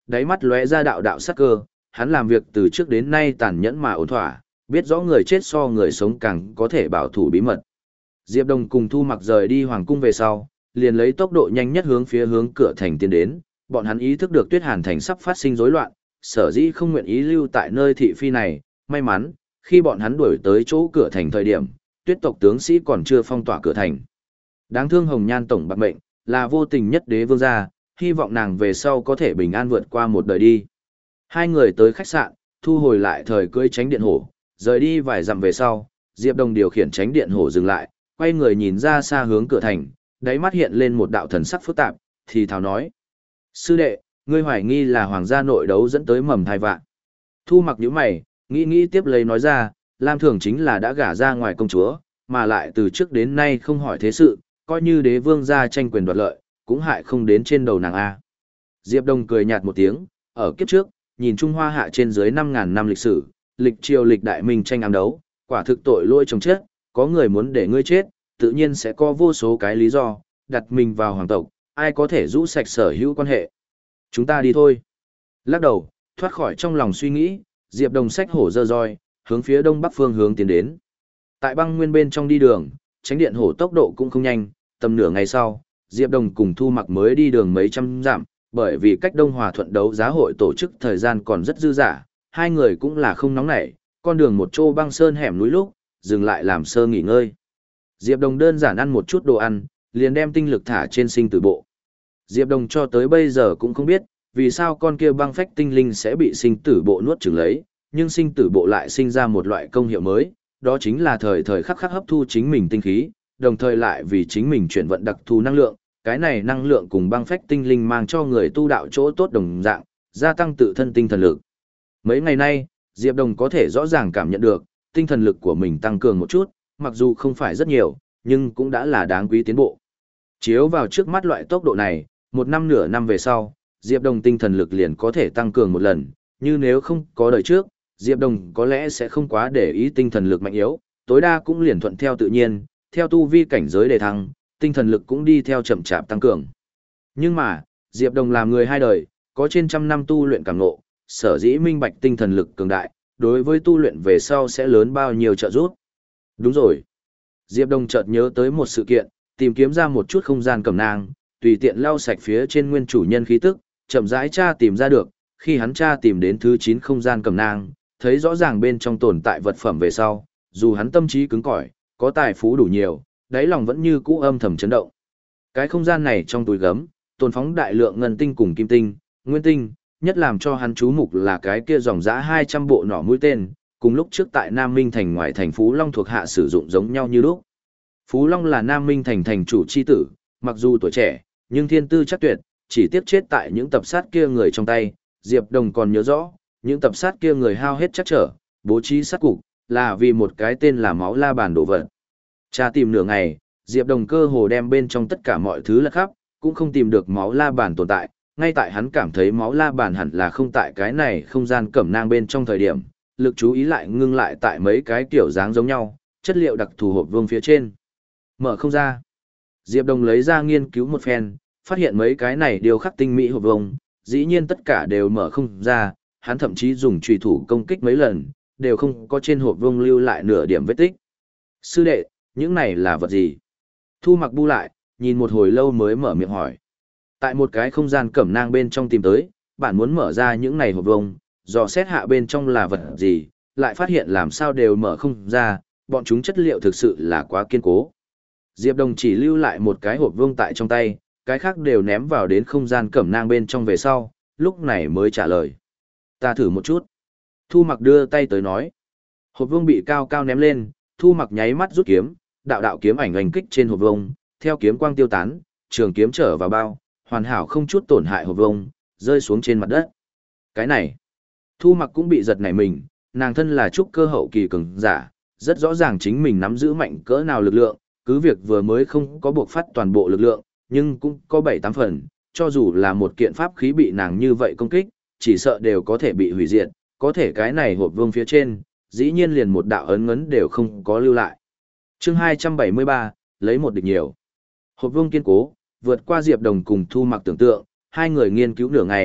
Đáy mắt lóe ra đạo đạo sắc cơ, hắn làm việc từ trước đến nay tàn nhẫn mà ổn thỏa, biết rõ người chết so người sống càng có thể bảo thủ bí mật. Diệp Đồng cùng Thu Mặc rời đi hoàng cung về sau, liền lấy tốc độ nhanh nhất hướng phía hướng cửa thành tiến đến, bọn hắn ý thức được Tuyết Hàn thành sắp phát sinh rối loạn, sở dĩ không nguyện ý lưu tại nơi thị phi này, may mắn, khi bọn hắn đuổi tới chỗ cửa thành thời điểm, Tuyết tộc tướng sĩ còn chưa phong tỏa cửa thành. Đáng thương Hồng Nhan tổng bạc mệnh, là vô tình nhất đế vương gia, hy vọng nàng về sau có thể bình an vượt qua một đời đi. Hai người tới khách sạn, thu hồi lại thời cưỡi tránh điện hổ, rời đi vài dặm về sau, Diệp Đồng điều khiển tránh điện hổ dừng lại, quay người nhìn ra xa hướng cửa thành, đáy mắt hiện lên một đạo thần sắc phức tạp, thì thào nói: "Sư đệ, ngươi hoài nghi là hoàng gia nội đấu dẫn tới mầm thai vạn." Thu Mặc nhíu mày, nghĩ nghĩ tiếp lấy nói ra: "Lam Thường chính là đã gả ra ngoài công chúa, mà lại từ trước đến nay không hỏi thế sự, coi như đế vương gia tranh quyền đoạt lợi, cũng hại không đến trên đầu nàng a." Diệp Đông cười nhạt một tiếng, ở kiếp trước, nhìn Trung Hoa hạ trên dưới năm ngàn năm lịch sử, lịch triều lịch đại minh tranh ám đấu, quả thực tội lỗi chồng chết, có người muốn để ngươi chết, tự nhiên sẽ có vô số cái lý do, đặt mình vào hoàng tộc, ai có thể rũ sạch sở hữu quan hệ. Chúng ta đi thôi. Lắc đầu, thoát khỏi trong lòng suy nghĩ, Diệp Đồng xách hổ dơ roi, hướng phía đông bắc phương hướng tiến đến. Tại băng nguyên bên trong đi đường, tránh điện hổ tốc độ cũng không nhanh, tầm nửa ngày sau, Diệp Đồng cùng Thu Mặc mới đi đường mấy trăm dặm, bởi vì cách Đông Hòa Thuận đấu giá hội tổ chức thời gian còn rất dư dả, hai người cũng là không nóng nảy, con đường một chỗ băng sơn hẻm núi lúc, dừng lại làm sơ nghỉ ngơi. Diệp Đồng đơn giản ăn một chút đồ ăn, liền đem tinh lực thả trên sinh tử bộ. Diệp Đồng cho tới bây giờ cũng không biết, vì sao con kia băng phách tinh linh sẽ bị sinh tử bộ nuốt chửng lấy, nhưng sinh tử bộ lại sinh ra một loại công hiệu mới, đó chính là thời thời khắc khắc hấp thu chính mình tinh khí, đồng thời lại vì chính mình chuyển vận đặc thù năng lượng, cái này năng lượng cùng băng phách tinh linh mang cho người tu đạo chỗ tốt đồng dạng, gia tăng tự thân tinh thần lực. Mấy ngày nay, Diệp Đồng có thể rõ ràng cảm nhận được, tinh thần lực của mình tăng cường một chút, mặc dù không phải rất nhiều, nhưng cũng đã là đáng quý tiến bộ. Chiếu vào trước mắt loại tốc độ này, một năm nửa năm về sau, Diệp Đồng tinh thần lực liền có thể tăng cường một lần, như nếu không có đời trước, Diệp Đồng có lẽ sẽ không quá để ý tinh thần lực mạnh yếu, tối đa cũng liền thuận theo tự nhiên, theo tu vi cảnh giới đề thăng, tinh thần lực cũng đi theo chậm chạp tăng cường. Nhưng mà, Diệp Đồng làm người hai đời, có trên trăm năm tu luyện cảm ngộ, sở dĩ minh bạch tinh thần lực cường đại, đối với tu luyện về sau sẽ lớn bao nhiêu trợ giúp. Đúng rồi. Diệp Đồng chợt nhớ tới một sự kiện, tìm kiếm ra một chút không gian cẩm nang, tùy tiện lau sạch phía trên nguyên chủ nhân khí tức, chậm rãi tra tìm ra được, khi hắn tra tìm đến thứ chín không gian cẩm nang, thấy rõ ràng bên trong tồn tại vật phẩm về sau, dù hắn tâm trí cứng cỏi, có tài phú đủ nhiều, đáy lòng vẫn như cũ âm thầm chấn động. Cái không gian này trong túi gấm, tồn phóng đại lượng ngân tinh cùng kim tinh, nguyên tinh, nhất làm cho hắn chú mục là cái kia dòng giá hai trăm bộ nỏ mũi tên, cùng lúc trước tại Nam Minh thành ngoài thành Phú Long thuộc hạ sử dụng giống nhau như lúc. Phú Long là Nam Minh thành thành chủ chi tử, mặc dù tuổi trẻ, nhưng thiên tư chắc tuyệt, chỉ tiếc chết tại những tập sát kia người trong tay, Diệp Đồng còn nhớ rõ, những tập sát kia người hao hết chắc trở, bố trí sát cục, là vì một cái tên là máu la bàn đổ vật. Tra tìm nửa ngày, Diệp Đồng cơ hồ đem bên trong tất cả mọi thứ lật khắp, cũng không tìm được máu la bàn tồn tại, ngay tại hắn cảm thấy máu la bàn hẳn là không tại cái này không gian cẩm nang bên trong thời điểm, lực chú ý lại ngưng lại tại mấy cái kiểu dáng giống nhau, chất liệu đặc thù hộp vương phía trên. Mở không ra. Diệp Đồng lấy ra nghiên cứu một phen, phát hiện mấy cái này đều khắc tinh mỹ hộp vương, dĩ nhiên tất cả đều mở không ra, hắn thậm chí dùng chùy thủ công kích mấy lần, đều không có trên hộp vương lưu lại nửa điểm vết tích. Sư đệ, những này là vật gì? Thu Mặc bu lại, nhìn một hồi lâu mới mở miệng hỏi. Tại một cái không gian cẩm nang bên trong tìm tới, bạn muốn mở ra những này hộp vương, dò xét hạ bên trong là vật gì, lại phát hiện làm sao đều mở không ra, bọn chúng chất liệu thực sự là quá kiên cố. Diệp Đồng chỉ lưu lại một cái hộp vương tại trong tay, cái khác đều ném vào đến không gian cẩm nang bên trong về sau, lúc này mới trả lời. Ta thử một chút. Thu Mặc đưa tay tới nói. Hộp vương bị cao cao ném lên, Thu Mặc nháy mắt rút kiếm, đạo đạo kiếm ảnh oanh kích trên hộp vương, theo kiếm quang tiêu tán, trường kiếm trở vào bao, hoàn hảo không chút tổn hại hộp vương, rơi xuống trên mặt đất. Cái này, Thu Mặc cũng bị giật nảy mình, nàng thân là trúc cơ hậu kỳ cường giả, rất rõ ràng chính mình nắm giữ mạnh cỡ nào lực lượng, cứ việc vừa mới không có buộc phát toàn bộ lực lượng, nhưng cũng có bảy tám phần, cho dù là một kiện pháp khí bị nàng như vậy công kích, chỉ sợ đều có thể bị hủy diệt, có thể cái này hộp vương phía trên, dĩ nhiên liền một đạo ấn ngấn đều không có lưu lại. Chương hai trăm bảy mươi ba, lấy một địch nhiều. Hộp vương kiên cố, vượt qua Diệp Đồng cùng Thu Mặc tưởng tượng, hai người nghiên cứu nửa ngày,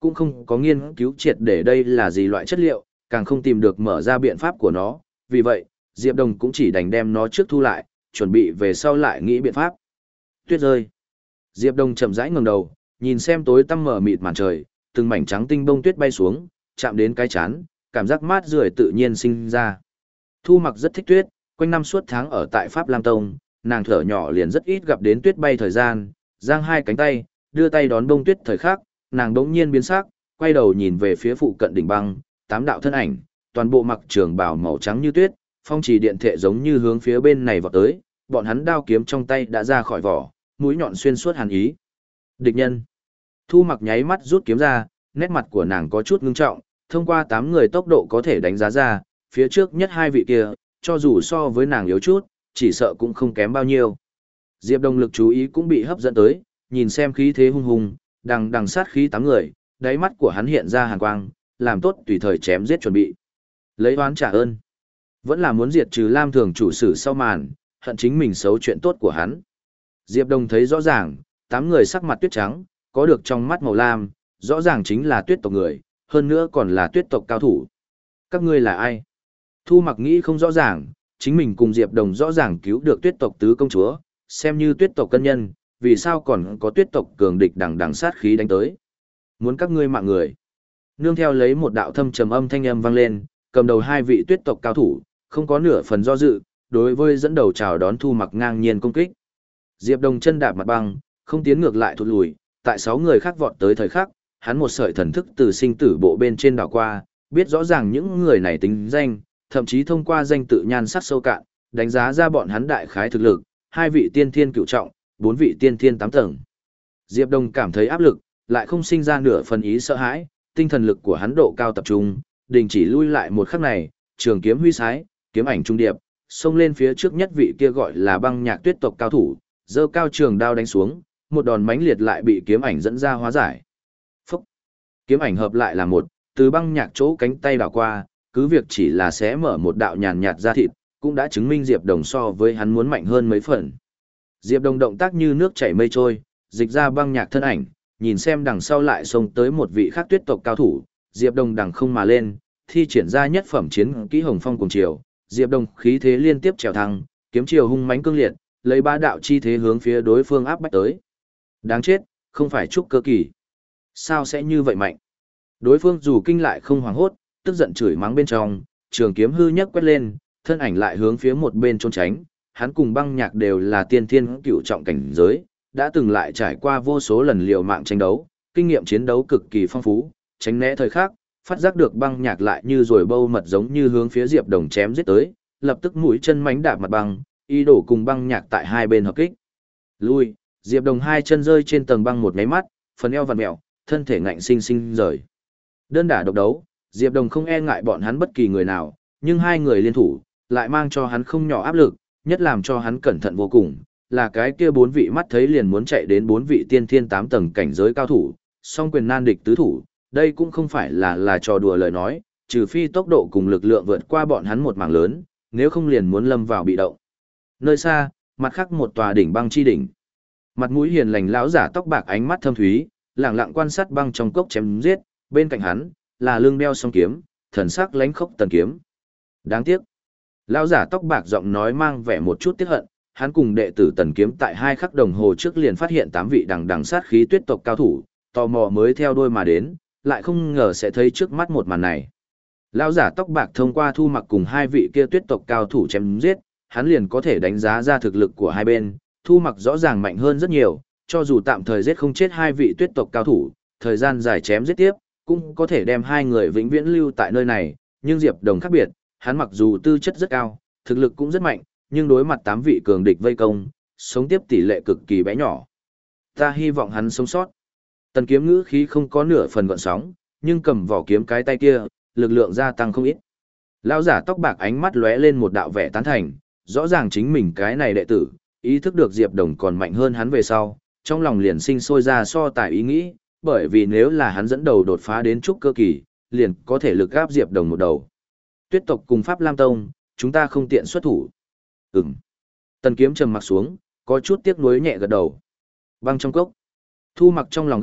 cũng không có nghiên cứu triệt để đây là gì loại chất liệu, càng không tìm được mở ra biện pháp của nó, vì vậy, Diệp Đồng cũng chỉ đành đem nó trước thu lại, chuẩn bị về sau lại nghĩ biện pháp. Tuyết rơi. Diệp Đồng chậm rãi ngẩng đầu, nhìn xem tối tăm mờ mịt màn trời, từng mảnh trắng tinh bông tuyết bay xuống, chạm đến cái chán, cảm giác mát rượi tự nhiên sinh ra. Thu Mặc rất thích tuyết, quanh năm suốt tháng ở tại Pháp Lam Tông, nàng thở nhỏ liền rất ít gặp đến tuyết bay thời gian, giang hai cánh tay, đưa tay đón bông tuyết thời khắc, nàng đống nhiên biến sắc, quay đầu nhìn về phía phụ cận đỉnh băng, tám đạo thân ảnh, toàn bộ mặc trường bào màu trắng như tuyết, phong trì điện thệ giống như hướng phía bên này vọt tới, bọn hắn đao kiếm trong tay đã ra khỏi vỏ, mũi nhọn xuyên suốt hàn ý. Địch nhân. Thu Mặc nháy mắt rút kiếm ra, nét mặt của nàng có chút ngưng trọng, thông qua tám người tốc độ có thể đánh giá ra, phía trước nhất hai vị kia, cho dù so với nàng yếu chút, chỉ sợ cũng không kém bao nhiêu. Diệp Đông lực chú ý cũng bị hấp dẫn tới, nhìn xem khí thế hung hùng, đằng đằng sát khí tám người, đáy mắt của hắn hiện ra hàn quang, làm tốt tùy thời chém giết chuẩn bị. Lấy oán trả ơn. Vẫn là muốn diệt trừ Lam Thường chủ sử sau màn, hận chính mình xấu chuyện tốt của hắn. Diệp Đông thấy rõ ràng, tám người sắc mặt tuyết trắng, có được trong mắt màu lam, rõ ràng chính là tuyết tộc người, hơn nữa còn là tuyết tộc cao thủ. Các ngươi là ai? Thu Mặc nghĩ không rõ ràng, chính mình cùng Diệp Đồng rõ ràng cứu được tuyết tộc tứ công chúa, xem như tuyết tộc cân nhân, vì sao còn có tuyết tộc cường địch đằng đằng sát khí đánh tới. Muốn các ngươi mạng người. Nương theo lấy một đạo thâm trầm âm thanh âm vang lên, cầm đầu hai vị tuyết tộc cao thủ, không có nửa phần do dự, đối với dẫn đầu chào đón Thu Mặc ngang nhiên công kích. Diệp Đồng chân đạp mặt băng, không tiến ngược lại thụt lùi, tại sáu người khác vọt tới thời khắc, hắn một sợi thần thức từ sinh tử bộ bên trên đảo qua, biết rõ ràng những người này tính danh, thậm chí thông qua danh tự nhan sắc sâu cạn, đánh giá ra bọn hắn đại khái thực lực, hai vị tiên thiên cửu trọng, bốn vị tiên thiên tám tầng. Diệp Đông cảm thấy áp lực, lại không sinh ra nửa phần ý sợ hãi, tinh thần lực của hắn độ cao tập trung, đình chỉ lui lại một khắc này, trường kiếm huy sái, kiếm ảnh trung điệp, xông lên phía trước nhất vị kia gọi là băng nhạc tuyết tộc cao thủ, giơ cao trường đao đánh xuống, một đòn mãnh liệt lại bị kiếm ảnh dẫn ra hóa giải. Phúc! Kiếm ảnh hợp lại là một, từ băng nhạc chỗ cánh tay đảo qua, cứ việc chỉ là xé mở một đạo nhàn nhạt da thịt, cũng đã chứng minh Diệp Đồng so với hắn muốn mạnh hơn mấy phần. Diệp Đồng động tác như nước chảy mây trôi, dịch ra băng nhạc thân ảnh, nhìn xem đằng sau lại xông tới một vị khác tuyết tộc cao thủ, Diệp Đồng đằng không mà lên, thi triển ra nhất phẩm chiến kỹ Hồng Phong cùng chiều, Diệp Đồng khí thế liên tiếp trèo thăng, kiếm chiều hung mãnh cương liệt, lấy ba đạo chi thế hướng phía đối phương áp bách tới. Đáng chết, không phải trúc cơ kỳ. Sao sẽ như vậy mạnh? Đối phương dù kinh lại không hoảng hốt, tức giận chửi mắng bên trong, trường kiếm hư nhất quét lên, thân ảnh lại hướng phía một bên trốn tránh. Hắn cùng băng nhạc đều là tiên thiên cửu trọng cảnh giới, đã từng lại trải qua vô số lần liều mạng tranh đấu, kinh nghiệm chiến đấu cực kỳ phong phú, tránh né thời khắc, phát giác được băng nhạc lại như rồi bâu mật giống như hướng phía Diệp Đồng chém giết tới, lập tức mũi chân mánh đạp mặt băng, ý đồ cùng băng nhạc tại hai bên hợp kích. Lui, Diệp Đồng hai chân rơi trên tầng băng một cái mắt, phần eo vặn mèo, thân thể ngạnh sinh sinh rời. Đơn đả độc đấu, Diệp Đồng không e ngại bọn hắn bất kỳ người nào, nhưng hai người liên thủ, lại mang cho hắn không nhỏ áp lực, nhất làm cho hắn cẩn thận vô cùng, là cái kia bốn vị mắt thấy liền muốn chạy đến bốn vị tiên thiên tám tầng cảnh giới cao thủ, song quyền nan địch tứ thủ, đây cũng không phải là là trò đùa lời nói, trừ phi tốc độ cùng lực lượng vượt qua bọn hắn một mảng lớn, nếu không liền muốn lâm vào bị động. Nơi xa, mặt khác một tòa đỉnh băng chi đỉnh. Mặt mũi hiền lành lão giả tóc bạc ánh mắt thâm thúy, lặng lặng quan sát băng trong cốc chém giết, bên cạnh hắn là lưng đeo song kiếm, thần sắc lánh khốc tần kiếm. Đáng tiếc, lão giả tóc bạc giọng nói mang vẻ một chút tiếc hận, hắn cùng đệ tử tần kiếm tại hai khắc đồng hồ trước liền phát hiện tám vị đằng đằng sát khí tuyết tộc cao thủ, tò mò mới theo đuôi mà đến, lại không ngờ sẽ thấy trước mắt một màn này. Lão giả tóc bạc thông qua Thu Mặc cùng hai vị kia tuyết tộc cao thủ chém giết, hắn liền có thể đánh giá ra thực lực của hai bên, Thu Mặc rõ ràng mạnh hơn rất nhiều, cho dù tạm thời giết không chết hai vị tuyết tộc cao thủ, thời gian dài chém giết tiếp, cũng có thể đem hai người vĩnh viễn lưu tại nơi này, nhưng Diệp Đồng khác biệt, hắn mặc dù tư chất rất cao, thực lực cũng rất mạnh, nhưng đối mặt tám vị cường địch vây công, sống tiếp tỷ lệ cực kỳ bé nhỏ. Ta hy vọng hắn sống sót. Tần kiếm ngữ khí không có nửa phần gợn sóng, nhưng cầm vỏ kiếm cái tay kia, lực lượng gia tăng không ít. Lão giả tóc bạc ánh mắt lóe lên một đạo vẻ tán thành, rõ ràng chính mình cái này đệ tử, ý thức được Diệp Đồng còn mạnh hơn hắn về sau, trong lòng liền sinh sôi ra so tài ý nghĩ, bởi vì nếu là hắn dẫn đầu đột phá đến trúc cơ kỳ, liền có thể lực gáp Diệp Đồng một đầu. Tuyết tộc cùng Pháp Lam Tông, chúng ta không tiện xuất thủ. Ừm. Tần kiếm trầm mặc xuống, có chút tiếc nuối nhẹ gật đầu. Băng trong cốc. Thu Mặc trong lòng gấp,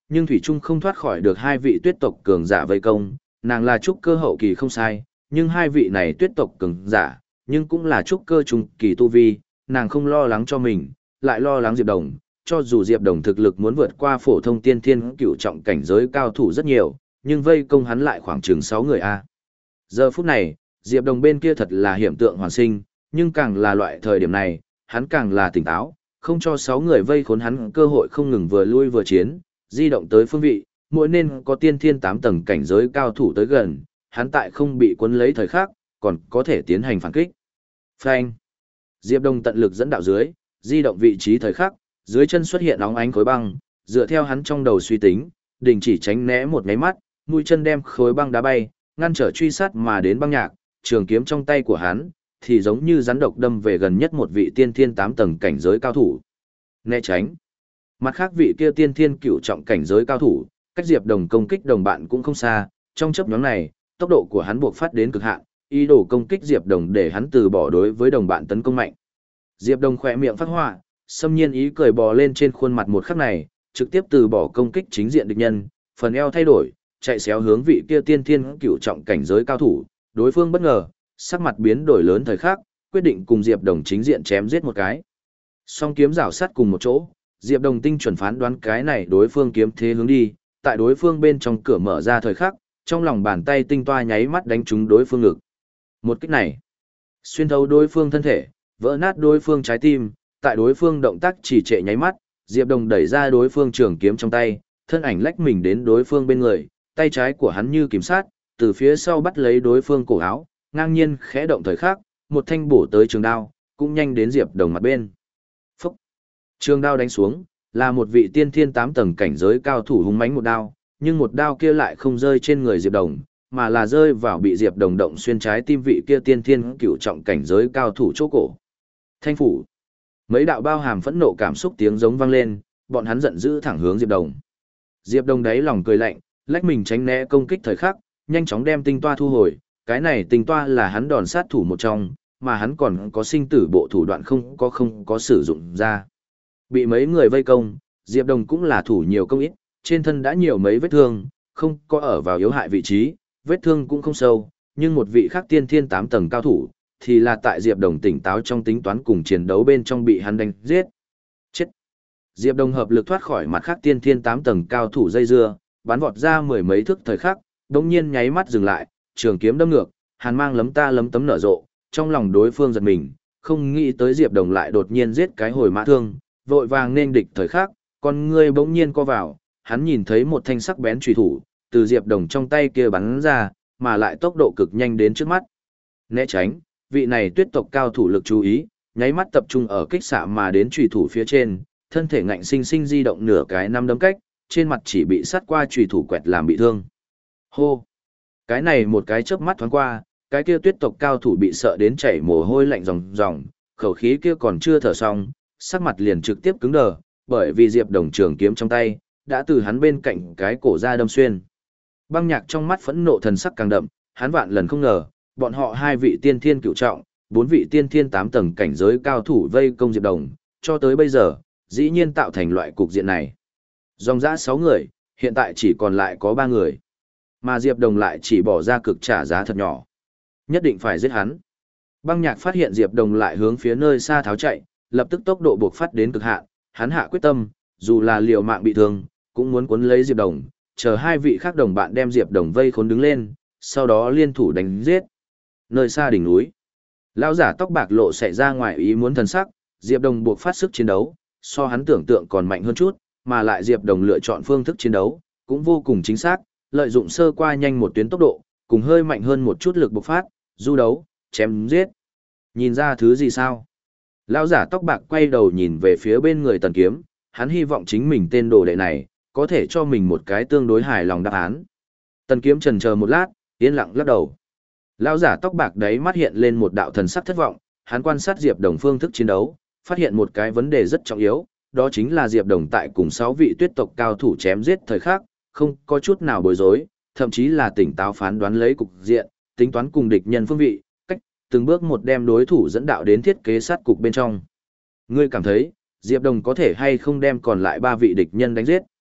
nhưng thủy trung không thoát khỏi được hai vị tuyết tộc cường giả vây công, nàng là trúc cơ hậu kỳ không sai, nhưng hai vị này tuyết tộc cường giả, nhưng cũng là trúc cơ trung kỳ tu vi, nàng không lo lắng cho mình, lại lo lắng Diệp Đồng, cho dù Diệp Đồng thực lực muốn vượt qua phổ thông tiên thiên cựu trọng cảnh giới cao thủ rất nhiều, nhưng vây công hắn lại khoảng chừng sáu người a. Giờ phút này, Diệp Đồng bên kia thật là hiểm tượng hoàn sinh, nhưng càng là loại thời điểm này, hắn càng là tỉnh táo, không cho sáu người vây khốn hắn cơ hội không ngừng vừa lui vừa chiến, di động tới phương vị, mỗi nên có tiên thiên tám tầng cảnh giới cao thủ tới gần, hắn tại không bị cuốn lấy thời khắc, còn có thể tiến hành phản kích. Phanh. Diệp Đông tận lực dẫn đạo dưới, di động vị trí thời khắc, dưới chân xuất hiện óng ánh khối băng, dựa theo hắn trong đầu suy tính, đình chỉ tránh né một cái mắt, mũi chân đem khối băng đá bay, ngăn trở truy sát mà đến băng nhạc, trường kiếm trong tay của hắn thì giống như rắn độc đâm về gần nhất một vị tiên thiên tám tầng cảnh giới cao thủ. Né tránh. Mặt khác vị kia tiên thiên cửu trọng cảnh giới cao thủ, cách Diệp Đồng công kích đồng bạn cũng không xa, trong chớp nhoáng này, tốc độ của hắn buộc phát đến cực hạn, ý đồ công kích Diệp Đồng để hắn từ bỏ đối với đồng bạn tấn công mạnh. Diệp Đồng khỏe miệng phát họa, xâm nhiên ý cười bò lên trên khuôn mặt một khắc này, trực tiếp từ bỏ công kích chính diện địch nhân, phần eo thay đổi, chạy xéo hướng vị kia tiên thiên cửu trọng cảnh giới cao thủ, đối phương bất ngờ, sắc mặt biến đổi lớn thời khắc, quyết định cùng Diệp Đồng chính diện chém giết một cái. Song kiếm rảo sát cùng một chỗ, Diệp Đồng tinh chuẩn phán đoán cái này đối phương kiếm thế hướng đi, tại đối phương bên trong cửa mở ra thời khắc, trong lòng bàn tay tinh toa nháy mắt đánh trúng đối phương ngực. Một kích này, xuyên thấu đối phương thân thể, vỡ nát đối phương trái tim, tại đối phương động tác chỉ trệ nháy mắt, Diệp Đồng đẩy ra đối phương trường kiếm trong tay, thân ảnh lách mình đến đối phương bên người, tay trái của hắn như kiểm sát, từ phía sau bắt lấy đối phương cổ áo, ngang nhiên khẽ động thời khắc, một thanh bổ tới trường đao, cũng nhanh đến Diệp Đồng mặt bên. Phúc! Trường đao đánh xuống, là một vị tiên thiên tám tầng cảnh giới cao thủ hung mãnh một đao, nhưng một đao kia lại không rơi trên người Diệp Đồng, mà là rơi vào bị Diệp Đồng động xuyên trái tim vị kia tiên thiên cửu trọng cảnh giới cao thủ chỗ cổ. Thanh phủ! Mấy đạo bao hàm phẫn nộ cảm xúc tiếng giống vang lên, bọn hắn giận dữ thẳng hướng Diệp Đồng. Diệp Đồng đáy lòng cười lạnh, lách mình tránh né công kích thời khắc, nhanh chóng đem tinh toa thu hồi, cái này tinh toa là hắn đòn sát thủ một trong, mà hắn còn có sinh tử bộ thủ đoạn không có không có sử dụng ra. Bị mấy người vây công, Diệp Đồng cũng là thủ nhiều công ít, trên thân đã nhiều mấy vết thương, không có ở vào yếu hại vị trí, vết thương cũng không sâu, nhưng một vị khác tiên thiên tám tầng cao thủ, thì là tại Diệp Đồng tỉnh táo trong tính toán cùng chiến đấu bên trong bị hắn đánh giết. Chết! Diệp Đồng hợp lực thoát khỏi mặt khác tiên thiên tám tầng cao thủ dây dưa, bắn vọt ra mười mấy thước thời khắc, đống nhiên nháy mắt dừng lại, trường kiếm đâm ngược, hàn mang lấm ta lấm tấm nở rộ, trong lòng đối phương giật mình, không nghĩ tới Diệp Đồng lại đột nhiên giết cái hồi mã thương, vội vàng nên địch thời khắc, con ngươi bỗng nhiên co vào, hắn nhìn thấy một thanh sắc bén chùy thủ, từ Diệp Đồng trong tay kia bắn ra, mà lại tốc độ cực nhanh đến trước mắt. Né tránh, vị này tuyết tộc cao thủ lực chú ý, nháy mắt tập trung ở kích xạ mà đến chùy thủ phía trên, thân thể ngạnh sinh sinh di động nửa cái năm đấm cách, trên mặt chỉ bị sát qua chùy thủ quẹt làm bị thương. Hô! Cái này một cái chớp mắt thoáng qua, cái kia tuyết tộc cao thủ bị sợ đến chảy mồ hôi lạnh ròng ròng, khẩu khí kia còn chưa thở xong, sắc mặt liền trực tiếp cứng đờ, bởi vì Diệp Đồng trường kiếm trong tay đã từ hắn bên cạnh cái cổ ra đâm xuyên. Băng Nhạc trong mắt phẫn nộ thần sắc càng đậm, hắn vạn lần không ngờ, bọn họ hai vị tiên thiên cửu trọng, bốn vị tiên thiên tám tầng cảnh giới cao thủ vây công Diệp Đồng, cho tới bây giờ, dĩ nhiên tạo thành loại cục diện này. Dòng dã sáu người, hiện tại chỉ còn lại có ba người. Mà Diệp Đồng lại chỉ bỏ ra cực trả giá thật nhỏ. Nhất định phải giết hắn. Băng Nhạc phát hiện Diệp Đồng lại hướng phía nơi xa tháo chạy, lập tức tốc độ buộc phát đến cực hạn, hắn hạ quyết tâm, dù là liều mạng bị thương, cũng muốn cuốn lấy Diệp Đồng, chờ hai vị khác đồng bạn đem Diệp Đồng vây khốn đứng lên, sau đó liên thủ đánh giết. Nơi xa đỉnh núi, lão giả tóc bạc lộ xảy ra ngoài ý muốn thần sắc, Diệp Đồng buộc phát sức chiến đấu, so hắn tưởng tượng còn mạnh hơn chút, mà lại Diệp Đồng lựa chọn phương thức chiến đấu, cũng vô cùng chính xác, lợi dụng sơ qua nhanh một tuyến tốc độ, cùng hơi mạnh hơn một chút lực bộc phát, du đấu, chém giết. Nhìn ra thứ gì sao? Lão giả tóc bạc quay đầu nhìn về phía bên người Tần Kiếm, hắn hy vọng chính mình tên đồ đệ này, có thể cho mình một cái tương đối hài lòng đáp án. Tần Kiếm chần chờ một lát, yên lặng lắc đầu. Lão giả tóc bạc đấy mắt hiện lên một đạo thần sắc thất vọng, hắn quan sát Diệp Đồng phương thức chiến đấu, phát hiện một cái vấn đề rất trọng yếu, đó chính là Diệp Đồng tại cùng sáu vị tuyết tộc cao thủ chém giết thời khắc, không có chút nào bối rối, thậm chí là tỉnh táo phán đoán lấy cục diện, tính toán cùng địch nhân phương vị, cách từng bước một đem đối thủ dẫn đạo đến thiết kế sát cục bên trong. Ngươi cảm thấy, Diệp Đồng có thể hay không đem còn lại ba vị địch nhân đánh giết?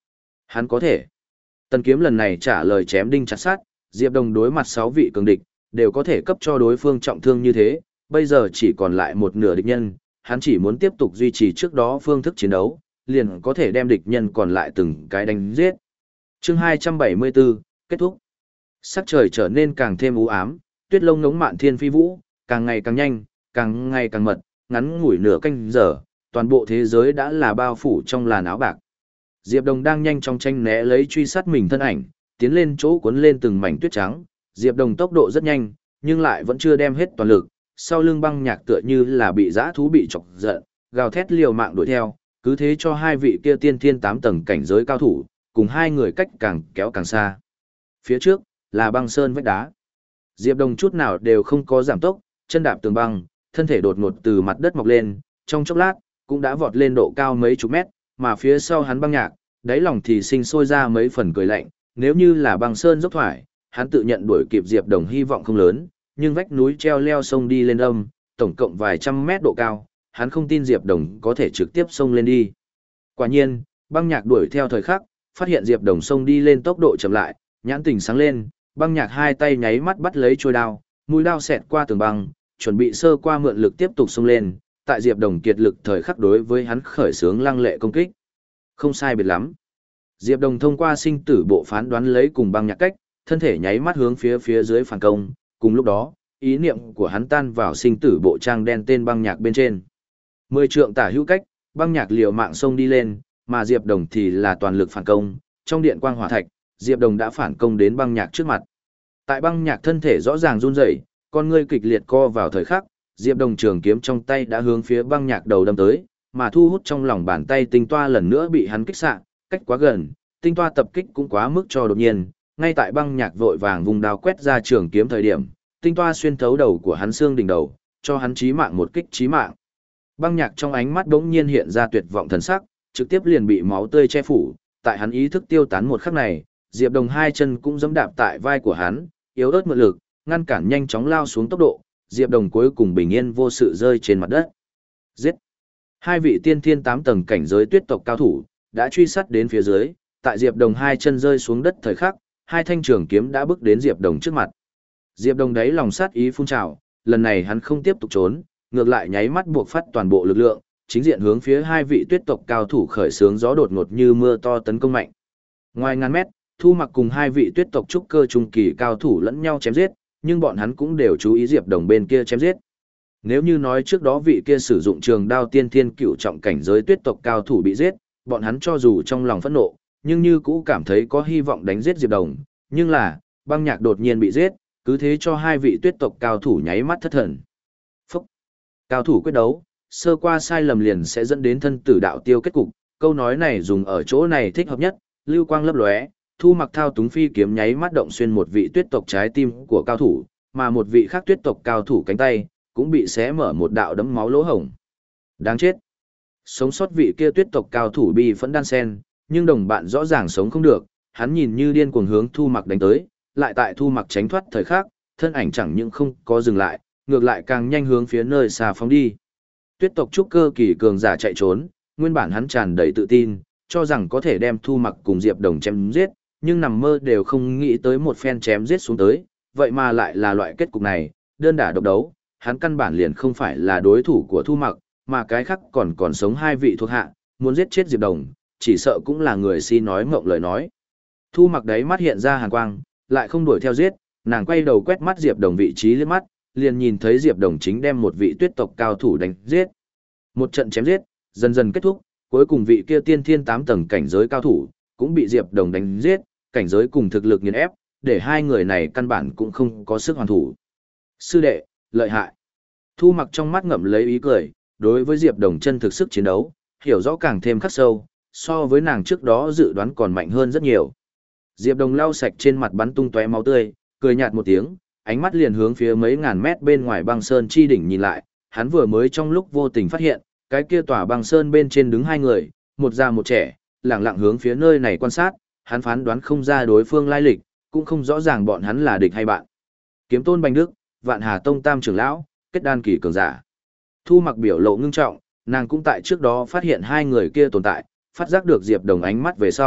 Hắn có thể. Tần Kiếm lần này trả lời chém đinh chặt sắt, Diệp Đồng đối mặt sáu vị cường địch, đều có thể cấp cho đối phương trọng thương như thế, bây giờ chỉ còn lại một nửa địch nhân, hắn chỉ muốn tiếp tục duy trì trước đó phương thức chiến đấu, liền có thể đem địch nhân còn lại từng cái đánh giết. Chương hai trăm bảy mươi bốn, kết thúc. Sắc trời trở nên càng thêm u ám, tuyết lông ngống mạn thiên phi vũ, càng ngày càng nhanh, càng ngày càng mật, ngắn ngủi nửa canh giờ, toàn bộ thế giới đã là bao phủ trong làn áo bạc. Diệp Đồng đang nhanh chóng tranh né lấy truy sát mình thân ảnh, tiến lên chỗ cuốn lên từng mảnh tuyết trắng. Diệp Đồng tốc độ rất nhanh, nhưng lại vẫn chưa đem hết toàn lực. Sau lưng Băng Nhạc tựa như là bị dã thú bị chọc giận, gào thét liều mạng đuổi theo, cứ thế cho hai vị kia tiên thiên tám tầng cảnh giới cao thủ, cùng hai người cách càng kéo càng xa. Phía trước là băng sơn vách đá. Diệp Đồng chút nào đều không có giảm tốc, chân đạp tường băng, thân thể đột ngột từ mặt đất mọc lên, trong chốc lát cũng đã vọt lên độ cao mấy chục mét, mà phía sau hắn Băng Nhạc, đáy lòng thì sinh sôi ra mấy phần cười lạnh, nếu như là băng sơn dốc thoải, hắn tự nhận đuổi kịp Diệp Đồng hy vọng không lớn, nhưng vách núi treo leo sông đi lên âm, tổng cộng vài trăm mét độ cao, hắn không tin Diệp Đồng có thể trực tiếp sông lên đi. Quả nhiên, Băng Nhạc đuổi theo thời khắc, phát hiện Diệp Đồng sông đi lên tốc độ chậm lại, nhãn tình sáng lên, Băng Nhạc hai tay nháy mắt bắt lấy chuôi đao, mũi đao xẹt qua tường băng, chuẩn bị sơ qua mượn lực tiếp tục sông lên, tại Diệp Đồng kiệt lực thời khắc đối với hắn khởi xướng lăng lệ công kích. Không sai biệt lắm. Diệp Đồng thông qua sinh tử bộ phán đoán lấy cùng Băng Nhạc cách, thân thể nháy mắt hướng phía phía dưới phản công, cùng lúc đó, ý niệm của hắn tan vào sinh tử bộ trang đen tên Băng Nhạc bên trên. Mười trượng tả hữu cách, Băng Nhạc liều mạng xông đi lên, mà Diệp Đồng thì là toàn lực phản công, trong điện quang hỏa thạch, Diệp Đồng đã phản công đến Băng Nhạc trước mặt. Tại Băng Nhạc thân thể rõ ràng run rẩy, con ngươi kịch liệt co vào thời khắc, Diệp Đồng trường kiếm trong tay đã hướng phía Băng Nhạc đầu đâm tới, mà thu hút trong lòng bàn tay tinh toa lần nữa bị hắn kích xạ, cách quá gần, tinh toa tập kích cũng quá mức cho đột nhiên, ngay tại Băng Nhạc vội vàng vùng đao quét ra trường kiếm thời điểm, tinh toa xuyên thấu đầu của hắn xương đỉnh đầu, cho hắn chí mạng một kích chí mạng. Băng Nhạc trong ánh mắt bỗng nhiên hiện ra tuyệt vọng thần sắc, trực tiếp liền bị máu tươi che phủ, tại hắn ý thức tiêu tán một khắc này, Diệp Đồng hai chân cũng giẫm đạp tại vai của hắn, yếu ớt mượn lực, ngăn cản nhanh chóng lao xuống tốc độ, Diệp Đồng cuối cùng bình yên vô sự rơi trên mặt đất. Giết! Hai vị tiên thiên tám tầng cảnh giới tuyết tộc cao thủ đã truy sát đến phía dưới, tại Diệp Đồng hai chân rơi xuống đất thời khắc, hai thanh trường kiếm đã bước đến Diệp Đồng trước mặt. Diệp Đồng đáy lòng sát ý phun trào, lần này hắn không tiếp tục trốn, ngược lại nháy mắt buộc phát toàn bộ lực lượng, chính diện hướng phía hai vị tuyết tộc cao thủ khởi xướng gió đột ngột như mưa to tấn công mạnh. Ngoài ngàn mét, Thu Mặc cùng hai vị tuyết tộc trúc cơ trung kỳ cao thủ lẫn nhau chém giết, nhưng bọn hắn cũng đều chú ý Diệp Đồng bên kia chém giết. Nếu như nói trước đó vị kia sử dụng trường đao tiên thiên cửu trọng cảnh giới tuyết tộc cao thủ bị giết, bọn hắn cho dù trong lòng phẫn nộ, nhưng như cũ cảm thấy có hy vọng đánh giết Diệp Đồng, nhưng là, Băng Nhạc đột nhiên bị giết, cứ thế cho hai vị tuyết tộc cao thủ nháy mắt thất thần. Phúc! Cao thủ quyết đấu, sơ qua sai lầm liền sẽ dẫn đến thân tử đạo tiêu kết cục, câu nói này dùng ở chỗ này thích hợp nhất, lưu quang lấp lóe, Thu Mặc thao túng phi kiếm nháy mắt động xuyên một vị tuyết tộc trái tim của cao thủ, mà một vị khác tuyết tộc cao thủ cánh tay cũng bị xé mở một đạo đấm máu lỗ hổng. Đáng chết. Sống sót vị kia tuyết tộc cao thủ bi phẫn đan sen, nhưng đồng bạn rõ ràng sống không được, hắn nhìn như điên cuồng hướng Thu Mặc đánh tới, lại tại Thu Mặc tránh thoát thời khắc, thân ảnh chẳng những không có dừng lại, ngược lại càng nhanh hướng phía nơi xa phóng đi. Tuyết tộc trúc cơ kỳ cường giả chạy trốn, nguyên bản hắn tràn đầy tự tin, cho rằng có thể đem Thu Mặc cùng Diệp Đồng chém giết, nhưng nằm mơ đều không nghĩ tới một phen chém giết xuống tới, vậy mà lại là loại kết cục này, đơn đả độc đấu, hắn căn bản liền không phải là đối thủ của Thu Mặc, mà cái khác còn còn sống hai vị thuộc hạ, muốn giết chết Diệp Đồng, chỉ sợ cũng là người si nói mộng lời nói. Thu Mặc đấy mắt hiện ra hàn quang, lại không đuổi theo giết, nàng quay đầu quét mắt Diệp Đồng vị trí liếc mắt, liền nhìn thấy Diệp Đồng chính đem một vị tuyết tộc cao thủ đánh giết. Một trận chém giết, dần dần kết thúc, cuối cùng vị kia tiên thiên tám tầng cảnh giới cao thủ cũng bị Diệp Đồng đánh giết, cảnh giới cùng thực lực nghiền ép, để hai người này căn bản cũng không có sức hoàn thủ. Sư đệ, lợi hại. Thu Mặc trong mắt ngậm lấy ý cười, đối với Diệp Đồng chân thực sức chiến đấu, hiểu rõ càng thêm khắc sâu, so với nàng trước đó dự đoán còn mạnh hơn rất nhiều. Diệp Đồng lau sạch trên mặt bắn tung tóe máu tươi, cười nhạt một tiếng, ánh mắt liền hướng phía mấy ngàn mét bên ngoài băng sơn chi đỉnh nhìn lại, hắn vừa mới trong lúc vô tình phát hiện, cái kia tòa băng sơn bên trên đứng hai người, một già một trẻ, lặng lặng hướng phía nơi này quan sát, hắn phán đoán không ra đối phương lai lịch, cũng không rõ ràng bọn hắn là địch hay bạn. Kiếm Tôn Bành Đức, Vạn Hà Tông Tam trưởng lão, kết đan kỳ cường giả. Thu Mặc biểu lộ ngưng trọng, nàng cũng tại trước đó phát hiện hai người kia tồn tại, phát giác được Diệp Đồng ánh mắt về sau,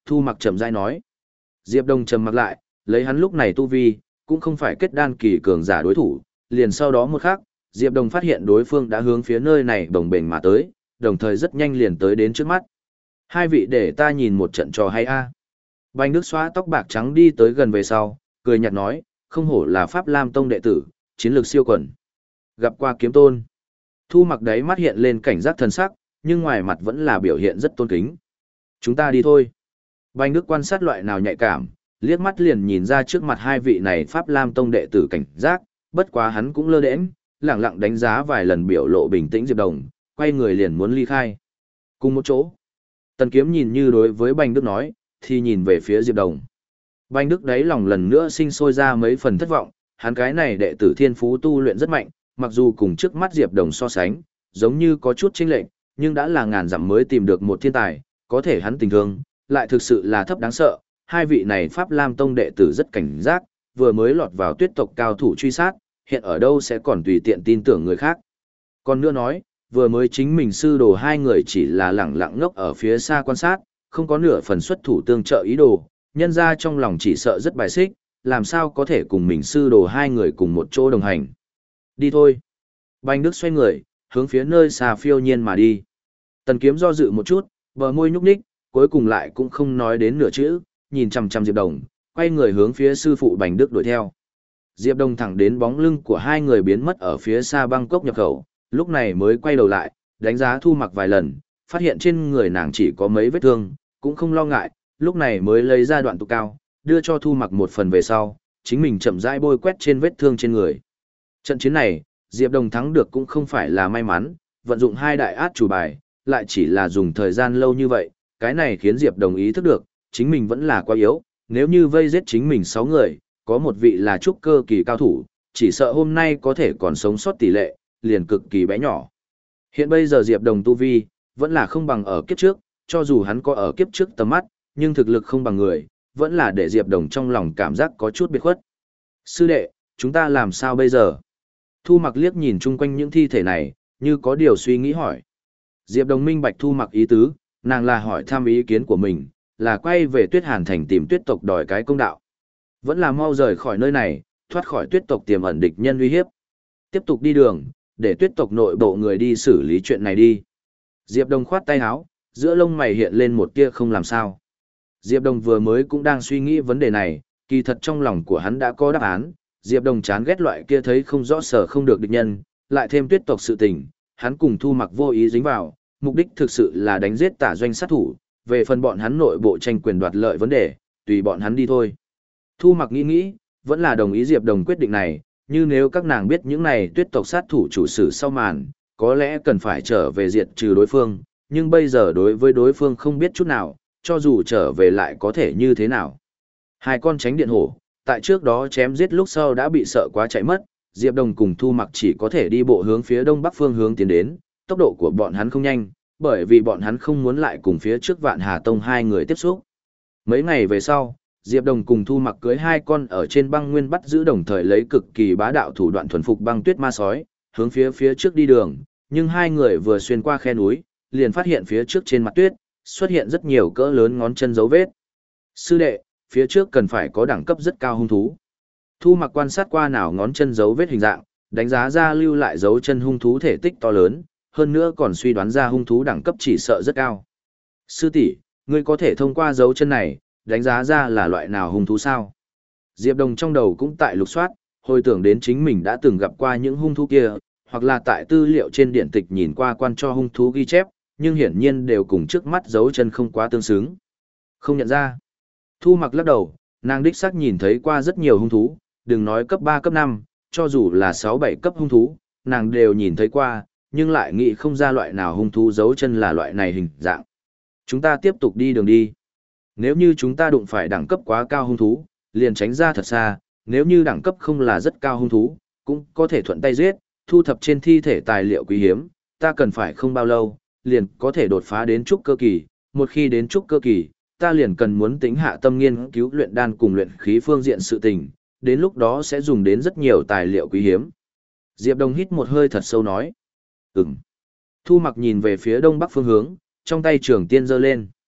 Thu Mặc chậm rãi nói. Diệp Đông trầm mặc lại, lấy hắn lúc này tu vi, cũng không phải kết đan kỳ cường giả đối thủ, liền sau đó một khắc, Diệp Đông phát hiện đối phương đã hướng phía nơi này bồng bềnh mà tới, đồng thời rất nhanh liền tới đến trước mắt. Hai vị để ta nhìn một trận trò hay a. Bành Đức xóa tóc bạc trắng đi tới gần về sau, cười nhạt nói, không hổ là Pháp Lam Tông đệ tử, chiến lược siêu quần. Gặp qua kiếm tôn. Thu Mặc đấy mắt hiện lên cảnh giác thần sắc, nhưng ngoài mặt vẫn là biểu hiện rất tôn kính. Chúng ta đi thôi. Bành Đức quan sát loại nào nhạy cảm, liếc mắt liền nhìn ra trước mặt hai vị này Pháp Lam Tông đệ tử cảnh giác, bất quá hắn cũng lơ đễnh, lẳng lặng đánh giá vài lần biểu lộ bình tĩnh Diệp Đồng, quay người liền muốn ly khai. Cùng một chỗ. Tần Kiếm nhìn như đối với Bành Đức nói, thì nhìn về phía Diệp Đồng. Bành Đức đáy lòng lần nữa sinh sôi ra mấy phần thất vọng, hắn cái này đệ tử thiên phú tu luyện rất mạnh, mặc dù cùng trước mắt Diệp Đồng so sánh, giống như có chút chênh lệch, nhưng đã là ngàn dặm mới tìm được một thiên tài, có thể hắn tình thương, lại thực sự là thấp đáng sợ. Hai vị này Pháp Lam Tông đệ tử rất cảnh giác, vừa mới lọt vào tuyết tộc cao thủ truy sát, hiện ở đâu sẽ còn tùy tiện tin tưởng người khác. Còn nữa nói, vừa mới chính mình sư đồ hai người chỉ là lẳng lặng ngốc ở phía xa quan sát, không có nửa phần xuất thủ tương trợ ý đồ, nhân ra trong lòng chỉ sợ rất bài xích, làm sao có thể cùng mình sư đồ hai người cùng một chỗ đồng hành. Đi thôi. Bành Đức xoay người, hướng phía nơi xa phiêu nhiên mà đi. Tần Kiếm do dự một chút, bờ môi nhúc nhích, cuối cùng lại cũng không nói đến nửa chữ, nhìn chằm chằm Diệp Đồng, quay người hướng phía sư phụ Bành Đức đuổi theo. Diệp Đồng thẳng đến bóng lưng của hai người biến mất ở phía xa Bangkok nhập khẩu, lúc này mới quay đầu lại, đánh giá Thu Mặc vài lần, phát hiện trên người nàng chỉ có mấy vết thương, cũng không lo ngại, lúc này mới lấy ra đoạn tục cao, đưa cho Thu Mặc một phần về sau, chính mình chậm rãi bôi quét trên vết thương trên người. Trận chiến này, Diệp Đồng thắng được cũng không phải là may mắn, vận dụng hai đại át chủ bài, lại chỉ là dùng thời gian lâu như vậy, cái này khiến Diệp Đồng ý thức được, chính mình vẫn là quá yếu, nếu như vây giết chính mình sáu người, có một vị là trúc cơ kỳ cao thủ, chỉ sợ hôm nay có thể còn sống sót tỷ lệ, liền cực kỳ bé nhỏ. Hiện bây giờ Diệp Đồng tu vi, vẫn là không bằng ở kiếp trước, cho dù hắn có ở kiếp trước tầm mắt, nhưng thực lực không bằng người, vẫn là để Diệp Đồng trong lòng cảm giác có chút biệt khuất. Sư đệ, chúng ta làm sao bây giờ? Thu Mặc liếc nhìn chung quanh những thi thể này, như có điều suy nghĩ hỏi. Diệp Đồng minh bạch Thu Mặc ý tứ, nàng là hỏi thăm ý kiến của mình, là quay về Tuyết Hàn Thành tìm Tuyết tộc đòi cái công đạo. Vẫn là mau rời khỏi nơi này, thoát khỏi Tuyết tộc tiềm ẩn địch nhân uy hiếp. Tiếp tục đi đường, để Tuyết tộc nội bộ người đi xử lý chuyện này đi. Diệp Đồng khoát tay áo, giữa lông mày hiện lên một tia không làm sao. Diệp Đồng vừa mới cũng đang suy nghĩ vấn đề này, kỳ thật trong lòng của hắn đã có đáp án. Diệp Đồng chán ghét loại kia thấy không rõ sở không được địch nhân, lại thêm Tuyết tộc sự tình, hắn cùng Thu Mặc vô ý dính vào, mục đích thực sự là đánh giết Tả Doanh sát thủ, về phần bọn hắn nội bộ tranh quyền đoạt lợi vấn đề, tùy bọn hắn đi thôi. Thu Mặc nghĩ nghĩ, vẫn là đồng ý Diệp Đồng quyết định này, như nếu các nàng biết những này Tuyết tộc sát thủ chủ sử sau màn, có lẽ cần phải trở về diệt trừ đối phương, nhưng bây giờ đối với đối phương không biết chút nào, cho dù trở về lại có thể như thế nào. Hai con tránh điện hổ, tại trước đó chém giết lúc sau đã bị sợ quá chạy mất, Diệp Đồng cùng Thu Mặc chỉ có thể đi bộ hướng phía đông bắc phương hướng tiến đến, tốc độ của bọn hắn không nhanh, bởi vì bọn hắn không muốn lại cùng phía trước Vạn Hà Tông hai người tiếp xúc. Mấy ngày về sau, Diệp Đồng cùng Thu Mặc cưới hai con ở trên băng nguyên bắt giữ, đồng thời lấy cực kỳ bá đạo thủ đoạn thuần phục băng tuyết ma sói, hướng phía phía trước đi đường, nhưng hai người vừa xuyên qua khe núi, liền phát hiện phía trước trên mặt tuyết xuất hiện rất nhiều cỡ lớn ngón chân dấu vết. Sư đệ, phía trước cần phải có đẳng cấp rất cao hung thú. Thu Mặc quan sát qua nào ngón chân dấu vết hình dạng, đánh giá ra lưu lại dấu chân hung thú thể tích to lớn, hơn nữa còn suy đoán ra hung thú đẳng cấp chỉ sợ rất cao. Sư tỷ, ngươi có thể thông qua dấu chân này, đánh giá ra là loại nào hung thú sao? Diệp Đồng trong đầu cũng tại lục soát, hồi tưởng đến chính mình đã từng gặp qua những hung thú kia, hoặc là tại tư liệu trên điện tịch nhìn qua quan cho hung thú ghi chép, nhưng hiển nhiên đều cùng trước mắt dấu chân không quá tương xứng. Không nhận ra. Thu Mặc lắc đầu, nàng đích xác nhìn thấy qua rất nhiều hung thú, đừng nói cấp ba cấp năm, cho dù là sáu bảy cấp hung thú, nàng đều nhìn thấy qua, nhưng lại nghĩ không ra loại nào hung thú dấu chân là loại này hình dạng. Chúng ta tiếp tục đi đường đi. Nếu như chúng ta đụng phải đẳng cấp quá cao hung thú, liền tránh ra thật xa, nếu như đẳng cấp không là rất cao hung thú, cũng có thể thuận tay giết, thu thập trên thi thể tài liệu quý hiếm, ta cần phải không bao lâu, liền có thể đột phá đến trúc cơ kỳ, một khi đến trúc cơ kỳ, ta liền cần muốn tính hạ tâm nghiên cứu luyện đan cùng luyện khí phương diện sự tình, đến lúc đó sẽ dùng đến rất nhiều tài liệu quý hiếm. Diệp Đồng hít một hơi thật sâu nói. Ừm. Thu Mặc nhìn về phía đông bắc phương hướng, trong tay trường tiên giơ lên.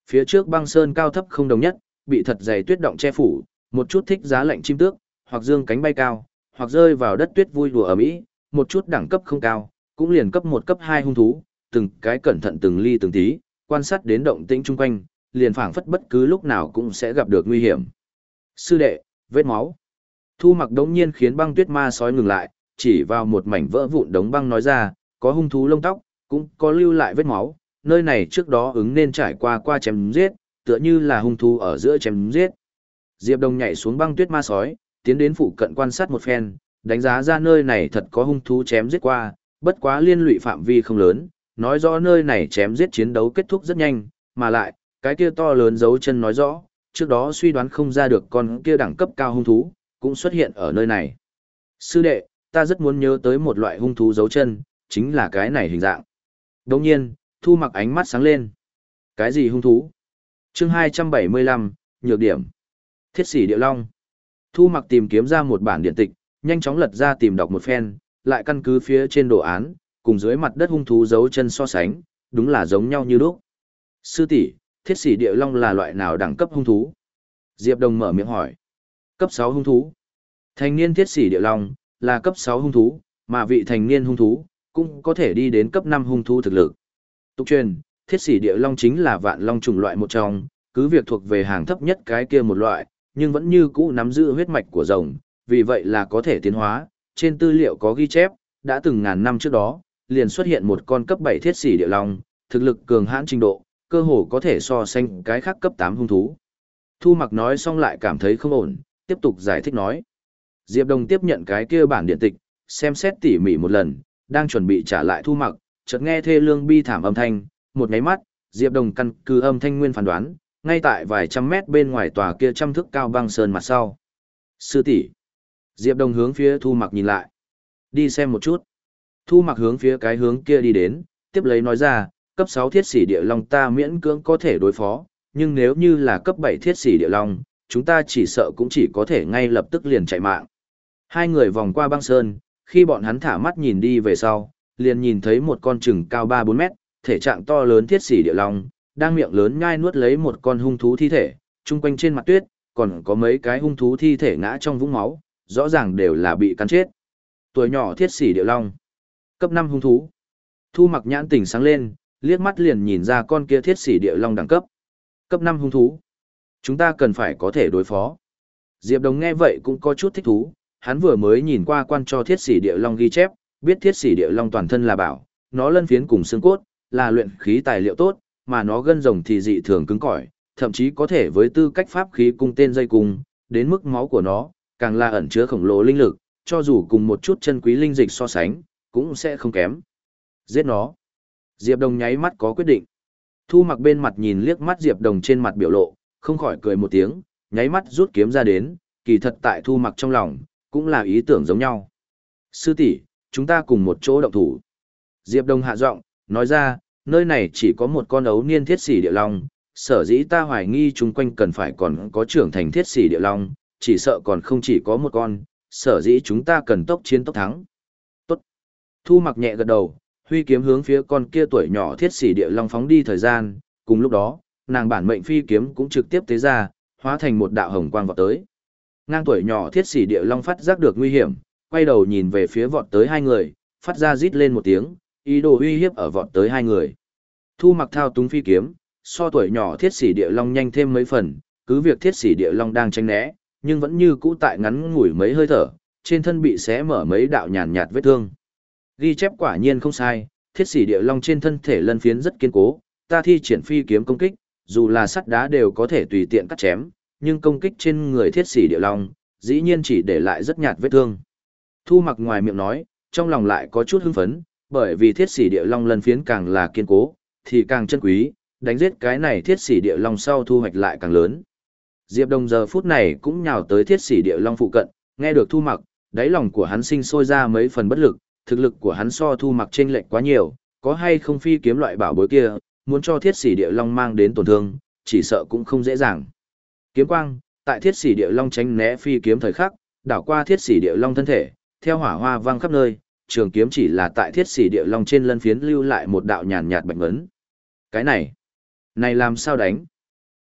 Phía trước băng sơn cao thấp không đồng nhất, bị thật dày tuyết động che phủ, một chút thích giá lạnh chim tước, hoặc dương cánh bay cao, hoặc rơi vào đất tuyết vui đùa ở mỹ, một chút đẳng cấp không cao, cũng liền cấp một cấp hai hung thú, từng cái cẩn thận từng ly từng tí, quan sát đến động tĩnh chung quanh, liền phảng phất bất cứ lúc nào cũng sẽ gặp được nguy hiểm. Sư đệ, vết máu. Thu Mặc đống nhiên khiến băng tuyết ma sói ngừng lại, chỉ vào một mảnh vỡ vụn đống băng nói ra, có hung thú lông tóc, cũng có lưu lại vết máu, nơi này trước đó ứng nên trải qua qua chém giết, tựa như là hung thú ở giữa chém giết. Diệp Đồng nhảy xuống băng tuyết ma sói, tiến đến phụ cận quan sát một phen, đánh giá ra nơi này thật có hung thú chém giết qua, bất quá liên lụy phạm vi không lớn, nói rõ nơi này chém giết chiến đấu kết thúc rất nhanh, mà lại, cái kia to lớn dấu chân nói rõ, trước đó suy đoán không ra được con kia đẳng cấp cao hung thú, cũng xuất hiện ở nơi này. Sư đệ, ta rất muốn nhớ tới một loại hung thú dấu chân, chính là cái này hình dạng. Đồng nhiên, Thu Mặc ánh mắt sáng lên. Cái gì hung thú? Chương hai trăm bảy mươi lăm, nhược điểm. Thiết sĩ địa long. Thu Mặc tìm kiếm ra một bản điện tịch, nhanh chóng lật ra tìm đọc một phen, lại căn cứ phía trên đồ án, cùng dưới mặt đất hung thú dấu chân so sánh, đúng là giống nhau như lúc. Sư tỷ, thiết sĩ địa long là loại nào đẳng cấp hung thú? Diệp Đồng mở miệng hỏi. Cấp sáu hung thú. Thành niên thiết sĩ địa long là cấp sáu hung thú, mà vị thành niên hung thú cũng có thể đi đến cấp năm hung thú thực lực. Tục truyền, thiết sĩ địa long chính là vạn long chủng loại một trong, cứ việc thuộc về hàng thấp nhất cái kia một loại, nhưng vẫn như cũ nắm giữ huyết mạch của rồng, vì vậy là có thể tiến hóa. Trên tư liệu có ghi chép, đã từng ngàn năm trước đó, liền xuất hiện một con cấp bảy thiết sĩ địa long, thực lực cường hãn trình độ, cơ hồ có thể so sánh cái khác cấp tám hung thú. Thu Mặc nói xong lại cảm thấy không ổn, tiếp tục giải thích nói. Diệp Đồng tiếp nhận cái kia bản điện tịch, xem xét tỉ mỉ một lần, đang chuẩn bị trả lại Thu Mặc, chợt nghe thê lương bi thảm âm thanh, một cái mắt, Diệp Đồng căn cứ âm thanh nguyên phán đoán, ngay tại vài trăm mét bên ngoài tòa kia trăm thước cao băng sơn mặt sau. Sư tỷ. Diệp Đồng hướng phía Thu Mặc nhìn lại. Đi xem một chút. Thu Mặc hướng phía cái hướng kia đi đến, tiếp lấy nói ra, cấp sáu thiết sĩ địa long ta miễn cưỡng có thể đối phó, nhưng nếu như là cấp bảy thiết sĩ địa long, chúng ta chỉ sợ cũng chỉ có thể ngay lập tức liền chạy mạng. Hai người vòng qua băng sơn, khi bọn hắn thả mắt nhìn đi về sau, liền nhìn thấy một con chừng cao ba bốn mét, thể trạng to lớn thiết sĩ địa long, đang miệng lớn nhai nuốt lấy một con hung thú thi thể, chung quanh trên mặt tuyết, còn có mấy cái hung thú thi thể ngã trong vũng máu, rõ ràng đều là bị cắn chết. Tuổi nhỏ thiết sĩ địa long, cấp năm hung thú. Thu Mặc nhãn tỉnh sáng lên, liếc mắt liền nhìn ra con kia thiết sĩ địa long đẳng cấp. Cấp năm hung thú. Chúng ta cần phải có thể đối phó. Diệp Đồng nghe vậy cũng có chút thích thú, hắn vừa mới nhìn qua quan cho thiết sĩ địa long ghi chép, biết thiết sĩ địa long toàn thân là bảo, nó lân phiến cùng xương cốt, là luyện khí tài liệu tốt, mà nó gân rồng thì dị thường cứng cỏi, thậm chí có thể với tư cách pháp khí cung tên dây cung, đến mức máu của nó, càng là ẩn chứa khổng lồ linh lực, cho dù cùng một chút chân quý linh dịch so sánh, cũng sẽ không kém. Giết nó. Diệp Đồng nháy mắt có quyết định. Thu Mặc bên mặt nhìn liếc mắt Diệp Đồng trên mặt biểu lộ, không khỏi cười một tiếng, nháy mắt rút kiếm ra đến, kỳ thật tại Thu Mặc trong lòng, cũng là ý tưởng giống nhau. Sư tỷ, chúng ta cùng một chỗ động thủ. Diệp Đồng hạ giọng, nói ra, nơi này chỉ có một con ấu niên thiết sĩ địa long, sở dĩ ta hoài nghi chung quanh cần phải còn có trưởng thành thiết sĩ địa long, chỉ sợ còn không chỉ có một con, sở dĩ chúng ta cần tốc chiến tốc thắng. Tốt. Thu Mặc nhẹ gật đầu, huy kiếm hướng phía con kia tuổi nhỏ thiết sĩ địa long phóng đi thời gian, cùng lúc đó, nàng bản mệnh phi kiếm cũng trực tiếp tế ra, hóa thành một đạo hồng quang vọt tới. Ngang tuổi nhỏ thiết sĩ địa long phát giác được nguy hiểm, quay đầu nhìn về phía vọt tới hai người, phát ra rít lên một tiếng, ý đồ uy hiếp ở vọt tới hai người. Thu Mặc thao túng phi kiếm, so tuổi nhỏ thiết sĩ địa long nhanh thêm mấy phần, cứ việc thiết sĩ địa long đang tránh né, nhưng vẫn như cũ tại ngắn ngủi mấy hơi thở, trên thân bị xé mở mấy đạo nhàn nhạt vết thương. Ghi chép quả nhiên không sai, thiết sĩ địa long trên thân thể lân phiến rất kiên cố, ta thi triển phi kiếm công kích, dù là sắt đá đều có thể tùy tiện cắt chém, nhưng công kích trên người thiết sĩ địa long, dĩ nhiên chỉ để lại rất nhạt vết thương. Thu Mặc ngoài miệng nói, trong lòng lại có chút hưng phấn, bởi vì thiết sĩ địa long lân phiến càng là kiên cố, thì càng chân quý, đánh giết cái này thiết sĩ địa long sau thu hoạch lại càng lớn. Diệp Đồng giờ phút này cũng nhào tới thiết sĩ địa long phụ cận, nghe được Thu Mặc, đáy lòng của hắn sinh sôi ra mấy phần bất lực, thực lực của hắn so Thu Mặc chênh lệch quá nhiều, có hay không phi kiếm loại bảo bối kia, muốn cho thiết sĩ địa long mang đến tổn thương, chỉ sợ cũng không dễ dàng. Kiếm quang, tại thiết sĩ địa long tránh né phi kiếm thời khắc, đảo qua thiết sĩ địa long thân thể, theo hỏa hoa vang khắp nơi, trường kiếm chỉ là tại thiết sĩ địa long trên lân phiến lưu lại một đạo nhàn nhạt bạch ngấn. Cái này, này làm sao đánh?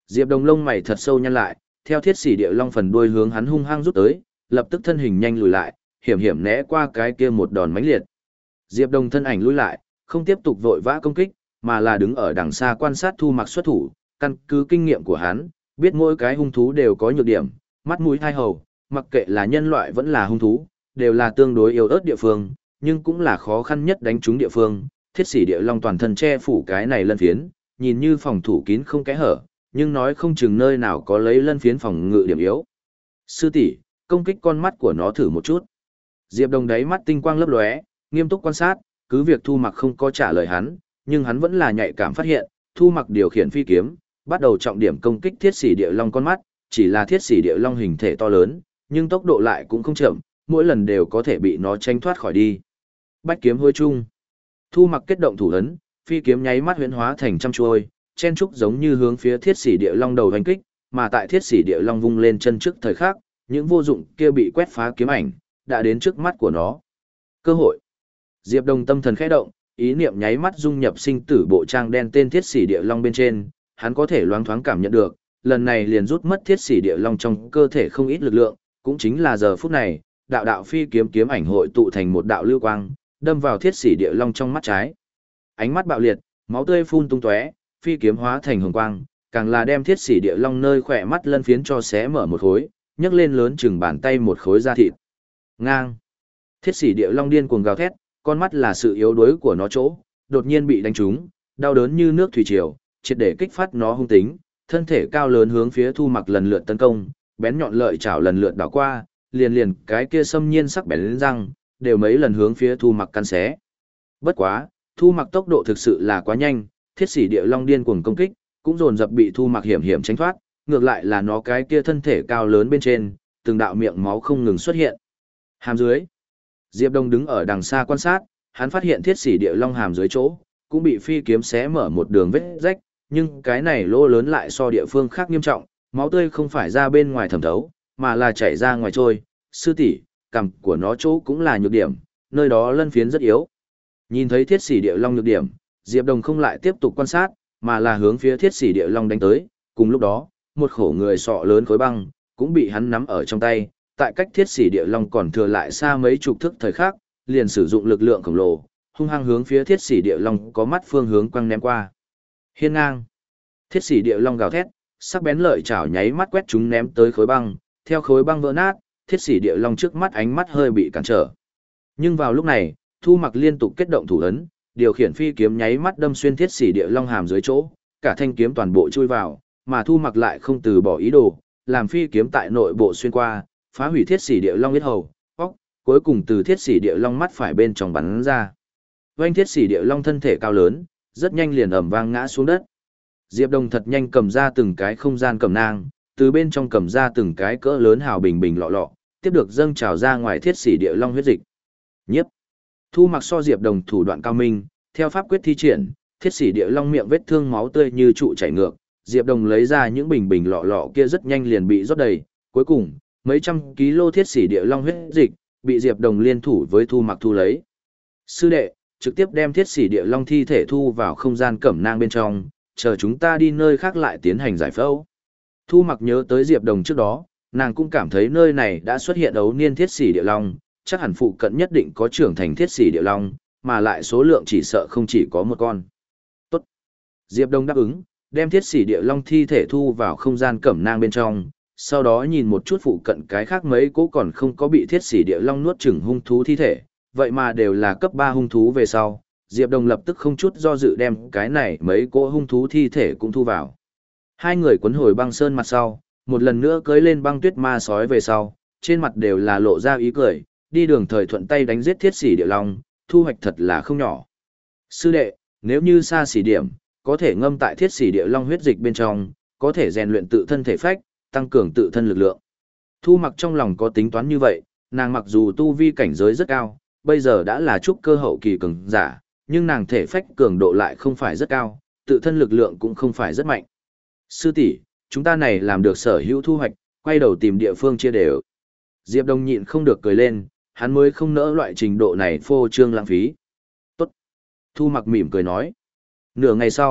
Diệp Đồng lông mày thật sâu nhăn lại, theo thiết sĩ địa long phần đuôi hướng hắn hung hăng rút tới, lập tức thân hình nhanh lùi lại, hiểm hiểm né qua cái kia một đòn mãnh liệt. Diệp Đồng thân ảnh lùi lại, không tiếp tục vội vã công kích, mà là đứng ở đằng xa quan sát Thu Mặc xuất thủ, căn cứ kinh nghiệm của hắn, biết mỗi cái hung thú đều có nhược điểm, mắt mũi tai hầu, mặc kệ là nhân loại vẫn là hung thú, đều là tương đối yếu ớt địa phương, nhưng cũng là khó khăn nhất đánh trúng địa phương. Thiết sĩ địa long toàn thân che phủ cái này lân phiến, nhìn như phòng thủ kín không kẽ hở, nhưng nói không chừng nơi nào có lấy lân phiến phòng ngự điểm yếu. Sư tỷ, công kích con mắt của nó thử một chút. Diệp Đồng đáy mắt tinh quang lấp lóe, nghiêm túc quan sát, cứ việc Thu Mặc không có trả lời hắn, nhưng hắn vẫn là nhạy cảm phát hiện, Thu Mặc điều khiển phi kiếm, bắt đầu trọng điểm công kích thiết sĩ địa long con mắt, chỉ là thiết sĩ địa long hình thể to lớn, nhưng tốc độ lại cũng không chậm, mỗi lần đều có thể bị nó tranh thoát khỏi đi. Bách kiếm hối chung. Thu Mặc kết động thủ ấn, phi kiếm nháy mắt huyễn hóa thành trăm chuôi, chen trúc giống như hướng phía thiết sĩ địa long đầu hành kích, mà tại thiết sĩ địa long vung lên chân trước thời khắc, những vô dụng kia bị quét phá kiếm ảnh, đã đến trước mắt của nó. Cơ hội. Diệp Đồng tâm thần khẽ động, ý niệm nháy mắt dung nhập sinh tử bộ trang đen tên thiết sĩ địa long bên trên, hắn có thể loáng thoáng cảm nhận được, lần này liền rút mất thiết sĩ địa long trong cơ thể không ít lực lượng, cũng chính là giờ phút này, đạo đạo phi kiếm kiếm ảnh hội tụ thành một đạo lưu quang, đâm vào thiết sĩ địa long trong mắt trái. Ánh mắt bạo liệt, máu tươi phun tung tóe, phi kiếm hóa thành hồng quang, càng là đem thiết sĩ địa long nơi khỏe mắt lân phiến cho xé mở một khối, nhấc lên lớn chừng bàn tay một khối da thịt. Ngang. Thiết sĩ địa long điên cuồng gào thét, con mắt là sự yếu đuối của nó chỗ, đột nhiên bị đánh trúng, đau đớn như nước thủy triều, triệt để kích phát nó hung tính, thân thể cao lớn hướng phía Thu Mặc lần lượt tấn công, bén nhọn lợi chảo lần lượt đảo qua, liền liền cái kia xâm nhiên sắc bén lên răng, đều mấy lần hướng phía Thu Mặc căn xé. Bất quá, Thu Mặc tốc độ thực sự là quá nhanh, thiết sĩ địa long điên cuồng công kích, cũng dồn dập bị Thu Mặc hiểm hiểm tránh thoát, ngược lại là nó cái kia thân thể cao lớn bên trên, từng đạo miệng máu không ngừng xuất hiện. Hàm dưới. Diệp Đông đứng ở đằng xa quan sát, hắn phát hiện thiết sĩ địa long hàm dưới chỗ, cũng bị phi kiếm xé mở một đường vết rách, nhưng cái này lỗ lớn lại so địa phương khác nghiêm trọng, máu tươi không phải ra bên ngoài thẩm thấu, mà là chảy ra ngoài trôi. Sư tỷ, cằm của nó chỗ cũng là nhược điểm, nơi đó lân phiến rất yếu. Nhìn thấy thiết sĩ địa long nhược điểm, Diệp Đồng không lại tiếp tục quan sát, mà là hướng phía thiết sĩ địa long đánh tới. Cùng lúc đó, một khổ người sọ lớn khối băng cũng bị hắn nắm ở trong tay, tại cách thiết sĩ địa long còn thừa lại xa mấy chục thước thời khắc, liền sử dụng lực lượng khổng lồ, hung hăng hướng phía thiết sĩ địa long có mắt phương hướng quăng ném qua. Hiên ngang. Thiết sĩ địa long gào thét, sắc bén lợi chảo nháy mắt quét chúng ném tới khối băng, theo khối băng vỡ nát, thiết sĩ địa long trước mắt ánh mắt hơi bị cản trở. Nhưng vào lúc này, Thu Mặc liên tục kết động thủ ấn, điều khiển phi kiếm nháy mắt đâm xuyên thiết sĩ địa long hàm dưới chỗ, cả thanh kiếm toàn bộ chui vào, mà Thu Mặc lại không từ bỏ ý đồ, làm phi kiếm tại nội bộ xuyên qua, phá hủy thiết sĩ địa long huyết hầu, óc, cuối cùng từ thiết sĩ địa long mắt phải bên trong bắn ra. Vành thiết sĩ địa long thân thể cao lớn, rất nhanh liền ầm vang ngã xuống đất. Diệp Đông thật nhanh cầm ra từng cái không gian cầm nang, từ bên trong cầm ra từng cái cỡ lớn hào bình bình lọ lọ, tiếp được dâng trào ra ngoài thiết sĩ địa long huyết dịch. Nhiếp. Thu Mặc so Diệp Đồng thủ đoạn cao minh, theo pháp quyết thi triển, thiết sĩ địa long miệng vết thương máu tươi như trụ chảy ngược, Diệp Đồng lấy ra những bình bình lọ lọ kia rất nhanh liền bị rót đầy, cuối cùng, mấy trăm ký lô thiết sĩ địa long huyết dịch bị Diệp Đồng liên thủ với Thu Mặc thu lấy. Sư đệ, trực tiếp đem thiết sĩ địa long thi thể thu vào không gian cẩm nang bên trong, chờ chúng ta đi nơi khác lại tiến hành giải phẫu. Thu Mặc nhớ tới Diệp Đồng trước đó, nàng cũng cảm thấy nơi này đã xuất hiện ấu niên thiết sĩ địa long, chắc hẳn phụ cận nhất định có trưởng thành thiết sĩ địa long, mà lại số lượng chỉ sợ không chỉ có một con. Tốt. Diệp Đồng đáp ứng, đem thiết sĩ địa long thi thể thu vào không gian cẩm nang bên trong, sau đó nhìn một chút phụ cận cái khác mấy cố còn không có bị thiết sĩ địa long nuốt chửng hung thú thi thể, vậy mà đều là cấp ba hung thú về sau, Diệp Đồng lập tức không chút do dự đem cái này mấy cỗ hung thú thi thể cũng thu vào. Hai người quấn hồi băng sơn mặt sau, một lần nữa cưỡi lên băng tuyết ma sói về sau, trên mặt đều là lộ ra ý cười, đi đường thời thuận tay đánh giết thiết sĩ địa long, thu hoạch thật là không nhỏ. Sư đệ, nếu như xa xỉ điểm, có thể ngâm tại thiết sĩ địa long huyết dịch bên trong, có thể rèn luyện tự thân thể phách, tăng cường tự thân lực lượng. Thu Mặc trong lòng có tính toán như vậy, nàng mặc dù tu vi cảnh giới rất cao, bây giờ đã là trúc cơ hậu kỳ cường giả, nhưng nàng thể phách cường độ lại không phải rất cao, tự thân lực lượng cũng không phải rất mạnh. Sư tỷ, chúng ta này làm được sở hữu thu hoạch, quay đầu tìm địa phương chia đều. Diệp Đông nhịn không được cười lên, hắn mới không nỡ loại trình độ này phô trương lãng phí. Tốt. Thu Mặc mỉm cười nói. Nửa ngày sau,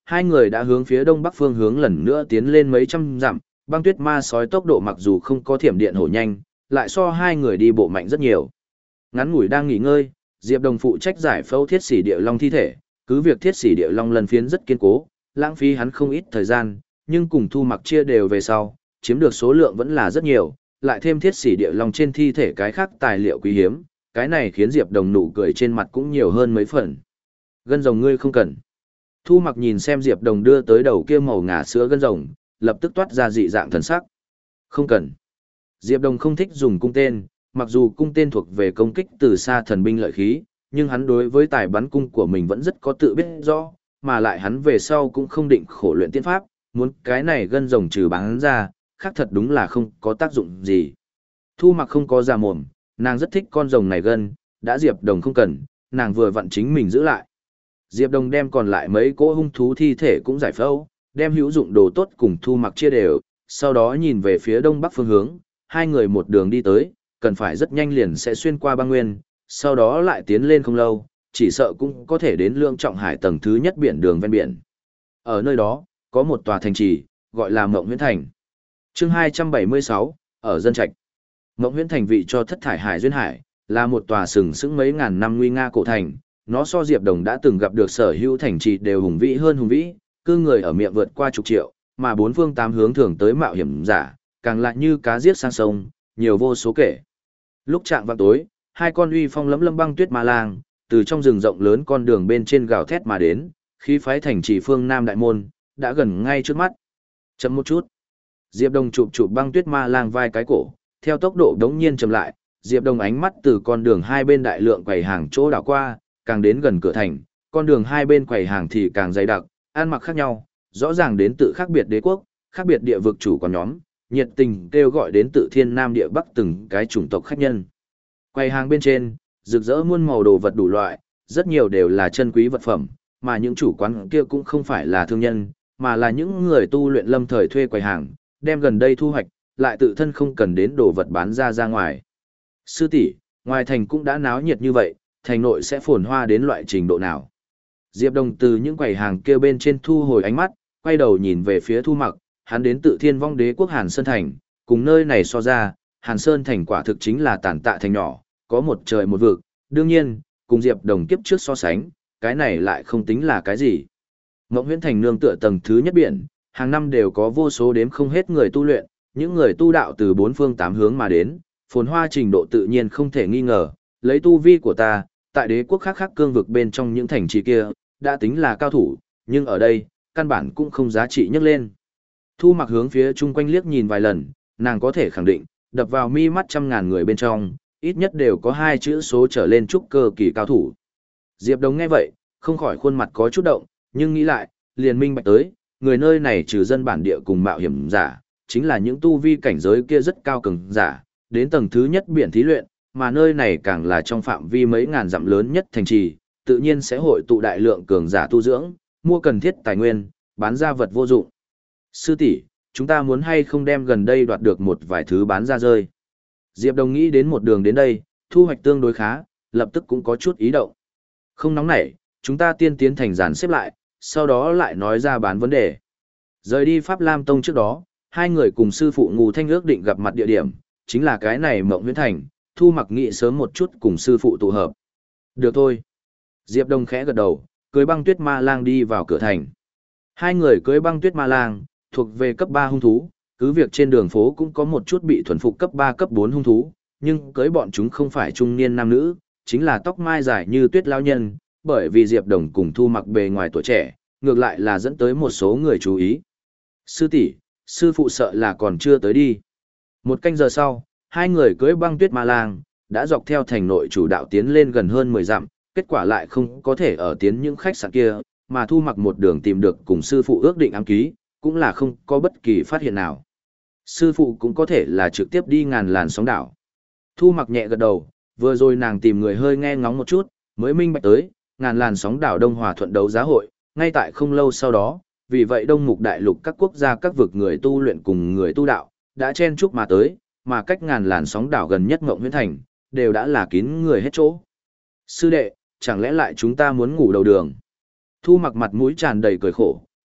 Hai người đã hướng phía đông bắc phương hướng lần nữa tiến lên mấy trăm dặm, băng tuyết ma sói tốc độ mặc dù không có thiểm điện hổ nhanh, lại so hai người đi bộ mạnh rất nhiều. Ngắn ngủi đang nghỉ ngơi, Diệp Đồng phụ trách giải phẫu thiết sĩ địa long thi thể, cứ việc thiết sĩ địa long lần phiến rất kiên cố, lãng phí hắn không ít thời gian, nhưng cùng Thu Mặc chia đều về sau, chiếm được số lượng vẫn là rất nhiều, lại thêm thiết sĩ địa long trên thi thể cái khác tài liệu quý hiếm, cái này khiến Diệp Đồng nụ cười trên mặt cũng nhiều hơn mấy phần. Gân rồng ngươi không cần. Thu Mặc nhìn xem Diệp Đồng đưa tới đầu kia màu ngà sữa gân rồng, lập tức toát ra dị dạng thần sắc. Không cần. Diệp Đồng không thích dùng cung tên, mặc dù cung tên thuộc về công kích từ xa thần binh lợi khí, nhưng hắn đối với tài bắn cung của mình vẫn rất có tự biết rõ, mà lại hắn về sau cũng không định khổ luyện tiên pháp, muốn cái này gân rồng trừ bắn ra, khác thật đúng là không có tác dụng gì. Thu Mặc không có ra mồm, nàng rất thích con rồng này gân, đã Diệp Đồng không cần, nàng vừa vặn chính mình giữ lại. Diệp Đồng đem còn lại mấy cỗ hung thú thi thể cũng giải phẫu, đem hữu dụng đồ tốt cùng Thu Mặc chia đều, sau đó nhìn về phía đông bắc phương hướng, hai người một đường đi tới, cần phải rất nhanh liền sẽ xuyên qua băng nguyên, sau đó lại tiến lên không lâu, chỉ sợ cũng có thể đến Lương Trọng Hải tầng thứ nhất biển đường ven biển. Ở nơi đó, có một tòa thành trì, gọi là Mộng Huyễn Thành. Chương hai trăm bảy mươi sáu, ở Dân Trạch. Mộng Huyễn Thành vị cho Thất Thải Hải duyên hải, là một tòa sừng sững mấy ngàn năm nguy nga cổ thành, nó so Diệp Đồng đã từng gặp được sở hữu thành trì đều hùng vĩ hơn hùng vĩ, cư người ở miệng vượt qua chục triệu, mà bốn phương tám hướng thường tới mạo hiểm giả, càng lại như cá giết sang sông, nhiều vô số kể. Lúc chạng vào tối, hai con uy phong lẫm lâm băng tuyết ma lang, từ trong rừng rộng lớn con đường bên trên gào thét mà đến, khí phái thành trì phương Nam đại môn, đã gần ngay trước mắt. Chậm một chút. Diệp Đồng chụp chụp băng tuyết ma lang vai cái cổ, theo tốc độ đống nhiên chậm lại, Diệp Đồng ánh mắt từ con đường hai bên đại lượng quầy hàng chỗ đảo qua, càng đến gần cửa thành, con đường hai bên quầy hàng thì càng dày đặc, ăn mặc khác nhau, rõ ràng đến tự khác biệt đế quốc, khác biệt địa vực chủ quán nhóm, nhiệt tình kêu gọi đến tự thiên nam địa bắc từng cái chủng tộc khách nhân. Quầy hàng bên trên, rực rỡ muôn màu đồ vật đủ loại, rất nhiều đều là chân quý vật phẩm, mà những chủ quán kia cũng không phải là thương nhân, mà là những người tu luyện lâm thời thuê quầy hàng, đem gần đây thu hoạch, lại tự thân không cần đến đồ vật bán ra ra ngoài. Sư tỷ, ngoài thành cũng đã náo nhiệt như vậy, thành nội sẽ phồn hoa đến loại trình độ nào? Diệp Đồng từ những quầy hàng kia bên trên thu hồi ánh mắt, quay đầu nhìn về phía Thu Mặc, hắn đến tự Thiên Vong Đế quốc Hàn Sơn thành, cùng nơi này so ra, Hàn Sơn thành quả thực chính là tàn tạ thành nhỏ, có một trời một vực, đương nhiên, cùng Diệp Đồng kiếp trước so sánh, cái này lại không tính là cái gì. Ngộng Huyễn thành nương tựa tầng thứ nhất biển, hàng năm đều có vô số đếm không hết người tu luyện, những người tu đạo từ bốn phương tám hướng mà đến, phồn hoa trình độ tự nhiên không thể nghi ngờ, lấy tu vi của ta, tại đế quốc khác khác cương vực bên trong những thành trì kia, đã tính là cao thủ, nhưng ở đây, căn bản cũng không giá trị nhắc lên. Thu Mặc hướng phía chung quanh liếc nhìn vài lần, nàng có thể khẳng định, đập vào mi mắt trăm ngàn người bên trong, ít nhất đều có hai chữ số trở lên trúc cơ kỳ cao thủ. Diệp Đồng nghe vậy, không khỏi khuôn mặt có chút động, nhưng nghĩ lại, liền minh bạch tới, người nơi này trừ dân bản địa cùng mạo hiểm giả, chính là những tu vi cảnh giới kia rất cao cường giả, đến tầng thứ nhất biển thí luyện, mà nơi này càng là trong phạm vi mấy ngàn dặm lớn nhất thành trì, tự nhiên sẽ hội tụ đại lượng cường giả tu dưỡng, mua cần thiết tài nguyên, bán ra vật vô dụng. Sư tỷ, chúng ta muốn hay không đem gần đây đoạt được một vài thứ bán ra rơi. Diệp Đồng nghĩ đến một đường đến đây, thu hoạch tương đối khá, lập tức cũng có chút ý động. Không nóng nảy, chúng ta tiên tiến thành dàn xếp lại, sau đó lại nói ra bán vấn đề. Rời đi Pháp Lam Tông trước đó, hai người cùng sư phụ Ngù Thanh ước định gặp mặt địa điểm, chính là cái này Mộng Huyễn Thành, Thu Mặc nghĩ sớm một chút cùng sư phụ tụ hợp. Được thôi. Diệp Đông khẽ gật đầu, cưới băng tuyết ma lang đi vào cửa thành. Hai người cưới băng tuyết ma lang, thuộc về cấp ba hung thú, cứ việc trên đường phố cũng có một chút bị thuần phục cấp ba cấp bốn hung thú, nhưng cưới bọn chúng không phải trung niên nam nữ, chính là tóc mai dài như tuyết lao nhân, bởi vì Diệp Đồng cùng Thu Mặc bề ngoài tuổi trẻ, ngược lại là dẫn tới một số người chú ý. Sư tỷ, sư phụ sợ là còn chưa tới đi. Một canh giờ sau, hai người cưỡi băng tuyết ma lang, đã dọc theo thành nội chủ đạo tiến lên gần hơn mười dặm, kết quả lại không có thể ở tiến những khách sạn kia, mà Thu Mặc một đường tìm được cùng sư phụ ước định ám ký, cũng là không có bất kỳ phát hiện nào. Sư phụ cũng có thể là trực tiếp đi ngàn làn sóng đảo. Thu Mặc nhẹ gật đầu, vừa rồi nàng tìm người hơi nghe ngóng một chút, mới minh bạch tới, ngàn làn sóng đảo Đông Hòa thuận đấu giá hội, ngay tại không lâu sau đó, vì vậy Đông Mục Đại Lục các quốc gia các vực người tu luyện cùng người tu đạo, đã chen chúc mà tới, mà cách ngàn làn sóng đảo gần nhất Ngộng Huyễn Thành, đều đã là kín người hết chỗ. Sư đệ, chẳng lẽ lại chúng ta muốn ngủ đầu đường? Thu Mặc mặt mũi tràn đầy cười khổ,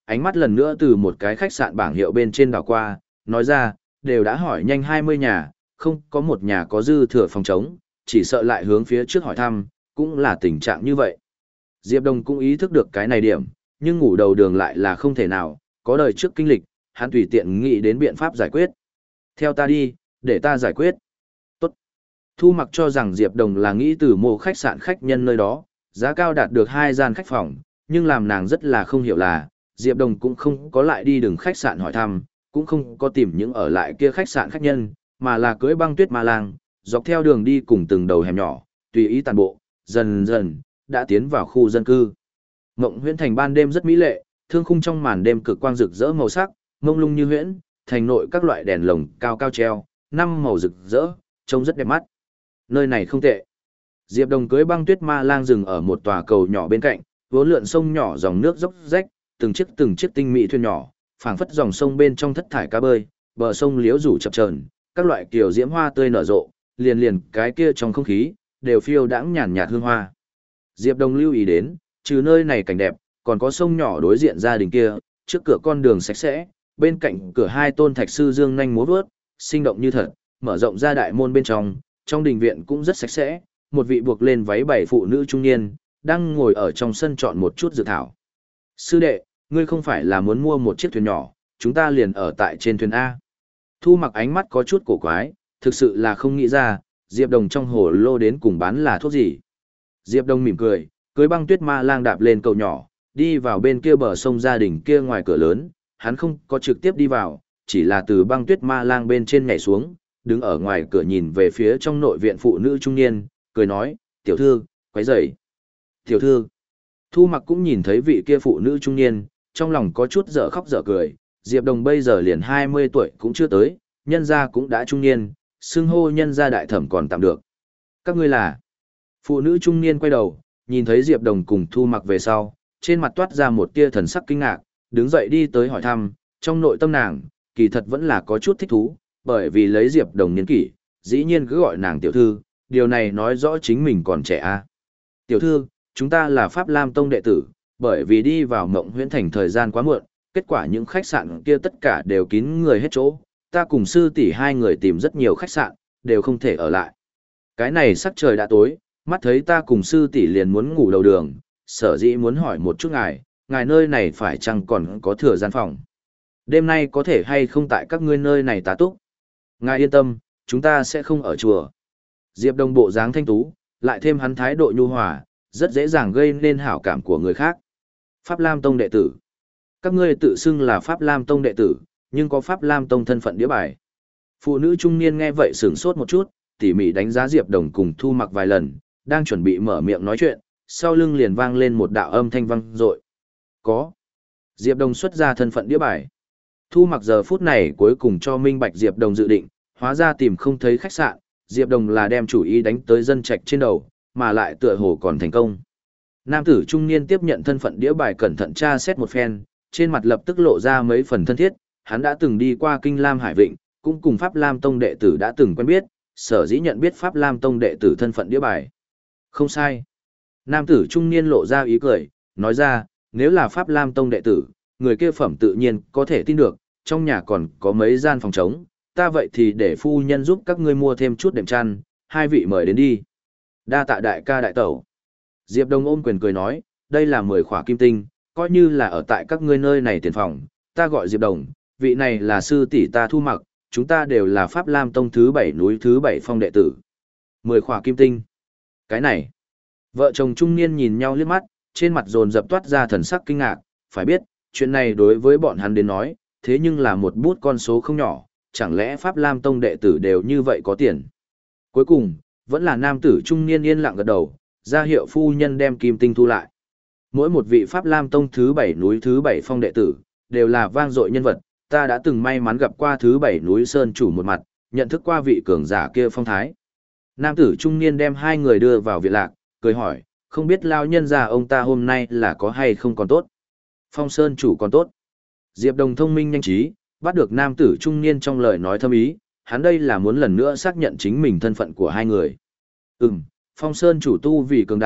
Ánh mắt lần nữa từ một cái khách sạn bảng hiệu bên trên đảo qua, nói ra, đều đã hỏi nhanh hai mươi nhà, không có một nhà có dư thừa phòng trống, chỉ sợ lại hướng phía trước hỏi thăm, cũng là tình trạng như vậy. Diệp Đồng cũng ý thức được cái này điểm, nhưng ngủ đầu đường lại là không thể nào, có đời trước kinh lịch, hắn tùy tiện nghĩ đến biện pháp giải quyết. Theo ta đi, để ta giải quyết. Tốt. Thu Mặc cho rằng Diệp Đồng là nghĩ từ mô khách sạn khách nhân nơi đó, giá cao đạt được hai gian khách phòng, nhưng làm nàng rất là không hiểu là, Diệp Đồng cũng không có lại đi đường khách sạn hỏi thăm, cũng không có tìm những ở lại kia khách sạn khách nhân, mà là cưỡi băng tuyết ma lang, dọc theo đường đi cùng từng đầu hẻm nhỏ, tùy ý tàn bộ, dần dần, đã tiến vào khu dân cư. Mộng huyễn thành ban đêm rất mỹ lệ, thương khung trong màn đêm cực quang rực rỡ màu sắc, mông lung như huyễn, thành nội các loại đèn lồng cao cao treo, năm màu rực rỡ, trông rất đẹp mắt. Nơi này không tệ. Diệp Đồng cưỡi băng tuyết ma lang dừng ở một tòa cầu nhỏ bên cạnh, vốn lượn sông nhỏ dòng nước dốc rách, từng chiếc từng chiếc tinh mỹ thuyền nhỏ, phảng phất dòng sông bên trong thất thải cá bơi, bờ sông liễu rủ chập chờn, các loại kiều diễm hoa tươi nở rộ, liền liền cái kia trong không khí đều phiêu đãng nhàn nhạt hương hoa. Diệp Đồng lưu ý đến, trừ nơi này cảnh đẹp, còn có sông nhỏ đối diện gia đình kia, trước cửa con đường sạch sẽ, bên cạnh cửa hai tôn thạch sư dương nhanh múa vớt, sinh động như thật, mở rộng ra đại môn bên trong, trong đình viện cũng rất sạch sẽ, một vị buộc lên váy bảy phụ nữ trung niên, đang ngồi ở trong sân chọn một chút dược thảo. Sư đệ, ngươi không phải là muốn mua một chiếc thuyền nhỏ, chúng ta liền ở tại trên thuyền A. Thu Mặc ánh mắt có chút cổ quái, thực sự là không nghĩ ra, Diệp Đồng trong hồ lô đến cùng bán là thuốc gì. Diệp Đồng mỉm cười, cưới băng tuyết ma lang đạp lên cầu nhỏ, đi vào bên kia bờ sông gia đình kia ngoài cửa lớn, hắn không có trực tiếp đi vào, chỉ là từ băng tuyết ma lang bên trên nhảy xuống, đứng ở ngoài cửa nhìn về phía trong nội viện phụ nữ trung niên, cười nói, tiểu thư, quấy rầy. Tiểu thư, Thu Mặc cũng nhìn thấy vị kia phụ nữ trung niên, trong lòng có chút dở khóc dở cười, Diệp Đồng bây giờ liền hai mươi tuổi cũng chưa tới, nhân gia cũng đã trung niên, xưng hô nhân gia đại thẩm còn tạm được. Các ngươi là? Phụ nữ trung niên quay đầu, nhìn thấy Diệp Đồng cùng Thu Mặc về sau, trên mặt toát ra một tia thần sắc kinh ngạc, đứng dậy đi tới hỏi thăm, trong nội tâm nàng, kỳ thật vẫn là có chút thích thú, bởi vì lấy Diệp Đồng niên kỷ, dĩ nhiên cứ gọi nàng tiểu thư, điều này nói rõ chính mình còn trẻ a. Tiểu thư, chúng ta là Pháp Lam Tông đệ tử, bởi vì đi vào Mộng Huyễn Thành thời gian quá muộn, kết quả những khách sạn kia tất cả đều kín người hết chỗ, ta cùng sư tỷ hai người tìm rất nhiều khách sạn, đều không thể ở lại. Cái này sắc trời đã tối, mắt thấy ta cùng sư tỷ liền muốn ngủ đầu đường, sở dĩ muốn hỏi một chút ngài, ngài nơi này phải chăng còn có thừa gian phòng? Đêm nay có thể hay không tại các ngươi nơi này tá túc? Ngài yên tâm, chúng ta sẽ không ở chùa. Diệp Đồng bộ dáng thanh tú, lại thêm hắn thái độ nhu hòa, rất dễ dàng gây nên hảo cảm của người khác. Pháp Lam Tông đệ tử. Các ngươi tự xưng là Pháp Lam Tông đệ tử, nhưng có Pháp Lam Tông thân phận đĩa bài. Phụ nữ trung niên nghe vậy sửng sốt một chút, tỉ mỉ đánh giá Diệp Đồng cùng Thu Mặc vài lần, đang chuẩn bị mở miệng nói chuyện, sau lưng liền vang lên một đạo âm thanh vang dội. Có. Diệp Đồng xuất ra thân phận đĩa bài. Thu Mặc giờ phút này cuối cùng cho minh bạch Diệp Đồng dự định, hóa ra tìm không thấy khách sạn, Diệp Đồng là đem chủ ý đánh tới dân trạch trên đầu, mà lại tựa hồ còn thành công. Nam tử trung niên tiếp nhận thân phận đĩa bài cẩn thận tra xét một phen, trên mặt lập tức lộ ra mấy phần thân thiết, hắn đã từng đi qua Kinh Lam Hải Vịnh, cũng cùng Pháp Lam Tông đệ tử đã từng quen biết, sở dĩ nhận biết Pháp Lam Tông đệ tử thân phận đĩa bài. Không sai. Nam tử trung niên lộ ra ý cười, nói ra, nếu là Pháp Lam Tông đệ tử, người kia phẩm tự nhiên có thể tin được, trong nhà còn có mấy gian phòng trống, ta vậy thì để phu nhân giúp các ngươi mua thêm chút đệm chăn, hai vị mời đến đi. Đa tạ đại ca đại tẩu. Diệp Đông ôm quyền cười nói, đây là mười khỏa kim tinh, coi như là ở tại các ngươi nơi này tiền phòng, ta gọi Diệp Đồng, vị này là sư tỷ ta Thu Mặc, chúng ta đều là Pháp Lam Tông thứ bảy núi thứ bảy phong đệ tử. Mười khỏa kim tinh. Cái này. Vợ chồng trung niên nhìn nhau liếc mắt, trên mặt dồn dập toát ra thần sắc kinh ngạc, phải biết, chuyện này đối với bọn hắn đến nói, thế nhưng là một bút con số không nhỏ, chẳng lẽ Pháp Lam Tông đệ tử đều như vậy có tiền. Cuối cùng, vẫn là nam tử trung niên yên lặng gật đầu, ra hiệu phu nhân đem kim tinh thu lại. Mỗi một vị Pháp Lam Tông thứ bảy núi thứ bảy phong đệ tử, đều là vang dội nhân vật, ta đã từng may mắn gặp qua thứ bảy núi Sơn chủ một mặt, nhận thức qua vị cường giả kia phong thái. Nam tử trung niên đem hai người đưa vào viện lạc, cười hỏi, không biết lao nhân già ông ta hôm nay là có hay không còn tốt. Phong Sơn chủ còn tốt. Diệp Đồng thông minh nhanh trí, bắt được nam tử trung niên trong lời nói thâm ý, hắn đây là muốn lần nữa xác nhận chính mình thân phận của hai người. Ừm, Phong Sơn chủ tu vì cường đại,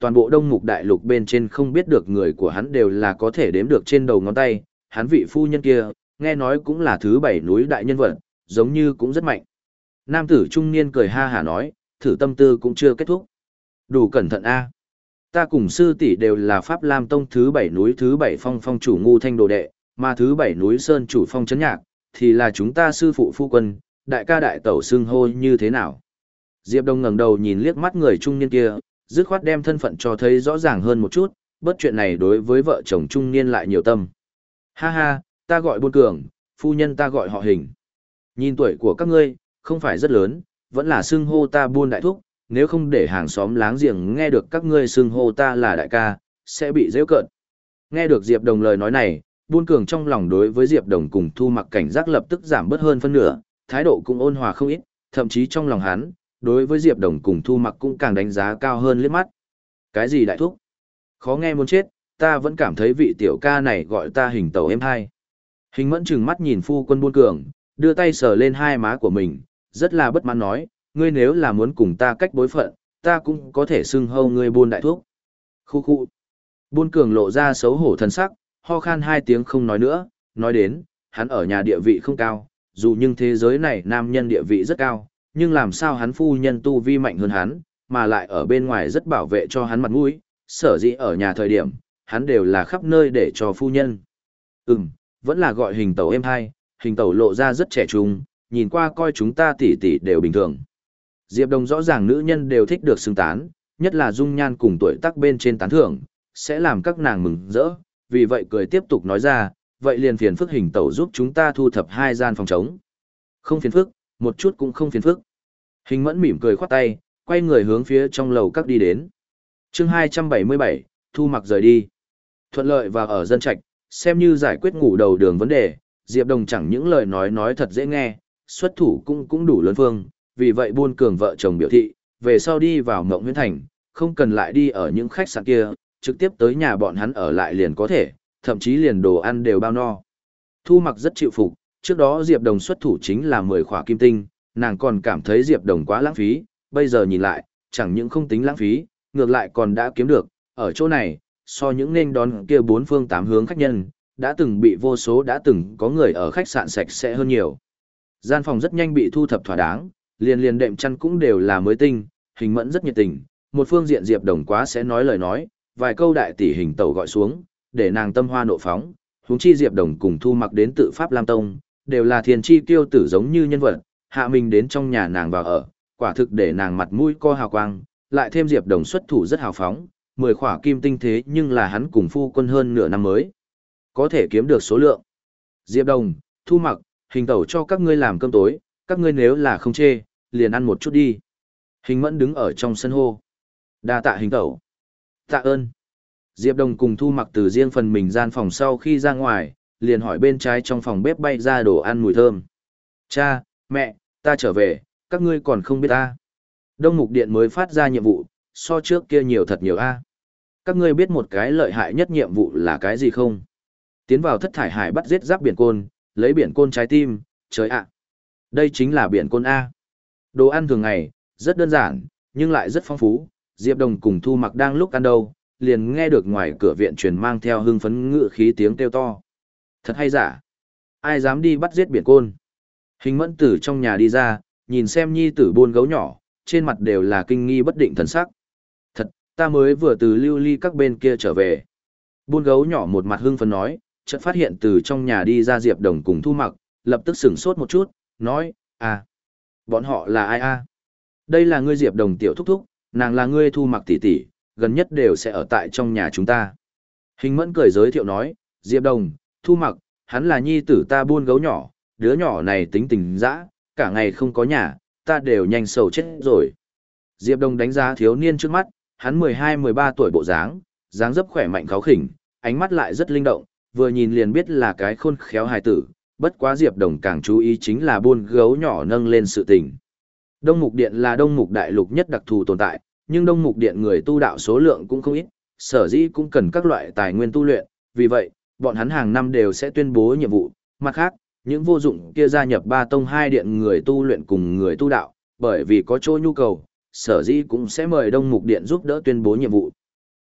toàn bộ Đông Mục Đại Lục bên trên không biết được người của hắn đều là có thể đếm được trên đầu ngón tay, hắn vị phu nhân kia, nghe nói cũng là thứ bảy núi đại nhân vật, giống như cũng rất mạnh. Nam tử trung niên cười ha hả nói, thử tâm tư cũng chưa kết thúc. Đủ cẩn thận a. Ta cùng sư tỷ đều là Pháp Lam Tông thứ bảy núi thứ bảy phong phong chủ Ngu Thanh đồ đệ, mà thứ bảy núi Sơn chủ phong chấn nhạc, thì là chúng ta sư phụ phu quân, đại ca đại tẩu xưng hô như thế nào. Diệp Đông ngẩng đầu nhìn liếc mắt người trung niên kia, dứt khoát đem thân phận cho thấy rõ ràng hơn một chút, bất chuyện này đối với vợ chồng trung niên lại nhiều tâm. Ha ha, ta gọi Buôn Cường, phu nhân ta gọi họ Hình. Nhìn tuổi của các ngươi, không phải rất lớn, vẫn là xưng hô ta Buôn đại thúc, nếu không để hàng xóm láng giềng nghe được các ngươi xưng hô ta là đại ca, sẽ bị giễu cợt. Nghe được Diệp Đồng lời nói này, Buôn Cường trong lòng đối với Diệp Đồng cùng Thu Mặc cảnh giác lập tức giảm bớt hơn phân nửa, thái độ cũng ôn hòa không ít, thậm chí trong lòng hắn, đối với Diệp Đồng cùng Thu Mặc cũng càng đánh giá cao hơn liếc mắt. Cái gì đại thúc? Khó nghe muốn chết, ta vẫn cảm thấy vị tiểu ca này gọi ta Hình tẩu em hai. Hình Mẫn trừng mắt nhìn phu quân Buôn Cường, đưa tay sờ lên hai má của mình, rất là bất mãn nói, ngươi nếu là muốn cùng ta cách bối phận, ta cũng có thể xưng hâu ngươi Buôn đại thúc. Khu khu. Buôn Cường lộ ra xấu hổ thân sắc, ho khan hai tiếng không nói nữa, nói đến, hắn ở nhà địa vị không cao, dù nhưng thế giới này nam nhân địa vị rất cao, nhưng làm sao hắn phu nhân tu vi mạnh hơn hắn, mà lại ở bên ngoài rất bảo vệ cho hắn mặt mũi, sở dĩ ở nhà thời điểm, hắn đều là khắp nơi để cho phu nhân. Ừm, vẫn là gọi Hình tẩu em hai, Hình tẩu lộ ra rất trẻ trung, nhìn qua coi chúng ta tỷ tỷ đều bình thường. Diệp Đồng rõ ràng nữ nhân đều thích được xưng tán, nhất là dung nhan cùng tuổi tác bên trên tán thưởng, sẽ làm các nàng mừng rỡ, vì vậy cười tiếp tục nói ra, vậy liền phiền phức Hình tẩu giúp chúng ta thu thập hai gian phòng trống. Không phiền phức, một chút cũng không phiền phức. Hình Mẫn mỉm cười khoát tay, quay người hướng phía trong lầu các đi đến. Chương hai trăm bảy mươi bảy, Thu Mặc rời đi. Thuận lợi và ở dân trạch, xem như giải quyết ngủ đầu đường vấn đề, Diệp Đồng chẳng những lời nói nói thật dễ nghe, xuất thủ cũng cũng đủ lớn phương, vì vậy Buôn Cường vợ chồng biểu thị, về sau đi vào Ngộng Huyễn Thành, không cần lại đi ở những khách sạn kia, trực tiếp tới nhà bọn hắn ở lại liền có thể, thậm chí liền đồ ăn đều bao no. Thu Mặc rất chịu phục, trước đó Diệp Đồng xuất thủ chính là mười khỏa kim tinh, nàng còn cảm thấy Diệp Đồng quá lãng phí, bây giờ nhìn lại, chẳng những không tính lãng phí, ngược lại còn đã kiếm được, ở chỗ này, so những nên đón kia bốn phương tám hướng khách nhân, đã từng bị vô số đã từng có người ở khách sạn sạch sẽ hơn nhiều. Gian phòng rất nhanh bị thu thập thỏa đáng, liền liền đệm chăn cũng đều là mới tinh, Hình Mẫn rất nhiệt tình, một phương diện Diệp Đồng quá sẽ nói lời nói, vài câu đại tỷ Hình tẩu gọi xuống, để nàng tâm hoa nộ phóng, huống chi Diệp Đồng cùng Thu Mặc đến tự Pháp Lam Tông, đều là thiên chi tiêu tử giống như nhân vật, hạ mình đến trong nhà nàng vào ở, quả thực để nàng mặt mũi co hào quang, lại thêm Diệp Đồng xuất thủ rất hào phóng, mười khỏa kim tinh thế nhưng là hắn cùng phu quân hơn nửa năm mới có thể kiếm được số lượng. Diệp Đồng, Thu Mặc, Hình tẩu cho các ngươi làm cơm tối, các ngươi nếu là không chê, liền ăn một chút đi. Hình Mẫn đứng ở trong sân hô. Đa tạ Hình tẩu. Tạ ơn. Diệp Đồng cùng Thu Mặc từ riêng phần mình gian phòng sau khi ra ngoài, liền hỏi bên trái trong phòng bếp bay ra đồ ăn mùi thơm. Cha, mẹ, ta trở về, các ngươi còn không biết ta. Đông Mục Điện mới phát ra nhiệm vụ, so trước kia nhiều thật nhiều a. Các ngươi biết một cái lợi hại nhất nhiệm vụ là cái gì không? Tiến vào thất thải hải bắt giết giáp biển côn, lấy biển côn trái tim, trời ạ. Đây chính là biển côn A. Đồ ăn thường ngày, rất đơn giản, nhưng lại rất phong phú. Diệp Đồng cùng Thu Mặc đang lúc ăn đâu, liền nghe được ngoài cửa viện truyền mang theo hưng phấn ngự khí tiếng kêu to. Thật hay giả? Ai dám đi bắt giết biển côn? Hình Mẫn từ trong nhà đi ra, nhìn xem nhi tử Buôn gấu nhỏ, trên mặt đều là kinh nghi bất định thần sắc. Thật, ta mới vừa từ lưu ly các bên kia trở về. Buôn gấu nhỏ một mặt hưng phấn nói, chợt phát hiện từ trong nhà đi ra Diệp Đồng cùng Thu Mặc, lập tức sửng sốt một chút, nói, à, bọn họ là ai a? Đây là ngươi Diệp Đồng tiểu thúc thúc, nàng là ngươi Thu Mặc tỷ tỷ, gần nhất đều sẽ ở tại trong nhà chúng ta. Hình Mẫn cười giới thiệu nói, Diệp Đồng, Thu Mặc, hắn là nhi tử ta Buôn gấu nhỏ, đứa nhỏ này tính tình dã, cả ngày không có nhà, ta đều nhanh sầu chết rồi. Diệp Đồng đánh giá thiếu niên trước mắt, hắn mười hai mười ba tuổi bộ dáng, dáng dấp khỏe mạnh kháu khỉnh, ánh mắt lại rất linh động, vừa nhìn liền biết là cái khôn khéo hài tử, bất quá Diệp Đồng càng chú ý chính là Buôn gấu nhỏ nâng lên sự tình. Đông Mục Điện là Đông Mục Đại Lục nhất đặc thù tồn tại, nhưng Đông Mục Điện người tu đạo số lượng cũng không ít, sở dĩ cũng cần các loại tài nguyên tu luyện, vì vậy, bọn hắn hàng năm đều sẽ tuyên bố nhiệm vụ. Mặt khác, những vô dụng kia gia nhập ba tông hai điện người tu luyện cùng người tu đạo, bởi vì có chỗ nhu cầu, sở dĩ cũng sẽ mời Đông Mục Điện giúp đỡ tuyên bố nhiệm vụ.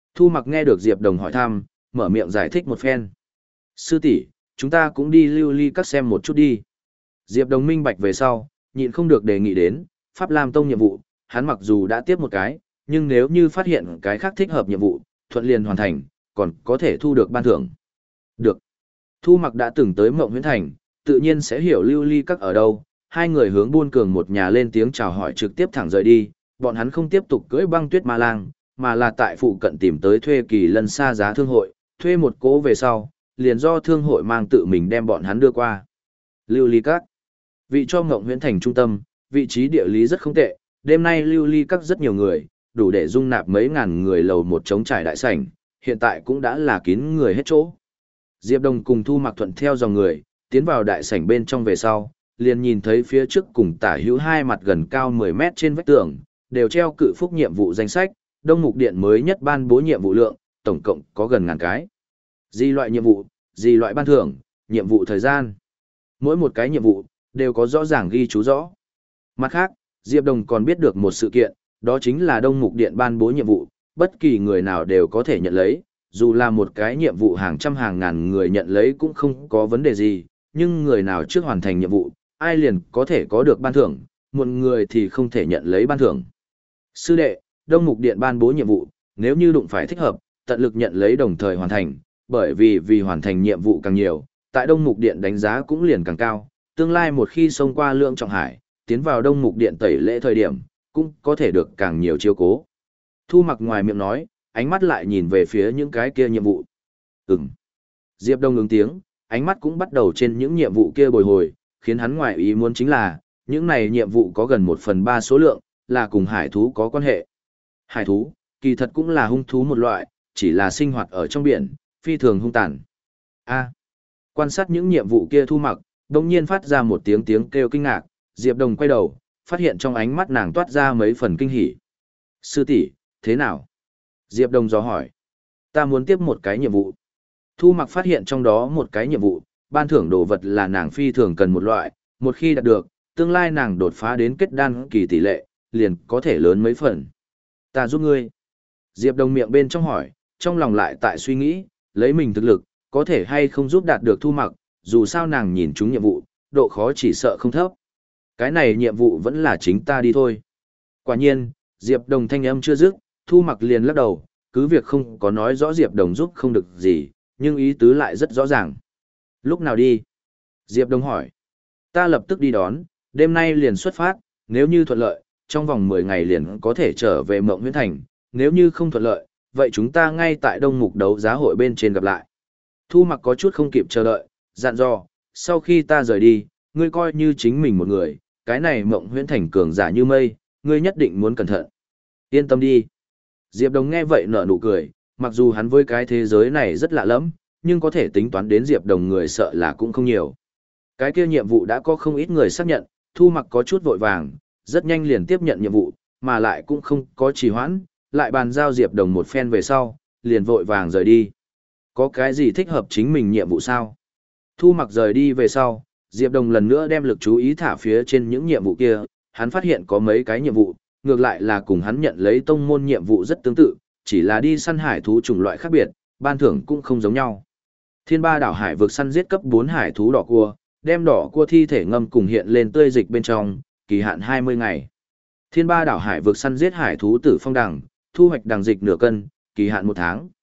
Thu Mặc nghe được Diệp Đồng hỏi thăm, mở miệng giải thích một phen. Sư tỷ, chúng ta cũng đi lưu ly các xem một chút đi. Diệp Đồng minh bạch về sau, nhịn không được đề nghị đến, Pháp Lam Tông nhiệm vụ, hắn mặc dù đã tiếp một cái, nhưng nếu như phát hiện cái khác thích hợp nhiệm vụ, thuận liền hoàn thành, còn có thể thu được ban thưởng. Được. Thu Mặc đã từng tới Mộng Huyễn Thành, tự nhiên sẽ hiểu lưu ly các ở đâu, hai người hướng Buôn Cường một nhà lên tiếng chào hỏi trực tiếp thẳng rời đi, bọn hắn không tiếp tục cưỡi băng tuyết ma lang, mà là tại phụ cận tìm tới thuê kỳ lân xa giá thương hội, thuê một cố về sau, liền do thương hội mang tự mình đem bọn hắn đưa qua. Lưu ly các. Vị cho Ngộng Huyễn Thành trung tâm, vị trí địa lý rất không tệ, đêm nay lưu ly các rất nhiều người, đủ để dung nạp mấy ngàn người lầu một trống trải đại sảnh, hiện tại cũng đã là kín người hết chỗ. Diệp Đồng cùng Thu Mặc thuận theo dòng người, tiến vào đại sảnh bên trong về sau, liền nhìn thấy phía trước cùng tả hữu hai mặt gần cao mười mét trên vách tường, đều treo cự phúc nhiệm vụ danh sách, Đông Mục Điện mới nhất ban bố nhiệm vụ lượng, tổng cộng có gần ngàn cái. Gì loại nhiệm vụ, gì loại ban thưởng, nhiệm vụ thời gian. Mỗi một cái nhiệm vụ, đều có rõ ràng ghi chú rõ. Mặt khác, Diệp Đồng còn biết được một sự kiện, đó chính là Đông Mục Điện ban bố nhiệm vụ, bất kỳ người nào đều có thể nhận lấy, dù là một cái nhiệm vụ hàng trăm hàng ngàn người nhận lấy cũng không có vấn đề gì, nhưng người nào trước hoàn thành nhiệm vụ, ai liền có thể có được ban thưởng, một người thì không thể nhận lấy ban thưởng. Sư đệ, Đông Mục Điện ban bố nhiệm vụ, nếu như đụng phải thích hợp, tận lực nhận lấy đồng thời hoàn thành, bởi vì vì hoàn thành nhiệm vụ càng nhiều, tại Đông Mục Điện đánh giá cũng liền càng cao, tương lai một khi xông qua Lượng Trọng Hải, tiến vào Đông Mục Điện tẩy lễ thời điểm, cũng có thể được càng nhiều chiếu cố. Thu Mặc ngoài miệng nói, ánh mắt lại nhìn về phía những cái kia nhiệm vụ. Ừm. Diệp Đông ứng tiếng, ánh mắt cũng bắt đầu trên những nhiệm vụ kia bồi hồi, khiến hắn ngoài ý muốn chính là, những này nhiệm vụ có gần một phần ba số lượng, là cùng hải thú có quan hệ. Hải thú, kỳ thật cũng là hung thú một loại, chỉ là sinh hoạt ở trong biển, phi thường hung tàn. A. Quan sát những nhiệm vụ kia Thu Mặc, đột nhiên phát ra một tiếng tiếng kêu kinh ngạc, Diệp Đồng quay đầu, phát hiện trong ánh mắt nàng toát ra mấy phần kinh hỉ. Sư tỷ, thế nào? Diệp Đồng dò hỏi. Ta muốn tiếp một cái nhiệm vụ. Thu Mặc phát hiện trong đó một cái nhiệm vụ, ban thưởng đồ vật là nàng phi thường cần một loại, một khi đạt được, tương lai nàng đột phá đến kết đan kỳ tỷ lệ, liền có thể lớn mấy phần. Ta giúp ngươi. Diệp Đồng miệng bên trong hỏi, trong lòng lại tại suy nghĩ, lấy mình thực lực, có thể hay không giúp đạt được Thu Mặc, dù sao nàng nhìn chúng nhiệm vụ, độ khó chỉ sợ không thấp. Cái này nhiệm vụ vẫn là chính ta đi thôi. Quả nhiên, Diệp Đồng thanh âm chưa dứt, Thu Mặc liền lắc đầu, cứ việc không có nói rõ Diệp Đồng giúp không được gì, nhưng ý tứ lại rất rõ ràng. Lúc nào đi? Diệp Đồng hỏi. Ta lập tức đi đón, đêm nay liền xuất phát, nếu như thuận lợi, trong vòng mười ngày liền có thể trở về Mộng Huyễn Thành, nếu như không thuận lợi, vậy chúng ta ngay tại Đông Mục đấu giá hội bên trên gặp lại. Thu Mặc có chút không kịp chờ đợi, dặn dò, sau khi ta rời đi, ngươi coi như chính mình một người, cái này Mộng Huyễn Thành cường giả như mây, ngươi nhất định muốn cẩn thận. Yên tâm đi. Diệp Đồng nghe vậy nở nụ cười, mặc dù hắn với cái thế giới này rất lạ lẫm, nhưng có thể tính toán đến Diệp Đồng người sợ là cũng không nhiều. Cái kia nhiệm vụ đã có không ít người xác nhận, Thu Mặc có chút vội vàng, rất nhanh liền tiếp nhận nhiệm vụ, mà lại cũng không có trì hoãn, lại bàn giao Diệp Đồng một phen về sau, liền vội vàng rời đi. Có cái gì thích hợp chính mình nhiệm vụ sao? Thu Mặc rời đi về sau, Diệp Đồng lần nữa đem lực chú ý thả phía trên những nhiệm vụ kia, hắn phát hiện có mấy cái nhiệm vụ, ngược lại là cùng hắn nhận lấy tông môn nhiệm vụ rất tương tự, chỉ là đi săn hải thú chủng loại khác biệt, ban thưởng cũng không giống nhau. Thiên Ba đảo hải vực săn giết cấp bốn hải thú đỏ cua, đem đỏ cua thi thể ngâm cùng hiện lên tươi dịch bên trong, kỳ hạn hai mươi ngày. Thiên Ba đảo hải vực săn giết hải thú tử phong đằng, thu hoạch đằng dịch nửa cân, kỳ hạn một tháng.